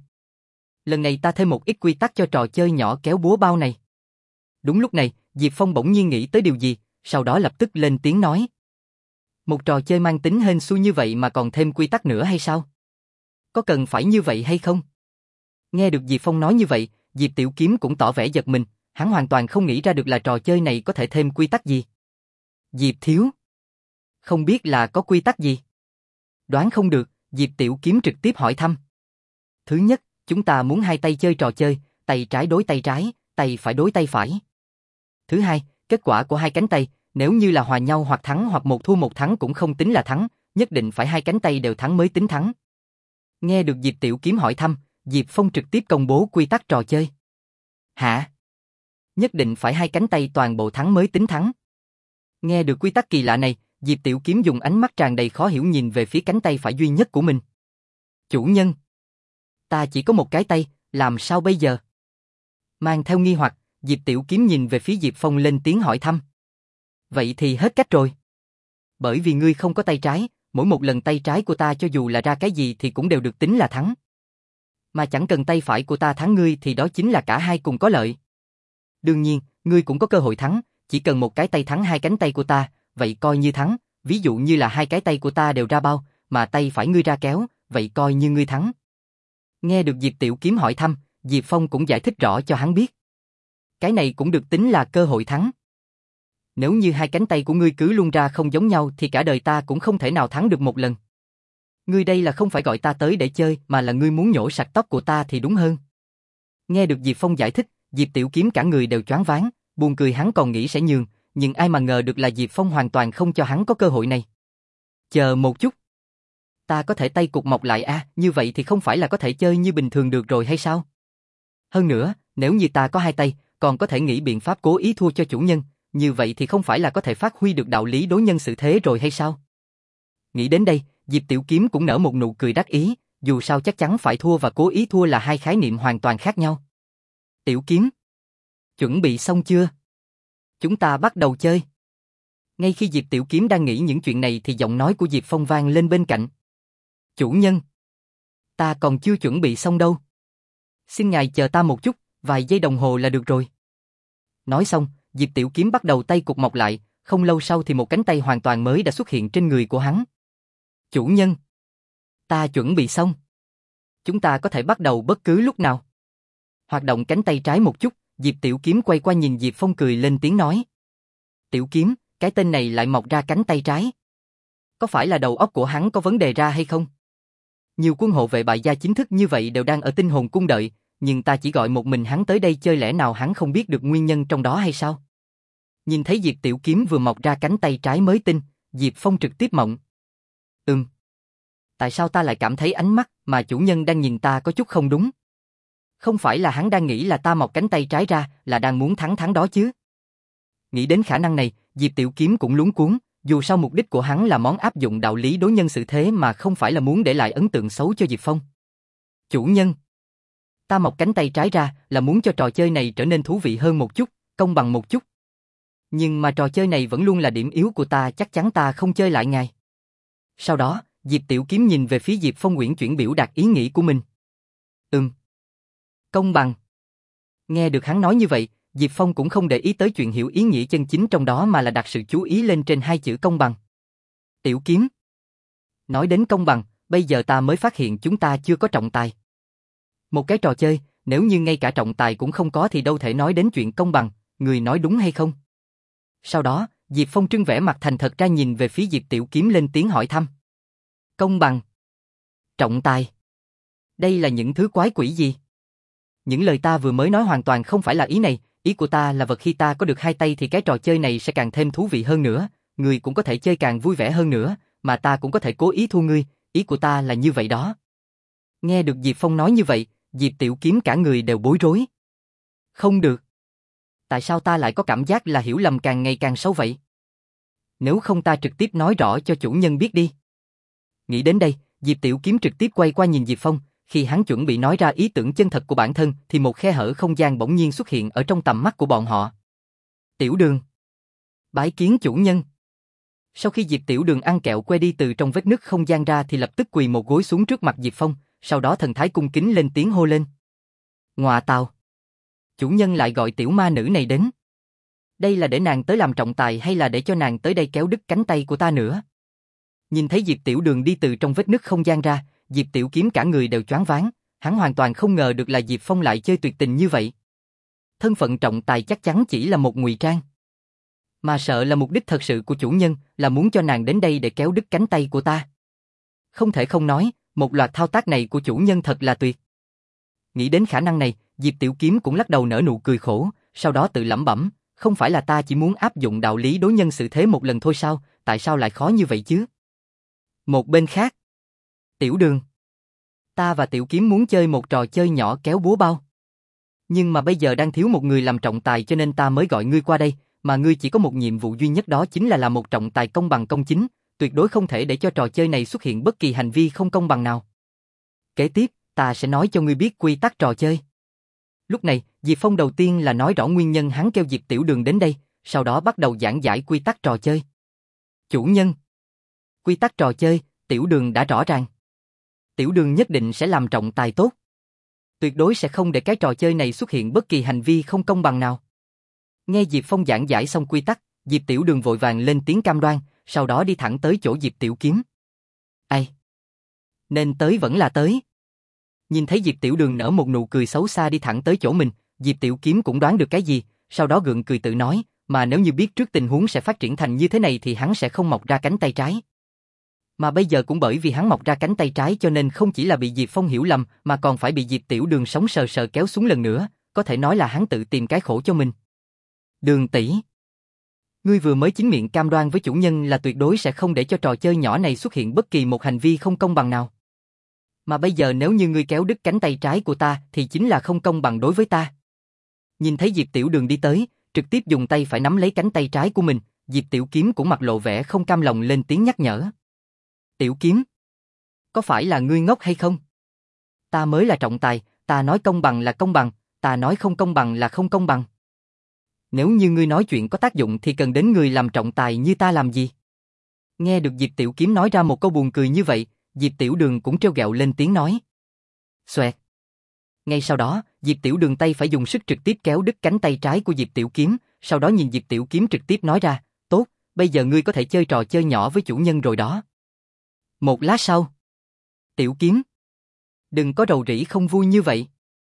Lần này ta thêm một ít quy tắc cho trò chơi nhỏ kéo búa bao này. Đúng lúc này, Diệp Phong bỗng nhiên nghĩ tới điều gì, sau đó lập tức lên tiếng nói. Một trò chơi mang tính hên xui như vậy mà còn thêm quy tắc nữa hay sao? Có cần phải như vậy hay không? Nghe được Diệp Phong nói như vậy, Diệp Tiểu Kiếm cũng tỏ vẻ giật mình, Hắn hoàn toàn không nghĩ ra được là trò chơi này có thể thêm quy tắc gì. Diệp thiếu. Không biết là có quy tắc gì? Đoán không được, Diệp Tiểu Kiếm trực tiếp hỏi thăm. Thứ nhất, chúng ta muốn hai tay chơi trò chơi, tay trái đối tay trái, tay phải đối tay phải. Thứ hai, kết quả của hai cánh tay, nếu như là hòa nhau hoặc thắng hoặc một thua một thắng cũng không tính là thắng, nhất định phải hai cánh tay đều thắng mới tính thắng. Nghe được Diệp Tiểu Kiếm hỏi thăm, Diệp Phong trực tiếp công bố quy tắc trò chơi. Hả? Nhất định phải hai cánh tay toàn bộ thắng mới tính thắng. Nghe được quy tắc kỳ lạ này, Diệp Tiểu Kiếm dùng ánh mắt tràn đầy khó hiểu nhìn về phía cánh tay phải duy nhất của mình. Chủ nhân, ta chỉ có một cái tay, làm sao bây giờ? Mang theo nghi hoặc, Diệp Tiểu Kiếm nhìn về phía Diệp Phong lên tiếng hỏi thăm. Vậy thì hết cách rồi. Bởi vì ngươi không có tay trái, mỗi một lần tay trái của ta cho dù là ra cái gì thì cũng đều được tính là thắng. Mà chẳng cần tay phải của ta thắng ngươi thì đó chính là cả hai cùng có lợi. Đương nhiên, ngươi cũng có cơ hội thắng, chỉ cần một cái tay thắng hai cánh tay của ta, vậy coi như thắng, ví dụ như là hai cái tay của ta đều ra bao, mà tay phải ngươi ra kéo, vậy coi như ngươi thắng. Nghe được Diệp Tiểu Kiếm hỏi thăm, Diệp Phong cũng giải thích rõ cho hắn biết. Cái này cũng được tính là cơ hội thắng. Nếu như hai cánh tay của ngươi cứ luôn ra không giống nhau thì cả đời ta cũng không thể nào thắng được một lần. Ngươi đây là không phải gọi ta tới để chơi mà là ngươi muốn nhổ sạch tóc của ta thì đúng hơn. Nghe được Diệp Phong giải thích, Diệp Tiểu Kiếm cả người đều choáng váng, buồn cười hắn còn nghĩ sẽ nhường, nhưng ai mà ngờ được là Diệp Phong hoàn toàn không cho hắn có cơ hội này. Chờ một chút. Ta có thể tay cụt mọc lại à, như vậy thì không phải là có thể chơi như bình thường được rồi hay sao? Hơn nữa, nếu như ta có hai tay, còn có thể nghĩ biện pháp cố ý thua cho chủ nhân, như vậy thì không phải là có thể phát huy được đạo lý đối nhân xử thế rồi hay sao? Nghĩ đến đây, Diệp Tiểu Kiếm cũng nở một nụ cười đắc ý, dù sao chắc chắn phải thua và cố ý thua là hai khái niệm hoàn toàn khác nhau. Tiểu Kiếm, chuẩn bị xong chưa? Chúng ta bắt đầu chơi. Ngay khi Diệp Tiểu Kiếm đang nghĩ những chuyện này thì giọng nói của Diệp Phong vang lên bên cạnh. Chủ nhân, ta còn chưa chuẩn bị xong đâu. Xin ngài chờ ta một chút, vài giây đồng hồ là được rồi. Nói xong, Diệp Tiểu Kiếm bắt đầu tay cụt mọc lại, không lâu sau thì một cánh tay hoàn toàn mới đã xuất hiện trên người của hắn. Chủ nhân, ta chuẩn bị xong. Chúng ta có thể bắt đầu bất cứ lúc nào. Hoạt động cánh tay trái một chút, Diệp Tiểu Kiếm quay qua nhìn Diệp Phong cười lên tiếng nói. Tiểu Kiếm, cái tên này lại mọc ra cánh tay trái. Có phải là đầu óc của hắn có vấn đề ra hay không? Nhiều quân hộ vệ bại gia chính thức như vậy đều đang ở Tinh Hồn Cung đợi, nhưng ta chỉ gọi một mình hắn tới đây chơi lẽ nào hắn không biết được nguyên nhân trong đó hay sao? Nhìn thấy Diệp Tiểu Kiếm vừa mọc ra cánh tay trái mới tinh, Diệp Phong trực tiếp mộng. Ừm. Tại sao ta lại cảm thấy ánh mắt mà chủ nhân đang nhìn ta có chút không đúng? Không phải là hắn đang nghĩ là ta mọc cánh tay trái ra là đang muốn thắng thắng đó chứ? Nghĩ đến khả năng này, Diệp Tiểu Kiếm cũng luống cuống, dù sao mục đích của hắn là món áp dụng đạo lý đối nhân xử thế mà không phải là muốn để lại ấn tượng xấu cho Diệp Phong. Chủ nhân, ta mọc cánh tay trái ra là muốn cho trò chơi này trở nên thú vị hơn một chút, công bằng một chút. Nhưng mà trò chơi này vẫn luôn là điểm yếu của ta, chắc chắn ta không chơi lại ngài. Sau đó, Diệp Tiểu Kiếm nhìn về phía Diệp Phong uyển chuyển biểu đạt ý nghĩ của mình. Ừm. Công bằng. Nghe được hắn nói như vậy, Diệp Phong cũng không để ý tới chuyện hiểu ý nghĩa chân chính trong đó mà là đặt sự chú ý lên trên hai chữ công bằng. Tiểu Kiếm. Nói đến công bằng, bây giờ ta mới phát hiện chúng ta chưa có trọng tài. Một cái trò chơi, nếu như ngay cả trọng tài cũng không có thì đâu thể nói đến chuyện công bằng, người nói đúng hay không? Sau đó, Diệp Phong trưng vẻ mặt thành thật ra nhìn về phía Diệp Tiểu Kiếm lên tiếng hỏi thăm. Công bằng. Trọng tài. Đây là những thứ quái quỷ gì? Những lời ta vừa mới nói hoàn toàn không phải là ý này, ý của ta là vật khi ta có được hai tay thì cái trò chơi này sẽ càng thêm thú vị hơn nữa, người cũng có thể chơi càng vui vẻ hơn nữa, mà ta cũng có thể cố ý thua ngươi, ý của ta là như vậy đó. Nghe được Diệp Phong nói như vậy, Diệp Tiểu Kiếm cả người đều bối rối. Không được. Tại sao ta lại có cảm giác là hiểu lầm càng ngày càng sâu vậy? Nếu không ta trực tiếp nói rõ cho chủ nhân biết đi. Nghĩ đến đây, Diệp Tiểu Kiếm trực tiếp quay qua nhìn Diệp Phong, khi hắn chuẩn bị nói ra ý tưởng chân thật của bản thân thì một khe hở không gian bỗng nhiên xuất hiện ở trong tầm mắt của bọn họ. Tiểu Đường. Bái kiến chủ nhân. Sau khi Diệp Tiểu Đường ăn kẹo que đi từ trong vết nứt không gian ra thì lập tức quỳ một gối xuống trước mặt Diệp Phong, sau đó thần thái cung kính lên tiếng hô lên. Ngọa tào. Chủ nhân lại gọi tiểu ma nữ này đến. Đây là để nàng tới làm trọng tài hay là để cho nàng tới đây kéo đứt cánh tay của ta nữa? Nhìn thấy Diệp Tiểu Đường đi từ trong vết nứt không gian ra, Diệp Tiểu Kiếm cả người đều choáng váng, hắn hoàn toàn không ngờ được là Diệp Phong lại chơi tuyệt tình như vậy. thân phận trọng tài chắc chắn chỉ là một ngụy trang. Mà sợ là mục đích thật sự của chủ nhân là muốn cho nàng đến đây để kéo đứt cánh tay của ta. Không thể không nói, một loạt thao tác này của chủ nhân thật là tuyệt. Nghĩ đến khả năng này, Diệp Tiểu Kiếm cũng lắc đầu nở nụ cười khổ, sau đó tự lẩm bẩm, không phải là ta chỉ muốn áp dụng đạo lý đối nhân xử thế một lần thôi sao, tại sao lại khó như vậy chứ? Một bên khác, Tiểu Đường. Ta và Tiểu Kiếm muốn chơi một trò chơi nhỏ kéo búa bao. Nhưng mà bây giờ đang thiếu một người làm trọng tài cho nên ta mới gọi ngươi qua đây, mà ngươi chỉ có một nhiệm vụ duy nhất đó chính là làm một trọng tài công bằng công chính, tuyệt đối không thể để cho trò chơi này xuất hiện bất kỳ hành vi không công bằng nào. Kế tiếp, ta sẽ nói cho ngươi biết quy tắc trò chơi. Lúc này, Diệp Phong đầu tiên là nói rõ nguyên nhân hắn kêu Diệp Tiểu Đường đến đây, sau đó bắt đầu giảng giải quy tắc trò chơi. Chủ nhân. Quy tắc trò chơi, Tiểu Đường đã rõ ràng. Tiểu Đường nhất định sẽ làm trọng tài tốt. Tuyệt đối sẽ không để cái trò chơi này xuất hiện bất kỳ hành vi không công bằng nào. Nghe Diệp Phong giảng giải xong quy tắc, Diệp Tiểu Đường vội vàng lên tiếng cam đoan, sau đó đi thẳng tới chỗ Diệp Tiểu Kiếm. Ai? Nên tới vẫn là tới. Nhìn thấy Diệp Tiểu Đường nở một nụ cười xấu xa đi thẳng tới chỗ mình, Diệp Tiểu Kiếm cũng đoán được cái gì, sau đó gượng cười tự nói, mà nếu như biết trước tình huống sẽ phát triển thành như thế này thì hắn sẽ không mọc ra cánh tay trái. Mà bây giờ cũng bởi vì hắn mọc ra cánh tay trái cho nên không chỉ là bị Diệp Phong hiểu lầm mà còn phải bị Diệp Tiểu Đường sống sờ sờ kéo xuống lần nữa, có thể nói là hắn tự tìm cái khổ cho mình. Đường tỷ, ngươi vừa mới chính miệng cam đoan với chủ nhân là tuyệt đối sẽ không để cho trò chơi nhỏ này xuất hiện bất kỳ một hành vi không công bằng nào. Mà bây giờ nếu như ngươi kéo đứt cánh tay trái của ta thì chính là không công bằng đối với ta. Nhìn thấy Diệp Tiểu Đường đi tới, trực tiếp dùng tay phải nắm lấy cánh tay trái của mình, Diệp Tiểu Kiếm cũng mặt lộ vẻ không cam lòng lên tiếng nhắc nhở. Tiểu Kiếm, có phải là ngươi ngốc hay không? Ta mới là trọng tài, ta nói công bằng là công bằng, ta nói không công bằng là không công bằng. Nếu như ngươi nói chuyện có tác dụng thì cần đến người làm trọng tài như ta làm gì? Nghe được Diệp Tiểu Kiếm nói ra một câu buồn cười như vậy, Diệp Tiểu Đường cũng trêu ghẹo lên tiếng nói. Xoẹt. Ngay sau đó, Diệp Tiểu Đường tay phải dùng sức trực tiếp kéo đứt cánh tay trái của Diệp Tiểu Kiếm, sau đó nhìn Diệp Tiểu Kiếm trực tiếp nói ra, tốt, bây giờ ngươi có thể chơi trò chơi nhỏ với chủ nhân rồi đó. Một lát sau. Tiểu Kiếm. Đừng có rầu rĩ không vui như vậy.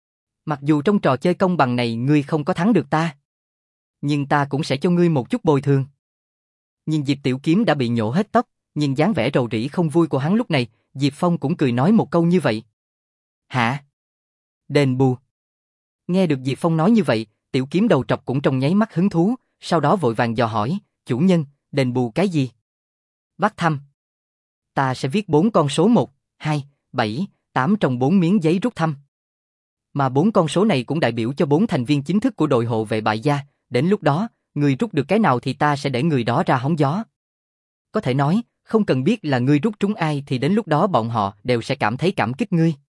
Mặc dù trong trò chơi công bằng này ngươi không có thắng được ta, nhưng ta cũng sẽ cho ngươi một chút bồi thường. Nhìn Diệp Tiểu Kiếm đã bị nhổ hết tóc, nhìn dáng vẻ rầu rĩ không vui của hắn lúc này, Diệp Phong cũng cười nói một câu như vậy. Hả? Đền bù. Nghe được Diệp Phong nói như vậy, Tiểu Kiếm đầu trọc cũng trong nháy mắt hứng thú, sau đó vội vàng dò hỏi, chủ nhân, đền bù cái gì? Bắt thăm. Ta sẽ viết bốn con số một, hai, bảy, tám trong bốn miếng giấy rút thăm. Mà bốn con số này cũng đại biểu cho bốn thành viên chính thức của đội hộ vệ bại gia, đến lúc đó, người rút được cái nào thì ta sẽ để người đó ra hóng gió. Có thể nói, không cần biết là ngươi rút trúng ai thì đến lúc đó bọn họ đều sẽ cảm thấy cảm kích ngươi.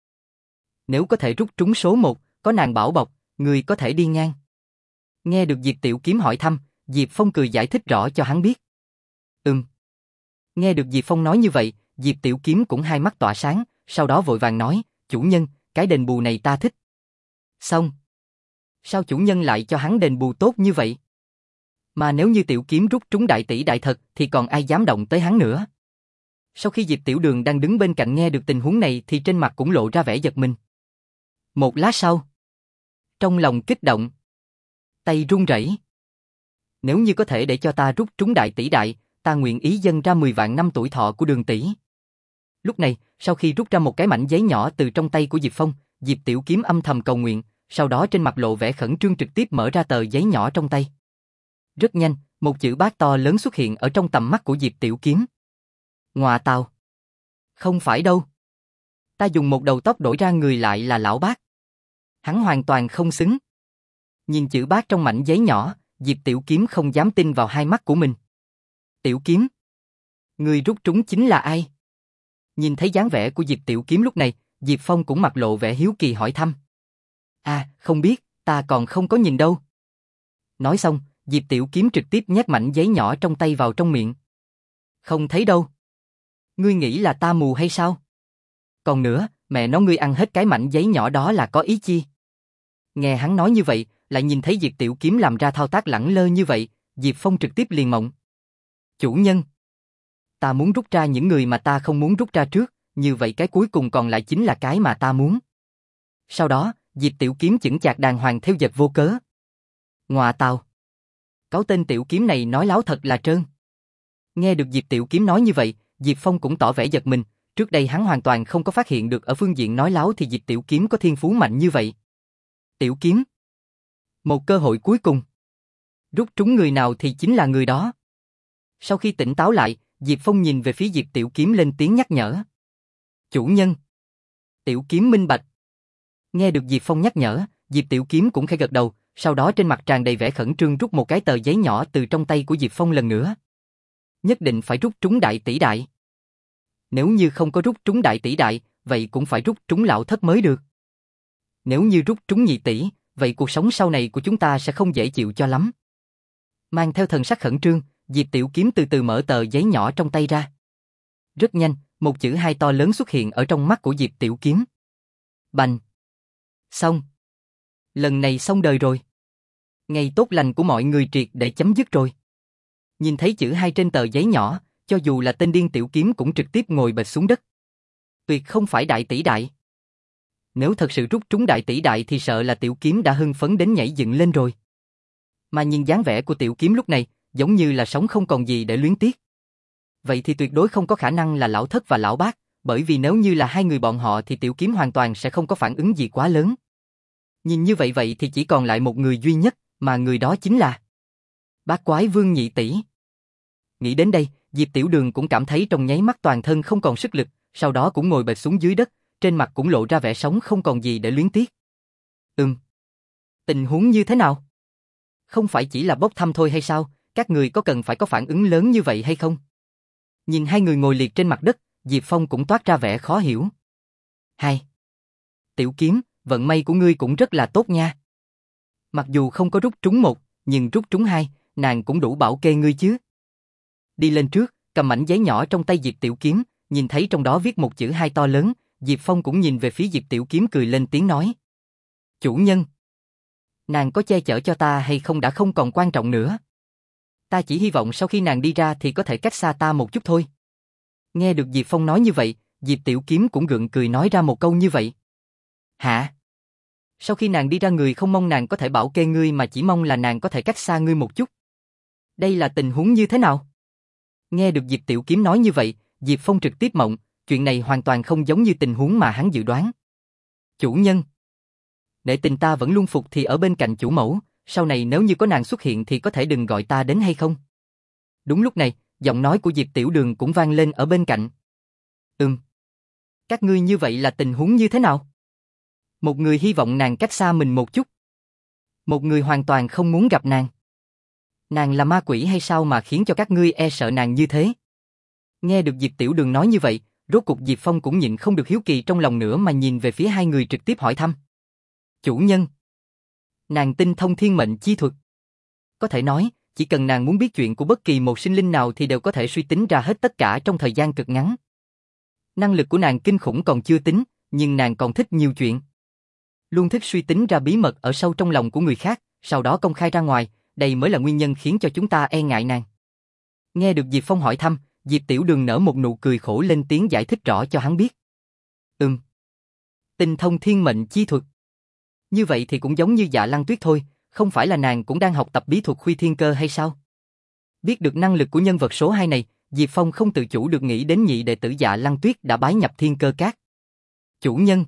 Nếu có thể rút trúng số một, có nàng bảo bọc, ngươi có thể đi ngang. Nghe được Diệp Tiểu Kiếm hỏi thăm, Diệp Phong cười giải thích rõ cho hắn biết. Ừm. Nghe được Diệp Phong nói như vậy, Diệp Tiểu Kiếm cũng hai mắt tỏa sáng, sau đó vội vàng nói, chủ nhân, cái đền bù này ta thích. Xong. Sao chủ nhân lại cho hắn đền bù tốt như vậy? Mà nếu như Tiểu Kiếm rút trúng đại tỷ đại thật thì còn ai dám động tới hắn nữa. Sau khi Diệp Tiểu Đường đang đứng bên cạnh nghe được tình huống này thì trên mặt cũng lộ ra vẻ giật mình. Một lát sau, trong lòng kích động, tay run rẩy. Nếu như có thể để cho ta rút trúng đại tỷ đại, ta nguyện ý dâng ra mười vạn năm tuổi thọ của Đường tỷ. Lúc này, sau khi rút ra một cái mảnh giấy nhỏ từ trong tay của Diệp Phong, Diệp Tiểu Kiếm âm thầm cầu nguyện, sau đó trên mặt lộ vẻ khẩn trương trực tiếp mở ra tờ giấy nhỏ trong tay. Rất nhanh, một chữ bát to lớn xuất hiện ở trong tầm mắt của Diệp Tiểu Kiếm. Ngoà tào. Không phải đâu. Ta dùng một đầu tóc đổi ra người lại là lão bác. Hắn hoàn toàn không xứng. Nhìn chữ bát trong mảnh giấy nhỏ, Diệp Tiểu Kiếm không dám tin vào hai mắt của mình. Tiểu Kiếm. Người rút trúng chính là ai? Nhìn thấy dáng vẻ của Diệp Tiểu Kiếm lúc này, Diệp Phong cũng mặt lộ vẻ hiếu kỳ hỏi thăm. À, không biết, ta còn không có nhìn đâu. Nói xong, Diệp Tiểu Kiếm trực tiếp nhét mảnh giấy nhỏ trong tay vào trong miệng. Không thấy đâu. Ngươi nghĩ là ta mù hay sao? Còn nữa, mẹ nó ngươi ăn hết cái mảnh giấy nhỏ đó là có ý chi? Nghe hắn nói như vậy, lại nhìn thấy Diệp Tiểu Kiếm làm ra thao tác lẳng lơ như vậy, Diệp Phong trực tiếp liền mộng. Chủ nhân. Ta muốn rút ra những người mà ta không muốn rút ra trước, như vậy cái cuối cùng còn lại chính là cái mà ta muốn. Sau đó, Diệp Tiểu Kiếm chững chạc đàng hoàng theo dệt vô cớ. Ngọa tào. Cáo tên tiểu kiếm này nói láo thật là trơn. Nghe được Diệp Tiểu Kiếm nói như vậy, Diệp Phong cũng tỏ vẻ giật mình, trước đây hắn hoàn toàn không có phát hiện được ở phương diện nói láo thì Diệp Tiểu Kiếm có thiên phú mạnh như vậy. Tiểu Kiếm. Một cơ hội cuối cùng. Rút trúng người nào thì chính là người đó. Sau khi tỉnh táo lại, Diệp Phong nhìn về phía Diệp Tiểu Kiếm lên tiếng nhắc nhở. Chủ nhân. Tiểu Kiếm minh bạch. Nghe được Diệp Phong nhắc nhở, Diệp Tiểu Kiếm cũng khẽ gật đầu, sau đó trên mặt tràn đầy vẻ khẩn trương rút một cái tờ giấy nhỏ từ trong tay của Diệp Phong lần nữa. Nhất định phải rút trúng đại tỷ đại. Nếu như không có rút trúng đại tỷ đại, vậy cũng phải rút trúng lão thất mới được. Nếu như rút trúng nhị tỷ, vậy cuộc sống sau này của chúng ta sẽ không dễ chịu cho lắm. Mang theo thần sắc khẩn trương, Diệp Tiểu Kiếm từ từ mở tờ giấy nhỏ trong tay ra. Rất nhanh, một chữ hai to lớn xuất hiện ở trong mắt của Diệp Tiểu Kiếm. Bành. Xong. Lần này xong đời rồi. Ngày tốt lành của mọi người triệt để chấm dứt rồi. Nhìn thấy chữ hai trên tờ giấy nhỏ, cho dù là tên điên Tiểu Kiếm cũng trực tiếp ngồi bệt xuống đất. Tuyệt không phải đại tỷ đại. Nếu thật sự rút trúng đại tỷ đại thì sợ là Tiểu Kiếm đã hưng phấn đến nhảy dựng lên rồi. Mà nhìn dáng vẻ của Tiểu Kiếm lúc này, giống như là sống không còn gì để luyến tiếc. Vậy thì tuyệt đối không có khả năng là lão thất và lão bát, bởi vì nếu như là hai người bọn họ thì Tiểu Kiếm hoàn toàn sẽ không có phản ứng gì quá lớn. Nhìn như vậy vậy thì chỉ còn lại một người duy nhất, mà người đó chính là Bát Quái Vương nhị tỷ. Nghĩ đến đây, Diệp Tiểu Đường cũng cảm thấy trong nháy mắt toàn thân không còn sức lực, sau đó cũng ngồi bệt xuống dưới đất, trên mặt cũng lộ ra vẻ sống không còn gì để luyến tiếc. Ừm. Tình huống như thế nào? Không phải chỉ là bốc thăm thôi hay sao, các người có cần phải có phản ứng lớn như vậy hay không? Nhìn hai người ngồi liệt trên mặt đất, Diệp Phong cũng toát ra vẻ khó hiểu. Hai. Tiểu Kiếm, vận may của ngươi cũng rất là tốt nha. Mặc dù không có rút trúng một, nhưng rút trúng hai, nàng cũng đủ bảo kê ngươi chứ. Đi lên trước, cầm mảnh giấy nhỏ trong tay Diệp Tiểu Kiếm, nhìn thấy trong đó viết một chữ hai to lớn, Diệp Phong cũng nhìn về phía Diệp Tiểu Kiếm cười lên tiếng nói. Chủ nhân. Nàng có che chở cho ta hay không đã không còn quan trọng nữa. Ta chỉ hy vọng sau khi nàng đi ra thì có thể cách xa ta một chút thôi. Nghe được Diệp Phong nói như vậy, Diệp Tiểu Kiếm cũng gượng cười nói ra một câu như vậy. Hả? Sau khi nàng đi ra người không mong nàng có thể bảo kê ngươi mà chỉ mong là nàng có thể cách xa ngươi một chút. Đây là tình huống như thế nào? Nghe được Diệp Tiểu Kiếm nói như vậy, Diệp Phong trực tiếp mộng, chuyện này hoàn toàn không giống như tình huống mà hắn dự đoán. Chủ nhân. Để tình ta vẫn luôn phục thì ở bên cạnh chủ mẫu, sau này nếu như có nàng xuất hiện thì có thể đừng gọi ta đến hay không? Đúng lúc này, giọng nói của Diệp Tiểu Đường cũng vang lên ở bên cạnh. Ừm. Các ngươi như vậy là tình huống như thế nào? Một người hy vọng nàng cách xa mình một chút. Một người hoàn toàn không muốn gặp nàng. Nàng là ma quỷ hay sao mà khiến cho các ngươi e sợ nàng như thế? Nghe được Diệp Tiểu Đường nói như vậy, rốt cục Diệp Phong cũng nhịn không được hiếu kỳ trong lòng nữa mà nhìn về phía hai người trực tiếp hỏi thăm. Chủ nhân. Nàng tinh thông thiên mệnh chi thuật. Có thể nói, chỉ cần nàng muốn biết chuyện của bất kỳ một sinh linh nào thì đều có thể suy tính ra hết tất cả trong thời gian cực ngắn. Năng lực của nàng kinh khủng còn chưa tính, nhưng nàng còn thích nhiều chuyện. Luôn thích suy tính ra bí mật ở sâu trong lòng của người khác, sau đó công khai ra ngoài, đây mới là nguyên nhân khiến cho chúng ta e ngại nàng. Nghe được Diệp Phong hỏi thăm, Diệp Tiểu Đường nở một nụ cười khổ lên tiếng giải thích rõ cho hắn biết. Ừm. Tinh thông thiên mệnh chi thuật. Như vậy thì cũng giống như Dạ Lăng Tuyết thôi, không phải là nàng cũng đang học tập bí thuật Khuy Thiên Cơ hay sao? Biết được năng lực của nhân vật số hai này, Diệp Phong không tự chủ được nghĩ đến nhị đệ tử Dạ Lăng Tuyết đã bái nhập Thiên Cơ Các. Chủ nhân.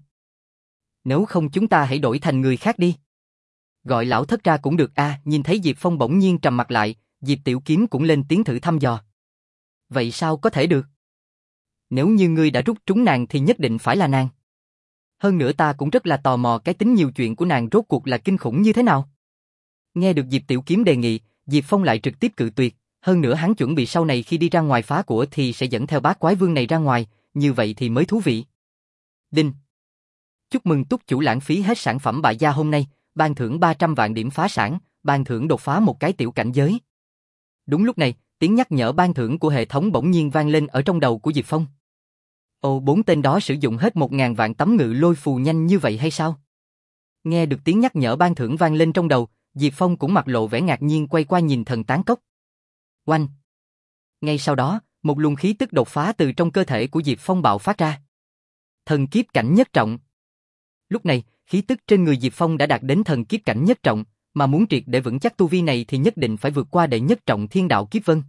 Nếu không chúng ta hãy đổi thành người khác đi. Gọi lão thất ra cũng được a. À, nhìn thấy Diệp Phong bỗng nhiên trầm mặt lại, Diệp Tiểu Kiếm cũng lên tiếng thử thăm dò. Vậy sao có thể được? Nếu như ngươi đã rút trúng nàng thì nhất định phải là nàng. Hơn nữa ta cũng rất là tò mò cái tính nhiều chuyện của nàng rốt cuộc là kinh khủng như thế nào. Nghe được Diệp Tiểu Kiếm đề nghị, Diệp Phong lại trực tiếp cự tuyệt, hơn nữa hắn chuẩn bị sau này khi đi ra ngoài phá của thì sẽ dẫn theo Bát Quái Vương này ra ngoài, như vậy thì mới thú vị. Đinh. Chúc mừng túc chủ lãng phí hết sản phẩm bại gia hôm nay, ban thưởng ba trăm vạn điểm phá sản, ban thưởng đột phá một cái tiểu cảnh giới. Đúng lúc này, tiếng nhắc nhở ban thưởng của hệ thống bỗng nhiên vang lên ở trong đầu của Diệp Phong. Ồ, bốn tên đó sử dụng hết một ngàn vạn tấm ngự lôi phù nhanh như vậy hay sao? Nghe được tiếng nhắc nhở ban thưởng vang lên trong đầu, Diệp Phong cũng mặt lộ vẻ ngạc nhiên quay qua nhìn thần tán cốc. Oanh! Ngay sau đó, một luồng khí tức đột phá từ trong cơ thể của Diệp Phong bạo phát ra. Thần kiếp cảnh nhất trọng. Lúc này, khí tức trên người Diệp Phong đã đạt đến thần kiếp cảnh nhất trọng, Mà muốn triệt để vững chắc tu vi này thì nhất định phải vượt qua đệ nhất trọng thiên đạo kiếp vân.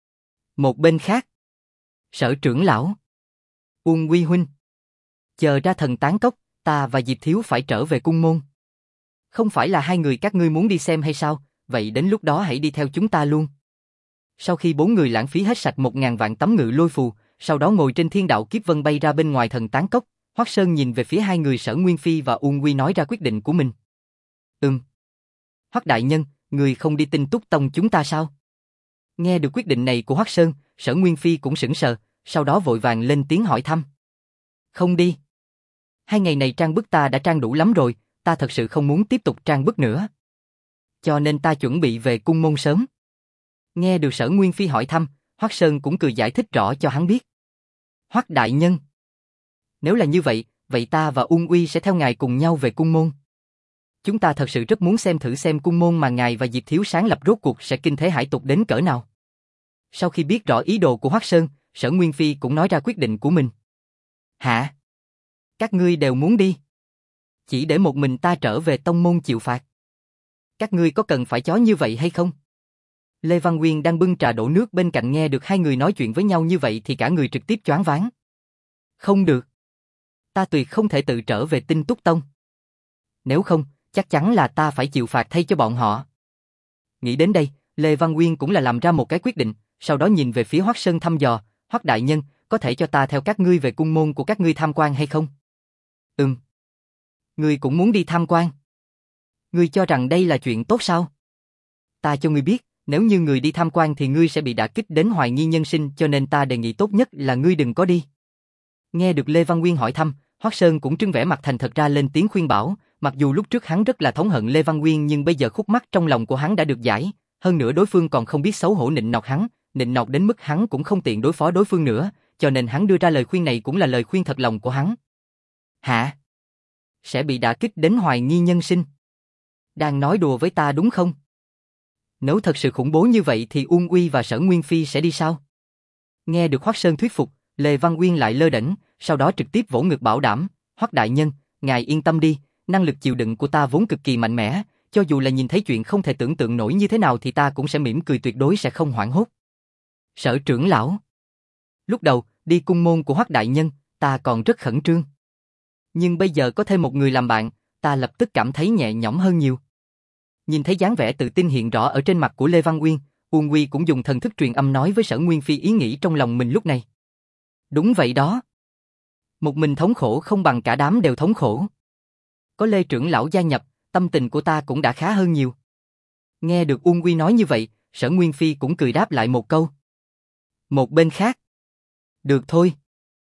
Một bên khác, Sở trưởng lão, Uông Quy huynh, chờ ra thần tán cốc, ta và Diệp Thiếu phải trở về cung môn. Không phải là hai người các ngươi muốn đi xem hay sao, vậy đến lúc đó hãy đi theo chúng ta luôn. Sau khi bốn người lãng phí hết sạch một ngàn vạn tấm ngự lôi phù, sau đó ngồi trên thiên đạo kiếp vân bay ra bên ngoài thần tán cốc, Hoắc Sơn nhìn về phía hai người Sở Nguyên Phi và Uông Quy nói ra quyết định của mình. Ừm. Hoắc đại nhân, người không đi Tinh Túc Tông chúng ta sao? Nghe được quyết định này của Hoắc Sơn, Sở Nguyên Phi cũng sững sờ, sau đó vội vàng lên tiếng hỏi thăm. Không đi. Hai ngày này trang bức ta đã trang đủ lắm rồi, ta thật sự không muốn tiếp tục trang bức nữa. Cho nên ta chuẩn bị về cung môn sớm. Nghe được Sở Nguyên Phi hỏi thăm, Hoắc Sơn cũng cười giải thích rõ cho hắn biết. Hoắc đại nhân, nếu là như vậy, vậy ta và Uông Uy sẽ theo ngài cùng nhau về cung môn. Chúng ta thật sự rất muốn xem thử xem cung môn mà ngài và Diệp Thiếu sáng lập rốt cuộc sẽ kinh thế hải tục đến cỡ nào. Sau khi biết rõ ý đồ của Hoắc Sơn, Sở Nguyên Phi cũng nói ra quyết định của mình. Hả? Các ngươi đều muốn đi? Chỉ để một mình ta trở về tông môn chịu phạt? Các ngươi có cần phải chó như vậy hay không? Lê Văn Nguyên đang bưng trà đổ nước bên cạnh nghe được hai người nói chuyện với nhau như vậy thì cả người trực tiếp choáng váng. Không được. Ta tuyệt không thể tự trở về Tinh Túc Tông. Nếu không, chắc chắn là ta phải chịu phạt thay cho bọn họ. Nghĩ đến đây, Lê Văn Nguyên cũng là làm ra một cái quyết định, sau đó nhìn về phía Hoắc Sơn thăm dò, Hoắc đại nhân, có thể cho ta theo các ngươi về cung môn của các ngươi tham quan hay không? Ừm. Ngươi cũng muốn đi tham quan? Ngươi cho rằng đây là chuyện tốt sao? Ta cho ngươi biết, nếu như ngươi đi tham quan thì ngươi sẽ bị đả kích đến hoài nghi nhân sinh, cho nên ta đề nghị tốt nhất là ngươi đừng có đi. Nghe được Lê Văn Nguyên hỏi thăm, Hoắc Sơn cũng trưng vẻ mặt thành thật ra lên tiếng khuyên bảo, mặc dù lúc trước hắn rất là thống hận Lê Văn Nguyên nhưng bây giờ khúc mắc trong lòng của hắn đã được giải, hơn nữa đối phương còn không biết xấu hổ nịnh nọt hắn, nịnh nọt đến mức hắn cũng không tiện đối phó đối phương nữa, cho nên hắn đưa ra lời khuyên này cũng là lời khuyên thật lòng của hắn. Hả? Sẽ bị đả kích đến hoài nghi nhân sinh? Đang nói đùa với ta đúng không? Nếu thật sự khủng bố như vậy thì Uông Uy và Sở Nguyên Phi sẽ đi sao? Nghe được Hoắc Sơn thuyết phục, Lê Văn Nguyên lại lơ đễnh, sau đó trực tiếp vỗ ngực bảo đảm, Hoắc đại nhân, ngài yên tâm đi, năng lực chịu đựng của ta vốn cực kỳ mạnh mẽ, cho dù là nhìn thấy chuyện không thể tưởng tượng nổi như thế nào thì ta cũng sẽ mỉm cười tuyệt đối sẽ không hoảng hốt. Sở trưởng lão, lúc đầu, đi cung môn của Hoắc đại nhân, ta còn rất khẩn trương. Nhưng bây giờ có thêm một người làm bạn, ta lập tức cảm thấy nhẹ nhõm hơn nhiều. Nhìn thấy dáng vẻ tự tin hiện rõ ở trên mặt của Lê Văn Nguyên, Uông Uy cũng dùng thần thức truyền âm nói với Sở Nguyên Phi ý nghĩ trong lòng mình lúc này. Đúng vậy đó. Một mình thống khổ không bằng cả đám đều thống khổ. Có Lê trưởng lão gia nhập, tâm tình của ta cũng đã khá hơn nhiều. Nghe được Uông Uy nói như vậy, Sở Nguyên Phi cũng cười đáp lại một câu. Một bên khác. Được thôi.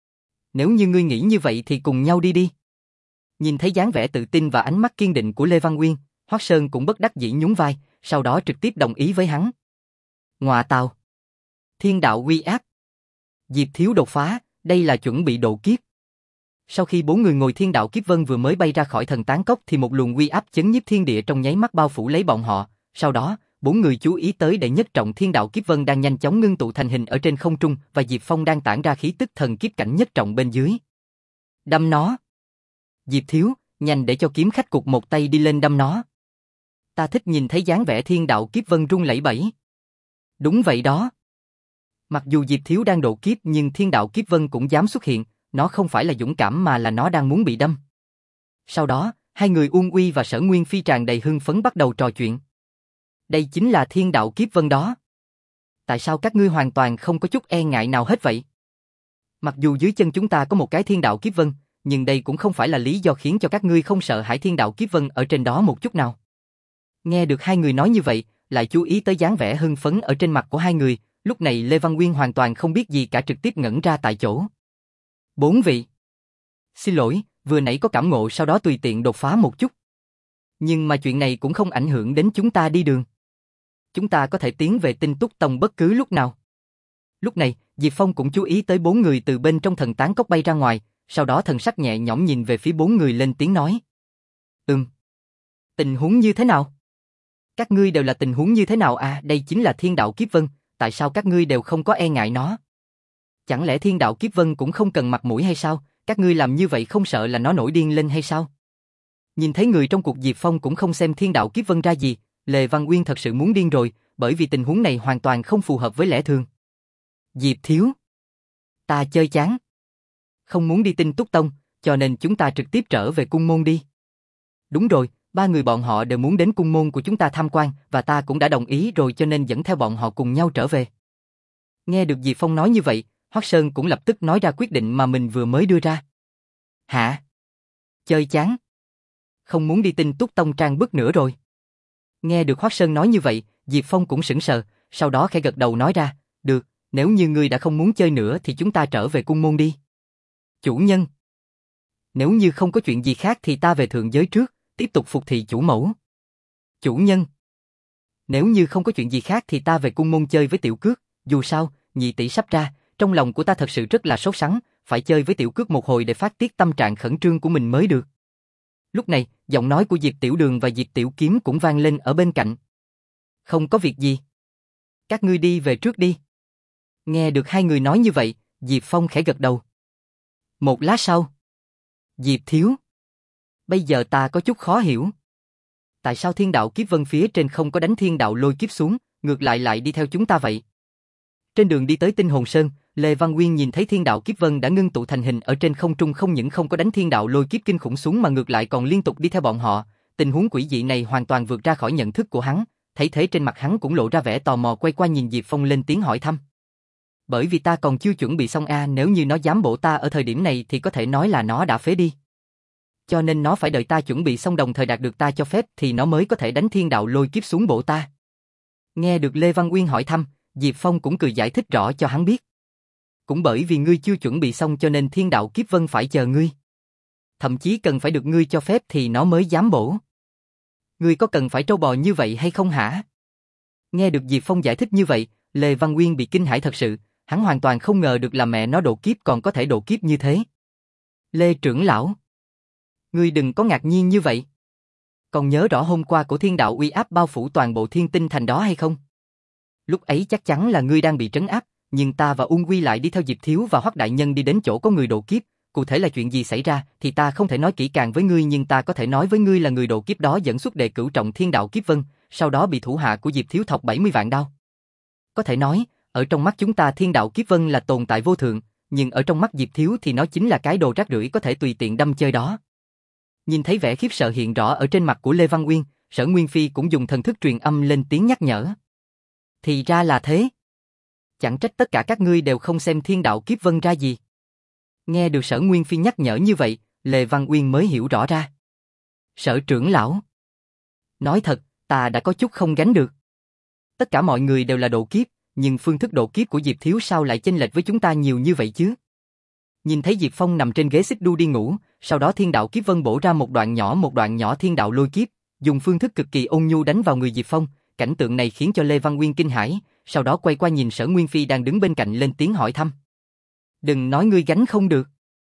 Nếu như ngươi nghĩ như vậy thì cùng nhau đi đi. Nhìn thấy dáng vẻ tự tin và ánh mắt kiên định của Lê Văn Nguyên, Hoắc Sơn cũng bất đắc dĩ nhún vai, sau đó trực tiếp đồng ý với hắn. Ngọa tào. Thiên đạo uy áp. Diệp Thiếu đột phá, đây là chuẩn bị độ kiếp. Sau khi bốn người ngồi thiên đạo kiếp vân vừa mới bay ra khỏi thần tán cốc thì một luồng uy áp chấn nhiếp thiên địa trong nháy mắt bao phủ lấy bọn họ, sau đó, bốn người chú ý tới đệ nhất trọng thiên đạo kiếp vân đang nhanh chóng ngưng tụ thành hình ở trên không trung và Diệp Phong đang tản ra khí tức thần kiếp cảnh nhất trọng bên dưới. Đâm nó. Diệp Thiếu, nhanh để cho kiếm khách cục một tay đi lên đâm nó. Ta thích nhìn thấy dáng vẻ thiên đạo kiếp vân rung lẩy bẩy. Đúng vậy đó. Mặc dù Diệp Thiếu đang độ kiếp nhưng thiên đạo kiếp vân cũng dám xuất hiện, nó không phải là dũng cảm mà là nó đang muốn bị đâm. Sau đó, hai người Uông Uy và Sở Nguyên Phi tràn đầy hưng phấn bắt đầu trò chuyện. Đây chính là thiên đạo kiếp vân đó. Tại sao các ngươi hoàn toàn không có chút e ngại nào hết vậy? Mặc dù dưới chân chúng ta có một cái thiên đạo kiếp vân, nhưng đây cũng không phải là lý do khiến cho các ngươi không sợ hãi thiên đạo kiếp vân ở trên đó một chút nào. Nghe được hai người nói như vậy, lại chú ý tới dáng vẻ hưng phấn ở trên mặt của hai người, lúc này Lê Văn Nguyên hoàn toàn không biết gì cả trực tiếp ngẩn ra tại chỗ. Bốn vị. Xin lỗi, vừa nãy có cảm ngộ sau đó tùy tiện đột phá một chút. Nhưng mà chuyện này cũng không ảnh hưởng đến chúng ta đi đường. Chúng ta có thể tiến về Tinh Túc Tông bất cứ lúc nào. Lúc này, Diệp Phong cũng chú ý tới bốn người từ bên trong thần tán cốc bay ra ngoài, sau đó thần sắc nhẹ nhõm nhìn về phía bốn người lên tiếng nói. Ừm. Tình huống như thế nào? Các ngươi đều là tình huống như thế nào à? Đây chính là thiên đạo kiếp vân, tại sao các ngươi đều không có e ngại nó? Chẳng lẽ thiên đạo kiếp vân cũng không cần mặt mũi hay sao? Các ngươi làm như vậy không sợ là nó nổi điên lên hay sao? Nhìn thấy người trong cuộc Diệp Phong cũng không xem thiên đạo kiếp vân ra gì, Lê Văn Uyên thật sự muốn điên rồi, bởi vì tình huống này hoàn toàn không phù hợp với lẽ thường. Diệp Thiếu. Ta chơi chán. Không muốn đi Tinh Túc Tông, cho nên chúng ta trực tiếp trở về cung môn đi. Đúng rồi, ba người bọn họ đều muốn đến cung môn của chúng ta tham quan, và ta cũng đã đồng ý rồi cho nên dẫn theo bọn họ cùng nhau trở về. Nghe được Diệp Phong nói như vậy, Hoắc Sơn cũng lập tức nói ra quyết định mà mình vừa mới đưa ra. Hả? Chơi chán? Không muốn đi Tinh Túc Tông trang bức nữa rồi. Nghe được Hoắc Sơn nói như vậy, Diệp Phong cũng sững sờ, sau đó khẽ gật đầu nói ra, được, nếu như ngươi đã không muốn chơi nữa thì chúng ta trở về cung môn đi. Chủ nhân. Nếu như không có chuyện gì khác thì ta về thượng giới trước, tiếp tục phục thị chủ mẫu. Chủ nhân. Nếu như không có chuyện gì khác thì ta về cung môn chơi với Tiểu Cước, dù sao, nhị tỷ sắp ra, trong lòng của ta thật sự rất là sốt sắng, phải chơi với Tiểu Cước một hồi để phát tiết tâm trạng khẩn trương của mình mới được. Lúc này, giọng nói của Diệp Tiểu Đường và Diệp Tiểu Kiếm cũng vang lên ở bên cạnh. Không có việc gì. Các ngươi đi về trước đi. Nghe được hai người nói như vậy, Diệp Phong khẽ gật đầu. Một lát sau. Diệp Thiếu. Bây giờ ta có chút khó hiểu. Tại sao thiên đạo kiếp vân phía trên không có đánh thiên đạo lôi kiếp xuống, ngược lại lại đi theo chúng ta vậy? Trên đường đi tới Tinh Hồn Sơn, Lê Văn Uyên nhìn thấy thiên đạo kiếp vân đã ngưng tụ thành hình ở trên không trung, không những không có đánh thiên đạo lôi kiếp kinh khủng xuống mà ngược lại còn liên tục đi theo bọn họ. Tình huống quỷ dị này hoàn toàn vượt ra khỏi nhận thức của hắn, thấy thế trên mặt hắn cũng lộ ra vẻ tò mò, quay qua nhìn Diệp Phong lên tiếng hỏi thăm. Bởi vì ta còn chưa chuẩn bị xong a, à, nếu như nó dám bổ ta ở thời điểm này thì có thể nói là nó đã phế đi. Cho nên nó phải đợi ta chuẩn bị xong đồng thời đạt được ta cho phép thì nó mới có thể đánh thiên đạo lôi kiếp xuống bổ ta. Nghe được Lê Văn Uyên hỏi thăm, Diệp Phong cũng cười giải thích rõ cho hắn biết. Cũng bởi vì ngươi chưa chuẩn bị xong cho nên thiên đạo kiếp vân phải chờ ngươi. Thậm chí cần phải được ngươi cho phép thì nó mới dám bổ. Ngươi có cần phải trâu bò như vậy hay không hả? Nghe được Diệp Phong giải thích như vậy, Lê Văn Uyên bị kinh hãi thật sự, hắn hoàn toàn không ngờ được là mẹ nó độ kiếp còn có thể độ kiếp như thế. Lê trưởng lão. Ngươi đừng có ngạc nhiên như vậy. Còn nhớ rõ hôm qua của thiên đạo uy áp bao phủ toàn bộ thiên tinh thành đó hay không? Lúc ấy chắc chắn là ngươi đang bị trấn áp, nhưng ta và Ung Quy lại đi theo Diệp Thiếu và Hoắc Đại Nhân đi đến chỗ có người độ kiếp. Cụ thể là chuyện gì xảy ra thì ta không thể nói kỹ càng với ngươi, nhưng ta có thể nói với ngươi là người độ kiếp đó dẫn xuất đệ cửu trọng thiên đạo kiếp vân, sau đó bị thủ hạ của Diệp Thiếu thọc bảy mươi vạn đao. Có thể nói, ở trong mắt chúng ta thiên đạo kiếp vân là tồn tại vô thượng, nhưng ở trong mắt Diệp Thiếu thì nó chính là cái đồ rác rưởi có thể tùy tiện đâm chơi đó. Nhìn thấy vẻ khiếp sợ hiện rõ ở trên mặt của Lê Văn Uyên, Sở Nguyên Phi cũng dùng thần thức truyền âm lên tiếng nhắc nhở. Thì ra là thế. Chẳng trách tất cả các ngươi đều không xem thiên đạo kiếp vân ra gì. Nghe được Sở Nguyên Phi nhắc nhở như vậy, Lê Văn Uyên mới hiểu rõ ra. Sở trưởng lão. Nói thật, ta đã có chút không gánh được. Tất cả mọi người đều là độ kiếp, nhưng phương thức độ kiếp của Diệp Thiếu sao lại chênh lệch với chúng ta nhiều như vậy chứ? Nhìn thấy Diệp Phong nằm trên ghế xích đu đi ngủ, sau đó thiên đạo kiếp vân bổ ra một đoạn nhỏ một đoạn nhỏ thiên đạo lôi kiếp, dùng phương thức cực kỳ ôn nhu đánh vào người Diệp Phong. Cảnh tượng này khiến cho Lê Văn Uyên kinh hãi, sau đó quay qua nhìn Sở Nguyên Phi đang đứng bên cạnh lên tiếng hỏi thăm. Đừng nói ngươi gánh không được.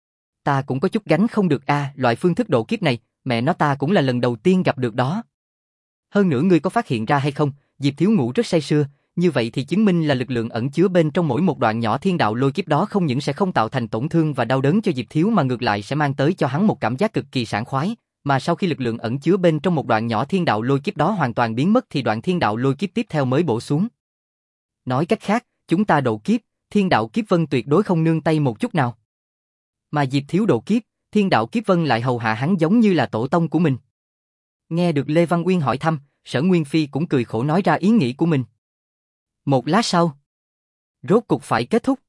Ta cũng có chút gánh không được a, à, loại phương thức độ kiếp này, mẹ nó ta cũng là lần đầu tiên gặp được đó. Hơn nữa ngươi có phát hiện ra hay không, Diệp Thiếu ngủ rất say sưa, như vậy thì chứng minh là lực lượng ẩn chứa bên trong mỗi một đoạn nhỏ thiên đạo lôi kiếp đó không những sẽ không tạo thành tổn thương và đau đớn cho Diệp Thiếu mà ngược lại sẽ mang tới cho hắn một cảm giác cực kỳ sảng khoái, mà sau khi lực lượng ẩn chứa bên trong một đoạn nhỏ thiên đạo lôi kiếp đó hoàn toàn biến mất thì đoạn thiên đạo lôi kiếp tiếp theo mới bổ xuống. Nói cách khác, chúng ta độ kiếp, thiên đạo kiếp vân tuyệt đối không nương tay một chút nào. Mà Diệp Thiếu độ kiếp, thiên đạo kiếp vân lại hầu hạ hắn giống như là tổ tông của mình. Nghe được Lê Văn Uyên hỏi thăm, Sở Nguyên Phi cũng cười khổ nói ra ý nghĩ của mình. Một lát sau, rốt cục phải kết thúc.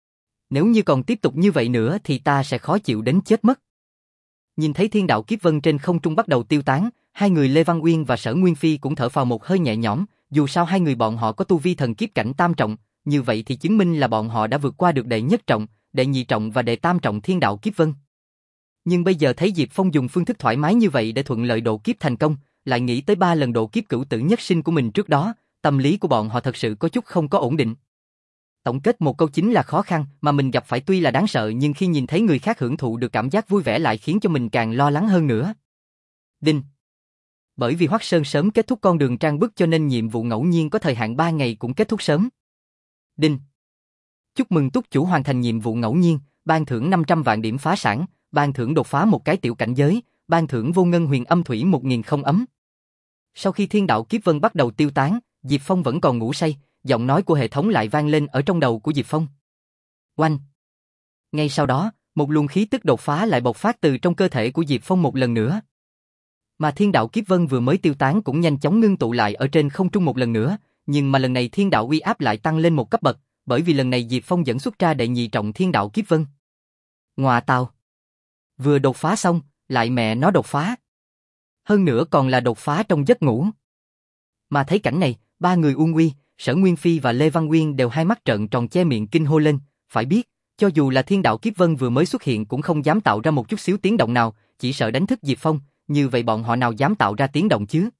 Nếu như còn tiếp tục như vậy nữa thì ta sẽ khó chịu đến chết mất. Nhìn thấy thiên đạo kiếp vân trên không trung bắt đầu tiêu tán, hai người Lê Văn Uyên và Sở Nguyên Phi cũng thở phào một hơi nhẹ nhõm, dù sao hai người bọn họ có tu vi thần kiếp cảnh tam trọng, như vậy thì chứng minh là bọn họ đã vượt qua được đệ nhất trọng, đệ nhị trọng và đệ tam trọng thiên đạo kiếp vân. Nhưng bây giờ thấy Diệp Phong dùng phương thức thoải mái như vậy để thuận lợi độ kiếp thành công, lại nghĩ tới ba lần độ kiếp cửu tử nhất sinh của mình trước đó, tâm lý của bọn họ thật sự có chút không có ổn định. Tổng kết một câu chính là khó khăn mà mình gặp phải tuy là đáng sợ nhưng khi nhìn thấy người khác hưởng thụ được cảm giác vui vẻ lại khiến cho mình càng lo lắng hơn nữa. Đinh. Bởi vì Hoắc Sơn sớm kết thúc con đường trang bức cho nên nhiệm vụ ngẫu nhiên có thời hạn ba ngày cũng kết thúc sớm. Đinh. Chúc mừng túc chủ hoàn thành nhiệm vụ ngẫu nhiên, ban thưởng năm trăm vạn điểm phá sản, ban thưởng đột phá một cái tiểu cảnh giới, ban thưởng vô ngân huyền âm thủy một nghìn không ấm. Sau khi thiên đạo kiếp vân bắt đầu tiêu tán, Diệp Phong vẫn còn ngủ say, giọng nói của hệ thống lại vang lên ở trong đầu của Diệp Phong. Oanh! Ngay sau đó, một luồng khí tức đột phá lại bộc phát từ trong cơ thể của Diệp Phong một lần nữa. Mà thiên đạo kiếp vân vừa mới tiêu tán cũng nhanh chóng ngưng tụ lại ở trên không trung một lần nữa, nhưng mà lần này thiên đạo uy áp lại tăng lên một cấp bậc, bởi vì lần này Diệp Phong dẫn xuất ra đệ nhị trọng thiên đạo kiếp vân. Ngoà tào! Vừa đột phá xong, lại mẹ nó đột phá. Hơn nữa còn là đột phá trong giấc ngủ. Mà thấy cảnh này, ba người Uông Uy, Sở Nguyên Phi và Lê Văn Nguyên đều hai mắt trợn tròn che miệng kinh hô lên, phải biết, cho dù là thiên đạo kiếp vân vừa mới xuất hiện cũng không dám tạo ra một chút xíu tiếng động nào, chỉ sợ đánh thức Diệp Phong, như vậy bọn họ nào dám tạo ra tiếng động chứ?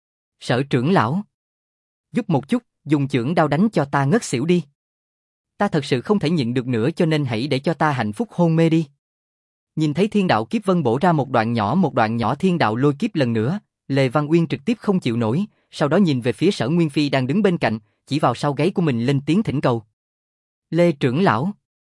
Sở trưởng lão, giúp một chút, dùng chưởng đao đánh cho ta ngất xỉu đi. Ta thật sự không thể nhịn được nữa cho nên hãy để cho ta hạnh phúc hôn mê đi. Nhìn thấy thiên đạo kiếp vân bổ ra một đoạn nhỏ một đoạn nhỏ thiên đạo lôi kiếp lần nữa, Lê Văn Uyên trực tiếp không chịu nổi, sau đó nhìn về phía Sở Nguyên Phi đang đứng bên cạnh, chỉ vào sau gáy của mình lên tiếng thỉnh cầu. Lê trưởng lão,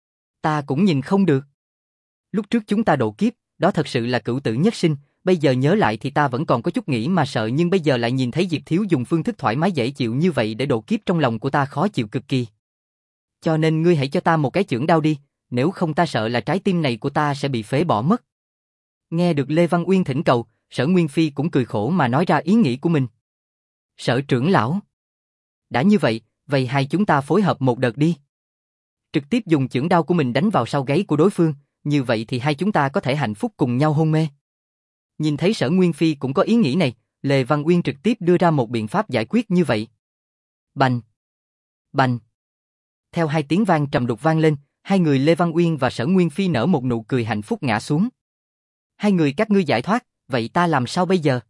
ta cũng nhìn không được. Lúc trước chúng ta độ kiếp, đó thật sự là cửu tử nhất sinh, bây giờ nhớ lại thì ta vẫn còn có chút nghĩ mà sợ nhưng bây giờ lại nhìn thấy Diệp Thiếu dùng phương thức thoải mái dễ chịu như vậy để độ kiếp trong lòng của ta khó chịu cực kỳ. Cho nên ngươi hãy cho ta một cái chưởng đao đi, nếu không ta sợ là trái tim này của ta sẽ bị phế bỏ mất. Nghe được Lê Văn Uyên thỉnh cầu, Sở Nguyên Phi cũng cười khổ mà nói ra ý nghĩ của mình. Sở trưởng lão, đã như vậy, vậy hai chúng ta phối hợp một đợt đi. Trực tiếp dùng chưởng đao của mình đánh vào sau gáy của đối phương, như vậy thì hai chúng ta có thể hạnh phúc cùng nhau hôn mê. Nhìn thấy Sở Nguyên Phi cũng có ý nghĩ này, Lê Văn Uyên trực tiếp đưa ra một biện pháp giải quyết như vậy. Bành! Bành! Theo hai tiếng vang trầm đục vang lên, hai người Lê Văn Uyên và Sở Nguyên Phi nở một nụ cười hạnh phúc ngã xuống. Hai người các ngươi giải thoát, vậy ta làm sao bây giờ?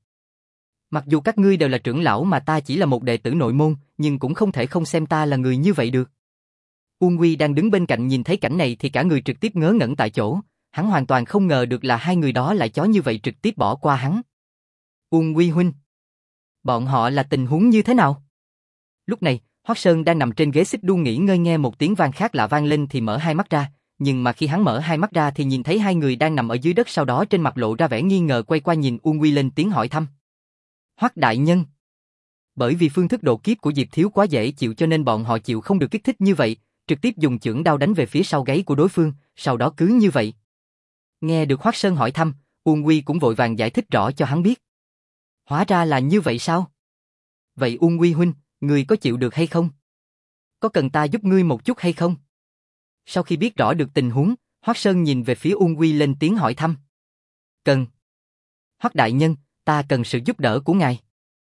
Mặc dù các ngươi đều là trưởng lão mà ta chỉ là một đệ tử nội môn, nhưng cũng không thể không xem ta là người như vậy được. Uông Uy đang đứng bên cạnh nhìn thấy cảnh này thì cả người trực tiếp ngớ ngẩn tại chỗ, hắn hoàn toàn không ngờ được là hai người đó lại chó như vậy trực tiếp bỏ qua hắn. Uông Uy huynh, bọn họ là tình huống như thế nào? Lúc này, Hoắc Sơn đang nằm trên ghế xích đu nghỉ ngơi nghe một tiếng vang khác lạ vang lên thì mở hai mắt ra, nhưng mà khi hắn mở hai mắt ra thì nhìn thấy hai người đang nằm ở dưới đất sau đó trên mặt lộ ra vẻ nghi ngờ quay qua nhìn Uông Uy lên tiếng hỏi thăm. Hoắc đại nhân. Bởi vì phương thức độ kiếp của Diệp Thiếu quá dễ chịu cho nên bọn họ chịu không được kích thích như vậy, trực tiếp dùng chưởng đao đánh về phía sau gáy của đối phương, sau đó cứ như vậy. Nghe được Hoắc Sơn hỏi thăm, Uông Uy cũng vội vàng giải thích rõ cho hắn biết. Hóa ra là như vậy sao? Vậy Uông Uy huynh, ngươi có chịu được hay không? Có cần ta giúp ngươi một chút hay không? Sau khi biết rõ được tình huống, Hoắc Sơn nhìn về phía Uông Uy lên tiếng hỏi thăm. Cần. Hoắc đại nhân, ta cần sự giúp đỡ của ngài.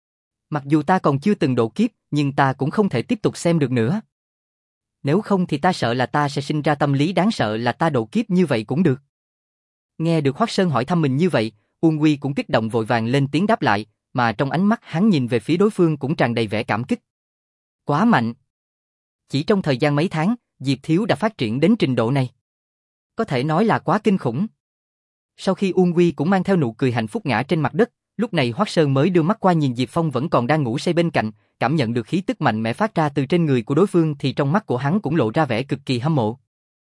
Mặc dù ta còn chưa từng độ kiếp, nhưng ta cũng không thể tiếp tục xem được nữa. Nếu không thì ta sợ là ta sẽ sinh ra tâm lý đáng sợ là ta độ kiếp như vậy cũng được. Nghe được Hoắc Sơn hỏi thăm mình như vậy, Uông Uy cũng kích động vội vàng lên tiếng đáp lại, mà trong ánh mắt hắn nhìn về phía đối phương cũng tràn đầy vẻ cảm kích. Quá mạnh. Chỉ trong thời gian mấy tháng, Diệp Thiếu đã phát triển đến trình độ này. Có thể nói là quá kinh khủng. Sau khi Uông Uy cũng mang theo nụ cười hạnh phúc ngã trên mặt đất, lúc này Hoắc Sơn mới đưa mắt qua nhìn Diệp Phong vẫn còn đang ngủ say bên cạnh, cảm nhận được khí tức mạnh mẽ phát ra từ trên người của đối phương thì trong mắt của hắn cũng lộ ra vẻ cực kỳ hâm mộ.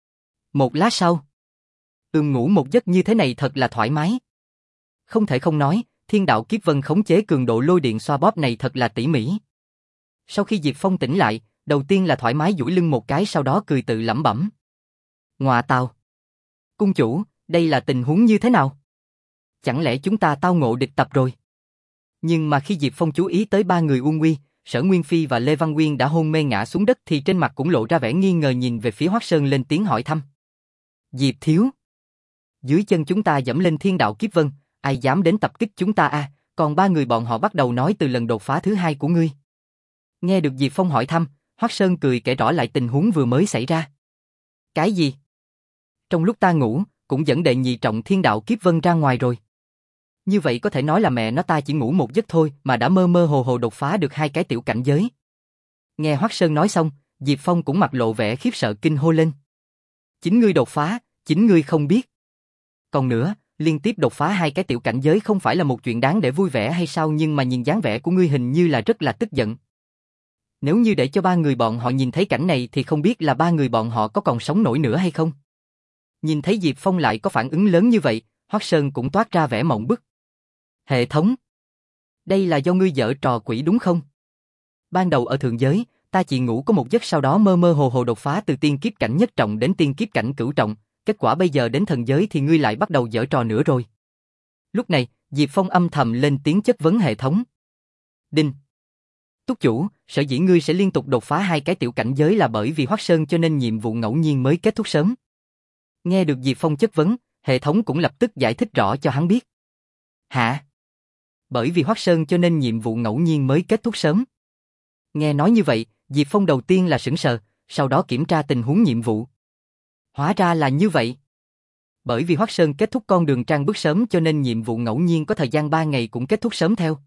Một lát sau, ừm ngủ một giấc như thế này thật là thoải mái. Không thể không nói, thiên đạo kiếp vân khống chế cường độ lôi điện xoa bóp này thật là tỉ mỉ. Sau khi Diệp Phong tỉnh lại, đầu tiên là thoải mái duỗi lưng một cái sau đó cười tự lẩm bẩm. Ngoà tào! Cung chủ, đây là tình huống như thế nào? Chẳng lẽ chúng ta tao ngộ địch tập rồi? Nhưng mà khi Diệp Phong chú ý tới ba người Uông Uy, Sở Nguyên Phi và Lê Văn Nguyên đã hôn mê ngã xuống đất thì trên mặt cũng lộ ra vẻ nghi ngờ nhìn về phía Hoắc Sơn lên tiếng hỏi thăm. Diệp Thiếu! Dưới chân chúng ta dẫm lên thiên đạo kiếp vân, ai dám đến tập kích chúng ta à, còn ba người bọn họ bắt đầu nói từ lần đột phá thứ hai của ngươi. Nghe được Diệp Phong hỏi thăm, Hoắc Sơn cười kể rõ lại tình huống vừa mới xảy ra. Cái gì? Trong lúc ta ngủ, cũng dẫn đệ nhị trọng thiên đạo kiếp vân ra ngoài rồi. Như vậy có thể nói là mẹ nó ta chỉ ngủ một giấc thôi mà đã mơ mơ hồ hồ đột phá được hai cái tiểu cảnh giới. Nghe Hoắc Sơn nói xong, Diệp Phong cũng mặt lộ vẻ khiếp sợ kinh hô lên. Chính ngươi đột phá, chính ngươi không biết. Còn nữa, liên tiếp đột phá hai cái tiểu cảnh giới không phải là một chuyện đáng để vui vẻ hay sao nhưng mà nhìn dáng vẻ của ngươi hình như là rất là tức giận. Nếu như để cho ba người bọn họ nhìn thấy cảnh này thì không biết là ba người bọn họ có còn sống nổi nữa hay không. Nhìn thấy Diệp Phong lại có phản ứng lớn như vậy, Hoắc Sơn cũng toát ra vẻ mộng bức. Hệ thống. Đây là do ngươi giở trò quỷ đúng không? Ban đầu ở thượng giới, ta chỉ ngủ có một giấc sau đó mơ mơ hồ hồ đột phá từ tiên kiếp cảnh nhất trọng đến tiên kiếp cảnh cửu trọng, kết quả bây giờ đến thần giới thì ngươi lại bắt đầu giở trò nữa rồi. Lúc này, Diệp Phong âm thầm lên tiếng chất vấn hệ thống. Đinh. Túc chủ, sở dĩ ngươi sẽ liên tục đột phá hai cái tiểu cảnh giới là bởi vì Hoắc Sơn cho nên nhiệm vụ ngẫu nhiên mới kết thúc sớm. Nghe được Diệp Phong chất vấn, hệ thống cũng lập tức giải thích rõ cho hắn biết. Hả? Bởi vì Hoắc Sơn cho nên nhiệm vụ ngẫu nhiên mới kết thúc sớm. Nghe nói như vậy, Diệp Phong đầu tiên là sững sờ, sau đó kiểm tra tình huống nhiệm vụ. Hóa ra là như vậy. Bởi vì Hoắc Sơn kết thúc con đường trang bước sớm cho nên nhiệm vụ ngẫu nhiên có thời gian ba ngày cũng kết thúc sớm theo.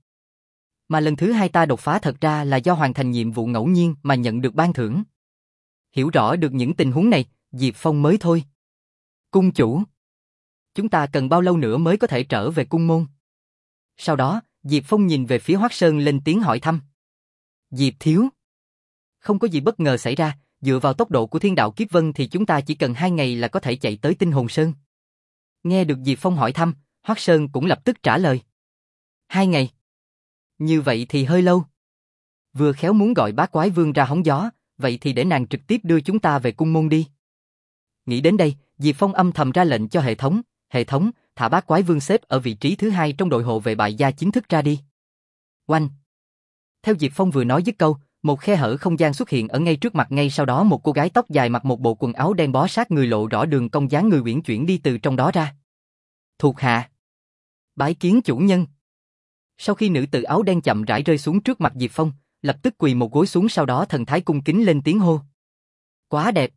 Mà lần thứ hai ta đột phá thật ra là do hoàn thành nhiệm vụ ngẫu nhiên mà nhận được ban thưởng. Hiểu rõ được những tình huống này, Diệp Phong mới thôi. Cung chủ. Chúng ta cần bao lâu nữa mới có thể trở về cung môn? Sau đó, Diệp Phong nhìn về phía Hoắc Sơn lên tiếng hỏi thăm. Diệp thiếu. Không có gì bất ngờ xảy ra, dựa vào tốc độ của thiên đạo kiếp vân thì chúng ta chỉ cần hai ngày là có thể chạy tới Tinh Hồn Sơn. Nghe được Diệp Phong hỏi thăm, Hoắc Sơn cũng lập tức trả lời. Hai ngày. Như vậy thì hơi lâu. Vừa khéo muốn gọi bá quái vương ra hóng gió, vậy thì để nàng trực tiếp đưa chúng ta về cung môn đi. Nghĩ đến đây, Diệp Phong âm thầm ra lệnh cho hệ thống, hệ thống, thả bá quái vương xếp ở vị trí thứ hai trong đội hộ vệ bại gia chính thức ra đi. Oanh! Theo Diệp Phong vừa nói dứt câu, một khe hở không gian xuất hiện ở ngay trước mặt, ngay sau đó một cô gái tóc dài mặc một bộ quần áo đen bó sát người lộ rõ đường cong dáng người uyển chuyển đi từ trong đó ra. Thuộc hạ. Bái kiến chủ nhân. Sau khi nữ tử áo đen chậm rãi rơi xuống trước mặt Diệp Phong, lập tức quỳ một gối xuống, sau đó thần thái cung kính lên tiếng hô. Quá đẹp.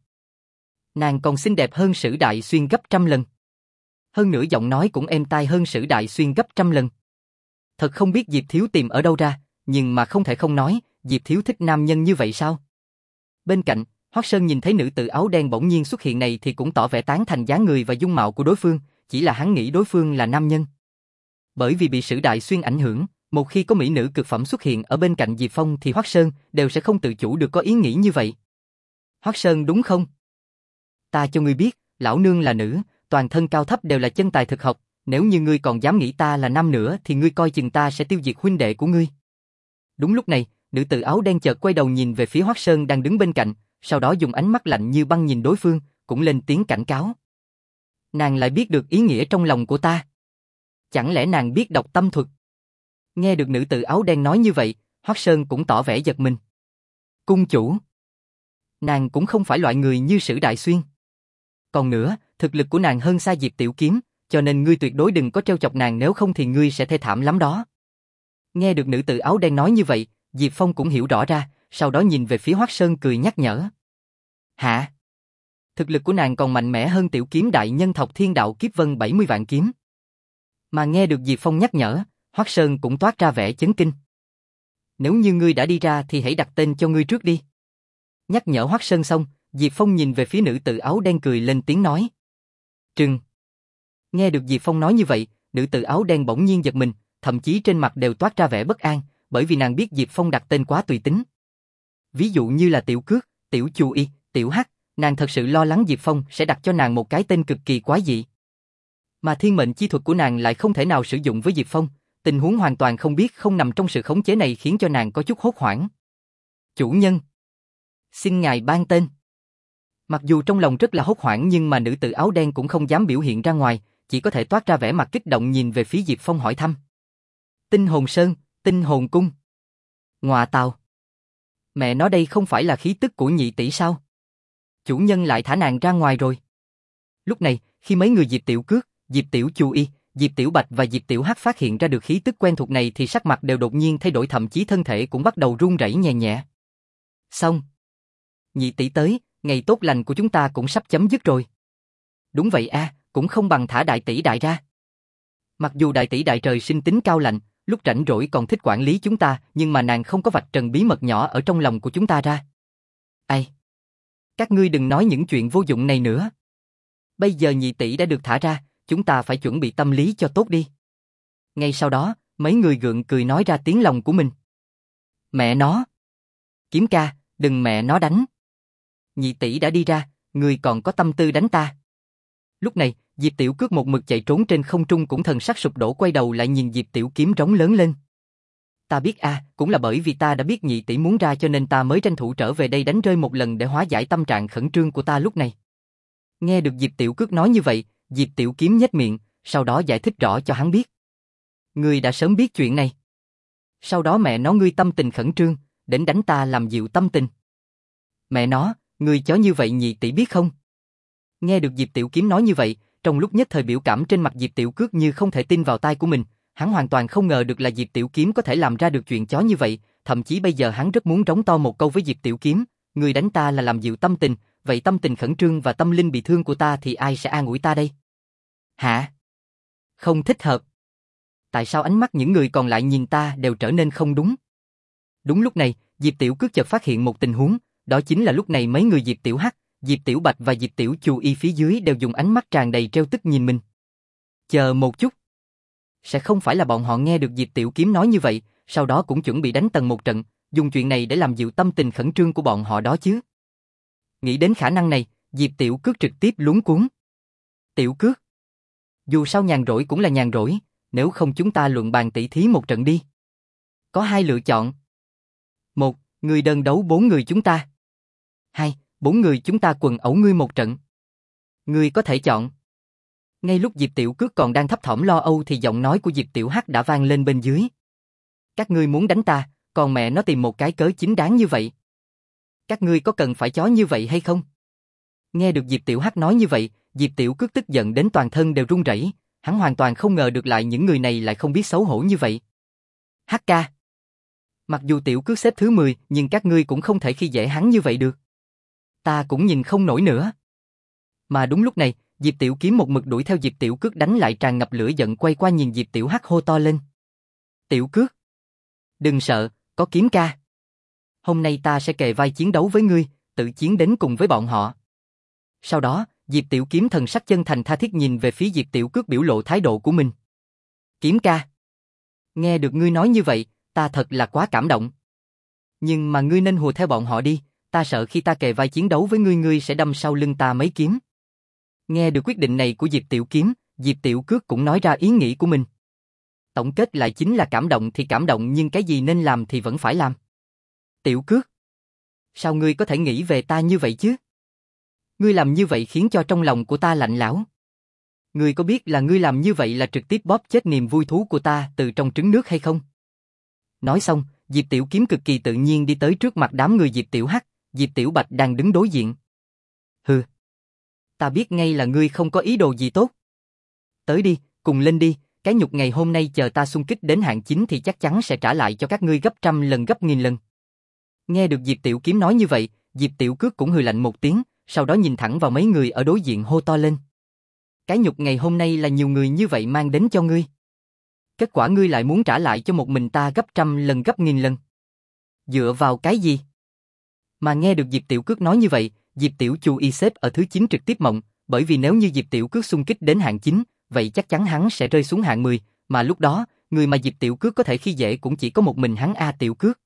Nàng còn xinh đẹp hơn Sử Đại Xuyên gấp trăm lần. Hơn nữa giọng nói cũng êm tai hơn Sử Đại Xuyên gấp trăm lần. Thật không biết Diệp thiếu tìm ở đâu ra, nhưng mà không thể không nói, Diệp thiếu thích nam nhân như vậy sao? Bên cạnh, Hoắc Sơn nhìn thấy nữ tử áo đen bỗng nhiên xuất hiện này thì cũng tỏ vẻ tán thành dáng người và dung mạo của đối phương, chỉ là hắn nghĩ đối phương là nam nhân. Bởi vì bị Sử Đại Xuyên ảnh hưởng, một khi có mỹ nữ cực phẩm xuất hiện ở bên cạnh Diệp Phong thì Hoắc Sơn đều sẽ không tự chủ được có ý nghĩ như vậy. Hoắc Sơn đúng không? Ta cho ngươi biết, lão nương là nữ, toàn thân cao thấp đều là chân tài thực học, nếu như ngươi còn dám nghĩ ta là nam nữa thì ngươi coi chừng ta sẽ tiêu diệt huynh đệ của ngươi. Đúng lúc này, nữ tử áo đen chợt quay đầu nhìn về phía Hoắc Sơn đang đứng bên cạnh, sau đó dùng ánh mắt lạnh như băng nhìn đối phương, cũng lên tiếng cảnh cáo. Nàng lại biết được ý nghĩa trong lòng của ta. Chẳng lẽ nàng biết đọc tâm thuật? Nghe được nữ tử áo đen nói như vậy, Hoắc Sơn cũng tỏ vẻ giật mình. Cung chủ. Nàng cũng không phải loại người như Sử Đại Xuyên. Còn nữa, thực lực của nàng hơn xa Diệp Tiểu Kiếm, cho nên ngươi tuyệt đối đừng có trêu chọc nàng, nếu không thì ngươi sẽ thê thảm lắm đó. Nghe được nữ tử áo đen nói như vậy, Diệp Phong cũng hiểu rõ ra, sau đó nhìn về phía Hoắc Sơn cười nhắc nhở. Hả? Thực lực của nàng còn mạnh mẽ hơn Tiểu Kiếm đại nhân Thọc Thiên Đạo Kiếp Vân bảy mươi vạn kiếm. Mà nghe được Diệp Phong nhắc nhở, Hoắc Sơn cũng toát ra vẻ chấn kinh. Nếu như ngươi đã đi ra thì hãy đặt tên cho ngươi trước đi. Nhắc nhở Hoắc Sơn xong, Diệp Phong nhìn về phía nữ tử áo đen cười lên tiếng nói. Trừng. Nghe được Diệp Phong nói như vậy, nữ tử áo đen bỗng nhiên giật mình, thậm chí trên mặt đều toát ra vẻ bất an, bởi vì nàng biết Diệp Phong đặt tên quá tùy tính. Ví dụ như là Tiểu Cước, Tiểu Chu Y, Tiểu Hắc, nàng thật sự lo lắng Diệp Phong sẽ đặt cho nàng một cái tên cực kỳ quái dị. Mà thiên mệnh chi thuật của nàng lại không thể nào sử dụng với Diệp Phong, tình huống hoàn toàn không biết không nằm trong sự khống chế này khiến cho nàng có chút hốt hoảng. Chủ nhân. Xin ngài ban tên. Mặc dù trong lòng rất là hốt hoảng nhưng mà nữ tử áo đen cũng không dám biểu hiện ra ngoài, chỉ có thể toát ra vẻ mặt kích động nhìn về phía Diệp Phong hỏi thăm. Tinh Hồn Sơn, Tinh Hồn Cung. Ngọa tào. Mẹ nó đây không phải là khí tức của nhị tỷ sao? Chủ nhân lại thả nàng ra ngoài rồi. Lúc này, khi mấy người Diệp Tiểu Cước, Diệp Tiểu Chu Y, Diệp Tiểu Bạch và Diệp Tiểu Hắc phát hiện ra được khí tức quen thuộc này thì sắc mặt đều đột nhiên thay đổi, thậm chí thân thể cũng bắt đầu run rẩy nhẹ nhẹ. Xong. Nhị tỷ tới, ngày tốt lành của chúng ta cũng sắp chấm dứt rồi. Đúng vậy a, à, cũng không bằng thả đại tỷ đại ra. Mặc dù đại tỷ đại trời sinh tính cao lạnh, lúc rảnh rỗi còn thích quản lý chúng ta, nhưng mà nàng không có vạch trần bí mật nhỏ ở trong lòng của chúng ta ra. Ai? Các ngươi đừng nói những chuyện vô dụng này nữa. Bây giờ nhị tỷ đã được thả ra, chúng ta phải chuẩn bị tâm lý cho tốt đi. Ngay sau đó, mấy người gượng cười nói ra tiếng lòng của mình. Mẹ nó. Kiếm ca, đừng mẹ nó đánh. Nhị tỷ đã đi ra, người còn có tâm tư đánh ta. Lúc này, Diệp Tiểu Cước một mực chạy trốn trên không trung cũng thần sắc sụp đổ, quay đầu lại nhìn Diệp Tiểu Kiếm rống lớn lên. Ta biết a, cũng là bởi vì ta đã biết nhị tỷ muốn ra cho nên ta mới tranh thủ trở về đây đánh rơi một lần để hóa giải tâm trạng khẩn trương của ta lúc này. Nghe được Diệp Tiểu Cước nói như vậy, Diệp Tiểu Kiếm nhếch miệng, sau đó giải thích rõ cho hắn biết. Ngươi đã sớm biết chuyện này. Sau đó mẹ nó ngươi tâm tình khẩn trương, đến đánh ta làm dịu tâm tình. Mẹ nó, ngươi chó như vậy nhị tỷ biết không? Nghe được Diệp Tiểu Kiếm nói như vậy, trong lúc nhất thời biểu cảm trên mặt Diệp Tiểu Cước như không thể tin vào tai của mình, hắn hoàn toàn không ngờ được là Diệp Tiểu Kiếm có thể làm ra được chuyện chó như vậy, thậm chí bây giờ hắn rất muốn rống to một câu với Diệp Tiểu Kiếm, ngươi đánh ta là làm dịu tâm tình, vậy tâm tình khẩn trương và tâm linh bị thương của ta thì ai sẽ an ủi ta đây? Hả? Không thích hợp. Tại sao ánh mắt những người còn lại nhìn ta đều trở nên không đúng? Đúng lúc này, Diệp Tiểu Cước chợt phát hiện một tình huống, đó chính là lúc này mấy người Diệp Tiểu Hắc, Diệp Tiểu Bạch và Diệp Tiểu Chu Y phía dưới đều dùng ánh mắt tràn đầy trêu tức nhìn mình. Chờ một chút. Sẽ không phải là bọn họ nghe được Diệp Tiểu Kiếm nói như vậy, sau đó cũng chuẩn bị đánh Tần một trận, dùng chuyện này để làm dịu tâm tình khẩn trương của bọn họ đó chứ? Nghĩ đến khả năng này, Diệp Tiểu Cước trực tiếp luống cuống. Tiểu Cước, dù sao nhàn rỗi cũng là nhàn rỗi, nếu không chúng ta luận bàn tỷ thí một trận đi. Có hai lựa chọn. Một, người đơn đấu bốn người chúng ta. Hai, bốn người chúng ta quần ẩu ngươi một trận. Ngươi có thể chọn. Ngay lúc Diệp Tiểu Cước còn đang thấp thỏm lo âu thì giọng nói của Diệp Tiểu Hắc đã vang lên bên dưới. Các ngươi muốn đánh ta, còn mẹ nó tìm một cái cớ chính đáng như vậy. Các ngươi có cần phải chó như vậy hay không? Nghe được Diệp Tiểu Hắc nói như vậy, Diệp Tiểu Cước tức giận đến toàn thân đều run rẩy, hắn hoàn toàn không ngờ được lại những người này lại không biết xấu hổ như vậy. Hắc ca. Mặc dù Tiểu Cước xếp thứ mười, nhưng các ngươi cũng không thể khi dễ hắn như vậy được. Ta cũng nhìn không nổi nữa. Mà đúng lúc này, Diệp Tiểu Kiếm một mực đuổi theo Diệp Tiểu Cước đánh lại tràn ngập lửa giận quay qua nhìn Diệp Tiểu Hắc hô to lên. Tiểu Cước, đừng sợ, có Kiếm ca. Hôm nay ta sẽ kề vai chiến đấu với ngươi, tự chiến đến cùng với bọn họ. Sau đó, Diệp Tiểu Kiếm thần sắc chân thành tha thiết nhìn về phía Diệp Tiểu Cước biểu lộ thái độ của mình. Kiếm ca, nghe được ngươi nói như vậy, ta thật là quá cảm động. Nhưng mà ngươi nên hùa theo bọn họ đi, ta sợ khi ta kề vai chiến đấu với ngươi ngươi sẽ đâm sau lưng ta mấy kiếm. Nghe được quyết định này của Diệp Tiểu Kiếm, Diệp Tiểu Cước cũng nói ra ý nghĩ của mình. Tổng kết lại chính là cảm động thì cảm động nhưng cái gì nên làm thì vẫn phải làm. Tiểu Cước, sao ngươi có thể nghĩ về ta như vậy chứ? Ngươi làm như vậy khiến cho trong lòng của ta lạnh lẽo. Ngươi có biết là ngươi làm như vậy là trực tiếp bóp chết niềm vui thú của ta từ trong trứng nước hay không? Nói xong, Diệp Tiểu Kiếm cực kỳ tự nhiên đi tới trước mặt đám người Diệp Tiểu Hắc, Diệp Tiểu Bạch đang đứng đối diện. Hừ, ta biết ngay là ngươi không có ý đồ gì tốt. Tới đi, cùng lên đi, cái nhục ngày hôm nay chờ ta xung kích đến hạng chín thì chắc chắn sẽ trả lại cho các ngươi gấp trăm lần gấp nghìn lần. Nghe được Diệp Tiểu Kiếm nói như vậy, Diệp Tiểu Cước cũng hừ lạnh một tiếng, sau đó nhìn thẳng vào mấy người ở đối diện hô to lên. Cái nhục ngày hôm nay là nhiều người như vậy mang đến cho ngươi. Kết quả ngươi lại muốn trả lại cho một mình ta gấp trăm lần gấp nghìn lần. Dựa vào cái gì? Mà nghe được Diệp Tiểu Cước nói như vậy, Diệp Tiểu Chu Y xếp ở thứ chín trực tiếp mộng, bởi vì nếu như Diệp Tiểu Cước xung kích đến hạng chín, vậy chắc chắn hắn sẽ rơi xuống hạng mười, mà lúc đó, người mà Diệp Tiểu Cước có thể khi dễ cũng chỉ có một mình hắn A Tiểu Cước.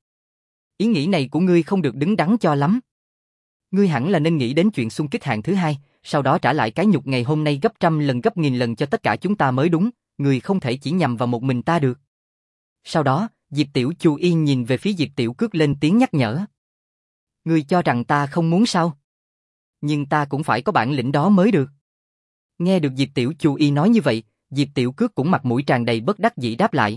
Ý nghĩ này của ngươi không được đứng đắn cho lắm. Ngươi hẳn là nên nghĩ đến chuyện xung kích hạng thứ hai, sau đó trả lại cái nhục ngày hôm nay gấp trăm lần gấp nghìn lần cho tất cả chúng ta mới đúng, ngươi không thể chỉ nhằm vào một mình ta được. Sau đó, Diệp Tiểu Chu Y nhìn về phía Diệp Tiểu Cước lên tiếng nhắc nhở. Ngươi cho rằng ta không muốn sao? Nhưng ta cũng phải có bản lĩnh đó mới được. Nghe được Diệp Tiểu Chu Y nói như vậy, Diệp Tiểu Cước cũng mặt mũi tràn đầy bất đắc dĩ đáp lại.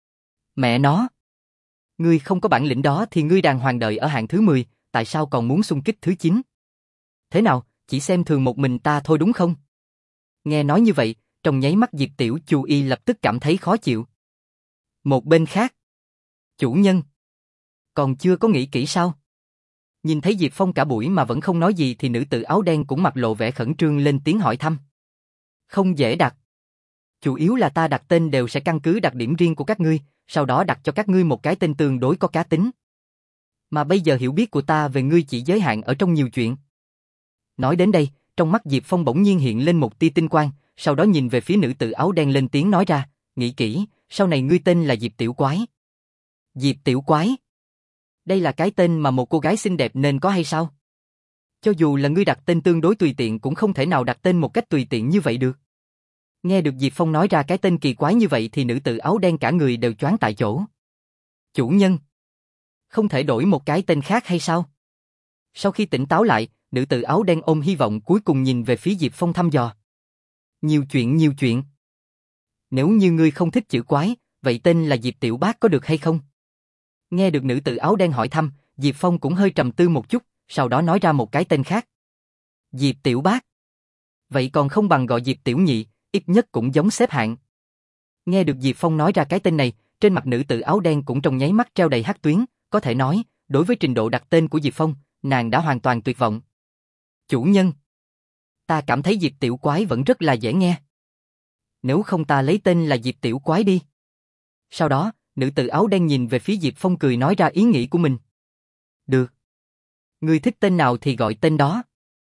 Mẹ nó! Ngươi không có bản lĩnh đó thì ngươi đàng hoàng đợi ở hạng thứ mười, tại sao còn muốn xung kích thứ chín? Thế nào, chỉ xem thường một mình ta thôi đúng không? Nghe nói như vậy, trong nháy mắt Diệp Tiểu Chu Y lập tức cảm thấy khó chịu. Một bên khác, chủ nhân, còn chưa có nghĩ kỹ sao? Nhìn thấy Diệp Phong cả buổi mà vẫn không nói gì thì nữ tử áo đen cũng mặt lộ vẻ khẩn trương lên tiếng hỏi thăm. Không dễ đặt. Chủ yếu là ta đặt tên đều sẽ căn cứ đặc điểm riêng của các ngươi, sau đó đặt cho các ngươi một cái tên tương đối có cá tính. Mà bây giờ hiểu biết của ta về ngươi chỉ giới hạn ở trong nhiều chuyện. Nói đến đây, trong mắt Diệp Phong bỗng nhiên hiện lên một tia tinh quang, sau đó nhìn về phía nữ tử áo đen lên tiếng nói ra, nghĩ kỹ, sau này ngươi tên là Diệp Tiểu Quái. Diệp Tiểu Quái? Đây là cái tên mà một cô gái xinh đẹp nên có hay sao? Cho dù là ngươi đặt tên tương đối tùy tiện cũng không thể nào đặt tên một cách tùy tiện như vậy được. Nghe được Diệp Phong nói ra cái tên kỳ quái như vậy thì nữ tử áo đen cả người đều choáng tại chỗ. Chủ nhân, không thể đổi một cái tên khác hay sao? Sau khi tỉnh táo lại, nữ tử áo đen ôm hy vọng cuối cùng nhìn về phía Diệp Phong thăm dò. Nhiều chuyện nhiều chuyện. Nếu như ngươi không thích chữ quái, vậy tên là Diệp Tiểu Bác có được hay không? Nghe được nữ tử áo đen hỏi thăm, Diệp Phong cũng hơi trầm tư một chút, sau đó nói ra một cái tên khác. Diệp Tiểu Bác. Vậy còn không bằng gọi Diệp Tiểu Nhị, ít nhất cũng giống xếp hạng. Nghe được Diệp Phong nói ra cái tên này, trên mặt nữ tử áo đen cũng trong nháy mắt treo đầy hắc tuyến, có thể nói, đối với trình độ đặt tên của Diệp Phong, nàng đã hoàn toàn tuyệt vọng. Chủ nhân, ta cảm thấy Diệp Tiểu Quái vẫn rất là dễ nghe. Nếu không ta lấy tên là Diệp Tiểu Quái đi. Sau đó, nữ tử áo đen nhìn về phía Diệp Phong cười nói ra ý nghĩ của mình. Được. Ngươi thích tên nào thì gọi tên đó.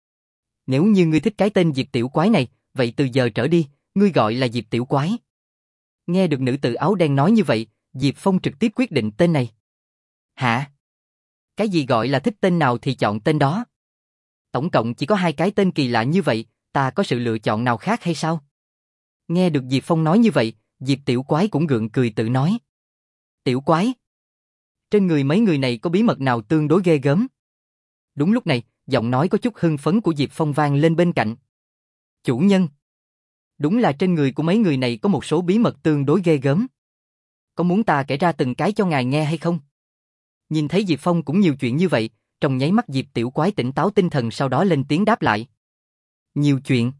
Nếu như ngươi thích cái tên Diệp Tiểu Quái này, vậy từ giờ trở đi, ngươi gọi là Diệp Tiểu Quái. Nghe được nữ tử áo đen nói như vậy, Diệp Phong trực tiếp quyết định tên này. Hả? Cái gì gọi là thích tên nào thì chọn tên đó? Tổng cộng chỉ có hai cái tên kỳ lạ như vậy, ta có sự lựa chọn nào khác hay sao? Nghe được Diệp Phong nói như vậy, Diệp Tiểu Quái cũng gượng cười tự nói. Tiểu Quái? Trên người mấy người này có bí mật nào tương đối ghê gớm? Đúng lúc này, giọng nói có chút hưng phấn của Diệp Phong vang lên bên cạnh. Chủ nhân. Đúng là trên người của mấy người này có một số bí mật tương đối ghê gớm. Có muốn ta kể ra từng cái cho ngài nghe hay không? Nhìn thấy Diệp Phong cũng nhiều chuyện như vậy, trong nháy mắt Diệp Tiểu Quái tỉnh táo tinh thần sau đó lên tiếng đáp lại. Nhiều chuyện.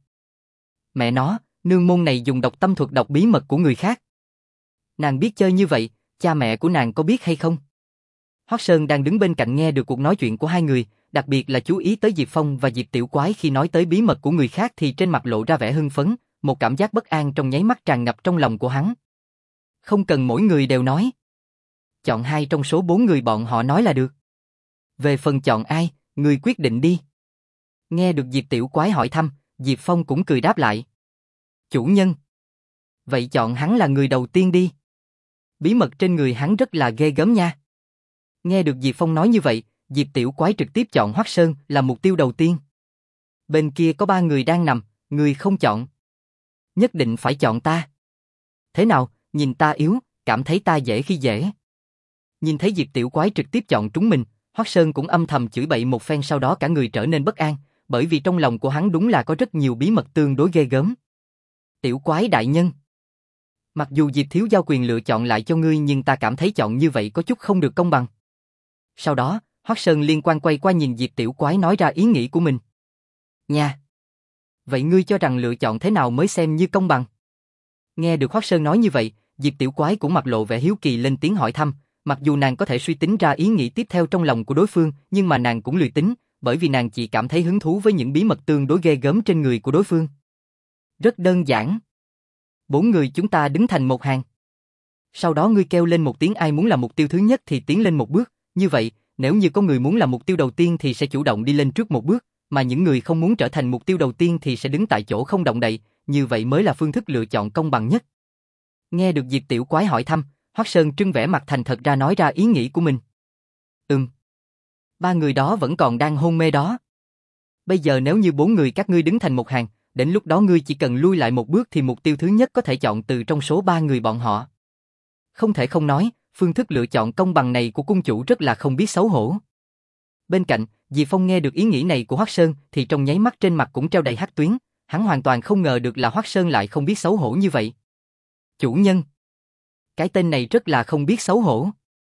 Mẹ nó, nương môn này dùng độc tâm thuật đọc bí mật của người khác. Nàng biết chơi như vậy, cha mẹ của nàng có biết hay không? Hoắc Sơn đang đứng bên cạnh nghe được cuộc nói chuyện của hai người, đặc biệt là chú ý tới Diệp Phong và Diệp Tiểu Quái khi nói tới bí mật của người khác thì trên mặt lộ ra vẻ hưng phấn, một cảm giác bất an trong nháy mắt tràn ngập trong lòng của hắn. Không cần mỗi người đều nói. Chọn hai trong số bốn người bọn họ nói là được. Về phần chọn ai, người quyết định đi. Nghe được Diệp Tiểu Quái hỏi thăm, Diệp Phong cũng cười đáp lại. Chủ nhân. Vậy chọn hắn là người đầu tiên đi. Bí mật trên người hắn rất là ghê gớm nha. Nghe được Diệp Phong nói như vậy, Diệp Tiểu Quái trực tiếp chọn Hoắc Sơn là mục tiêu đầu tiên. Bên kia có ba người đang nằm, người không chọn. Nhất định phải chọn ta. Thế nào, nhìn ta yếu, cảm thấy ta dễ khi dễ. Nhìn thấy Diệp Tiểu Quái trực tiếp chọn trúng mình, Hoắc Sơn cũng âm thầm chửi bậy một phen sau đó cả người trở nên bất an, bởi vì trong lòng của hắn đúng là có rất nhiều bí mật tương đối ghê gớm. Tiểu Quái đại nhân. Mặc dù Diệp Thiếu giao quyền lựa chọn lại cho ngươi nhưng ta cảm thấy chọn như vậy có chút không được công bằng. Sau đó, Hoắc Sơn liên quan quay qua nhìn Diệp Tiểu Quái nói ra ý nghĩ của mình. Nha. Vậy ngươi cho rằng lựa chọn thế nào mới xem như công bằng? Nghe được Hoắc Sơn nói như vậy, Diệp Tiểu Quái cũng mặt lộ vẻ hiếu kỳ lên tiếng hỏi thăm, mặc dù nàng có thể suy tính ra ý nghĩ tiếp theo trong lòng của đối phương, nhưng mà nàng cũng lười tính, bởi vì nàng chỉ cảm thấy hứng thú với những bí mật tương đối ghê gớm trên người của đối phương. Rất đơn giản. Bốn người chúng ta đứng thành một hàng. Sau đó ngươi kêu lên một tiếng ai muốn là mục tiêu thứ nhất thì tiến lên một bước, như vậy, nếu như có người muốn là mục tiêu đầu tiên thì sẽ chủ động đi lên trước một bước, mà những người không muốn trở thành mục tiêu đầu tiên thì sẽ đứng tại chỗ không động đậy, như vậy mới là phương thức lựa chọn công bằng nhất. Nghe được Diệp Tiểu Quái hỏi thăm, Hoắc Sơn trưng vẻ mặt thành thật ra nói ra ý nghĩ của mình. Ừm. Ba người đó vẫn còn đang hôn mê đó. Bây giờ nếu như bốn người các ngươi đứng thành một hàng, đến lúc đó ngươi chỉ cần lui lại một bước thì mục tiêu thứ nhất có thể chọn từ trong số ba người bọn họ. Không thể không nói, phương thức lựa chọn công bằng này của cung chủ rất là không biết xấu hổ. Bên cạnh, Diệp Phong nghe được ý nghĩ này của Hoắc Sơn thì trong nháy mắt trên mặt cũng treo đầy hắc tuyến, hắn hoàn toàn không ngờ được là Hoắc Sơn lại không biết xấu hổ như vậy. Chủ nhân. Cái tên này rất là không biết xấu hổ.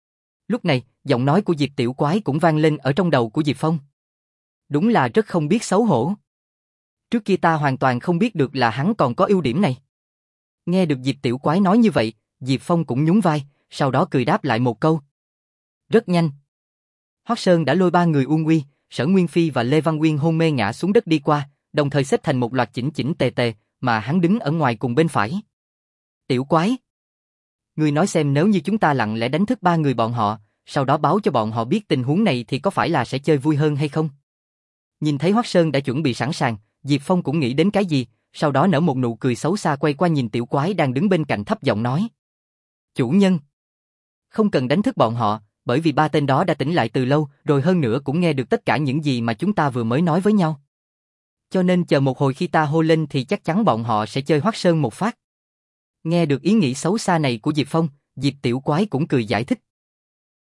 Lúc này, giọng nói của Diệp Tiểu Quái cũng vang lên ở trong đầu của Diệp Phong. Đúng là rất không biết xấu hổ. Trước kia ta hoàn toàn không biết được là hắn còn có ưu điểm này. Nghe được Diệp Tiểu Quái nói như vậy, Diệp Phong cũng nhún vai, sau đó cười đáp lại một câu. Rất nhanh. Hoắc Sơn đã lôi ba người Uông Uy, Sở Nguyên Phi và Lê Văn Nguyên hôn mê ngã xuống đất đi qua, đồng thời xếp thành một loạt chỉnh chỉnh tề tề, mà hắn đứng ở ngoài cùng bên phải. Tiểu Quái. Ngươi nói xem nếu như chúng ta lặng lẽ đánh thức ba người bọn họ, sau đó báo cho bọn họ biết tình huống này thì có phải là sẽ chơi vui hơn hay không? Nhìn thấy Hoắc Sơn đã chuẩn bị sẵn sàng, Diệp Phong cũng nghĩ đến cái gì, sau đó nở một nụ cười xấu xa quay qua nhìn Tiểu Quái đang đứng bên cạnh thấp giọng nói. Chủ nhân. Không cần đánh thức bọn họ, bởi vì ba tên đó đã tỉnh lại từ lâu, rồi hơn nữa cũng nghe được tất cả những gì mà chúng ta vừa mới nói với nhau. Cho nên chờ một hồi khi ta hô lên thì chắc chắn bọn họ sẽ chơi Hoắc Sơn một phát. Nghe được ý nghĩ xấu xa này của Diệp Phong, Diệp Tiểu Quái cũng cười giải thích.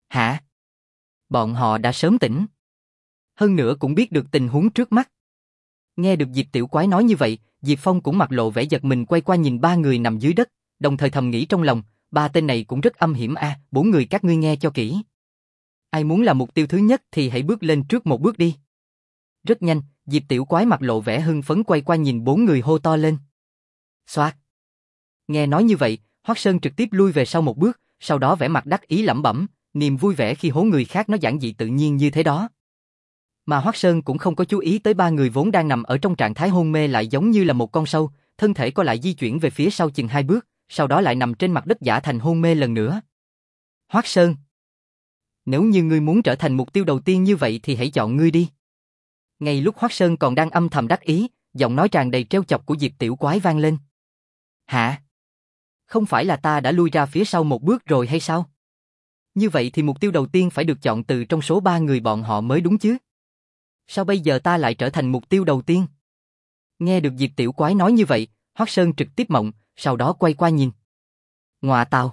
Hả? Bọn họ đã sớm tỉnh. Hơn nữa cũng biết được tình huống trước mắt. Nghe được Diệp Tiểu Quái nói như vậy, Diệp Phong cũng mặt lộ vẻ giật mình quay qua nhìn ba người nằm dưới đất, đồng thời thầm nghĩ trong lòng, ba tên này cũng rất âm hiểm a, à, bốn người các ngươi nghe cho kỹ. Ai muốn là mục tiêu thứ nhất thì hãy bước lên trước một bước đi. Rất nhanh, Diệp Tiểu Quái mặt lộ vẻ hưng phấn quay qua nhìn bốn người hô to lên. Xoát. Nghe nói như vậy, Hoắc Sơn trực tiếp lui về sau một bước, sau đó vẻ mặt đắc ý lẩm bẩm, niềm vui vẻ khi hố người khác nó giản dị tự nhiên như thế đó. Mà Hoắc Sơn cũng không có chú ý tới ba người vốn đang nằm ở trong trạng thái hôn mê lại giống như là một con sâu, thân thể có lại di chuyển về phía sau chừng hai bước, sau đó lại nằm trên mặt đất giả thành hôn mê lần nữa. Hoắc Sơn, nếu như ngươi muốn trở thành mục tiêu đầu tiên như vậy thì hãy chọn ngươi đi. Ngay lúc Hoắc Sơn còn đang âm thầm đắc ý, giọng nói tràn đầy trêu chọc của Diệp Tiểu Quái vang lên. Hả? Không phải là ta đã lui ra phía sau một bước rồi hay sao? Như vậy thì mục tiêu đầu tiên phải được chọn từ trong số ba người bọn họ mới đúng chứ? Sao bây giờ ta lại trở thành mục tiêu đầu tiên? Nghe được Diệp Tiểu Quái nói như vậy, Hoắc Sơn trực tiếp mộng, sau đó quay qua nhìn. Ngọa tào!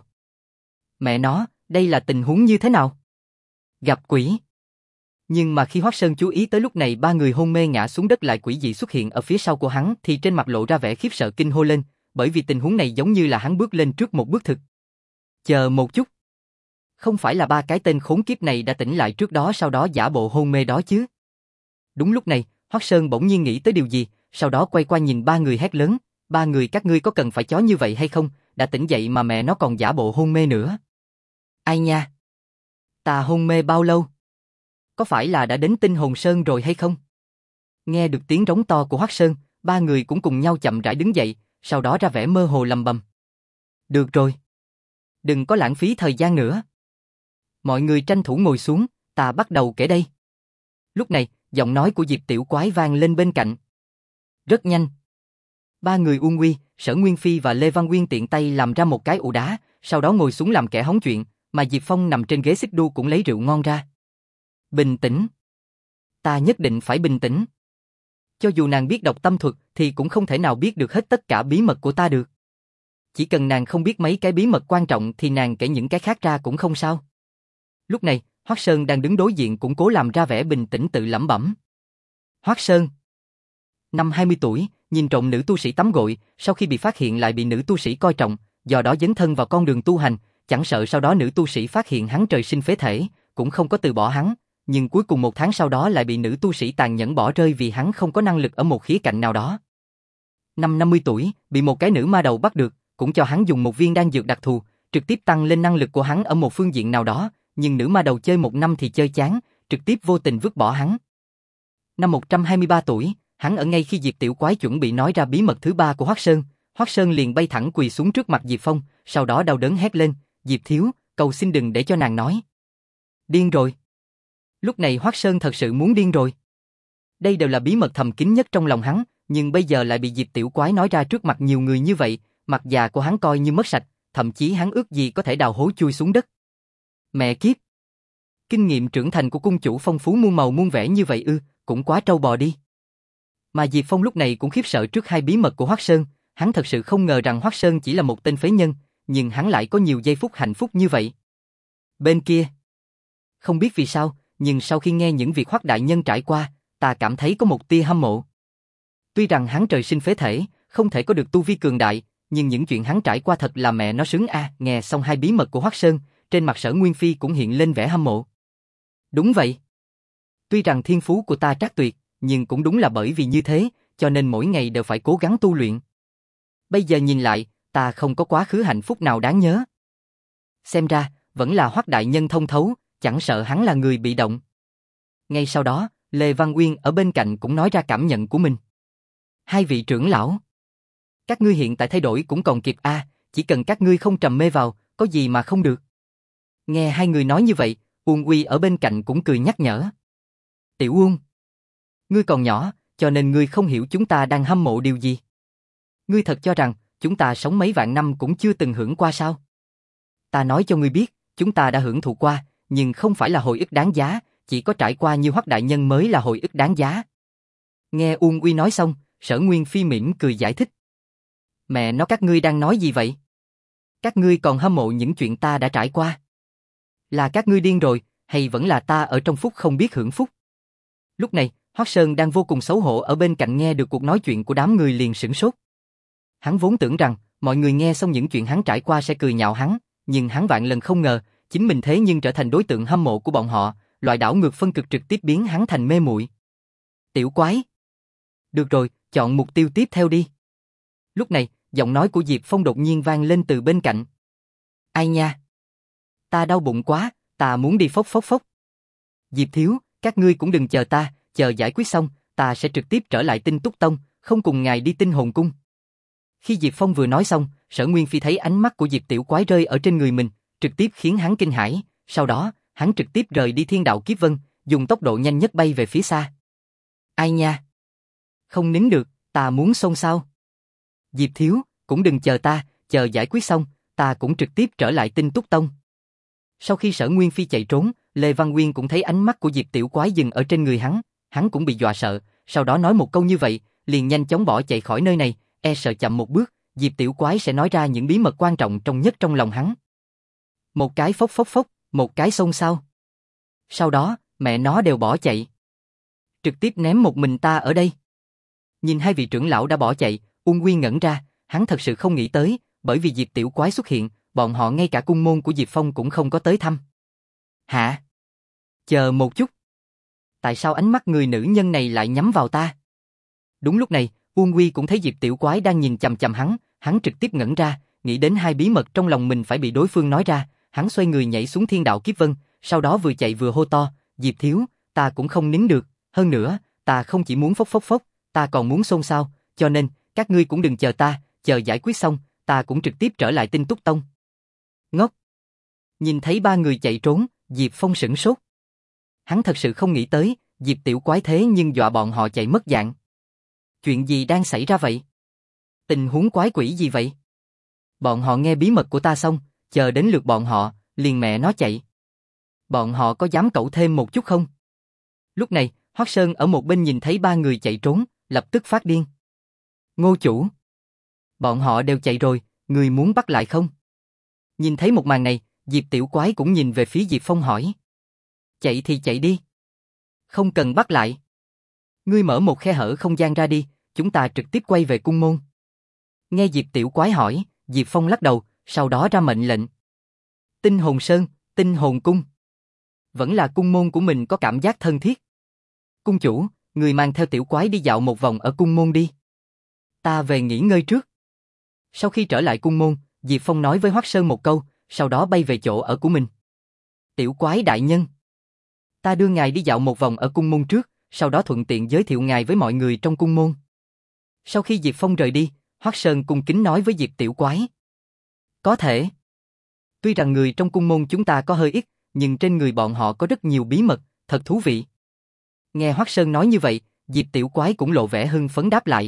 Mẹ nó, đây là tình huống như thế nào? Gặp quỷ! Nhưng mà khi Hoắc Sơn chú ý tới lúc này ba người hôn mê ngã xuống đất lại quỷ dị xuất hiện ở phía sau của hắn thì trên mặt lộ ra vẻ khiếp sợ kinh hô lên, bởi vì tình huống này giống như là hắn bước lên trước một bước thực. Chờ một chút! Không phải là ba cái tên khốn kiếp này đã tỉnh lại trước đó sau đó giả bộ hôn mê đó chứ? Đúng lúc này, Hoắc Sơn bỗng nhiên nghĩ tới điều gì, sau đó quay qua nhìn ba người hét lớn, ba người các ngươi có cần phải chó như vậy hay không, đã tỉnh dậy mà mẹ nó còn giả bộ hôn mê nữa. Ai nha? Ta hôn mê bao lâu? Có phải là đã đến Tinh Hồn Sơn rồi hay không? Nghe được tiếng rống to của Hoắc Sơn, ba người cũng cùng nhau chậm rãi đứng dậy, sau đó ra vẻ mơ hồ lầm bầm. Được rồi. Đừng có lãng phí thời gian nữa. Mọi người tranh thủ ngồi xuống, ta bắt đầu kể đây. Lúc này, giọng nói của Diệp Tiểu Quái vang lên bên cạnh. Rất nhanh. Ba người Uông Nguy, Sở Nguyên Phi và Lê Văn Nguyên tiện tay làm ra một cái ụ đá, sau đó ngồi xuống làm kẻ hóng chuyện, mà Diệp Phong nằm trên ghế xích đu cũng lấy rượu ngon ra. Bình tĩnh. Ta nhất định phải bình tĩnh. Cho dù nàng biết độc tâm thuật thì cũng không thể nào biết được hết tất cả bí mật của ta được. Chỉ cần nàng không biết mấy cái bí mật quan trọng thì nàng kể những cái khác ra cũng không sao. Lúc này, Hoắc Sơn đang đứng đối diện cũng cố làm ra vẻ bình tĩnh tự lẩm bẩm. Hoắc Sơn, năm hai mươi tuổi, nhìn trộm nữ tu sĩ tắm gội, sau khi bị phát hiện lại bị nữ tu sĩ coi trọng, do đó dấn thân vào con đường tu hành, chẳng sợ sau đó nữ tu sĩ phát hiện hắn trời sinh phế thể, cũng không có từ bỏ hắn, nhưng cuối cùng một tháng sau đó lại bị nữ tu sĩ tàn nhẫn bỏ rơi vì hắn không có năng lực ở một khía cạnh nào đó. Năm năm mươi tuổi, bị một cái nữ ma đầu bắt được, cũng cho hắn dùng một viên đan dược đặc thù, trực tiếp tăng lên năng lực của hắn ở một phương diện nào đó, nhưng nữ ma đầu chơi một năm thì chơi chán, trực tiếp vô tình vứt bỏ hắn. Năm một trăm hai mươi ba tuổi, hắn ở ngay khi Diệp Tiểu Quái chuẩn bị nói ra bí mật thứ ba của Hoắc Sơn, Hoắc Sơn liền bay thẳng quỳ xuống trước mặt Diệp Phong, sau đó đau đớn hét lên, Diệp thiếu, cầu xin đừng để cho nàng nói. Điên rồi. Lúc này Hoắc Sơn thật sự muốn điên rồi. Đây đều là bí mật thầm kín nhất trong lòng hắn, nhưng bây giờ lại bị Diệp Tiểu Quái nói ra trước mặt nhiều người như vậy, mặt già của hắn coi như mất sạch, thậm chí hắn ước gì có thể đào hố chui xuống đất. Mẹ kiếp! Kinh nghiệm trưởng thành của cung chủ phong phú muôn màu muôn vẻ như vậy ư, cũng quá trâu bò đi. Mà Diệp Phong lúc này cũng khiếp sợ trước hai bí mật của Hoắc Sơn, hắn thật sự không ngờ rằng Hoắc Sơn chỉ là một tên phế nhân, nhưng hắn lại có nhiều giây phút hạnh phúc như vậy. Bên kia, không biết vì sao, nhưng sau khi nghe những việc Hoắc đại nhân trải qua, ta cảm thấy có một tia hâm mộ. Tuy rằng hắn trời sinh phế thể, không thể có được tu vi cường đại, nhưng những chuyện hắn trải qua thật là mẹ nó sướng a. À. Nghe xong hai bí mật của Hoắc Sơn, trên mặt Sở Nguyên Phi cũng hiện lên vẻ hâm mộ. Đúng vậy. Tuy rằng thiên phú của ta trác tuyệt, nhưng cũng đúng là bởi vì như thế, cho nên mỗi ngày đều phải cố gắng tu luyện. Bây giờ nhìn lại, ta không có quá khứ hạnh phúc nào đáng nhớ. Xem ra, vẫn là Hoắc đại nhân thông thấu, chẳng sợ hắn là người bị động. Ngay sau đó, Lê Văn Uyên ở bên cạnh cũng nói ra cảm nhận của mình. Hai vị trưởng lão, các ngươi hiện tại thay đổi cũng còn kịp a, à, chỉ cần các ngươi không trầm mê vào, có gì mà không được. Nghe hai người nói như vậy, Uông Uy ở bên cạnh cũng cười nhắc nhở. Tiểu Uông, ngươi còn nhỏ, cho nên ngươi không hiểu chúng ta đang hâm mộ điều gì. Ngươi thật cho rằng, chúng ta sống mấy vạn năm cũng chưa từng hưởng qua sao? Ta nói cho ngươi biết, chúng ta đã hưởng thụ qua, nhưng không phải là hồi ức đáng giá, chỉ có trải qua như Hoắc đại nhân mới là hồi ức đáng giá. Nghe Uông Uy nói xong, Sở Nguyên Phi mỉm cười giải thích. Mẹ nó các ngươi đang nói gì vậy? Các ngươi còn hâm mộ những chuyện ta đã trải qua. Là các ngươi điên rồi, hay vẫn là ta ở trong phúc không biết hưởng phúc? Lúc này, Hoắc Sơn đang vô cùng xấu hổ ở bên cạnh nghe được cuộc nói chuyện của đám người liền sửng sốt. Hắn vốn tưởng rằng, mọi người nghe xong những chuyện hắn trải qua sẽ cười nhạo hắn, nhưng hắn vạn lần không ngờ, chính mình thế nhưng trở thành đối tượng hâm mộ của bọn họ, loại đảo ngược phân cực trực tiếp biến hắn thành mê muội. Tiểu quái. Được rồi, chọn mục tiêu tiếp theo đi. Lúc này, giọng nói của Diệp Phong đột nhiên vang lên từ bên cạnh. Ai nha? Ta đau bụng quá, ta muốn đi phốc phốc phốc. Diệp thiếu, các ngươi cũng đừng chờ ta, chờ giải quyết xong, ta sẽ trực tiếp trở lại Tinh Túc Tông, không cùng ngài đi Tinh Hồn Cung. Khi Diệp Phong vừa nói xong, Sở Nguyên Phi thấy ánh mắt của Diệp Tiểu Quái rơi ở trên người mình, trực tiếp khiến hắn kinh hãi, sau đó, hắn trực tiếp rời đi Thiên Đạo Kiếp Vân, dùng tốc độ nhanh nhất bay về phía xa. Ai nha? Không nín được, ta muốn xông xao. Diệp thiếu, cũng đừng chờ ta, chờ giải quyết xong, ta cũng trực tiếp trở lại Tinh Túc Tông. Sau khi Sở Nguyên Phi chạy trốn, Lê Văn Nguyên cũng thấy ánh mắt của Diệp Tiểu Quái dừng ở trên người hắn, hắn cũng bị dọa sợ, sau đó nói một câu như vậy, liền nhanh chóng bỏ chạy khỏi nơi này, e sợ chậm một bước, Diệp Tiểu Quái sẽ nói ra những bí mật quan trọng trong nhất trong lòng hắn. Một cái phốc phốc phốc, một cái xông xao. Sau đó, mẹ nó đều bỏ chạy. Trực tiếp ném một mình ta ở đây. Nhìn hai vị trưởng lão đã bỏ chạy, Uông Nguyên ngẩn ra, hắn thật sự không nghĩ tới, bởi vì Diệp Tiểu Quái xuất hiện, bọn họ ngay cả cung môn của Diệp Phong cũng không có tới thăm. Hả? Chờ một chút. Tại sao ánh mắt người nữ nhân này lại nhắm vào ta? Đúng lúc này, Uông Huy cũng thấy Diệp Tiểu Quái đang nhìn chằm chằm hắn, hắn trực tiếp ngẩn ra, nghĩ đến hai bí mật trong lòng mình phải bị đối phương nói ra, hắn xoay người nhảy xuống Thiên Đạo Kiếp Vân, sau đó vừa chạy vừa hô to, Diệp thiếu, ta cũng không nín được, hơn nữa, ta không chỉ muốn phốc phốc phốc, ta còn muốn xôn xao, cho nên, các ngươi cũng đừng chờ ta, chờ giải quyết xong, ta cũng trực tiếp trở lại Tinh Túc Tông. Ngốc! Nhìn thấy ba người chạy trốn, Diệp Phong sửng sốt. Hắn thật sự không nghĩ tới, Diệp Tiểu Quái thế nhưng dọa bọn họ chạy mất dạng. Chuyện gì đang xảy ra vậy? Tình huống quái quỷ gì vậy? Bọn họ nghe bí mật của ta xong, chờ đến lượt bọn họ, liền mẹ nó chạy. Bọn họ có dám cẩu thêm một chút không? Lúc này, Hoắc Sơn ở một bên nhìn thấy ba người chạy trốn, lập tức phát điên. Ngô chủ! Bọn họ đều chạy rồi, người muốn bắt lại không? Nhìn thấy một màn này, Diệp Tiểu Quái cũng nhìn về phía Diệp Phong hỏi. Chạy thì chạy đi. Không cần bắt lại. Ngươi mở một khe hở không gian ra đi, chúng ta trực tiếp quay về cung môn. Nghe Diệp Tiểu Quái hỏi, Diệp Phong lắc đầu, sau đó ra mệnh lệnh. Tinh Hồn Sơn, Tinh Hồn Cung. Vẫn là cung môn của mình có cảm giác thân thiết. Cung chủ, người mang theo Tiểu Quái đi dạo một vòng ở cung môn đi. Ta về nghỉ ngơi trước. Sau khi trở lại cung môn, Diệp Phong nói với Hoắc Sơn một câu, sau đó bay về chỗ ở của mình. Tiểu Quái đại nhân. Ta đưa ngài đi dạo một vòng ở cung môn trước, sau đó thuận tiện giới thiệu ngài với mọi người trong cung môn. Sau khi Diệp Phong rời đi, Hoắc Sơn cung kính nói với Diệp Tiểu Quái. Có thể. Tuy rằng người trong cung môn chúng ta có hơi ít, nhưng trên người bọn họ có rất nhiều bí mật, thật thú vị. Nghe Hoắc Sơn nói như vậy, Diệp Tiểu Quái cũng lộ vẻ hưng phấn đáp lại.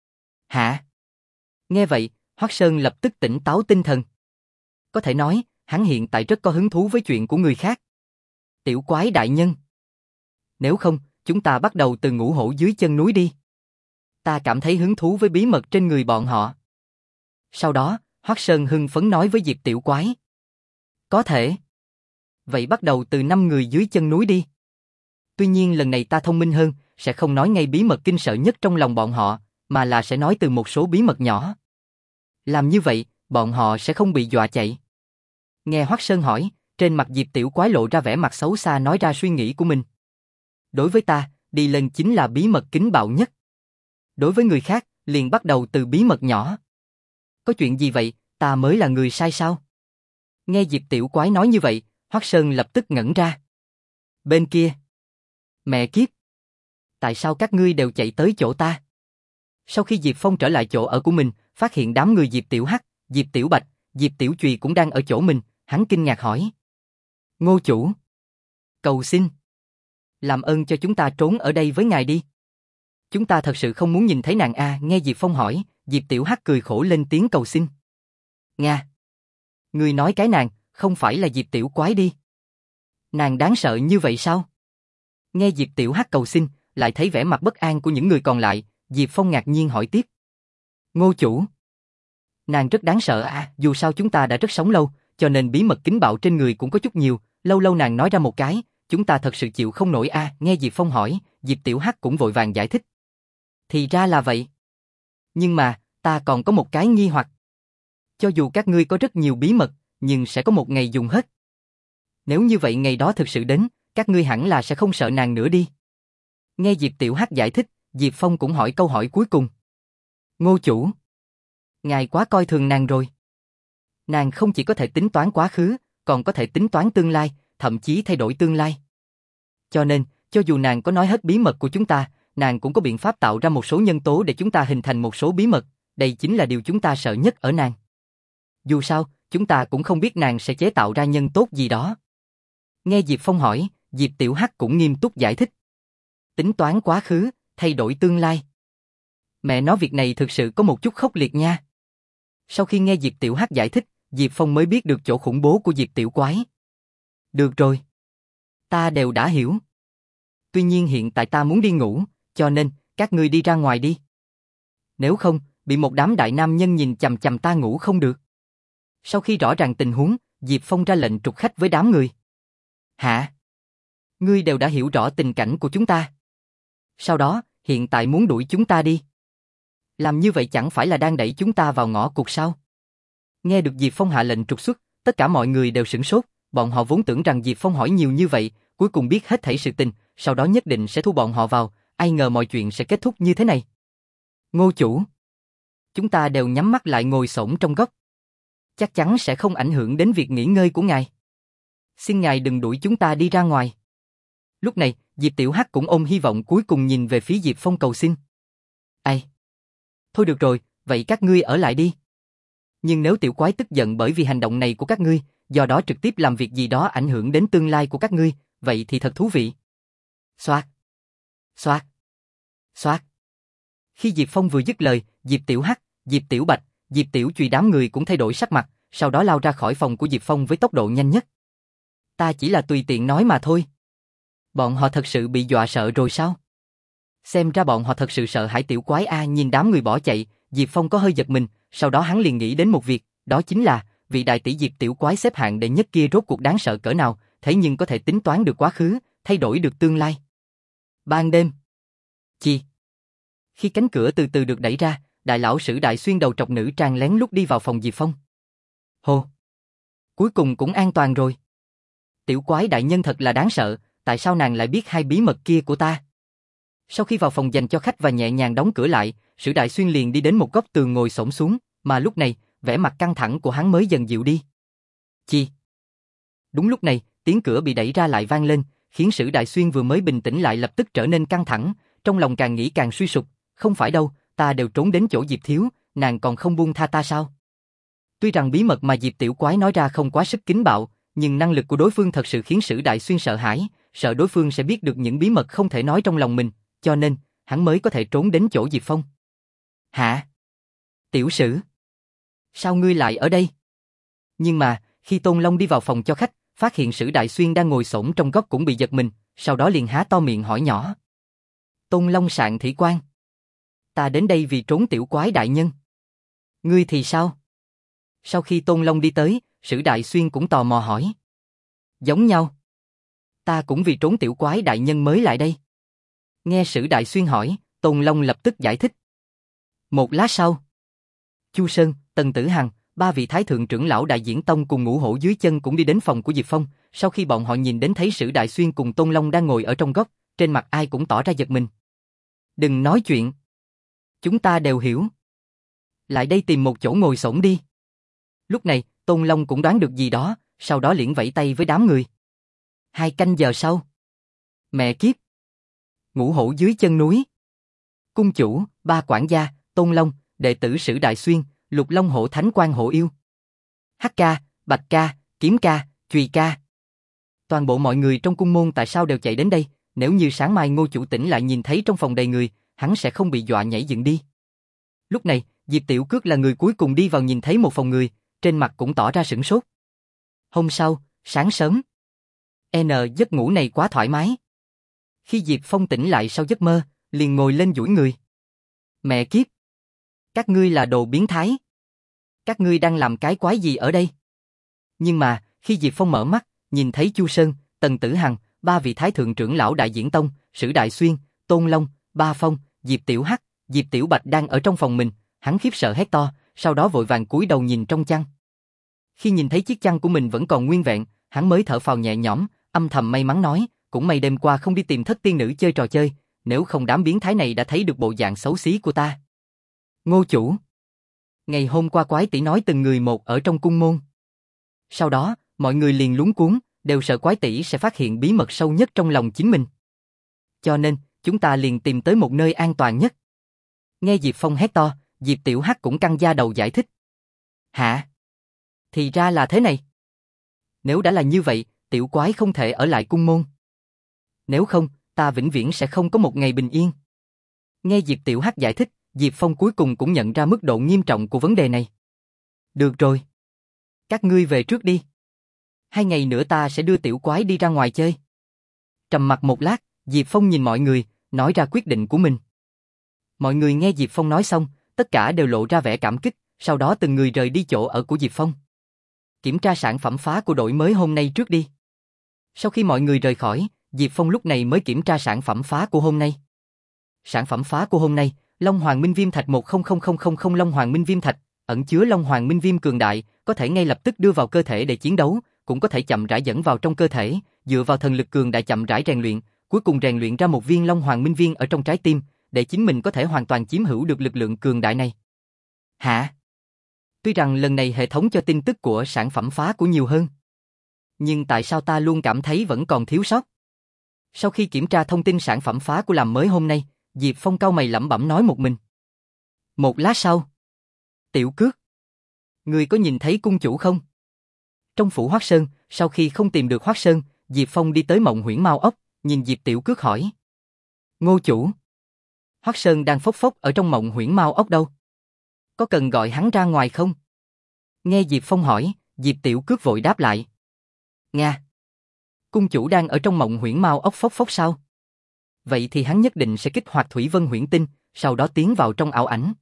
Hả? Nghe vậy, Hoắc Sơn lập tức tỉnh táo tinh thần. Có thể nói, hắn hiện tại rất có hứng thú với chuyện của người khác. Tiểu Quái đại nhân. Nếu không, chúng ta bắt đầu từ Ngũ Hổ dưới chân núi đi. Ta cảm thấy hứng thú với bí mật trên người bọn họ. Sau đó, Hoắc Sơn hưng phấn nói với Diệp Tiểu Quái. Có thể. Vậy bắt đầu từ năm người dưới chân núi đi. Tuy nhiên lần này ta thông minh hơn, sẽ không nói ngay bí mật kinh sợ nhất trong lòng bọn họ, mà là sẽ nói từ một số bí mật nhỏ. Làm như vậy, bọn họ sẽ không bị dọa chạy. Nghe Hoắc Sơn hỏi, trên mặt Diệp Tiểu Quái lộ ra vẻ mặt xấu xa nói ra suy nghĩ của mình. Đối với ta, đi lên chính là bí mật kín bạo nhất. Đối với người khác, liền bắt đầu từ bí mật nhỏ. Có chuyện gì vậy, ta mới là người sai sao? Nghe Diệp Tiểu Quái nói như vậy, Hoắc Sơn lập tức ngẩn ra. Bên kia. Mẹ kiếp. Tại sao các ngươi đều chạy tới chỗ ta? Sau khi Diệp Phong trở lại chỗ ở của mình, phát hiện đám người Diệp Tiểu Hắc, Diệp Tiểu Bạch, Diệp Tiểu Chùy cũng đang ở chỗ mình, hắn kinh ngạc hỏi. Ngô chủ. Cầu xin. Làm ơn cho chúng ta trốn ở đây với ngài đi. Chúng ta thật sự không muốn nhìn thấy nàng a. Nghe Diệp Phong hỏi, Diệp Tiểu Hắc cười khổ lên tiếng cầu xin. Nga. Người nói cái nàng, không phải là Diệp Tiểu Quái đi. Nàng đáng sợ như vậy sao? Nghe Diệp Tiểu Hắc cầu xin, lại thấy vẻ mặt bất an của những người còn lại, Diệp Phong ngạc nhiên hỏi tiếp. Ngô chủ. Nàng rất đáng sợ à, dù sao chúng ta đã rất sống lâu, cho nên bí mật kín bạo trên người cũng có chút nhiều, Lâu lâu nàng nói ra một cái, chúng ta thật sự chịu không nổi a. À, nghe Diệp Phong hỏi, Diệp Tiểu Hắc cũng vội vàng giải thích. Thì ra là vậy. Nhưng mà, ta còn có một cái nghi hoặc. Cho dù các ngươi có rất nhiều bí mật, nhưng sẽ có một ngày dùng hết. Nếu như vậy ngày đó thực sự đến, các ngươi hẳn là sẽ không sợ nàng nữa đi. Nghe Diệp Tiểu Hắc giải thích, Diệp Phong cũng hỏi câu hỏi cuối cùng. Ngô chủ, ngài quá coi thường nàng rồi. Nàng không chỉ có thể tính toán quá khứ, còn có thể tính toán tương lai, thậm chí thay đổi tương lai. Cho nên, cho dù nàng có nói hết bí mật của chúng ta, nàng cũng có biện pháp tạo ra một số nhân tố để chúng ta hình thành một số bí mật, đây chính là điều chúng ta sợ nhất ở nàng. Dù sao, chúng ta cũng không biết nàng sẽ chế tạo ra nhân tốt gì đó. Nghe Diệp Phong hỏi, Diệp Tiểu Hắc cũng nghiêm túc giải thích. Tính toán quá khứ, thay đổi tương lai. Mẹ nói việc này thực sự có một chút khốc liệt nha. Sau khi nghe Diệp Tiểu Hắc giải thích, Diệp Phong mới biết được chỗ khủng bố của Diệp Tiểu Quái. Được rồi. Ta đều đã hiểu. Tuy nhiên hiện tại ta muốn đi ngủ, cho nên, các ngươi đi ra ngoài đi. Nếu không, bị một đám đại nam nhân nhìn chằm chằm ta ngủ không được. Sau khi rõ ràng tình huống, Diệp Phong ra lệnh trục khách với đám người. Hả? Ngươi đều đã hiểu rõ tình cảnh của chúng ta. Sau đó, hiện tại muốn đuổi chúng ta đi. Làm như vậy chẳng phải là đang đẩy chúng ta vào ngõ cụt sao? Nghe được Diệp Phong hạ lệnh trục xuất, tất cả mọi người đều sửng sốt, bọn họ vốn tưởng rằng Diệp Phong hỏi nhiều như vậy, cuối cùng biết hết thảy sự tình, sau đó nhất định sẽ thu bọn họ vào, ai ngờ mọi chuyện sẽ kết thúc như thế này. Ngô chủ, chúng ta đều nhắm mắt lại ngồi xổm trong góc. Chắc chắn sẽ không ảnh hưởng đến việc nghỉ ngơi của ngài. Xin ngài đừng đuổi chúng ta đi ra ngoài. Lúc này, Diệp Tiểu Hắc cũng ôm hy vọng cuối cùng nhìn về phía Diệp Phong cầu xin. Ai? Thôi được rồi, vậy các ngươi ở lại đi. Nhưng nếu Tiểu Quái tức giận bởi vì hành động này của các ngươi, do đó trực tiếp làm việc gì đó ảnh hưởng đến tương lai của các ngươi, vậy thì thật thú vị. Xoát. Xoát. Xoát. Khi Diệp Phong vừa dứt lời, Diệp Tiểu Hắc, Diệp Tiểu Bạch, Diệp Tiểu Chùy đám người cũng thay đổi sắc mặt, sau đó lao ra khỏi phòng của Diệp Phong với tốc độ nhanh nhất. Ta chỉ là tùy tiện nói mà thôi. Bọn họ thật sự bị dọa sợ rồi sao? Xem ra bọn họ thật sự sợ hãi Tiểu Quái a. Nhìn đám người bỏ chạy, Diệp Phong có hơi giật mình, sau đó hắn liền nghĩ đến một việc, đó chính là vị đại tỷ Diệp Tiểu Quái xếp hạng đệ nhất kia rốt cuộc đáng sợ cỡ nào, thế nhưng có thể tính toán được quá khứ, thay đổi được tương lai. Ban đêm. Chi? Khi cánh cửa từ từ được đẩy ra, đại lão Sử Đại Xuyên đầu trọc nữ trang lén lút đi vào phòng Diệp Phong. Hô! Cuối cùng cũng an toàn rồi. Tiểu Quái đại nhân thật là đáng sợ, tại sao nàng lại biết hai bí mật kia của ta? Sau khi vào phòng dành cho khách và nhẹ nhàng đóng cửa lại, Sử Đại Xuyên liền đi đến một góc tường ngồi xổm xuống, mà lúc này, vẻ mặt căng thẳng của hắn mới dần dịu đi. Chi? Đúng lúc này, tiếng cửa bị đẩy ra lại vang lên, khiến Sử Đại Xuyên vừa mới bình tĩnh lại lập tức trở nên căng thẳng, trong lòng càng nghĩ càng suy sụp, không phải đâu, ta đều trốn đến chỗ Diệp Thiếu, nàng còn không buông tha ta sao? Tuy rằng bí mật mà Diệp Tiểu Quái nói ra không quá sức kín bạo, nhưng năng lực của đối phương thật sự khiến Sử Đại Xuyên sợ hãi, sợ đối phương sẽ biết được những bí mật không thể nói trong lòng mình, cho nên, hắn mới có thể trốn đến chỗ Diệp Phong. Hả? Tiểu Sử? Sao ngươi lại ở đây? Nhưng mà, khi Tôn Long đi vào phòng cho khách, phát hiện Sử Đại Xuyên đang ngồi xổm trong góc cũng bị giật mình, sau đó liền há to miệng hỏi nhỏ. Tôn Long Sạn Thủy Quan. Ta đến đây vì trốn Tiểu Quái đại nhân. Ngươi thì sao? Sau khi Tôn Long đi tới, Sử Đại Xuyên cũng tò mò hỏi. Giống nhau. Ta cũng vì trốn Tiểu Quái đại nhân mới lại đây. Nghe Sử Đại Xuyên hỏi, Tôn Long lập tức giải thích. Một lát sau, Chu Sơn, Tần Tử Hằng, ba vị thái thượng trưởng lão Đại Diễn Tông cùng Ngũ Hổ dưới chân cũng đi đến phòng của Diệp Phong, sau khi bọn họ nhìn đến thấy Sử Đại Xuyên cùng Tôn Long đang ngồi ở trong góc, trên mặt ai cũng tỏ ra giật mình. Đừng nói chuyện. Chúng ta đều hiểu. Lại đây tìm một chỗ ngồi xổm đi. Lúc này, Tôn Long cũng đoán được gì đó, sau đó liền vẫy tay với đám người. Hai canh giờ sau. Mẹ kiếp. Ngũ Hổ dưới chân núi. Cung chủ, ba quản gia, Tôn Long, đệ tử Sử Đại Xuyên, Lục Long Hổ Thánh Quan Hổ Yêu. Hắc ca, Bạch ca, Kiếm ca, Chùy ca. Toàn bộ mọi người trong cung môn tại sao đều chạy đến đây, nếu như sáng mai Ngô chủ tỉnh lại nhìn thấy trong phòng đầy người, hắn sẽ không bị dọa nhảy dựng đi. Lúc này, Diệp Tiểu Cước là người cuối cùng đi vào nhìn thấy một phòng người, trên mặt cũng tỏ ra sửng sốt. Hôm sau, sáng sớm. N giấc ngủ này quá thoải mái. Khi Diệp Phong tỉnh lại sau giấc mơ, liền ngồi lên duỗi người. Mẹ kiếp! Các ngươi là đồ biến thái. Các ngươi đang làm cái quái gì ở đây? Nhưng mà, khi Diệp Phong mở mắt, nhìn thấy Chu Sơn, Tần Tử Hằng, ba vị thái thượng trưởng lão Đại Diễn Tông, Sử Đại Xuyên, Tôn Long, Ba Phong, Diệp Tiểu Hắc, Diệp Tiểu Bạch đang ở trong phòng mình, hắn khiếp sợ hét to, sau đó vội vàng cúi đầu nhìn trong chăn. Khi nhìn thấy chiếc chăn của mình vẫn còn nguyên vẹn, hắn mới thở phào nhẹ nhõm, âm thầm may mắn nói, cũng may đêm qua không đi tìm thất tiên nữ chơi trò chơi, nếu không đám biến thái này đã thấy được bộ dạng xấu xí của ta. Ngô chủ. Ngày hôm qua Quái tỷ nói từng người một ở trong cung môn. Sau đó, mọi người liền luống cuống, đều sợ Quái tỷ sẽ phát hiện bí mật sâu nhất trong lòng chính mình. Cho nên, chúng ta liền tìm tới một nơi an toàn nhất. Nghe Diệp Phong hét to, Diệp Tiểu Hắc cũng căng da đầu giải thích. Hả? Thì ra là thế này. Nếu đã là như vậy, tiểu quái không thể ở lại cung môn. Nếu không, ta vĩnh viễn sẽ không có một ngày bình yên. Nghe Diệp Tiểu Hắc giải thích, Diệp Phong cuối cùng cũng nhận ra mức độ nghiêm trọng của vấn đề này. Được rồi. Các ngươi về trước đi. Hai ngày nữa ta sẽ đưa tiểu quái đi ra ngoài chơi. Trầm mặc một lát, Diệp Phong nhìn mọi người, nói ra quyết định của mình. Mọi người nghe Diệp Phong nói xong, tất cả đều lộ ra vẻ cảm kích, sau đó từng người rời đi chỗ ở của Diệp Phong. Kiểm tra sản phẩm phá của đội mới hôm nay trước đi. Sau khi mọi người rời khỏi, Diệp Phong lúc này mới kiểm tra sản phẩm phá của hôm nay. Sản phẩm phá của hôm nay, Long Hoàng Minh Viêm Thạch một không không không không không Long Hoàng Minh Viêm Thạch, ẩn chứa Long Hoàng Minh Viêm cường đại, có thể ngay lập tức đưa vào cơ thể để chiến đấu, cũng có thể chậm rãi dẫn vào trong cơ thể, dựa vào thần lực cường đại chậm rãi rèn luyện, cuối cùng rèn luyện ra một viên Long Hoàng Minh Viên ở trong trái tim, để chính mình có thể hoàn toàn chiếm hữu được lực lượng cường đại này. Hả? Tuy rằng lần này hệ thống cho tin tức của sản phẩm phá của nhiều hơn, nhưng tại sao ta luôn cảm thấy vẫn còn thiếu sót? Sau khi kiểm tra thông tin sản phẩm phá của làm mới hôm nay, Diệp Phong cau mày lẩm bẩm nói một mình. Một lát sau, Tiểu Cước, ngươi có nhìn thấy cung chủ không? Trong phủ Hoắc Sơn, sau khi không tìm được Hoắc Sơn, Diệp Phong đi tới Mộng Huyễn Mao Ốc, nhìn Diệp Tiểu Cước hỏi. Ngô chủ, Hoắc Sơn đang phốc phốc ở trong Mộng Huyễn Mao Ốc đâu? Có cần gọi hắn ra ngoài không? Nghe Diệp Phong hỏi, Diệp Tiểu Cước vội đáp lại. Nga. Cung chủ đang ở trong Mộng Huyễn Mao Ốc phốc phốc sao? Vậy thì hắn nhất định sẽ kích hoạt Thủy Vân Huyễn Tinh, sau đó tiến vào trong ảo ảnh.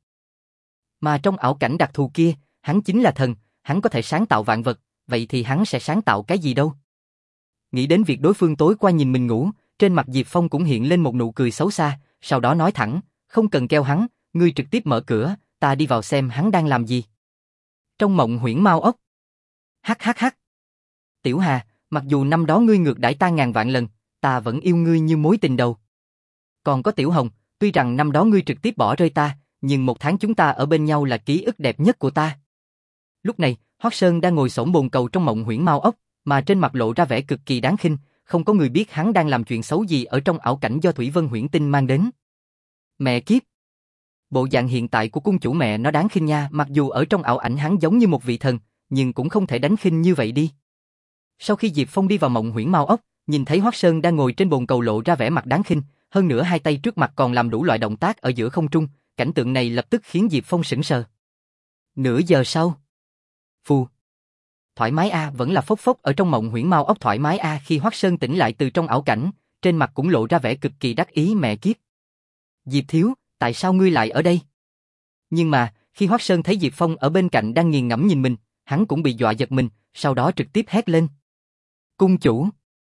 Mà trong ảo cảnh đặc thù kia, hắn chính là thần, hắn có thể sáng tạo vạn vật, vậy thì hắn sẽ sáng tạo cái gì đâu? Nghĩ đến việc đối phương tối qua nhìn mình ngủ, trên mặt Diệp Phong cũng hiện lên một nụ cười xấu xa, sau đó nói thẳng, không cần kêu hắn, ngươi trực tiếp mở cửa, ta đi vào xem hắn đang làm gì. Trong Mộng Huyễn Mao Ốc. Hắc hắc hắc. Tiểu Hà, mặc dù năm đó ngươi ngược đãi ta ngàn vạn lần, ta vẫn yêu ngươi như mối tình đầu. Còn có Tiểu Hồng, tuy rằng năm đó ngươi trực tiếp bỏ rơi ta, nhưng một tháng chúng ta ở bên nhau là ký ức đẹp nhất của ta. Lúc này, Hoắc Sơn đang ngồi xổm bồn cầu trong Mộng Huyễn Mao Ốc, mà trên mặt lộ ra vẻ cực kỳ đáng khinh, không có người biết hắn đang làm chuyện xấu gì ở trong ảo cảnh do Thủy Vân Huyễn Tinh mang đến. Mẹ kiếp! Bộ dạng hiện tại của cung chủ mẹ nó đáng khinh nha, mặc dù ở trong ảo ảnh hắn giống như một vị thần, nhưng cũng không thể đánh khinh như vậy đi. Sau khi Diệp Phong đi vào Mộng Huyễn Mao Ốc, nhìn thấy Hoắc Sơn đang ngồi trên bồn cầu lộ ra vẻ mặt đáng khinh, hơn nữa hai tay trước mặt còn làm đủ loại động tác ở giữa không trung, cảnh tượng này lập tức khiến Diệp Phong sững sờ. Nửa giờ sau. Phù. Thoải mái a, vẫn là phốc phốc ở trong Mộng Huyễn Mao Ốc thoải mái a. Khi Hoắc Sơn tỉnh lại từ trong ảo cảnh, trên mặt cũng lộ ra vẻ cực kỳ đắc ý. Mẹ kiếp. Diệp thiếu, tại sao ngươi lại ở đây? Nhưng mà, khi Hoắc Sơn thấy Diệp Phong ở bên cạnh đang nghiền ngẫm nhìn mình, hắn cũng bị dọa giật mình, sau đó trực tiếp hét lên. Cung chủ,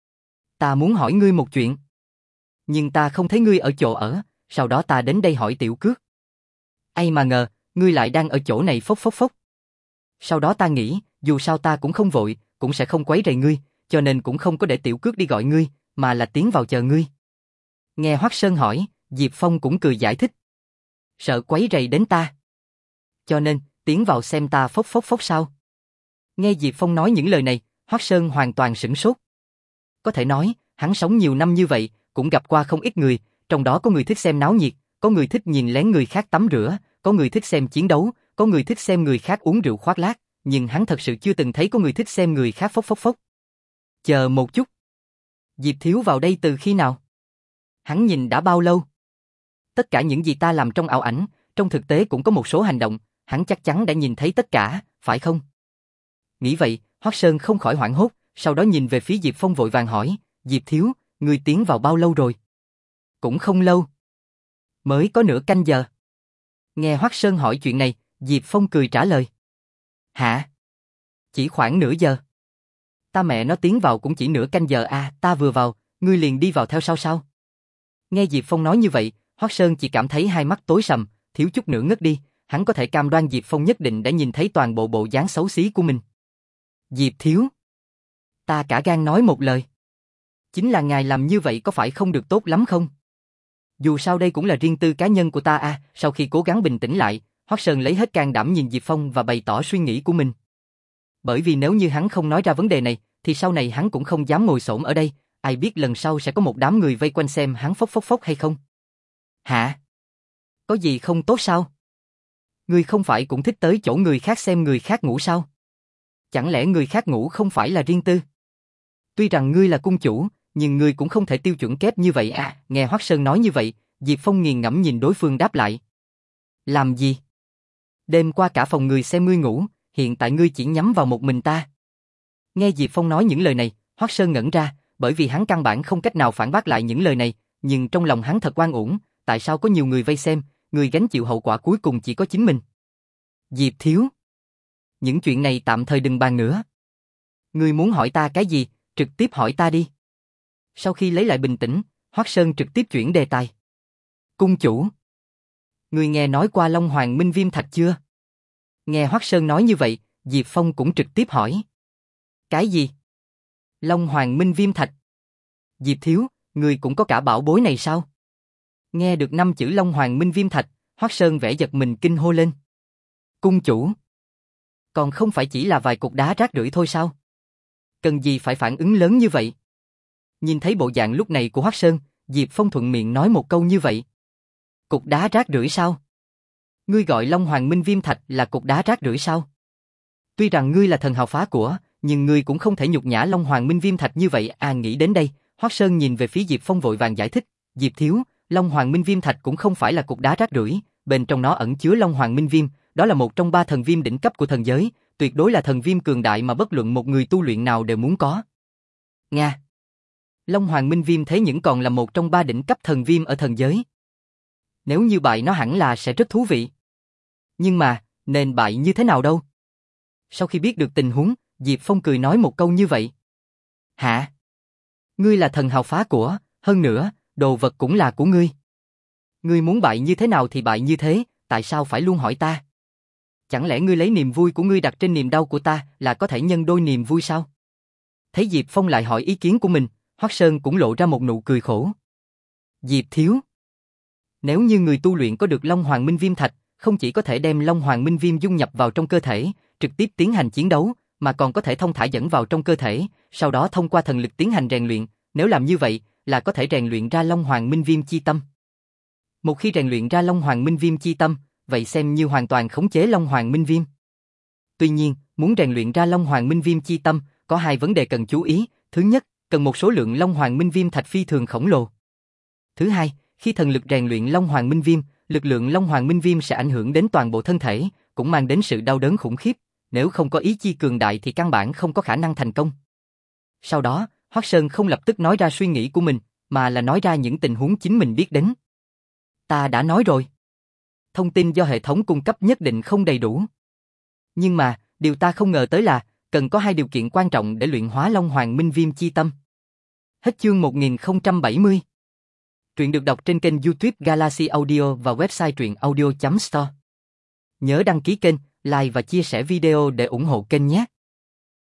ta muốn hỏi ngươi một chuyện. Nhưng ta không thấy ngươi ở chỗ ở, sau đó ta đến đây hỏi Tiểu Cước. Ai mà ngờ, ngươi lại đang ở chỗ này phốc phốc phốc. Sau đó ta nghĩ, dù sao ta cũng không vội, cũng sẽ không quấy rầy ngươi, cho nên cũng không có để Tiểu Cước đi gọi ngươi, mà là tiến vào chờ ngươi. Nghe Hoắc Sơn hỏi, Diệp Phong cũng cười giải thích. Sợ quấy rầy đến ta. Cho nên, tiến vào xem ta phốc phốc phốc sao? Nghe Diệp Phong nói những lời này, Hoắc Sơn hoàn toàn sửng sốt. Có thể nói, hắn sống nhiều năm như vậy, cũng gặp qua không ít người, trong đó có người thích xem náo nhiệt, có người thích nhìn lén người khác tắm rửa, có người thích xem chiến đấu, có người thích xem người khác uống rượu khoác lác, nhưng hắn thật sự chưa từng thấy có người thích xem người khác phốc phốc phốc. Chờ một chút. Diệp thiếu vào đây từ khi nào? Hắn nhìn đã bao lâu? Tất cả những gì ta làm trong ảo ảnh, trong thực tế cũng có một số hành động, hắn chắc chắn đã nhìn thấy tất cả, phải không? Nghĩ vậy, Hoắc Sơn không khỏi hoảng hốt, sau đó nhìn về phía Diệp Phong vội vàng hỏi, Diệp thiếu, ngươi tiến vào bao lâu rồi? Cũng không lâu. Mới có nửa canh giờ. Nghe Hoắc Sơn hỏi chuyện này, Diệp Phong cười trả lời. Hả? Chỉ khoảng nửa giờ. Ta mẹ nó tiến vào cũng chỉ nửa canh giờ à, ta vừa vào, ngươi liền đi vào theo sau sao? Nghe Diệp Phong nói như vậy, Hoắc Sơn chỉ cảm thấy hai mắt tối sầm, thiếu chút nữa ngất đi, hắn có thể cam đoan Diệp Phong nhất định đã nhìn thấy toàn bộ bộ dáng xấu xí của mình. Diệp thiếu, ta cả gan nói một lời. Chính là ngài làm như vậy có phải không được tốt lắm không? Dù sao đây cũng là riêng tư cá nhân của ta à, sau khi cố gắng bình tĩnh lại, Hoắc Sơn lấy hết can đảm nhìn Diệp Phong và bày tỏ suy nghĩ của mình. Bởi vì nếu như hắn không nói ra vấn đề này, thì sau này hắn cũng không dám ngồi xổm ở đây, ai biết lần sau sẽ có một đám người vây quanh xem hắn phốc phốc phốc hay không. Hả? Có gì không tốt sao? Ngươi không phải cũng thích tới chỗ người khác xem người khác ngủ sao? Chẳng lẽ người khác ngủ không phải là riêng tư? Tuy rằng ngươi là cung chủ, nhưng ngươi cũng không thể tiêu chuẩn kép như vậy à, nghe Hoắc Sơn nói như vậy, Diệp Phong nghiền ngẫm nhìn đối phương đáp lại. Làm gì? Đêm qua cả phòng người xem ngươi ngủ, hiện tại ngươi chỉ nhắm vào một mình ta. Nghe Diệp Phong nói những lời này, Hoắc Sơn ngẩn ra, bởi vì hắn căn bản không cách nào phản bác lại những lời này, nhưng trong lòng hắn thật oan uổng, tại sao có nhiều người vây xem, người gánh chịu hậu quả cuối cùng chỉ có chính mình. Diệp thiếu, những chuyện này tạm thời đừng bàn nữa. Ngươi muốn hỏi ta cái gì, trực tiếp hỏi ta đi. Sau khi lấy lại bình tĩnh, Hoắc Sơn trực tiếp chuyển đề tài. Cung chủ, ngươi nghe nói qua Long Hoàng Minh Viêm Thạch chưa? Nghe Hoắc Sơn nói như vậy, Diệp Phong cũng trực tiếp hỏi. Cái gì? Long Hoàng Minh Viêm Thạch? Diệp thiếu, ngươi cũng có cả bảo bối này sao? Nghe được năm chữ Long Hoàng Minh Viêm Thạch, Hoắc Sơn vẻ giật mình kinh hô lên. Cung chủ, còn không phải chỉ là vài cục đá rác rưởi thôi sao? Cần gì phải phản ứng lớn như vậy? Nhìn thấy bộ dạng lúc này của Hoắc Sơn, Diệp Phong thuận miệng nói một câu như vậy. Cục đá rác rưởi sao? Ngươi gọi Long Hoàng Minh Viêm Thạch là cục đá rác rưởi sao? Tuy rằng ngươi là thần hào phá của, nhưng ngươi cũng không thể nhục nhã Long Hoàng Minh Viêm Thạch như vậy à. Nghĩ đến đây, Hoắc Sơn nhìn về phía Diệp Phong vội vàng giải thích. Diệp thiếu, Long Hoàng Minh Viêm Thạch cũng không phải là cục đá rác rưởi, bên trong nó ẩn chứa Long Hoàng Minh Viêm, đó là một trong ba thần viêm đỉnh cấp của thần giới, tuyệt đối là thần viêm cường đại mà bất luận một người tu luyện nào đều muốn có. Nga. Long Hoàng Minh Viêm thế nhưng còn là một trong ba đỉnh cấp thần viêm ở thần giới. Nếu như bại nó hẳn là sẽ rất thú vị. Nhưng mà, nên bại như thế nào đâu? Sau khi biết được tình huống, Diệp Phong cười nói một câu như vậy. Hả? Ngươi là thần hào phá của, hơn nữa, đồ vật cũng là của ngươi. Ngươi muốn bại như thế nào thì bại như thế, tại sao phải luôn hỏi ta? Chẳng lẽ ngươi lấy niềm vui của ngươi đặt trên niềm đau của ta là có thể nhân đôi niềm vui sao? Thấy Diệp Phong lại hỏi ý kiến của mình, Hoắc Sơn cũng lộ ra một nụ cười khổ. Diệp thiếu, nếu như người tu luyện có được Long Hoàng Minh Viêm Thạch, không chỉ có thể đem Long Hoàng Minh Viêm dung nhập vào trong cơ thể, trực tiếp tiến hành chiến đấu, mà còn có thể thông thả dẫn vào trong cơ thể, sau đó thông qua thần lực tiến hành rèn luyện, nếu làm như vậy, là có thể rèn luyện ra Long Hoàng Minh Viêm chi tâm. Một khi rèn luyện ra Long Hoàng Minh Viêm chi tâm, vậy xem như hoàn toàn khống chế Long Hoàng Minh Viêm. Tuy nhiên, muốn rèn luyện ra Long Hoàng Minh Viêm chi tâm, có hai vấn đề cần chú ý. Thứ nhất, cần một số lượng Long Hoàng Minh Viêm thạch phi thường khổng lồ. Thứ hai, khi thần lực rèn luyện Long Hoàng Minh Viêm, lực lượng Long Hoàng Minh Viêm sẽ ảnh hưởng đến toàn bộ thân thể, cũng mang đến sự đau đớn khủng khiếp. Nếu không có ý chi cường đại thì căn bản không có khả năng thành công. Sau đó, Hoắc Sơn không lập tức nói ra suy nghĩ của mình, mà là nói ra những tình huống chính mình biết đến. Ta đã nói rồi. Thông tin do hệ thống cung cấp nhất định không đầy đủ. Nhưng mà, điều ta không ngờ tới là, cần có hai điều kiện quan trọng để luyện hóa Long Hoàng Minh Viêm chi tâm. Hết chương một nghìn không trăm bảy mươi. Truyện được đọc trên kênh YouTube Galaxy Audio và website truyện audio chấm store. Nhớ đăng ký kênh, like và chia sẻ video để ủng hộ kênh nhé.